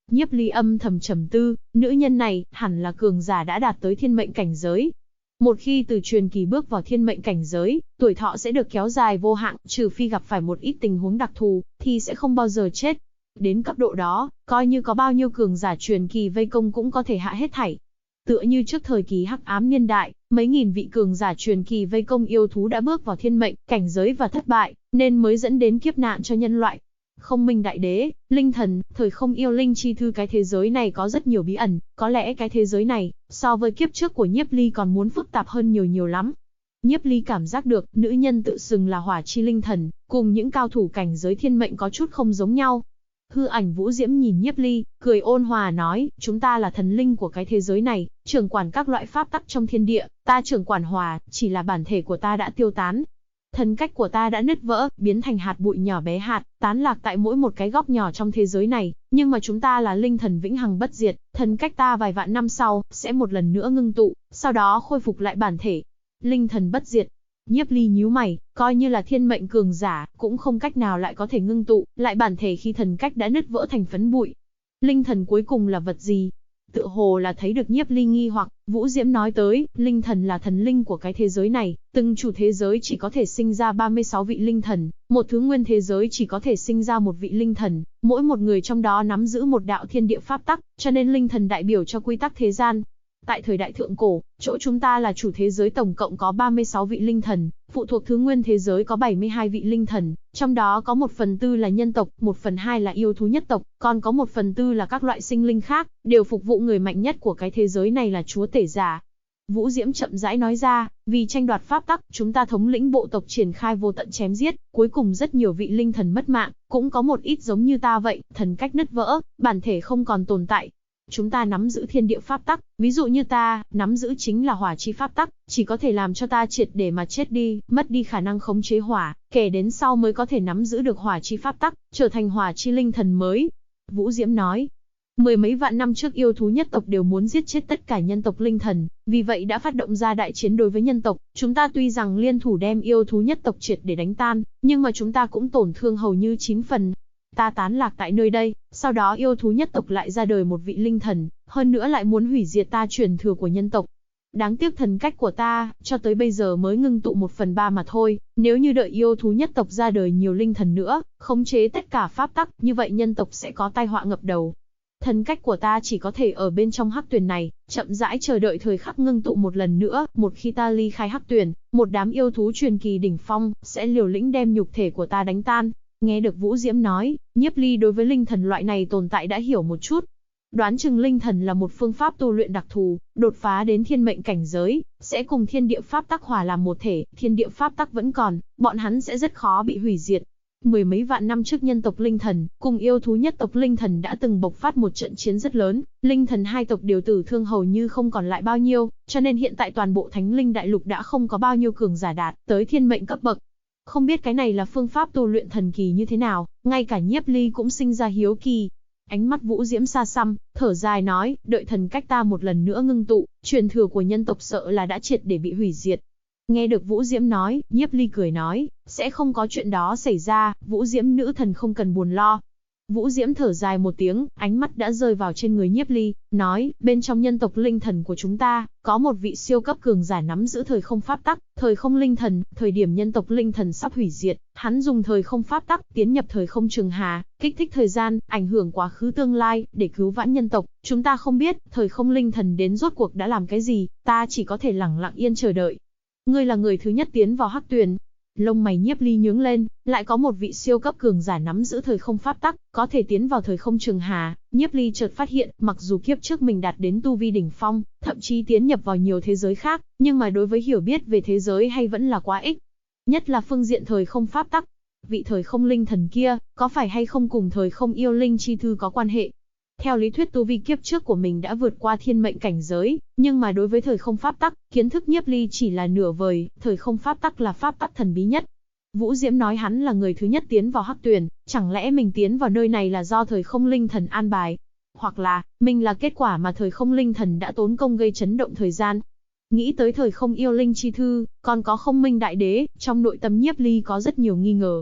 Nhiếp Ly âm thầm trầm tư, nữ nhân này, hẳn là cường giả đã đạt tới thiên mệnh cảnh giới. Một khi từ truyền kỳ bước vào thiên mệnh cảnh giới, tuổi thọ sẽ được kéo dài vô hạn, trừ phi gặp phải một ít tình huống đặc thù, thì sẽ không bao giờ chết. Đến cấp độ đó, coi như có bao nhiêu cường giả truyền kỳ vây công cũng có thể hạ hết thảy. Tựa như trước thời kỳ hắc ám niên đại, mấy nghìn vị cường giả truyền kỳ vây công yêu thú đã bước vào thiên mệnh cảnh giới và thất bại, nên mới dẫn đến kiếp nạn cho nhân loại. Không Minh Đại Đế, linh thần, thời không yêu linh chi thư, cái thế giới này có rất nhiều bí ẩn, có lẽ cái thế giới này, so với kiếp trước của Nhiếp Ly còn muốn phức tạp hơn nhiều lắm. Nhiếp Ly cảm giác được, nữ nhân tự xưng là hỏa chi linh thần, cùng những cao thủ cảnh giới thiên mệnh có chút không giống nhau. Hư ảnh Vũ Diễm nhìn Nhiếp Ly, cười ôn hòa nói, chúng ta là thần linh của cái thế giới này, trưởng quản các loại pháp tắc trong thiên địa, ta trưởng quản hỏa, chỉ là bản thể của ta đã tiêu tán. Thần cách của ta đã nứt vỡ, biến thành hạt bụi nhỏ bé hạt, tán lạc tại mỗi một cái góc nhỏ trong thế giới này, nhưng mà chúng ta là linh thần vĩnh hằng bất diệt, thần cách ta vài vạn năm sau, sẽ một lần nữa ngưng tụ, sau đó khôi phục lại bản thể. Linh thần bất diệt. Nhiếp Ly nhíu mày, coi như là thiên mệnh cường giả, cũng không cách nào lại có thể ngưng tụ lại bản thể khi thần cách đã nứt vỡ thành phấn bụi. Linh thần cuối cùng là vật gì? Tựa hồ là thấy được Nhiếp Ly nghi hoặc, Vũ Diễm nói tới, linh thần là thần linh của cái thế giới này, từng chủ thế giới chỉ có thể sinh ra 36 vị linh thần, một thứ nguyên thế giới chỉ có thể sinh ra một vị linh thần, mỗi một người trong đó nắm giữ một đạo thiên địa pháp tắc, cho nên linh thần đại biểu cho quy tắc thế gian. Tại thời đại thượng cổ, chỗ chúng ta là chủ thế giới tổng cộng có 36 vị linh thần, phụ thuộc thứ nguyên thế giới có 72 vị linh thần, trong đó có 1/4 là nhân tộc, 1/2 là yêu thú nhất tộc, còn có 1/4 là các loại sinh linh khác, đều phục vụ người mạnh nhất của cái thế giới này là chúa tể giả. Vũ Diễm chậm rãi nói ra, vì tranh đoạt pháp tắc, chúng ta thống lĩnh bộ tộc triển khai vô tận chém giết, cuối cùng rất nhiều vị linh thần mất mạng, cũng có một ít giống như ta vậy, thần cách nứt vỡ, bản thể không còn tồn tại. Chúng ta nắm giữ thiên địa pháp tắc, ví dụ như ta, nắm giữ chính là hỏa chi pháp tắc, chỉ có thể làm cho ta triệt để mà chết đi, mất đi khả năng khống chế hỏa, kể đến sau mới có thể nắm giữ được hỏa chi pháp tắc, trở thành hỏa chi linh thần mới. Vũ Diễm nói, mười mấy vạn năm trước yêu thú nhất tộc đều muốn giết chết tất cả nhân tộc linh thần, vì vậy đã phát động ra đại chiến đối với nhân tộc, chúng ta tuy rằng liên thủ đem yêu thú nhất tộc triệt để đánh tan, nhưng mà chúng ta cũng tổn thương hầu như 9 phần. Ta tán lạc tại nơi đây, sau đó yêu thú nhất tộc lại ra đời một vị linh thần, hơn nữa lại muốn hủy diệt ta truyền thừa của nhân tộc. Đáng tiếc thần cách của ta, cho tới bây giờ mới ngưng tụ 1/3 mà thôi, nếu như đợi yêu thú nhất tộc ra đời nhiều linh thần nữa, khống chế tất cả pháp tắc, như vậy nhân tộc sẽ có tai họa ngập đầu. Thần cách của ta chỉ có thể ở bên trong hắc tuyền này, chậm rãi chờ đợi thời khắc ngưng tụ một lần nữa, một khi ta ly khai hắc tuyền, một đám yêu thú truyền kỳ đỉnh phong, sẽ liều lĩnh đem nhục thể của ta đánh tan. Nghe được Vũ Diễm nói, Nhiếp Ly đối với linh thần loại này tồn tại đã hiểu một chút. Đoán chừng linh thần là một phương pháp tu luyện đặc thù, đột phá đến thiên mệnh cảnh giới, sẽ cùng thiên địa pháp tắc hòa làm một thể, thiên địa pháp tắc vẫn còn, bọn hắn sẽ rất khó bị hủy diệt. Mười mấy vạn năm trước nhân tộc linh thần, cùng yêu thú nhất tộc linh thần đã từng bộc phát một trận chiến rất lớn, linh thần hai tộc đều tử thương hầu như không còn lại bao nhiêu, cho nên hiện tại toàn bộ Thánh Linh Đại Lục đã không có bao nhiêu cường giả đạt tới thiên mệnh cấp bậc. Không biết cái này là phương pháp tu luyện thần kỳ như thế nào, ngay cả Nhiếp Ly cũng sinh ra hiếu kỳ. Ánh mắt Vũ Diễm xa xăm, thở dài nói, đợi thần cách ta một lần nữa ngưng tụ, truyền thừa của nhân tộc sợ là đã triệt để bị hủy diệt. Nghe được Vũ Diễm nói, Nhiếp Ly cười nói, sẽ không có chuyện đó xảy ra, Vũ Diễm nữ thần không cần buồn lo. Vũ Diễm thở dài một tiếng, ánh mắt đã rơi vào trên người Nhiếp Ly, nói, bên trong nhân tộc linh thần của chúng ta, có một vị siêu cấp cường giả nắm giữ thời không pháp tắc, thời không linh thần, thời điểm nhân tộc linh thần sắp hủy diệt, hắn dùng thời không pháp tắc, tiến nhập thời không trường hà, kích thích thời gian, ảnh hưởng quá khứ tương lai, để cứu vãn nhân tộc. Chúng ta không biết, thời không linh thần đến rốt cuộc đã làm cái gì, ta chỉ có thể lặng lặng yên chờ đợi. Ngươi là người thứ nhất tiến vào hắc tuyền. Lông mày Nhiếp Ly nhướng lên, lại có một vị siêu cấp cường giả nắm giữ thời không pháp tắc, có thể tiến vào thời không trường hà. Nhiếp Ly chợt phát hiện, mặc dù kiếp trước mình đạt đến tu vi đỉnh phong, thậm chí tiến nhập vào nhiều thế giới khác, nhưng mà đối với hiểu biết về thế giới hay vẫn là quá ít. Nhất là phương diện thời không pháp tắc. Vị thời không linh thần kia, có phải hay không cùng thời không yêu linh chi thư có quan hệ? Theo lý thuyết tu vi kiếp trước của mình đã vượt qua thiên mệnh cảnh giới, nhưng mà đối với thời không pháp tắc, kiến thức Nhiếp Ly chỉ là nửa vời, thời không pháp tắc là pháp tắc thần bí nhất. Vũ Diễm nói hắn là người thứ nhất tiến vào hắc tuyền, chẳng lẽ mình tiến vào nơi này là do thời không linh thần an bài? Hoặc là, mình là kết quả mà thời không linh thần đã tốn công gây chấn động thời gian? Nghĩ tới thời không yêu linh chi thư, còn có Không Minh Đại Đế, trong nội tâm Nhiếp Ly có rất nhiều nghi ngờ.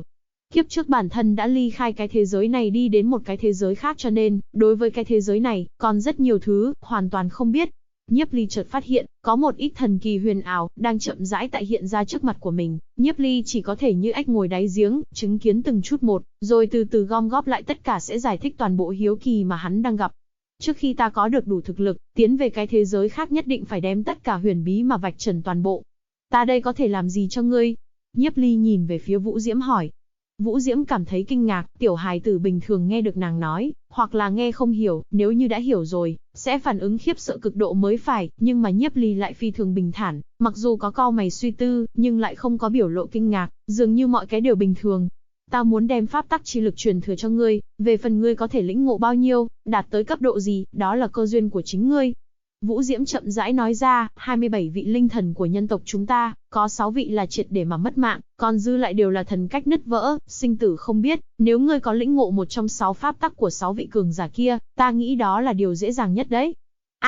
Kiếp trước bản thân đã ly khai cái thế giới này đi đến một cái thế giới khác cho nên, đối với cái thế giới này, còn rất nhiều thứ, hoàn toàn không biết. Nhiếp Ly chợt phát hiện, có một ít thần kỳ huyền ảo, đang chậm rãi tại hiện ra trước mặt của mình. Nhiếp Ly chỉ có thể như ếch ngồi đáy giếng, chứng kiến từng chút một, rồi từ từ gom góp lại tất cả sẽ giải thích toàn bộ hiếu kỳ mà hắn đang gặp. Trước khi ta có được đủ thực lực, tiến về cái thế giới khác nhất định phải đem tất cả huyền bí mà vạch trần toàn bộ. Ta đây có thể làm gì cho ngươi? Nhiếp Ly nhìn về phía Vũ Diễm hỏi. Vũ Diễm cảm thấy kinh ngạc, tiểu hài tử bình thường nghe được nàng nói, hoặc là nghe không hiểu, nếu như đã hiểu rồi, sẽ phản ứng khiếp sợ cực độ mới phải, nhưng mà Nhiếp Ly lại phi thường bình thản, mặc dù có cau mày suy tư, nhưng lại không có biểu lộ kinh ngạc, dường như mọi cái đều bình thường. Ta muốn đem pháp tắc chi lực truyền thừa cho ngươi, về phần ngươi có thể lĩnh ngộ bao nhiêu, đạt tới cấp độ gì, đó là cơ duyên của chính ngươi. Vũ Diễm chậm rãi nói ra, 27 vị linh thần của nhân tộc chúng ta, có 6 vị là triệt để mà mất mạng, còn dư lại đều là thần cách nứt vỡ, sinh tử không biết, nếu ngươi có lĩnh ngộ một trong 6 pháp tắc của 6 vị cường giả kia, ta nghĩ đó là điều dễ dàng nhất đấy.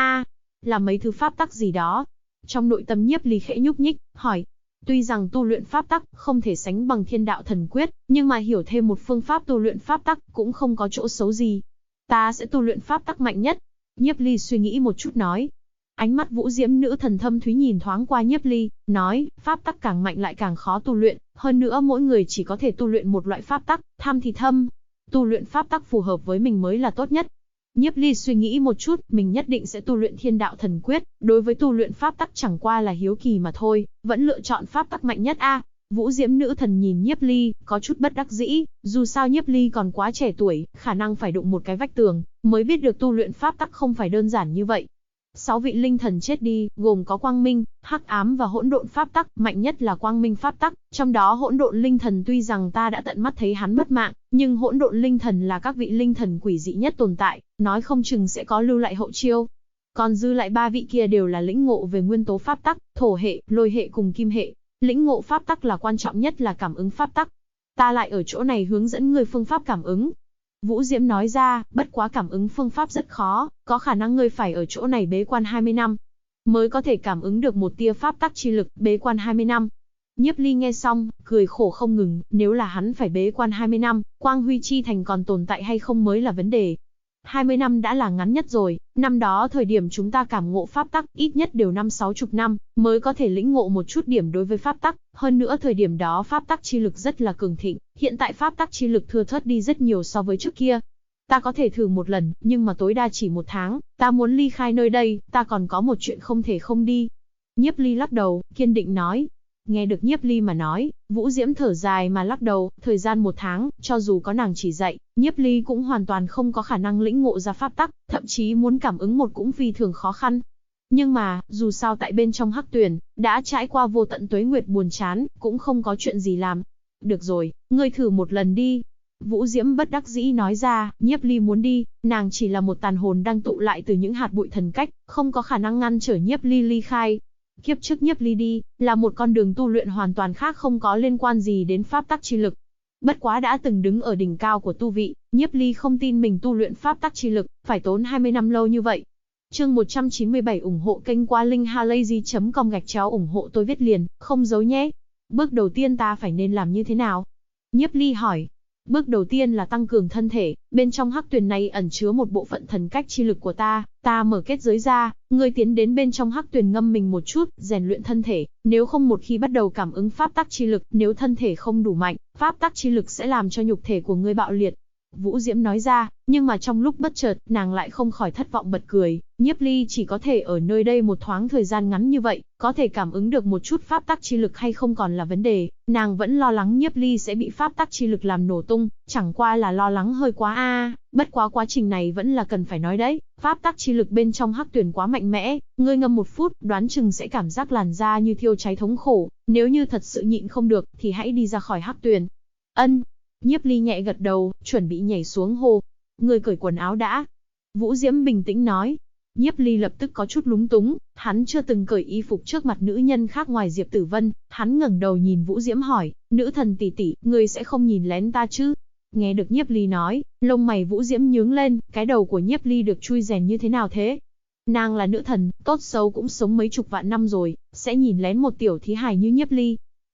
Là mấy thứ pháp tắc gì đó? Trong nội tâm Nhiếp Ly khẽ nhúc nhích, hỏi. Tuy rằng tu luyện pháp tắc không thể sánh bằng Thiên Đạo Thần Quyết, nhưng mà hiểu thêm một phương pháp tu luyện pháp tắc cũng không có chỗ xấu gì. Ta sẽ tu luyện pháp tắc mạnh nhất. Nhiếp Ly suy nghĩ một chút nói. Ánh mắt Vũ Diễm nữ thần thâm thúy nhìn thoáng qua Nhiếp Ly, nói, pháp tắc càng mạnh lại càng khó tu luyện, hơn nữa mỗi người chỉ có thể tu luyện một loại pháp tắc, tham thì thâm. Tu luyện pháp tắc phù hợp với mình mới là tốt nhất. Nhiếp Ly suy nghĩ một chút, mình nhất định sẽ tu luyện Thiên Đạo Thần Quyết, đối với tu luyện pháp tắc chẳng qua là hiếu kỳ mà thôi, vẫn lựa chọn pháp tắc mạnh nhất Vũ Diễm nữ thần nhìn Nhiếp Ly, có chút bất đắc dĩ, dù sao Nhiếp Ly còn quá trẻ tuổi, khả năng phải đụng một cái vách tường, mới biết được tu luyện pháp tắc không phải đơn giản như vậy. 6 vị linh thần chết đi, gồm có quang minh, hắc ám và hỗn độn pháp tắc, mạnh nhất là quang minh pháp tắc, trong đó hỗn độn linh thần tuy rằng ta đã tận mắt thấy hắn mất mạng, nhưng hỗn độn linh thần là các vị linh thần quỷ dị nhất tồn tại, nói không chừng sẽ có lưu lại hậu chiêu. Còn dư lại 3 vị kia đều là lĩnh ngộ về nguyên tố pháp tắc, thổ hệ, lôi hệ cùng kim hệ. Lĩnh ngộ pháp tắc là quan trọng nhất là cảm ứng pháp tắc. Ta lại ở chỗ này hướng dẫn ngươi phương pháp cảm ứng. Vũ Diễm nói ra, bất quá cảm ứng phương pháp rất khó, có khả năng ngươi phải ở chỗ này bế quan 20 năm. Mới có thể cảm ứng được một tia pháp tắc chi lực, bế quan 20 năm. Nhiếp Ly nghe xong, cười khổ không ngừng, nếu là hắn phải bế quan 20 năm, Quang Huy Chi Thành còn tồn tại hay không mới là vấn đề. 20 năm đã là ngắn nhất rồi, năm đó thời điểm chúng ta cảm ngộ pháp tắc ít nhất đều 50-60 năm, mới có thể lĩnh ngộ một chút điểm đối với pháp tắc, hơn nữa thời điểm đó pháp tắc chi lực rất là cường thịnh, hiện tại pháp tắc chi lực thưa thớt đi rất nhiều so với trước kia. Ta có thể thử một lần, nhưng mà tối đa chỉ 1 tháng, ta muốn ly khai nơi đây, ta còn có một chuyện không thể không đi. Nhiếp Ly lắc đầu, kiên định nói. Nghe được Nhiếp Ly mà nói, Vũ Diễm thở dài mà lắc đầu, thời gian 1 tháng, cho dù có nàng chỉ dạy, Nhiếp Ly cũng hoàn toàn không có khả năng lĩnh ngộ ra pháp tắc, thậm chí muốn cảm ứng một cũng phi thường khó khăn. Nhưng mà, dù sao tại bên trong Hắc Tuyền, đã trải qua vô tận tuế nguyệt buồn chán, cũng không có chuyện gì làm. Được rồi, ngươi thử một lần đi. Vũ Diễm bất đắc dĩ nói ra, Nhiếp Ly muốn đi, nàng chỉ là một tàn hồn đang tụ lại từ những hạt bụi thần cách, không có khả năng ngăn trở Nhiếp Ly ly khai. Kiếp trước Nhiếp Ly đi, là một con đường tu luyện hoàn toàn khác không có liên quan gì đến pháp tắc chi lực. Bất quá đã từng đứng ở đỉnh cao của tu vị, Nhiếp Ly không tin mình tu luyện pháp tắc chi lực, phải tốn 20 năm lâu như vậy. Chương 197 ủng hộ kênh qua linkhalazy.com ủng hộ tôi viết liền, không giấu nhé. Bước đầu tiên ta phải nên làm như thế nào? Nhiếp Ly hỏi. Bước đầu tiên là tăng cường thân thể, bên trong Hắc Tuyền này ẩn chứa một bộ phận thần cách chi lực của ta mở kết giới ra, ngươi tiến đến bên trong Hắc Tuyền ngâm mình một chút, rèn luyện thân thể, nếu không một khi bắt đầu cảm ứng pháp tắc chi lực, nếu thân thể không đủ mạnh, pháp tắc chi lực sẽ làm cho nhục thể của ngươi bạo liệt. Vũ Diễm nói ra, nhưng mà trong lúc bất chợt, nàng lại không khỏi thất vọng bật cười, Nhiếp Ly chỉ có thể ở nơi đây một thoáng thời gian ngắn như vậy, có thể cảm ứng được một chút pháp tắc chi lực hay không còn là vấn đề, nàng vẫn lo lắng Nhiếp Ly sẽ bị pháp tắc chi lực làm nổ tung, chẳng qua là lo lắng hơi quá bất quá quá trình này vẫn là cần phải nói đấy, pháp tắc chi lực bên trong Hắc Tuyền quá mạnh mẽ, ngươi ngâm 1 phút, đoán chừng sẽ cảm giác làn da như thiêu cháy thống khổ, nếu như thật sự nhịn không được, thì hãy đi ra khỏi Hắc Tuyền. Ân. Nhiếp Ly nhẹ gật đầu, chuẩn bị nhảy xuống hồ. Ngươi cởi quần áo đã. Vũ Diễm bình tĩnh nói. Nhiếp Ly lập tức có chút lúng túng, hắn chưa từng cởi y phục trước mặt nữ nhân khác ngoài Diệp Tử Vân, hắn ngẩng đầu nhìn Vũ Diễm hỏi, nữ thần tỷ tỷ, ngươi sẽ không nhìn lén ta chứ? Nghe được Nhiếp Ly nói, lông mày Vũ Diễm nhướng lên, cái đầu của Nhiếp Ly được chui rèn như thế nào thế? Nàng là nữ thần, tốt xấu cũng sống mấy chục vạn năm rồi, sẽ nhìn lén một tiểu thí hài như Nhiếp Ly.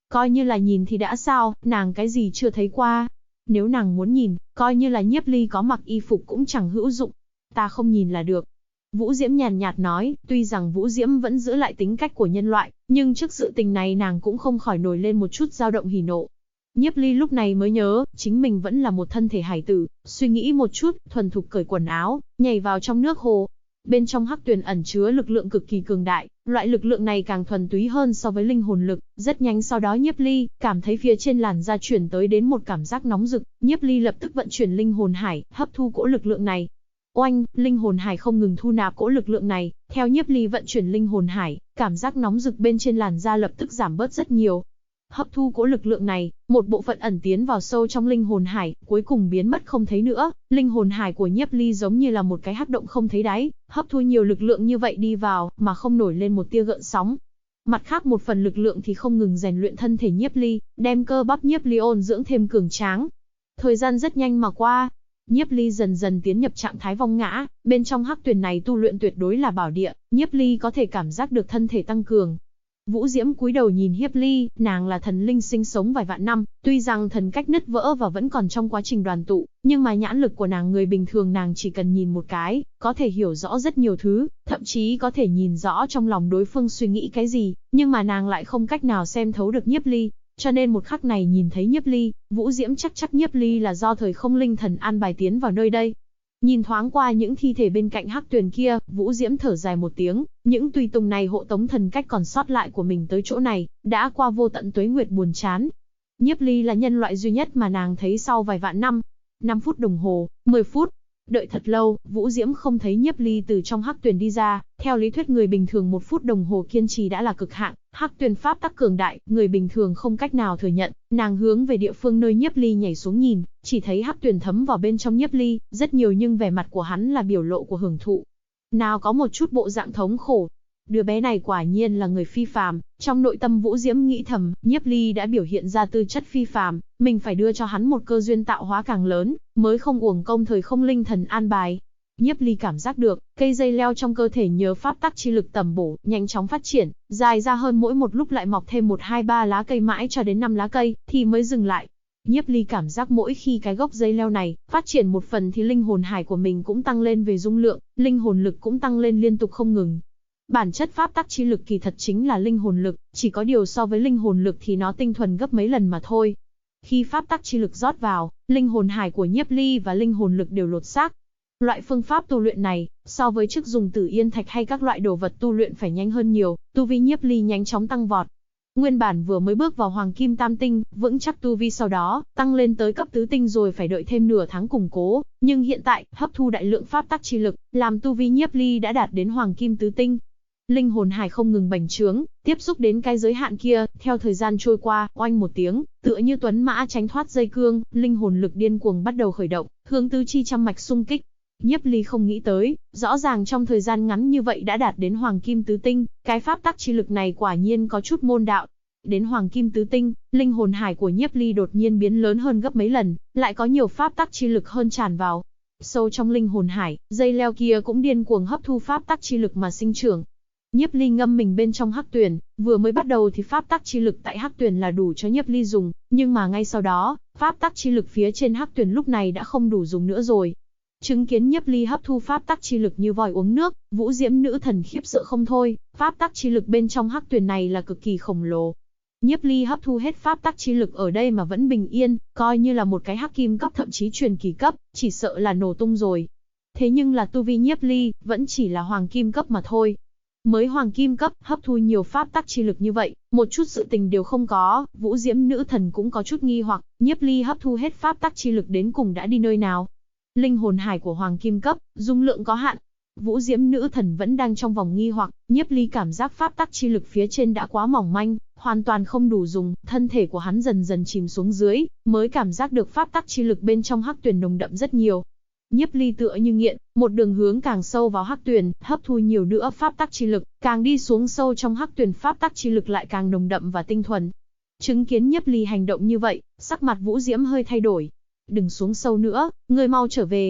Coi như là nhìn thì đã sao, nàng cái gì chưa thấy qua. Nếu nàng muốn nhìn, coi như là Nhiếp Ly có mặc y phục cũng chẳng hữu dụng. Ta không nhìn là được. Vũ Diễm nhàn nhạt nói, tuy rằng Vũ Diễm vẫn giữ lại tính cách của nhân loại, nhưng trước sự tình này nàng cũng không khỏi nổi lên một chút dao động hỉ nộ. Nhiếp Ly lúc này mới nhớ, chính mình vẫn là một thân thể hải tử, suy nghĩ một chút, thuần thục cởi quần áo, nhảy vào trong nước hồ. Bên trong hắc tuyền ẩn chứa lực lượng cực kỳ cường đại, loại lực lượng này càng thuần túy hơn so với linh hồn lực, rất nhanh sau đó Nhiếp Ly cảm thấy phía trên làn da chuyển tới đến một cảm giác nóng rực, Nhiếp Ly lập tức vận chuyển linh hồn hải, hấp thu cỗ lực lượng này. Oanh, linh hồn hải không ngừng thu nạp cỗ lực lượng này, theo Nhiếp Ly vận chuyển linh hồn hải, cảm giác nóng rực bên trên làn da lập tức giảm bớt rất nhiều. Hấp thu cỗ lực lượng này, một bộ phận ẩn tiến vào sâu trong linh hồn hải, cuối cùng biến mất không thấy nữa. Linh hồn hải của Nhiếp Ly giống như là một cái hắc động không thấy đáy, hấp thu nhiều lực lượng như vậy đi vào, mà không nổi lên một tia gợn sóng. Mặt khác một phần lực lượng thì không ngừng rèn luyện thân thể Nhiếp Ly, đem cơ bắp Nhiếp Ly ôn dưỡng thêm cường tráng. Thời gian rất nhanh mà qua, Nhiếp Ly dần dần tiến nhập trạng thái vong ngã, bên trong hắc tuyền này tu luyện tuyệt đối là bảo địa, Nhiếp Ly có thể cảm giác được thân thể tăng cường. Vũ Diễm cúi đầu nhìn Nhiếp Ly, nàng là thần linh sinh sống vài vạn năm, tuy rằng thần cách nứt vỡ và vẫn còn trong quá trình đoàn tụ, nhưng mà nhãn lực của nàng người bình thường nàng chỉ cần nhìn một cái, có thể hiểu rõ rất nhiều thứ, thậm chí có thể nhìn rõ trong lòng đối phương suy nghĩ cái gì, nhưng mà nàng lại không cách nào xem thấu được Nhiếp Ly. Cho nên một khắc này nhìn thấy Nhiếp Ly, Vũ Diễm chắc Nhiếp Ly là do thời không linh thần an bài tiến vào nơi đây. Nhìn thoáng qua những thi thể bên cạnh hắc tuyền kia, Vũ Diễm thở dài một tiếng, những tùy tùng này hộ tống thần cách còn sót lại của mình tới chỗ này, đã qua vô tận tuế nguyệt buồn chán. Nhiếp Ly là nhân loại duy nhất mà nàng thấy sau vài vạn năm. 5 phút đồng hồ, 10 phút. Đợi thật lâu, Vũ Diễm không thấy Nhiếp Ly từ trong hắc tuyền đi ra, theo lý thuyết người bình thường 1 phút đồng hồ kiên trì đã là cực hạn, hắc tuyền pháp tắc cường đại, người bình thường không cách nào thừa nhận. Nàng hướng về địa phương nơi Nhiếp Ly nhảy xuống nhìn, chỉ thấy hắc tuyền thấm vào bên trong Nhiếp Ly, rất nhiều nhưng vẻ mặt của hắn là biểu lộ của hưởng thụ. Nào có một chút bộ dạng thống khổ. Đứa bé này quả nhiên là người phi phàm, trong nội tâm Vũ Diễm nghĩ thầm, Nhiếp Ly đã biểu hiện ra tư chất phi phàm, mình phải đưa cho hắn một cơ duyên tạo hóa càng lớn, mới không uổng công thời không linh thần an bài. Nhiếp Ly cảm giác được, cây dây leo trong cơ thể nhờ pháp tắc chi lực tầm bổ, nhanh chóng phát triển, dài ra hơn mỗi một lúc lại mọc thêm 1, 2, 3 lá cây mãi cho đến 5 lá cây, thì mới dừng lại. Nhiếp Ly cảm giác mỗi khi cái gốc dây leo này phát triển một phần thì linh hồn hải của mình cũng tăng lên về dung lượng, linh hồn lực cũng tăng lên liên tục không ngừng. Bản chất pháp tắc chi lực kỳ thật chính là linh hồn lực, chỉ có điều so với linh hồn lực thì nó tinh thuần gấp mấy lần mà thôi. Khi pháp tắc chi lực rót vào, linh hồn hải của Nhiếp Ly và linh hồn lực đều lột xác. Loại phương pháp tu luyện này, so với trước dùng Tử Yên Thạch hay các loại đồ vật tu luyện phải nhanh hơn nhiều, tu vi Nhiếp Ly nhanh chóng tăng vọt. Nguyên bản vừa mới bước vào Hoàng Kim Tam Tinh, vững chắc tu vi sau đó, tăng lên tới cấp tứ tinh rồi phải đợi thêm nửa tháng củng cố, nhưng hiện tại, hấp thu đại lượng pháp tắc chi lực, làm tu vi Nhiếp Ly đã đạt đến Hoàng Kim tứ tinh. Linh hồn hải không ngừng bành trướng, tiếp xúc đến cái giới hạn kia, theo thời gian trôi qua, oanh một tiếng, tựa như tuấn mã tránh thoát dây cương, linh hồn lực điên cuồng bắt đầu khởi động, hướng tứ chi trăm mạch xung kích. Nhiếp Ly không nghĩ tới, rõ ràng trong thời gian ngắn như vậy đã đạt đến Hoàng Kim tứ tinh, cái pháp tắc chi lực này quả nhiên có chút môn đạo. Đến Hoàng Kim tứ tinh, linh hồn hải của Nhiếp Ly đột nhiên biến lớn hơn gấp mấy lần, lại có nhiều pháp tắc chi lực hơn tràn vào. Sâu trong linh hồn hải, dây leo kia cũng điên cuồng hấp thu pháp tắc chi lực mà sinh trưởng. Nhiếp Ly ngâm mình bên trong hắc tuyền, vừa mới bắt đầu thì pháp tắc chi lực tại hắc tuyền là đủ cho Nhiếp Ly dùng, nhưng mà ngay sau đó, pháp tắc chi lực phía trên hắc tuyền lúc này đã không đủ dùng nữa rồi. Chứng kiến Nhiếp Ly hấp thu pháp tắc chi lực như vòi uống nước, Vũ Diễm nữ thần khiếp sợ không thôi, pháp tắc chi lực bên trong hắc tuyền này là cực kỳ khổng lồ. Nhiếp Ly hấp thu hết pháp tắc chi lực ở đây mà vẫn bình yên, coi như là một cái hắc kim cấp thậm chí truyền kỳ cấp, chỉ sợ là nổ tung rồi. Thế nhưng là tu vi Nhiếp Ly vẫn chỉ là hoàng kim cấp mà thôi. Mới hoàng kim cấp, hấp thu nhiều pháp tắc chi lực như vậy, một chút sự tình đều không có, Vũ Diễm nữ thần cũng có chút nghi hoặc, Nhiếp Ly hấp thu hết pháp tắc chi lực đến cùng đã đi nơi nào? Linh hồn hải của hoàng kim cấp, dung lượng có hạn. Vũ Diễm nữ thần vẫn đang trong vòng nghi hoặc, Nhiếp Ly cảm giác pháp tắc chi lực phía trên đã quá mỏng manh, hoàn toàn không đủ dùng, thân thể của hắn dần dần chìm xuống dưới, mới cảm giác được pháp tắc chi lực bên trong hắc tuyền nồng đậm rất nhiều. Nhiếp Ly tựa như nghiện, một đường hướng càng sâu vào hắc tuyền, hấp thu nhiều nữa pháp tắc chi lực, càng đi xuống sâu trong hắc tuyền pháp tắc chi lực lại càng nồng đậm và tinh thuần. Chứng kiến Nhiếp Ly hành động như vậy, sắc mặt Vũ Diễm hơi thay đổi. Đừng xuống sâu nữa, ngươi mau trở về.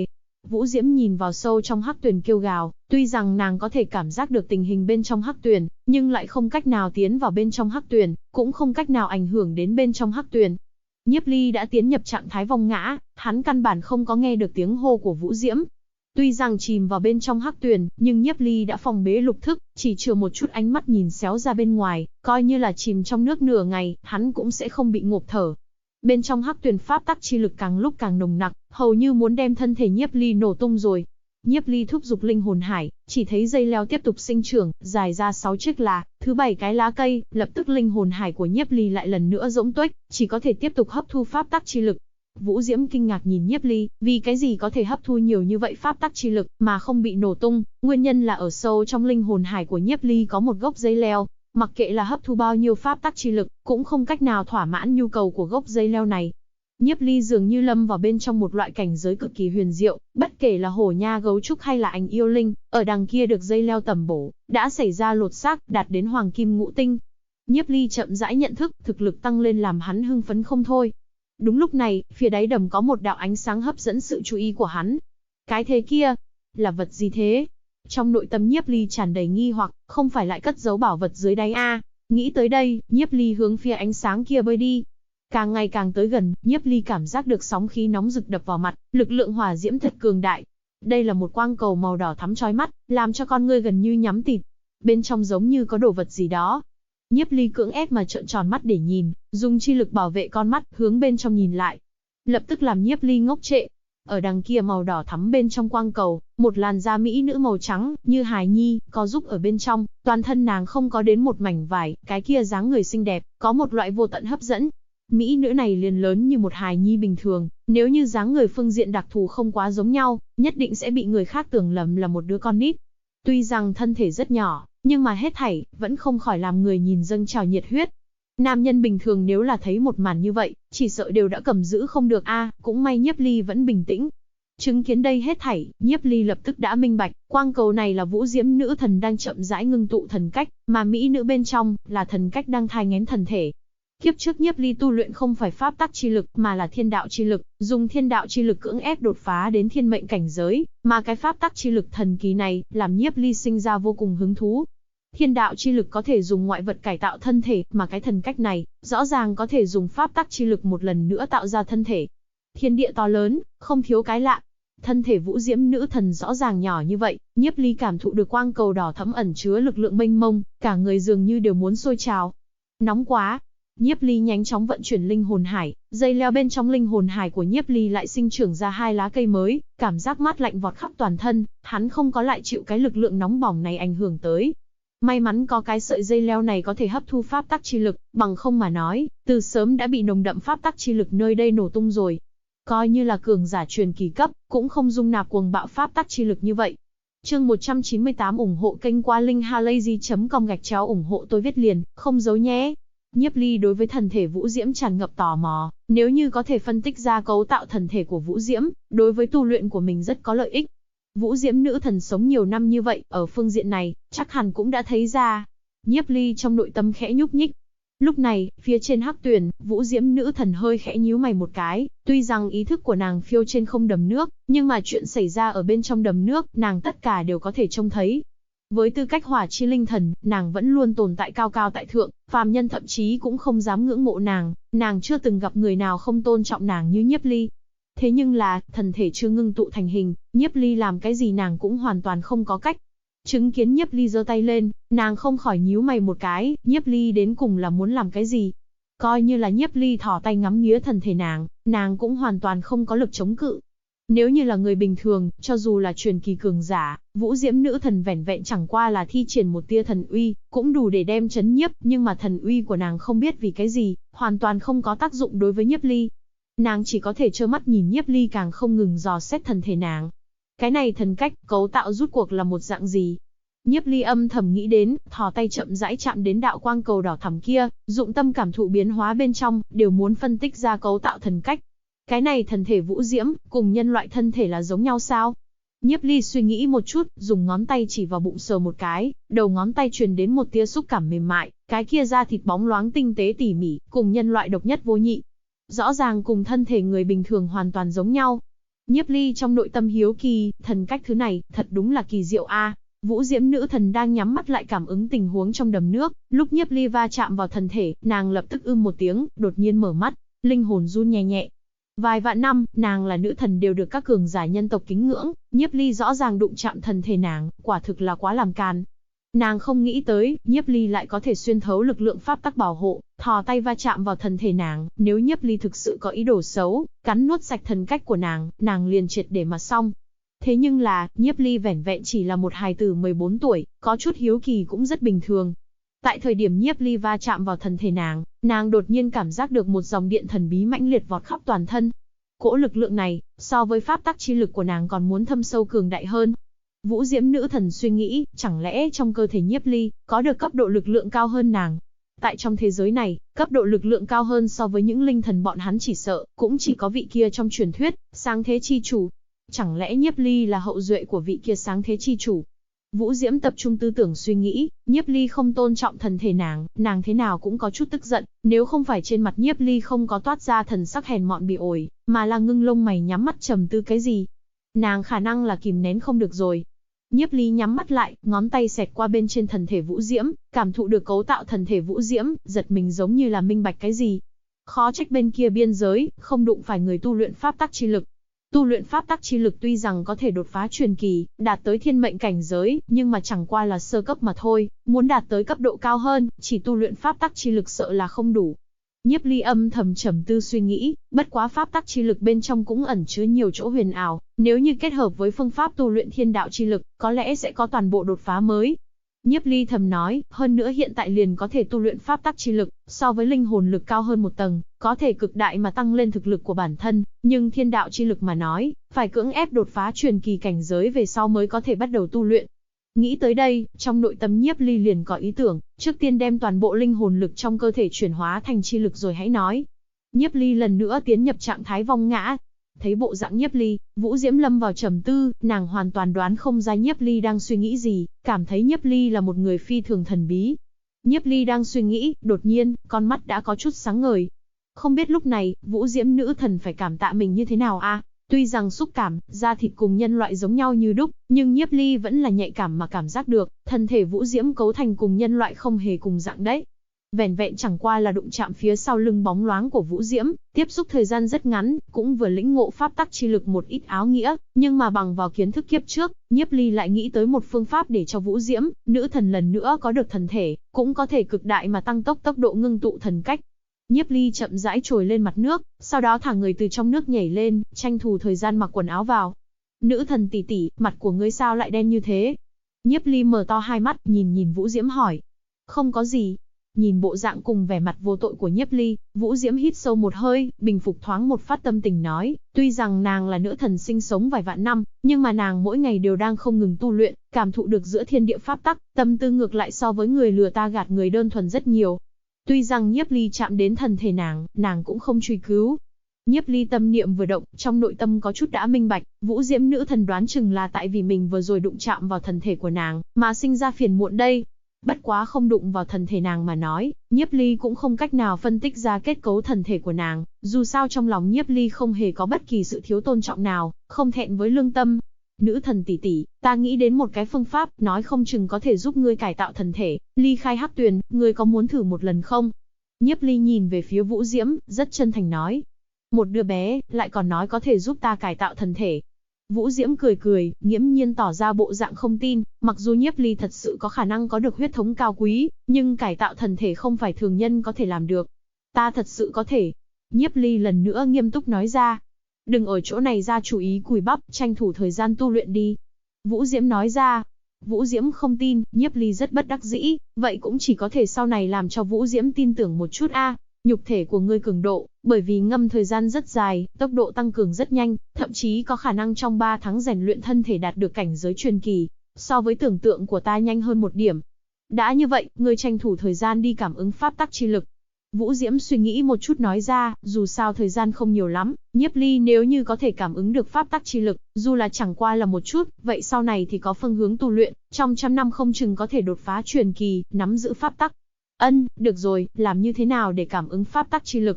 Vũ Diễm nhìn vào sâu trong hắc tuyền kêu gào, tuy rằng nàng có thể cảm giác được tình hình bên trong hắc tuyền, nhưng lại không cách nào tiến vào bên trong hắc tuyền, cũng không cách nào ảnh hưởng đến bên trong hắc tuyền. Nhiếp Ly đã tiến nhập trạng thái vong ngã, hắn căn bản không có nghe được tiếng hô của Vũ Diễm. Tuy rằng chìm vào bên trong hắc tuyền, nhưng Nhiếp Ly đã phong bế lục thức, chỉ chừa một chút ánh mắt nhìn xéo ra bên ngoài, coi như là chìm trong nước nửa ngày, hắn cũng sẽ không bị ngộp thở. Bên trong hắc tuyền pháp tắc chi lực càng lúc càng nồng nặc, hầu như muốn đem thân thể Nhiếp Ly nổ tung rồi. Nhiếp Ly thúc giục linh hồn hải, chỉ thấy dây leo tiếp tục sinh trưởng, dài ra 6 chiếc là, thứ 7 cái lá cây, lập tức linh hồn hải của Nhiếp Ly lại lần nữa rỗng tuếch, chỉ có thể tiếp tục hấp thu pháp tắc chi lực. Vũ Diễm kinh ngạc nhìn Nhiếp Ly, vì cái gì có thể hấp thu nhiều như vậy pháp tắc chi lực mà không bị nổ tung, nguyên nhân là ở sâu trong linh hồn hải của Nhiếp Ly có một gốc dây leo, mặc kệ là hấp thu bao nhiêu pháp tắc chi lực, cũng không cách nào thỏa mãn nhu cầu của gốc dây leo này. Nhiếp Ly dường như lâm vào bên trong một loại cảnh giới cực kỳ huyền diệu, bất kể là hổ nha gấu trúc hay là ảnh yêu linh, ở đằng kia được dây leo tầm bổ, đã xảy ra lột xác, đạt đến hoàng kim ngũ tinh. Nhiếp Ly chậm rãi nhận thức, thực lực tăng lên làm hắn hưng phấn không thôi. Đúng lúc này, phía đáy đầm có một đạo ánh sáng hấp dẫn sự chú ý của hắn. Cái thế kia, là vật gì thế? Trong nội tâm Nhiếp Ly tràn đầy nghi hoặc, không phải lại cất giấu bảo vật dưới đáy a? Nghĩ tới đây, Nhiếp Ly hướng phía ánh sáng kia bơi đi. Càng ngày càng tới gần, Nhiếp Ly cảm giác được sóng khí nóng rực đập vào mặt, lực lượng hỏa diễm thật cường đại. Đây là một quang cầu màu đỏ thắm chói mắt, làm cho con ngươi gần như nhắm tịt. Bên trong giống như có đồ vật gì đó. Nhiếp Ly cưỡng ép mà trợn tròn mắt để nhìn, dùng chi lực bảo vệ con mắt, hướng bên trong nhìn lại. Lập tức làm Nhiếp Ly ngốc trệ. Ở đằng kia màu đỏ thắm bên trong quang cầu, một làn da mỹ nữ màu trắng, như hài nhi, có giúp ở bên trong, toàn thân nàng không có đến một mảnh vải, cái kia dáng người xinh đẹp, có một loại vô tận hấp dẫn. Mỹ nữ này liền lớn như một hài nhi bình thường, nếu như dáng người phương diện đặc thù không quá giống nhau, nhất định sẽ bị người khác tưởng lầm là một đứa con nít. Tuy rằng thân thể rất nhỏ, nhưng mà hết thảy, vẫn không khỏi làm người nhìn dâng trào nhiệt huyết. Nam nhân bình thường nếu là thấy một màn như vậy, chỉ sợ đều đã cầm giữ không được a, cũng may Nhiếp Ly vẫn bình tĩnh. Chứng kiến đây hết thảy, Nhiếp Ly lập tức đã minh bạch, quang cầu này là Vũ Diễm nữ thần đang chậm rãi ngưng tụ thần cách, mà mỹ nữ bên trong, là thần cách đang thai nghén thần thể. Kiếp trước Nhiếp Ly tu luyện không phải pháp tắc chi lực mà là thiên đạo chi lực, dùng thiên đạo chi lực cưỡng ép đột phá đến thiên mệnh cảnh giới, mà cái pháp tắc chi lực thần kỳ này, làm Nhiếp Ly sinh ra vô cùng hứng thú. Thiên đạo chi lực có thể dùng ngoại vật cải tạo thân thể, mà cái thần cách này, rõ ràng có thể dùng pháp tắc chi lực một lần nữa tạo ra thân thể. Thiên địa to lớn, không thiếu cái lạ. Thân thể Vũ Diễm nữ thần rõ ràng nhỏ như vậy, Nhiếp Ly cảm thụ được quang cầu đỏ thẫm ẩn chứa lực lượng mênh mông, cả người dường như đều muốn sôi trào. Nóng quá! Nhiếp Ly nhanh chóng vận chuyển linh hồn hải, dây leo bên trong linh hồn hải của Nhiếp Ly lại sinh trưởng ra 2 lá cây mới, cảm giác mát lạnh vọt khắp toàn thân, hắn không có lại chịu cái lực lượng nóng bỏng này ảnh hưởng tới. May mắn có cái sợi dây leo này có thể hấp thu pháp tắc chi lực, bằng không mà nói, từ sớm đã bị nồng đậm pháp tắc chi lực nơi đây nổ tung rồi. Coi như là cường giả truyền kỳ cấp, cũng không dung nạp cuồng bạo pháp tắc chi lực như vậy. Chương 198 ủng hộ kênh qua linkhalazy.com ủng hộ tôi viết liền, không giấu nhé. Nhiếp Ly đối với thần thể Vũ Diễm tràn ngập tò mò, nếu như có thể phân tích ra cấu tạo thần thể của Vũ Diễm, đối với tu luyện của mình rất có lợi ích. Vũ Diễm nữ thần sống nhiều năm như vậy, ở phương diện này, chắc hẳn cũng đã thấy ra. Nhiếp Ly trong nội tâm khẽ nhúc nhích. Lúc này, phía trên hắc tuyền, Vũ Diễm nữ thần hơi khẽ nhíu mày một cái, tuy rằng ý thức của nàng phiêu trên không đầm nước, nhưng mà chuyện xảy ra ở bên trong đầm nước, nàng tất cả đều có thể trông thấy. Với tư cách hỏa chi linh thần, nàng vẫn luôn tồn tại cao cao tại thượng, phàm nhân thậm chí cũng không dám ngưỡng mộ nàng chưa từng gặp người nào không tôn trọng nàng như Nhiếp Ly. Thế nhưng là, thần thể chưa ngưng tụ thành hình, Nhiếp Ly làm cái gì nàng cũng hoàn toàn không có cách. Chứng kiến Nhiếp Ly giơ tay lên, nàng không khỏi nhíu mày một cái, Nhiếp Ly đến cùng là muốn làm cái gì? Coi như là Nhiếp Ly thò tay ngắm nghía thần thể nàng cũng hoàn toàn không có lực chống cự. Nếu như là người bình thường, cho dù là truyền kỳ cường giả, Vũ Diễm nữ thần vẻn vẹn chẳng qua là thi triển một tia thần uy, cũng đủ để đem chấn nhiếp, nhưng mà thần uy của nàng không biết vì cái gì, hoàn toàn không có tác dụng đối với Nhiếp Ly. Nàng chỉ có thể trơ mắt nhìn Nhiếp Ly càng không ngừng dò xét thần thể nàng. Cái này thần cách, cấu tạo rút cuộc là một dạng gì? Nhiếp Ly âm thầm nghĩ đến, thò tay chậm rãi chạm đến đạo quang cầu đỏ thắm kia, dụng tâm cảm thụ biến hóa bên trong, đều muốn phân tích ra cấu tạo thần cách. Cái này thần thể Vũ Diễm, cùng nhân loại thân thể là giống nhau sao? Nhiếp Ly suy nghĩ một chút, dùng ngón tay chỉ vào bụng sờ một cái, đầu ngón tay truyền đến một tia xúc cảm mềm mại, cái kia da thịt bóng loáng tinh tế tỉ mỉ, cùng nhân loại độc nhất vô nhị. Rõ ràng cùng thân thể người bình thường hoàn toàn giống nhau. Nhiếp Ly trong nội tâm hiếu kỳ, thần cách thứ này, thật đúng là kỳ diệu a. Vũ Diễm nữ thần đang nhắm mắt lại cảm ứng tình huống trong đầm nước, lúc Nhiếp Ly va chạm vào thân thể, nàng lập tức một tiếng, đột nhiên mở mắt, linh hồn run nhẹ nhẹ. Vài vạn năm, nàng là nữ thần đều được các cường giả nhân tộc kính ngưỡng, Nhiếp Ly rõ ràng đụng chạm thân thể nàng, quả thực là quá làm càn. Nàng không nghĩ tới, Nhiếp Ly lại có thể xuyên thấu lực lượng pháp tắc bảo hộ, thò tay va chạm vào thân thể nàng, nếu Nhiếp Ly thực sự có ý đồ xấu, cắn nuốt sạch thần cách của nàng liền triệt để mà xong. Thế nhưng là, Nhiếp Ly vẻn vẹn chỉ là một hài tử 14 tuổi, có chút hiếu kỳ cũng rất bình thường. Tại thời điểm Nhiếp Ly va chạm vào thân thể nàng đột nhiên cảm giác được một dòng điện thần bí mãnh liệt vọt khắp toàn thân. Cỗ lực lượng này, so với pháp tắc chi lực của nàng còn muốn thâm sâu cường đại hơn. Vũ Diễm nữ thần suy nghĩ, chẳng lẽ trong cơ thể Nhiếp Ly, có được cấp độ lực lượng cao hơn nàng? Tại trong thế giới này, cấp độ lực lượng cao hơn so với những linh thần bọn hắn chỉ sợ, cũng chỉ có vị kia trong truyền thuyết, sáng thế chi chủ. Chẳng lẽ Nhiếp Ly là hậu duệ của vị kia sáng thế chi chủ? Vũ Diễm tập trung tư tưởng suy nghĩ, Nhiếp Ly không tôn trọng thần thể nàng thế nào cũng có chút tức giận, nếu không phải trên mặt Nhiếp Ly không có toát ra thần sắc hèn mọn bị ổi, mà là ngưng lông mày nhắm mắt trầm tư cái gì. Nàng khả năng là kìm nén không được rồi. Nhiếp Ly nhắm mắt lại, ngón tay xẹt qua bên trên thần thể Vũ Diễm, cảm thụ được cấu tạo thần thể Vũ Diễm, giật mình giống như là minh bạch cái gì. Khó trách bên kia biên giới, không đụng phải người tu luyện pháp tắc chi lực. Tu luyện pháp tắc chi lực tuy rằng có thể đột phá truyền kỳ, đạt tới thiên mệnh cảnh giới, nhưng mà chẳng qua là sơ cấp mà thôi, muốn đạt tới cấp độ cao hơn, chỉ tu luyện pháp tắc chi lực sợ là không đủ. Nhiếp Ly âm thầm trầm tư suy nghĩ, bất quá pháp tắc chi lực bên trong cũng ẩn chứa nhiều chỗ huyền ảo, nếu như kết hợp với phương pháp tu luyện thiên đạo chi lực, có lẽ sẽ có toàn bộ đột phá mới. Nhiếp Ly thầm nói, hơn nữa hiện tại liền có thể tu luyện pháp tắc chi lực, so với linh hồn lực cao hơn một tầng, có thể cực đại mà tăng lên thực lực của bản thân, nhưng thiên đạo chi lực mà nói, phải cưỡng ép đột phá truyền kỳ cảnh giới về sau mới có thể bắt đầu tu luyện. Nghĩ tới đây, trong nội tâm Nhiếp Ly liền có ý tưởng, trước tiên đem toàn bộ linh hồn lực trong cơ thể chuyển hóa thành chi lực rồi hãy nói. Nhiếp Ly lần nữa tiến nhập trạng thái vong ngã. Thấy bộ dạng Nhiếp Ly, Vũ Diễm lâm vào trầm tư, nàng hoàn toàn đoán không ra Nhiếp Ly đang suy nghĩ gì, cảm thấy Nhiếp Ly là một người phi thường thần bí. Nhiếp Ly đang suy nghĩ, đột nhiên, con mắt đã có chút sáng ngời. Không biết lúc này, Vũ Diễm nữ thần phải cảm tạ mình như thế nào a? Tuy rằng xúc cảm, da thịt cùng nhân loại giống nhau như đúc, nhưng Nhiếp Ly vẫn là nhạy cảm mà cảm giác được, thân thể Vũ Diễm cấu thành cùng nhân loại không hề cùng dạng đấy. Vẻn vẹn chẳng qua là đụng chạm phía sau lưng bóng loáng của Vũ Diễm, tiếp xúc thời gian rất ngắn, cũng vừa lĩnh ngộ pháp tắc chi lực một ít áo nghĩa, nhưng mà bằng vào kiến thức kiếp trước, Nhiếp Ly lại nghĩ tới một phương pháp để cho Vũ Diễm, nữ thần lần nữa có được thần thể, cũng có thể cực đại mà tăng tốc tốc độ ngưng tụ thần cách. Nhiếp Ly chậm rãi trồi lên mặt nước, sau đó thả người từ trong nước nhảy lên, tranh thủ thời gian mặc quần áo vào. Nữ thần tỷ tỷ, mặt của ngươi sao lại đen như thế? Nhiếp Ly mở to hai mắt, nhìn Vũ Diễm hỏi. Không có gì. Nhìn bộ dạng cùng vẻ mặt vô tội của Nhiếp Ly, Vũ Diễm hít sâu một hơi, bình phục thoáng một phát tâm tình nói, tuy rằng nàng là nữ thần sinh sống vài vạn năm, nhưng mà nàng mỗi ngày đều đang không ngừng tu luyện, cảm thụ được giữa thiên địa pháp tắc, tâm tư ngược lại so với người lừa ta gạt người đơn thuần rất nhiều. Tuy rằng Nhiếp Ly chạm đến thần thể nàng cũng không truy cứu. Nhiếp Ly tâm niệm vừa động, trong nội tâm có chút đã minh bạch, Vũ Diễm nữ thần đoán chừng là tại vì mình vừa rồi đụng chạm vào thần thể của nàng, mà sinh ra phiền muộn đây. Bất quá không đụng vào thần thể nàng mà nói, Nhiếp Ly cũng không cách nào phân tích ra kết cấu thần thể của nàng, dù sao trong lòng Nhiếp Ly không hề có bất kỳ sự thiếu tôn trọng nào, không thẹn với lương tâm. Nữ thần tỷ tỷ, ta nghĩ đến một cái phương pháp, nói không chừng có thể giúp ngươi cải tạo thần thể, ly khai hắc tuyền, ngươi có muốn thử một lần không? Nhiếp Ly nhìn về phía Vũ Diễm, rất chân thành nói. Một đứa bé, lại còn nói có thể giúp ta cải tạo thần thể. Vũ Diễm cười, nghiễm nhiên tỏ ra bộ dạng không tin, mặc dù Nhiếp Ly thật sự có khả năng có được huyết thống cao quý, nhưng cải tạo thần thể không phải thường nhân có thể làm được. Ta thật sự có thể. Nhiếp Ly lần nữa nghiêm túc nói ra. Đừng ở chỗ này ra chủ ý cùi bắp, tranh thủ thời gian tu luyện đi. Vũ Diễm nói ra. Vũ Diễm không tin, Nhiếp Ly rất bất đắc dĩ, vậy cũng chỉ có thể sau này làm cho Vũ Diễm tin tưởng một chút a. Nhục thể của ngươi cường độ, bởi vì ngâm thời gian rất dài, tốc độ tăng cường rất nhanh, thậm chí có khả năng trong 3 tháng rèn luyện thân thể đạt được cảnh giới truyền kỳ, so với tưởng tượng của ta nhanh hơn một điểm. Đã như vậy, ngươi tranh thủ thời gian đi cảm ứng pháp tắc chi lực. Vũ Diễm suy nghĩ một chút nói ra, dù sao thời gian không nhiều lắm, Nhiếp Ly nếu như có thể cảm ứng được pháp tắc chi lực, dù là chẳng qua là một chút, vậy sau này thì có phương hướng tu luyện, trong 100 năm không chừng có thể đột phá truyền kỳ, nắm giữ pháp tắc. Được rồi, làm như thế nào để cảm ứng pháp tắc chi lực?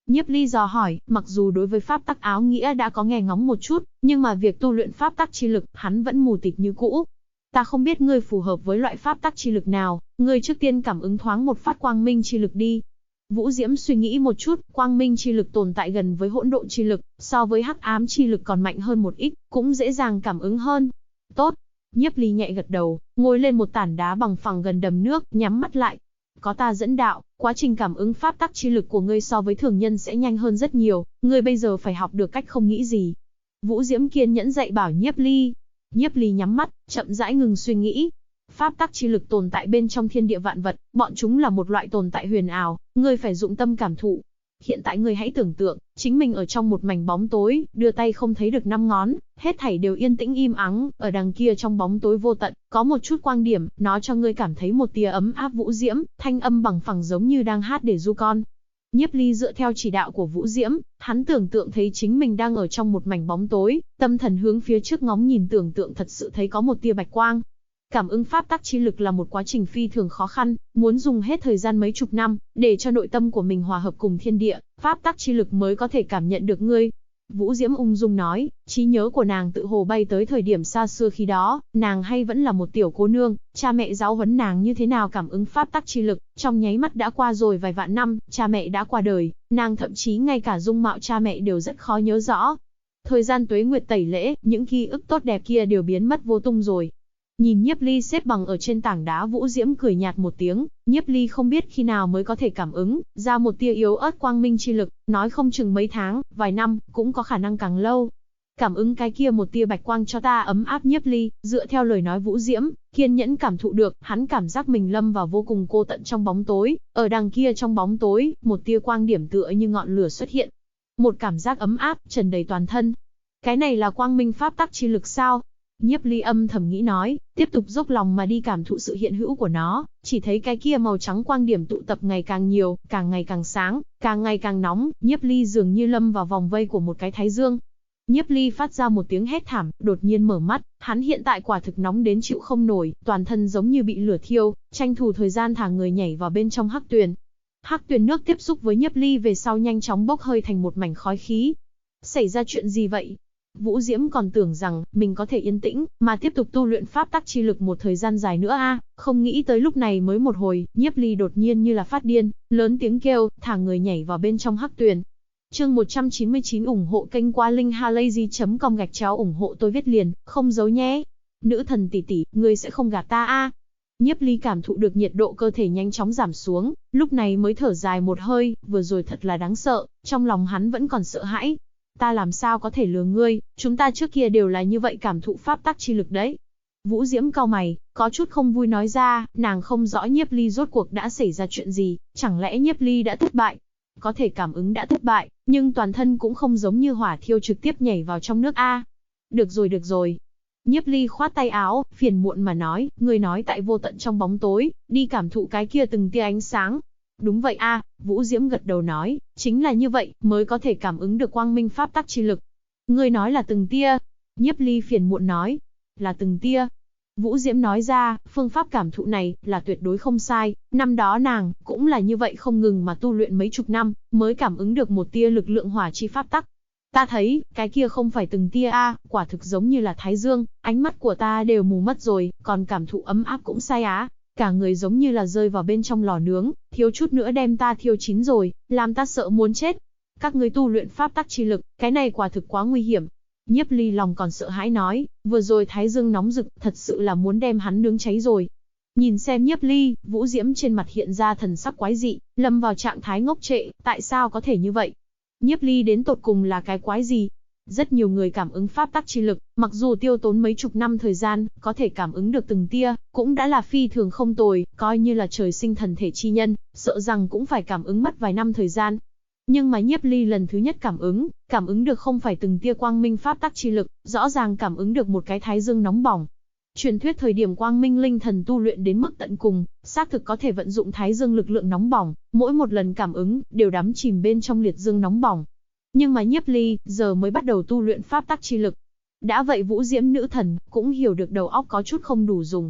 Nhiếp Ly dò hỏi, mặc dù đối với pháp tắc áo nghĩa đã có nghe ngóng một chút, nhưng mà việc tu luyện pháp tắc chi lực, hắn vẫn mù tịt như cũ. Ta không biết ngươi phù hợp với loại pháp tắc chi lực nào, ngươi trước tiên cảm ứng thoáng một phát quang minh chi lực đi. Vũ Diễm suy nghĩ một chút, quang minh chi lực tồn tại gần với hỗn độn chi lực, so với hắc ám chi lực còn mạnh hơn một ít, cũng dễ dàng cảm ứng hơn. Tốt. Nhiếp Ly nhẹ gật đầu, ngồi lên một tảng đá bằng phẳng gần đầm nước, nhắm mắt lại. Có ta dẫn đạo, quá trình cảm ứng pháp tắc chi lực của ngươi so với thường nhân sẽ nhanh hơn rất nhiều, ngươi bây giờ phải học được cách không nghĩ gì. Vũ Diễm kiên nhẫn dạy bảo Nhiếp Ly. Nhiếp Ly nhắm mắt, chậm rãi ngừng suy nghĩ. Pháp tắc chi lực tồn tại bên trong thiên địa vạn vật, bọn chúng là một loại tồn tại huyền ảo, ngươi phải dụng tâm cảm thụ. Hiện tại ngươi hãy tưởng tượng, chính mình ở trong một mảnh bóng tối, đưa tay không thấy được 5 ngón, hết thảy đều yên tĩnh im ắng, ở đằng kia trong bóng tối vô tận, có một chút quang điểm, nó cho ngươi cảm thấy một tia ấm áp. Vũ Diễm, thanh âm bằng phẳng giống như đang hát để ru con. Nhiếp Ly dựa theo chỉ đạo của Vũ Diễm, hắn tưởng tượng thấy chính mình đang ở trong một mảnh bóng tối, tâm thần hướng phía trước ngóng nhìn, tưởng tượng thật sự thấy có một tia bạch quang. Cảm ứng pháp tắc chi lực là một quá trình phi thường khó khăn, muốn dùng hết thời gian mấy chục năm, để cho nội tâm của mình hòa hợp cùng thiên địa, pháp tắc chi lực mới có thể cảm nhận được ngươi. Vũ Diễm ung dung nói, trí nhớ của nàng tự hồ bay tới thời điểm xa xưa khi đó, nàng hay vẫn là một tiểu cô nương, cha mẹ giáo huấn nàng như thế nào cảm ứng pháp tắc chi lực, trong nháy mắt đã qua rồi vài vạn năm, cha mẹ đã qua đời, nàng thậm chí ngay cả dung mạo cha mẹ đều rất khó nhớ rõ. Thời gian tuế nguyệt tẩy lễ, những ký ức tốt đẹp kia đều biến mất vô tung rồi. Nhìn Nhiếp Ly xếp bằng ở trên tảng đá, Vũ Diễm cười nhạt một tiếng, Nhiếp Ly không biết khi nào mới có thể cảm ứng ra một tia yếu ớt quang minh chi lực, nói không chừng mấy tháng, vài năm, cũng có khả năng càng lâu. Cảm ứng cái kia một tia bạch quang cho ta. Ấm áp. Nhiếp Ly, dựa theo lời nói Vũ Diễm, kiên nhẫn cảm thụ được, hắn cảm giác mình lâm vào vô cùng cô tận trong bóng tối, ở đằng kia trong bóng tối, một tia quang điểm tựa như ngọn lửa xuất hiện. Một cảm giác ấm áp, tràn đầy toàn thân. Cái này là quang minh pháp tắc chi lực sao? Nhiếp Ly âm thầm nghĩ nói, tiếp tục dốc lòng mà đi cảm thụ sự hiện hữu của nó, chỉ thấy cái kia màu trắng quang điểm tụ tập ngày càng nhiều, càng ngày càng sáng, càng ngày càng nóng, Nhiếp Ly dường như lâm vào vòng vây của một cái thái dương. Nhiếp Ly phát ra một tiếng hét thảm, đột nhiên mở mắt, hắn hiện tại quả thực nóng đến chịu không nổi, toàn thân giống như bị lửa thiêu, tranh thủ thời gian thả người nhảy vào bên trong hắc tuyền. Hắc tuyền nước tiếp xúc với Nhiếp Ly về sau nhanh chóng bốc hơi thành một mảnh khói khí. Xảy ra chuyện gì vậy? Vũ Diễm còn tưởng rằng mình có thể yên tĩnh mà tiếp tục tu luyện pháp tắc chi lực một thời gian dài nữa không nghĩ tới lúc này mới một hồi, Nhiếp Ly đột nhiên như là phát điên, lớn tiếng kêu, thả người nhảy vào bên trong hắc tuyền. Chương 199 ủng hộ kênh qua linkhalazy.com ủng hộ tôi viết liền, không giấu nhé. Nữ thần tỷ tỷ, ngươi sẽ không gạt ta Nhiếp Ly cảm thụ được nhiệt độ cơ thể nhanh chóng giảm xuống, lúc này mới thở dài một hơi, vừa rồi thật là đáng sợ, trong lòng hắn vẫn còn sợ hãi. Ta làm sao có thể lừa ngươi, chúng ta trước kia đều là như vậy cảm thụ pháp tắc chi lực đấy. Vũ Diễm cau mày, có chút không vui nói ra, nàng không rõ Nhiếp Ly rốt cuộc đã xảy ra chuyện gì, chẳng lẽ Nhiếp Ly đã thất bại? Có thể cảm ứng đã thất bại, nhưng toàn thân cũng không giống như hỏa thiêu trực tiếp nhảy vào trong nước Được rồi. Nhiếp Ly khoát tay áo, phiền muộn mà nói, ngươi nói tại vô tận trong bóng tối, đi cảm thụ cái kia từng tia ánh sáng. Đúng vậy Vũ Diễm gật đầu nói, chính là như vậy, mới có thể cảm ứng được quang minh pháp tắc chi lực. Ngươi nói là từng tia. Nhiếp Ly phiền muộn nói, là từng tia. Vũ Diễm nói ra, phương pháp cảm thụ này, là tuyệt đối không sai, năm đó nàng, cũng là như vậy không ngừng mà tu luyện mấy chục năm, mới cảm ứng được một tia lực lượng hỏa chi pháp tắc. Ta thấy, cái kia không phải từng tia quả thực giống như là thái dương, ánh mắt của ta đều mù mất rồi, còn cảm thụ ấm áp cũng sai cả người giống như là rơi vào bên trong lò nướng, thiếu chút nữa đem ta thiêu chín rồi, làm ta sợ muốn chết. Các ngươi tu luyện pháp tắc chi lực, cái này quả thực quá nguy hiểm. Nhiếp Ly lòng còn sợ hãi nói, vừa rồi thái dương nóng rực, thật sự là muốn đem hắn nướng cháy rồi. Nhìn xem Nhiếp Ly, Vũ Diễm trên mặt hiện ra thần sắc quái dị, lâm vào trạng thái ngốc trệ, tại sao có thể như vậy? Nhiếp Ly đến tột cùng là cái quái gì? Rất nhiều người cảm ứng pháp tắc chi lực, mặc dù tiêu tốn mấy chục năm thời gian, có thể cảm ứng được từng tia, cũng đã là phi thường không tồi, coi như là trời sinh thần thể chi nhân, sợ rằng cũng phải cảm ứng mất vài năm thời gian. Nhưng mà Nhiếp Ly lần thứ nhất cảm ứng được không phải từng tia quang minh pháp tắc chi lực, rõ ràng cảm ứng được một cái thái dương nóng bỏng. Truyền thuyết thời điểm quang minh linh thần tu luyện đến mức tận cùng, xác thực có thể vận dụng thái dương lực lượng nóng bỏng, mỗi một lần cảm ứng, đều đắm chìm bên trong liệt dương nóng bỏng. Nhưng mà Nhiếp Ly, giờ mới bắt đầu tu luyện pháp tắc chi lực. Đã vậy Vũ Diễm nữ thần, cũng hiểu được đầu óc có chút không đủ dùng.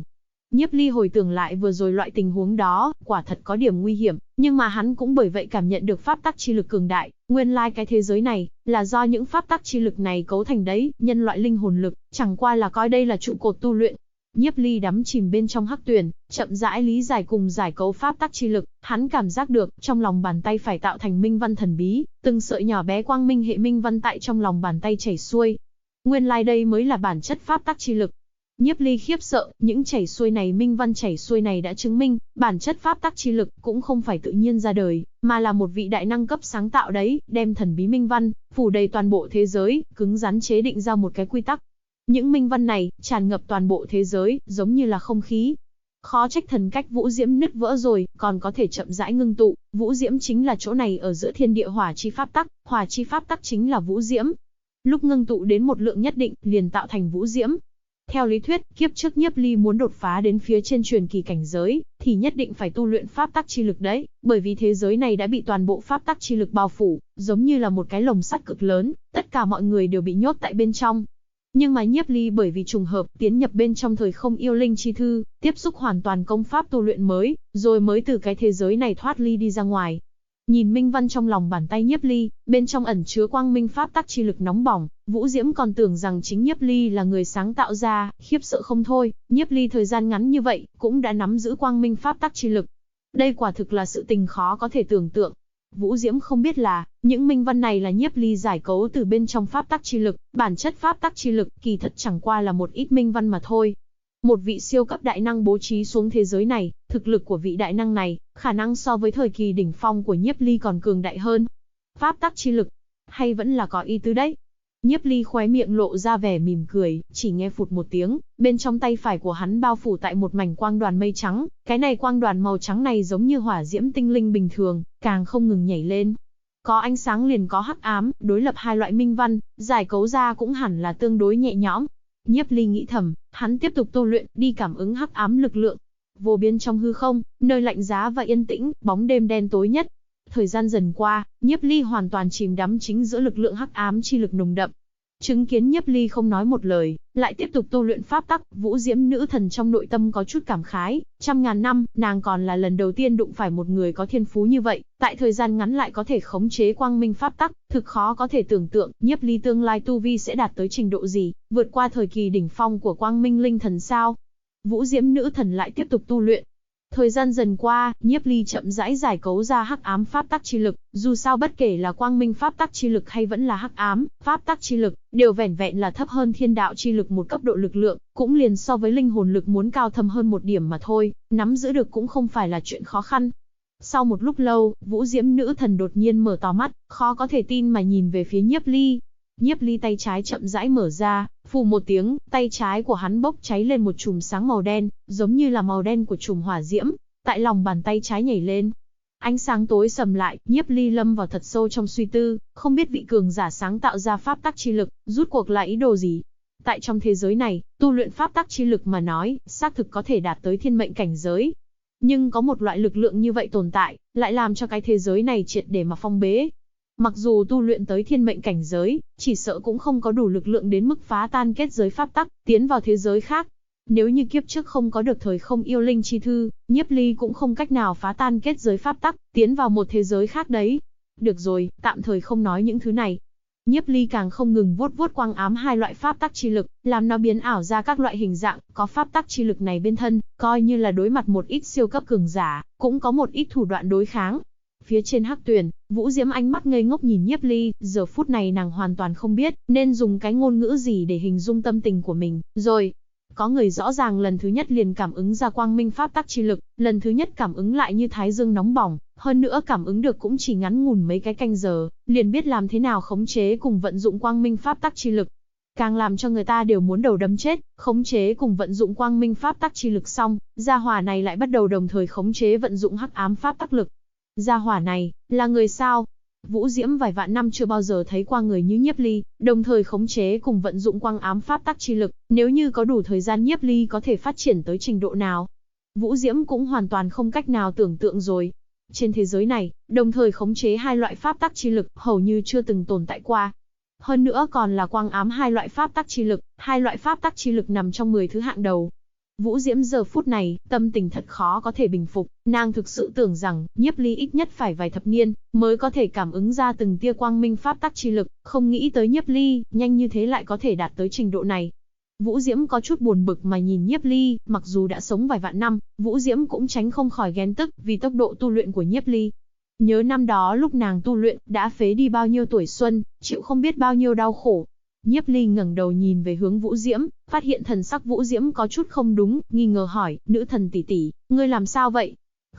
Nhiếp Ly hồi tưởng lại vừa rồi loại tình huống đó, quả thật có điểm nguy hiểm, nhưng mà hắn cũng bởi vậy cảm nhận được pháp tắc chi lực cường đại, nguyên lai cái thế giới này là do những pháp tắc chi lực này cấu thành đấy, nhân loại linh hồn lực, chẳng qua là coi đây là trụ cột tu luyện. Nhiếp Ly đắm chìm bên trong hắc tuyển, chậm rãi lý giải cùng giải cấu pháp tắc chi lực, hắn cảm giác được, trong lòng bàn tay phải tạo thành minh văn thần bí, từng sợi nhỏ bé quang minh hệ minh văn tại trong lòng bàn tay chảy xuôi. Nguyên lai đây mới là bản chất pháp tắc chi lực. Nhiếp Ly khiếp sợ, những chảy xuôi này minh văn chảy xuôi này đã chứng minh, bản chất pháp tắc chi lực cũng không phải tự nhiên ra đời, mà là một vị đại năng cấp sáng tạo đấy, đem thần bí minh văn phủ đầy toàn bộ thế giới, cứng rắn chế định ra một cái quy tắc. Những minh văn này tràn ngập toàn bộ thế giới, giống như là không khí. Khó trách thần cách vũ diễm nứt vỡ rồi, còn có thể chậm rãi ngưng tụ, vũ diễm chính là chỗ này ở giữa thiên địa hỏa chi pháp tắc, hỏa chi pháp tắc chính là vũ diễm. Lúc ngưng tụ đến một lượng nhất định, liền tạo thành vũ diễm. Theo lý thuyết, kiếp trước Nhiếp Ly muốn đột phá đến phía trên truyền kỳ cảnh giới, thì nhất định phải tu luyện pháp tắc chi lực đấy, bởi vì thế giới này đã bị toàn bộ pháp tắc chi lực bao phủ, giống như là một cái lồng sắt cực lớn, tất cả mọi người đều bị nhốt tại bên trong. Nhưng mà Nhiếp Ly bởi vì trùng hợp tiến nhập bên trong thời không yêu linh chi thư, tiếp xúc hoàn toàn công pháp tu luyện mới, rồi mới từ cái thế giới này thoát ly đi ra ngoài. Nhìn minh văn trong lòng bàn tay Nhiếp Ly, bên trong ẩn chứa quang minh pháp tắc chi lực nóng bỏng, Vũ Diễm còn tưởng rằng chính Nhiếp Ly là người sáng tạo ra, khiếp sợ không thôi, Nhiếp Ly thời gian ngắn như vậy, cũng đã nắm giữ quang minh pháp tắc chi lực. Đây quả thực là sự tình khó có thể tưởng tượng. Vũ Diễm không biết là, những minh văn này là Nhiếp Ly giải cấu từ bên trong pháp tắc chi lực, bản chất pháp tắc chi lực kỳ thật chẳng qua là một ít minh văn mà thôi. Một vị siêu cấp đại năng bố trí xuống thế giới này, thực lực của vị đại năng này, khả năng so với thời kỳ đỉnh phong của Nhiếp Ly còn cường đại hơn. Pháp tắc chi lực, hay vẫn là có ý tứ đấy. Nhiếp Ly khóe miệng lộ ra vẻ mỉm cười, chỉ nghe phụt một tiếng, bên trong tay phải của hắn bao phủ tại một mảnh quang đoàn mây trắng, cái này quang đoàn màu trắng này giống như hỏa diễm tinh linh bình thường, càng không ngừng nhảy lên. Có ánh sáng liền có hắc ám, đối lập hai loại minh văn, giải cấu ra cũng hẳn là tương đối nhẹ nhõm. Nhiếp Ly nghĩ thầm, hắn tiếp tục tu luyện, đi cảm ứng hắc ám lực lượng. Vô biên trong hư không, nơi lạnh giá và yên tĩnh, bóng đêm đen tối nhất. Thời gian dần qua, Nhiếp Ly hoàn toàn chìm đắm chính giữa lực lượng hắc ám chi lực nồng đậm. Chứng kiến Nhiếp Ly không nói một lời, lại tiếp tục tu luyện pháp tắc, Vũ Diễm nữ thần trong nội tâm có chút cảm khái, trăm ngàn năm, nàng còn là lần đầu tiên đụng phải một người có thiên phú như vậy, tại thời gian ngắn lại có thể khống chế quang minh pháp tắc, thực khó có thể tưởng tượng, Nhiếp Ly tương lai tu vi sẽ đạt tới trình độ gì, vượt qua thời kỳ đỉnh phong của quang minh linh thần sao? Vũ Diễm nữ thần lại tiếp tục tu luyện. Thời gian dần qua, Nhiếp Ly chậm rãi giải cấu ra hắc ám pháp tắc chi lực, dù sao bất kể là quang minh pháp tắc chi lực hay vẫn là hắc ám pháp tắc chi lực, đều vẻn vẹn là thấp hơn thiên đạo chi lực một cấp độ lực lượng, cũng liền so với linh hồn lực muốn cao thâm hơn một điểm mà thôi, nắm giữ được cũng không phải là chuyện khó khăn. Sau một lúc lâu, Vũ Diễm nữ thần đột nhiên mở to mắt, khó có thể tin mà nhìn về phía Nhiếp Ly. Nhiếp Ly tay trái chậm rãi mở ra, phù một tiếng, tay trái của hắn bốc cháy lên một chùm sáng màu đen, giống như là màu đen của chùm hỏa diễm, tại lòng bàn tay trái nhảy lên. Ánh sáng tối sầm lại, Nhiếp Ly lâm vào thật sâu trong suy tư, không biết vị cường giả sáng tạo ra pháp tắc chi lực, rút cuộc là ý đồ gì. Tại trong thế giới này, tu luyện pháp tắc chi lực mà nói, xác thực có thể đạt tới thiên mệnh cảnh giới. Nhưng có một loại lực lượng như vậy tồn tại, lại làm cho cái thế giới này triệt để mà phong bế. Mặc dù tu luyện tới thiên mệnh cảnh giới, chỉ sợ cũng không có đủ lực lượng đến mức phá tan kết giới pháp tắc, tiến vào thế giới khác. Nếu như kiếp trước không có được thời không yêu linh chi thư, Nhiếp Ly cũng không cách nào phá tan kết giới pháp tắc, tiến vào một thế giới khác đấy. Được rồi, tạm thời không nói những thứ này. Nhiếp Ly càng không ngừng vuốt vuốt quang ám hai loại pháp tắc chi lực, làm nó biến ảo ra các loại hình dạng, có pháp tắc chi lực này bên thân, coi như là đối mặt một ít siêu cấp cường giả, cũng có một ít thủ đoạn đối kháng. Phía trên hắc tuyền, Vũ Diễm ánh mắt ngây ngốc nhìn Nhiếp Ly, giờ phút này nàng hoàn toàn không biết nên dùng cái ngôn ngữ gì để hình dung tâm tình của mình, rồi. Có người rõ ràng lần thứ nhất liền cảm ứng ra quang minh pháp tắc chi lực, lần thứ nhất cảm ứng lại như thái dương nóng bỏng, hơn nữa cảm ứng được cũng chỉ ngắn ngủn mấy cái canh giờ, liền biết làm thế nào khống chế cùng vận dụng quang minh pháp tắc chi lực. Càng làm cho người ta đều muốn đầu đấm chết, khống chế cùng vận dụng quang minh pháp tắc chi lực xong, gia hỏa này lại bắt đầu đồng thời khống chế vận dụng hắc ám pháp tắc lực. Gia hỏa này, là người sao? Vũ Diễm vài vạn năm chưa bao giờ thấy qua người như Nhiếp Ly, đồng thời khống chế cùng vận dụng quang ám pháp tắc chi lực, nếu như có đủ thời gian Nhiếp Ly có thể phát triển tới trình độ nào. Vũ Diễm cũng hoàn toàn không cách nào tưởng tượng rồi. Trên thế giới này, đồng thời khống chế hai loại pháp tắc chi lực, hầu như chưa từng tồn tại qua. Hơn nữa còn là quang ám hai loại pháp tắc chi lực, hai loại pháp tắc chi lực nằm trong 10 thứ hạng đầu. Vũ Diễm giờ phút này, tâm tình thật khó có thể bình phục, nàng thực sự tưởng rằng, Nhiếp Ly ít nhất phải vài thập niên, mới có thể cảm ứng ra từng tia quang minh pháp tắc chi lực, không nghĩ tới Nhiếp Ly, nhanh như thế lại có thể đạt tới trình độ này. Vũ Diễm có chút buồn bực mà nhìn Nhiếp Ly, mặc dù đã sống vài vạn năm, Vũ Diễm cũng tránh không khỏi ghen tức vì tốc độ tu luyện của Nhiếp Ly. Nhớ năm đó lúc nàng tu luyện, đã phế đi bao nhiêu tuổi xuân, chịu không biết bao nhiêu đau khổ. Nhiếp Ly ngẩng đầu nhìn về hướng Vũ Diễm, phát hiện thần sắc Vũ Diễm có chút không đúng, nghi ngờ hỏi, nữ thần tỷ tỷ, ngươi làm sao vậy?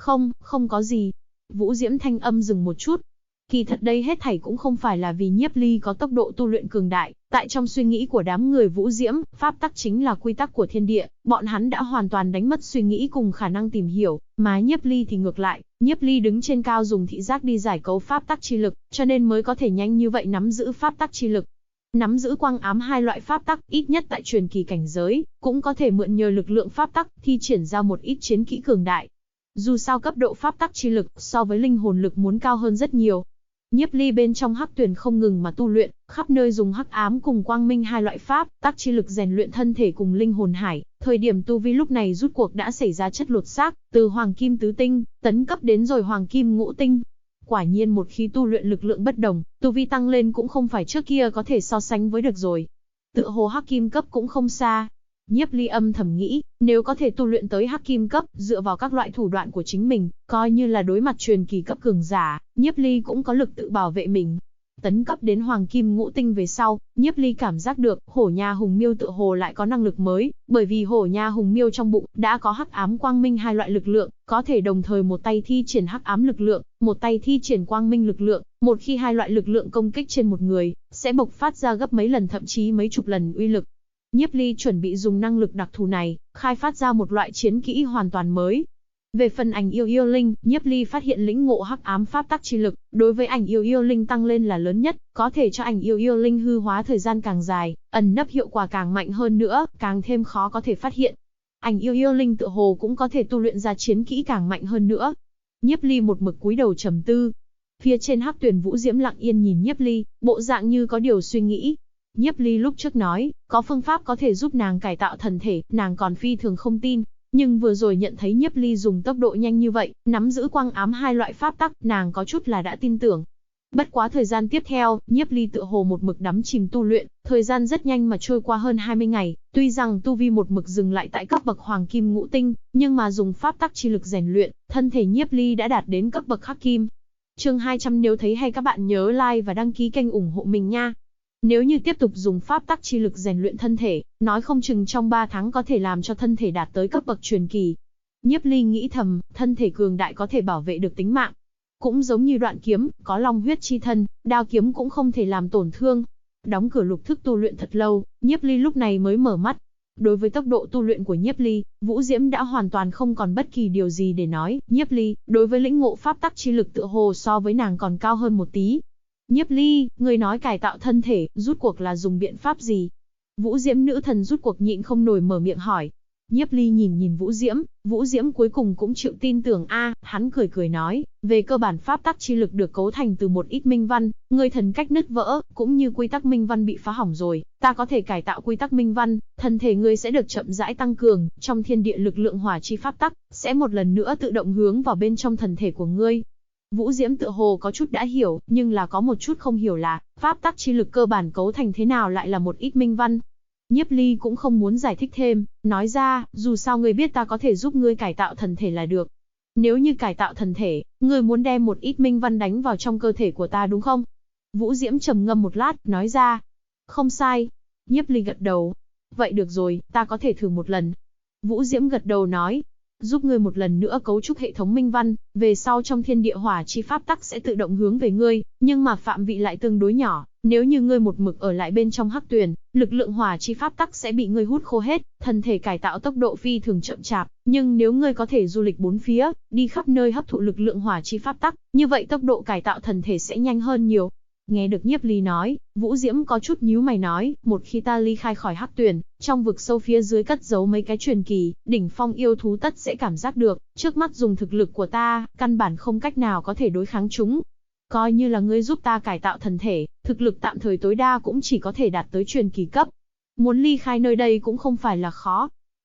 Không có gì. Vũ Diễm thanh âm dừng một chút. Kỳ thật đây hết thảy cũng không phải là vì Nhiếp Ly có tốc độ tu luyện cường đại, tại trong suy nghĩ của đám người Vũ Diễm, pháp tắc chính là quy tắc của thiên địa, bọn hắn đã hoàn toàn đánh mất suy nghĩ cùng khả năng tìm hiểu, mà Nhiếp Ly thì ngược lại, Nhiếp Ly đứng trên cao dùng thị giác đi giải cấu pháp tắc chi lực, cho nên mới có thể nhanh như vậy nắm giữ pháp tắc chi lực. Nắm giữ quang ám hai loại pháp tắc, ít nhất tại truyền kỳ cảnh giới, cũng có thể mượn nhờ lực lượng pháp tắc, thi triển ra một ít chiến kỹ cường đại. Dù sao cấp độ pháp tắc chi lực, so với linh hồn lực muốn cao hơn rất nhiều. Nhiếp Ly bên trong hắc tuyền không ngừng mà tu luyện, khắp nơi dùng hắc ám cùng quang minh hai loại pháp tắc chi lực rèn luyện thân thể cùng linh hồn hải. Thời điểm tu vi lúc này rút cuộc đã xảy ra chất lột xác, từ hoàng kim tứ tinh, tấn cấp đến rồi hoàng kim ngũ tinh. Quả nhiên một khi tu luyện lực lượng bất đồng, tu vi tăng lên cũng không phải trước kia có thể so sánh với được rồi. Tựa hồ hắc kim cấp cũng không xa. Nhiếp Ly âm thầm nghĩ, nếu có thể tu luyện tới hắc kim cấp, dựa vào các loại thủ đoạn của chính mình, coi như là đối mặt truyền kỳ cấp cường giả, Nhiếp Ly cũng có lực tự bảo vệ mình. Tấn cấp đến hoàng kim ngũ tinh về sau, Nhiếp Ly cảm giác được, hổ nha hùng miêu tựa hồ lại có năng lực mới, bởi vì hổ nha hùng miêu trong bụng đã có hắc ám quang minh hai loại lực lượng, có thể đồng thời một tay thi triển hắc ám lực lượng, một tay thi triển quang minh lực lượng, một khi hai loại lực lượng công kích trên một người, sẽ bộc phát ra gấp mấy lần thậm chí mấy chục lần uy lực. Nhiếp Ly chuẩn bị dùng năng lực đặc thù này, khai phát ra một loại chiến kỹ hoàn toàn mới. Về phần ảnh yêu linh, Nhiếp Ly phát hiện lĩnh ngộ hắc ám pháp tắc chi lực, đối với ảnh yêu linh tăng lên là lớn nhất, có thể cho ảnh yêu linh hư hóa thời gian càng dài, ẩn nấp hiệu quả càng mạnh hơn nữa, càng thêm khó có thể phát hiện. Ảnh yêu linh tựa hồ cũng có thể tu luyện ra chiến kỹ càng mạnh hơn nữa. Nhiếp Ly một mực cúi đầu trầm tư. Phía trên hắc tuyền Vũ Diễm lặng yên nhìn Nhiếp Ly, bộ dạng như có điều suy nghĩ. Nhiếp Ly lúc trước nói, có phương pháp có thể giúp nàng cải tạo thần thể, nàng còn phi thường không tin. Nhưng vừa rồi nhận thấy Nhiếp Ly dùng tốc độ nhanh như vậy, nắm giữ quang ám hai loại pháp tắc, nàng có chút là đã tin tưởng. Bất quá thời gian tiếp theo, Nhiếp Ly tựa hồ một mực đắm chìm tu luyện, thời gian rất nhanh mà trôi qua hơn 20 ngày, tuy rằng tu vi một mực dừng lại tại cấp bậc hoàng kim ngũ tinh, nhưng mà dùng pháp tắc chi lực rèn luyện, thân thể Nhiếp Ly đã đạt đến cấp bậc hắc kim. Chương 200 nếu thấy hay các bạn nhớ like và đăng ký kênh ủng hộ mình nha. Nếu như tiếp tục dùng pháp tắc chi lực rèn luyện thân thể, nói không chừng trong 3 tháng có thể làm cho thân thể đạt tới cấp bậc truyền kỳ. Nhiếp Ly nghĩ thầm, thân thể cường đại có thể bảo vệ được tính mạng. Cũng giống như đoạn kiếm, có long huyết chi thân, đao kiếm cũng không thể làm tổn thương. Đóng cửa lục thức tu luyện thật lâu, Nhiếp Ly lúc này mới mở mắt. Đối với tốc độ tu luyện của Nhiếp Ly, Vũ Diễm đã hoàn toàn không còn bất kỳ điều gì để nói. Nhiếp Ly, đối với lĩnh ngộ pháp tắc chi lực tựa hồ so với nàng còn cao hơn một tí. Nhiếp Ly, người nói cải tạo thân thể, rút cuộc là dùng biện pháp gì? Vũ Diễm nữ thần rút cuộc nhịn không nổi mở miệng hỏi. Nhiếp Ly nhìn Vũ Diễm cuối cùng cũng chịu tin tưởng hắn cười nói, về cơ bản pháp tắc chi lực được cấu thành từ một ít minh văn, người thần cách nứt vỡ, cũng như quy tắc minh văn bị phá hỏng rồi, ta có thể cải tạo quy tắc minh văn, thân thể ngươi sẽ được chậm rãi tăng cường, trong thiên địa lực lượng hỏa chi pháp tắc, sẽ một lần nữa tự động hướng vào bên trong thần thể của ngươi. Vũ Diễm tựa hồ có chút đã hiểu, nhưng là có một chút không hiểu là, pháp tắc chi lực cơ bản cấu thành thế nào lại là một ít minh văn. Nhiếp Ly cũng không muốn giải thích thêm, nói ra, dù sao ngươi biết ta có thể giúp ngươi cải tạo thần thể là được. Nếu như cải tạo thần thể, ngươi muốn đem một ít minh văn đánh vào trong cơ thể của ta đúng không? Vũ Diễm trầm ngâm một lát, nói ra. Không sai. Nhiếp Ly gật đầu. Vậy được rồi, ta có thể thử một lần. Vũ Diễm gật đầu nói. Giúp ngươi một lần nữa cấu trúc hệ thống minh văn, về sau trong thiên địa hỏa chi pháp tắc sẽ tự động hướng về ngươi, nhưng mà phạm vị lại tương đối nhỏ, nếu như ngươi một mực ở lại bên trong hắc tuyền, lực lượng hỏa chi pháp tắc sẽ bị ngươi hút khô hết, thân thể cải tạo tốc độ phi thường chậm chạp, nhưng nếu ngươi có thể du lịch bốn phía, đi khắp nơi hấp thụ lực lượng hỏa chi pháp tắc, như vậy tốc độ cải tạo thần thể sẽ nhanh hơn nhiều. Nghe được Nhiếp Ly nói, Vũ Diễm có chút nhíu mày nói, một khi ta ly khai khỏi hắc tuyền, trong vực sâu phía dưới cất giấu mấy cái truyền kỳ, đỉnh phong yêu thú tất sẽ cảm giác được, trước mắt dùng thực lực của ta, căn bản không cách nào có thể đối kháng chúng. Coi như là ngươi giúp ta cải tạo thần thể, thực lực tạm thời tối đa cũng chỉ có thể đạt tới truyền kỳ cấp. Muốn ly khai nơi đây cũng không phải là khó.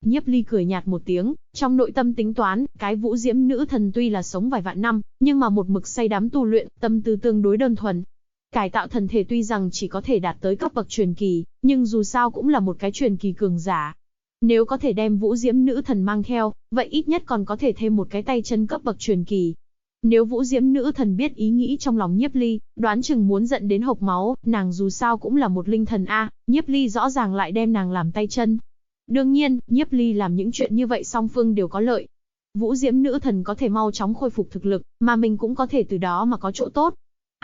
Nhiếp Ly cười nhạt một tiếng, trong nội tâm tính toán, cái Vũ Diễm nữ thần tuy là sống vài vạn năm, nhưng mà một mực say đắm tu luyện, tâm tư tương đối đơn thuần. Cải tạo thần thể tuy rằng chỉ có thể đạt tới cấp bậc truyền kỳ, nhưng dù sao cũng là một cái truyền kỳ cường giả. Nếu có thể đem Vũ Diễm nữ thần mang theo, vậy ít nhất còn có thể thêm một cái tay chân cấp bậc truyền kỳ. Nếu Vũ Diễm nữ thần biết ý nghĩ trong lòng Nhiếp Ly, đoán chừng muốn giận đến hộc máu, nàng dù sao cũng là một linh thần a, Nhiếp Ly rõ ràng lại đem nàng làm tay chân. Đương nhiên, Nhiếp Ly làm những chuyện như vậy song phương đều có lợi. Vũ Diễm nữ thần có thể mau chóng khôi phục thực lực, mà mình cũng có thể từ đó mà có chỗ tốt.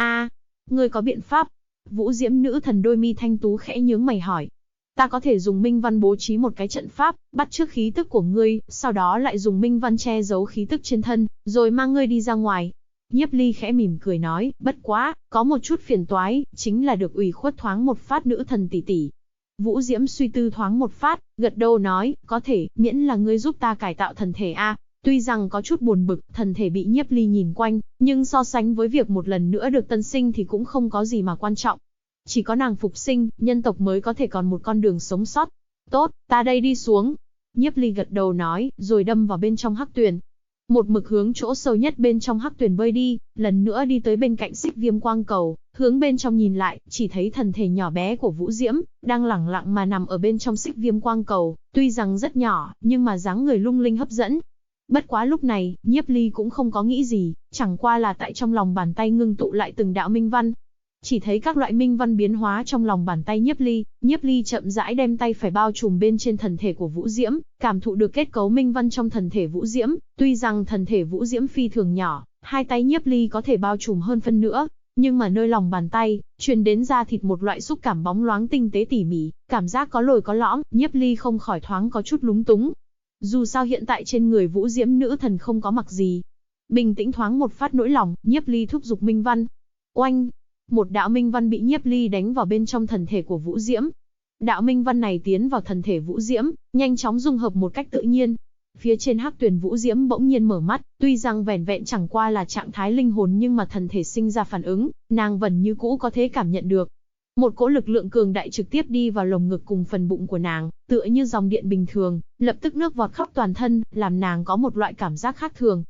Ngươi có biện pháp? Vũ Diễm nữ thần đôi mi thanh tú khẽ nhướng mày hỏi. Ta có thể dùng minh văn bố trí một cái trận pháp, bắt chước khí tức của ngươi, sau đó lại dùng minh văn che giấu khí tức trên thân, rồi mang ngươi đi ra ngoài. Nhiếp Ly khẽ mỉm cười nói, bất quá, có một chút phiền toái, chính là được ủy khuất thoáng một phát nữ thần tỷ tỷ. Vũ Diễm suy tư thoáng một phát, gật đầu nói, có thể, miễn là ngươi giúp ta cải tạo thần thể a. Tuy rằng có chút buồn bực, thần thể bị Nhiếp Ly nhìn quanh, nhưng so sánh với việc một lần nữa được tân sinh thì cũng không có gì mà quan trọng. Chỉ có nàng phục sinh, nhân tộc mới có thể còn một con đường sống sót. Tốt, ta đây đi xuống. Nhiếp Ly gật đầu nói, rồi đâm vào bên trong hắc tuyền. Một mực hướng chỗ sâu nhất bên trong hắc tuyền bơi đi, lần nữa đi tới bên cạnh Xích Viêm Quang Cầu, hướng bên trong nhìn lại, chỉ thấy thần thể nhỏ bé của Vũ Diễm, đang lẳng lặng mà nằm ở bên trong Xích Viêm Quang Cầu, tuy rằng rất nhỏ, nhưng mà dáng người lung linh hấp dẫn. Bất quá lúc này, Nhiếp Ly cũng không có nghĩ gì, chẳng qua là tại trong lòng bàn tay ngưng tụ lại từng đạo minh văn. Chỉ thấy các loại minh văn biến hóa trong lòng bàn tay Nhiếp Ly chậm rãi đem tay phải bao trùm bên trên thần thể của Vũ Diễm, cảm thụ được kết cấu minh văn trong thần thể Vũ Diễm, tuy rằng thần thể Vũ Diễm phi thường nhỏ, hai tay Nhiếp Ly có thể bao trùm hơn phân nữa, nhưng mà nơi lòng bàn tay, truyền đến da thịt một loại xúc cảm bóng loáng tinh tế tỉ mỉ, cảm giác có lồi có lõm, Nhiếp Ly không khỏi thoáng có chút lúng túng. Dù sao hiện tại trên người Vũ Diễm nữ thần không có mặc gì. Bình tĩnh thoáng một phát nỗi lòng, Nhiếp Ly thúc giục minh văn. Oanh! Một đạo minh văn bị Nhiếp Ly đánh vào bên trong thần thể của Vũ Diễm. Đạo minh văn này tiến vào thần thể Vũ Diễm, nhanh chóng dung hợp một cách tự nhiên. Phía trên hắc tuyền Vũ Diễm bỗng nhiên mở mắt, tuy rằng vẻn vẹn chẳng qua là trạng thái linh hồn nhưng mà thần thể sinh ra phản ứng, nàng vẫn như cũ có thể cảm nhận được. Một cỗ lực lượng cường đại trực tiếp đi vào lồng ngực cùng phần bụng của nàng, tựa như dòng điện bình thường, lập tức nước vọt khắp toàn thân, làm nàng có một loại cảm giác khác thường.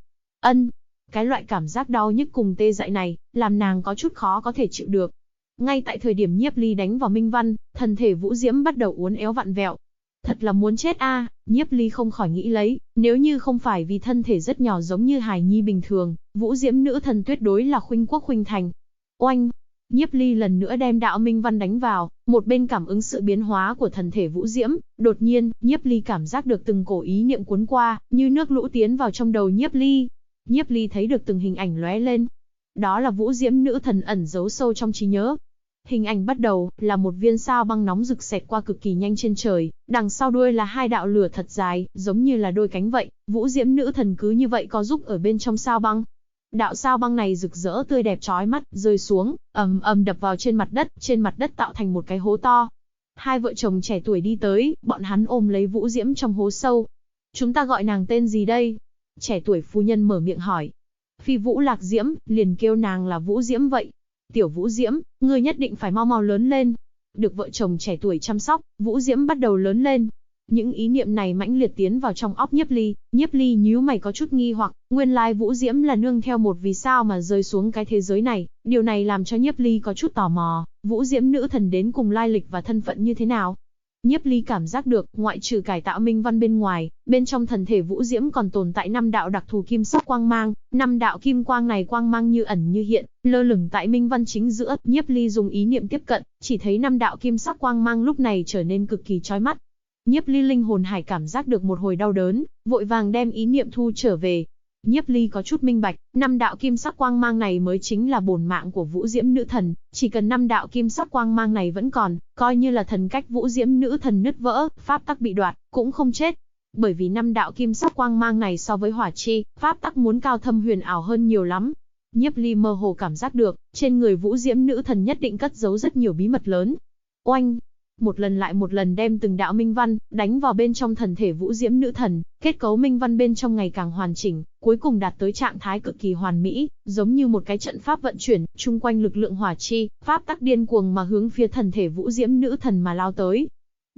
Cái loại cảm giác đau nhức cùng tê dại này, làm nàng có chút khó có thể chịu được. Ngay tại thời điểm Nhiếp Ly đánh vào minh văn, thần thể Vũ Diễm bắt đầu uốn éo vặn vẹo. Thật là muốn chết a, Nhiếp Ly không khỏi nghĩ lấy, nếu như không phải vì thân thể rất nhỏ giống như hài nhi bình thường, Vũ Diễm nữ thần tuyệt đối là khuynh quốc khuynh thành. Oanh! Nhiếp Ly lần nữa đem đạo minh văn đánh vào, một bên cảm ứng sự biến hóa của thần thể Vũ Diễm, đột nhiên, Nhiếp Ly cảm giác được từng cổ ý niệm cuốn qua, như nước lũ tiến vào trong đầu Nhiếp Ly. Nhiếp Ly thấy được từng hình ảnh lóe lên. Đó là Vũ Diễm nữ thần ẩn giấu sâu trong trí nhớ. Hình ảnh bắt đầu là một viên sao băng nóng rực xẹt qua cực kỳ nhanh trên trời, đằng sau đuôi là hai đạo lửa thật dài, giống như là đôi cánh vậy. Vũ Diễm nữ thần cứ như vậy có giúp ở bên trong sao băng. Đạo sao băng này rực rỡ tươi đẹp chói mắt, rơi xuống, ầm ầm đập vào trên mặt đất tạo thành một cái hố to. Hai vợ chồng trẻ tuổi đi tới, bọn hắn ôm lấy Vũ Diễm trong hố sâu. Chúng ta gọi nàng tên gì đây? Trẻ tuổi phu nhân mở miệng hỏi. Phi Vũ Lạc Diễm, liền kêu nàng là Vũ Diễm vậy. Tiểu Vũ Diễm, ngươi nhất định phải mau mau lớn lên. Được vợ chồng trẻ tuổi chăm sóc, Vũ Diễm bắt đầu lớn lên. Những ý niệm này mãnh liệt tiến vào trong óc Nhiếp Ly nhíu mày có chút nghi hoặc, nguyên lai Vũ Diễm là nương theo một vì sao mà rơi xuống cái thế giới này, điều này làm cho Nhiếp Ly có chút tò mò, Vũ Diễm nữ thần đến cùng lai lịch và thân phận như thế nào. Nhiếp Ly cảm giác được, ngoại trừ cải tạo minh văn bên ngoài, bên trong thần thể Vũ Diễm còn tồn tại 5 đạo đặc thù kim sắc quang mang, 5 đạo kim quang này quang mang như ẩn như hiện, lơ lửng tại minh văn chính giữa. Nhiếp Ly dùng ý niệm tiếp cận, chỉ thấy 5 đạo kim sắc quang mang lúc này trở nên cực kỳ chói mắt. Nhiếp Ly linh hồn hải cảm giác được một hồi đau đớn, vội vàng đem ý niệm thu trở về. Nhiếp Ly có chút minh bạch, 5 đạo kim sắc quang mang này mới chính là bổn mạng của Vũ Diễm nữ thần, chỉ cần 5 đạo kim sắc quang mang này vẫn còn, coi như là thần cách Vũ Diễm nữ thần nứt vỡ, pháp tắc bị đoạt, cũng không chết. Bởi vì 5 đạo kim sắc quang mang này so với hỏa chi, pháp tắc muốn cao thâm huyền ảo hơn nhiều lắm. Nhiếp Ly mơ hồ cảm giác được, trên người Vũ Diễm nữ thần nhất định cất giấu rất nhiều bí mật lớn. Oanh! Một lần lại một lần đem từng đạo minh văn đánh vào bên trong thần thể Vũ Diễm nữ thần, kết cấu minh văn bên trong ngày càng hoàn chỉnh, cuối cùng đạt tới trạng thái cực kỳ hoàn mỹ, giống như một cái trận pháp vận chuyển, chung quanh lực lượng hỏa chi, pháp tắc điên cuồng mà hướng phía thần thể Vũ Diễm nữ thần mà lao tới.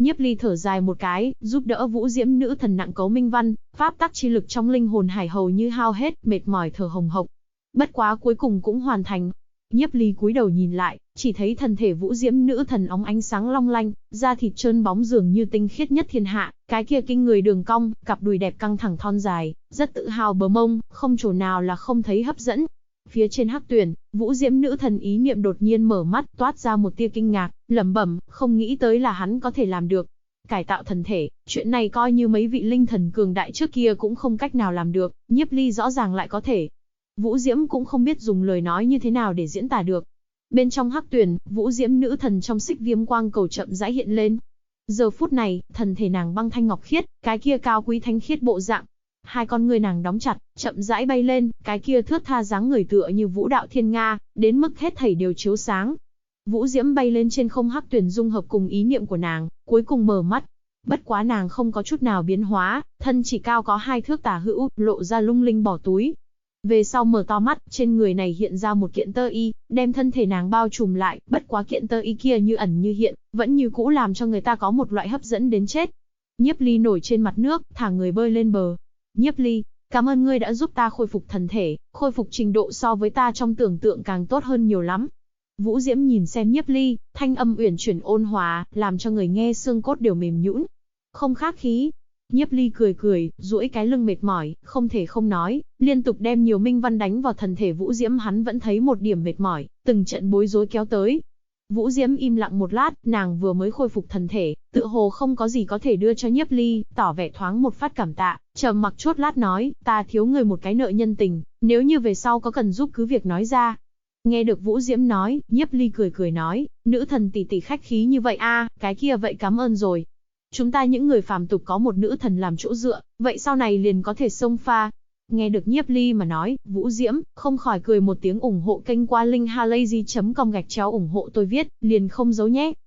Nhiếp Ly thở dài một cái, giúp đỡ Vũ Diễm nữ thần nặng cấu minh văn, pháp tắc chi lực trong linh hồn hải hầu như hao hết, mệt mỏi thở hồng hộc. Bất quá cuối cùng cũng hoàn thành. Nhiếp Ly cúi đầu nhìn lại, chỉ thấy thân thể Vũ Diễm nữ thần óng ánh sáng long lanh, da thịt trơn bóng dường như tinh khiết nhất thiên hạ, cái kia kinh người đường cong, cặp đùi đẹp căng thẳng thon dài, rất tự hào bờ mông, không chỗ nào là không thấy hấp dẫn. Phía trên hắc tuyển, Vũ Diễm nữ thần ý niệm đột nhiên mở mắt, toát ra một tia kinh ngạc, lẩm bẩm, không nghĩ tới là hắn có thể làm được. Cải tạo thần thể, chuyện này coi như mấy vị linh thần cường đại trước kia cũng không cách nào làm được, Nhiếp Ly rõ ràng lại có thể. Vũ Diễm cũng không biết dùng lời nói như thế nào để diễn tả được. Bên trong hắc tuyển, Vũ Diễm nữ thần trong xích viêm quang cầu chậm rãi hiện lên. Giờ phút này, thần thể nàng băng thanh ngọc khiết, cái kia cao quý thanh khiết bộ dạng. Hai con người nàng đóng chặt, chậm rãi bay lên, cái kia thướt tha dáng người tựa như vũ đạo thiên nga, đến mức hết thảy đều chiếu sáng. Vũ Diễm bay lên trên không hắc tuyển dung hợp cùng ý niệm của nàng, cuối cùng mở mắt. Bất quá nàng không có chút nào biến hóa, thân chỉ cao có 2 thước tả hữu, lộ ra lung linh bỏ túi. Về sau mở to mắt, trên người này hiện ra một kiện tơ y, đem thân thể nàng bao trùm lại, bất quá kiện tơ y kia như ẩn như hiện, vẫn như cũ làm cho người ta có một loại hấp dẫn đến chết. Nhiếp Ly nổi trên mặt nước, thả người bơi lên bờ. Nhiếp Ly, cảm ơn ngươi đã giúp ta khôi phục thần thể, khôi phục trình độ so với ta trong tưởng tượng càng tốt hơn nhiều lắm. Vũ Diễm nhìn xem Nhiếp Ly, thanh âm uyển chuyển ôn hòa, làm cho người nghe xương cốt đều mềm nhũn. Không khách khí. Nhiếp Ly cười cười, duỗi cái lưng mệt mỏi, không thể không nói, liên tục đem nhiều minh văn đánh vào thần thể Vũ Diễm hắn vẫn thấy một điểm mệt mỏi, từng trận bối rối kéo tới. Vũ Diễm im lặng một lát, nàng vừa mới khôi phục thần thể, tựa hồ không có gì có thể đưa cho Nhiếp Ly, tỏ vẻ thoáng một phát cảm tạ, trầm mặc chốt lát nói, ta thiếu người một cái nợ nhân tình, nếu như về sau có cần giúp cứ việc nói ra. Nghe được Vũ Diễm nói, Nhiếp Ly cười cười nói, nữ thần tỷ tỷ khách khí như vậy a, cái kia vậy cảm ơn rồi. Chúng ta những người phàm tục có một nữ thần làm chỗ dựa, vậy sau này liền có thể xông pha. Nghe được Nhiếp Ly mà nói, Vũ Diễm không khỏi cười một tiếng ủng hộ kênh qua link halayzi.com /ủng hộ tôi viết, liền không giấu nhé.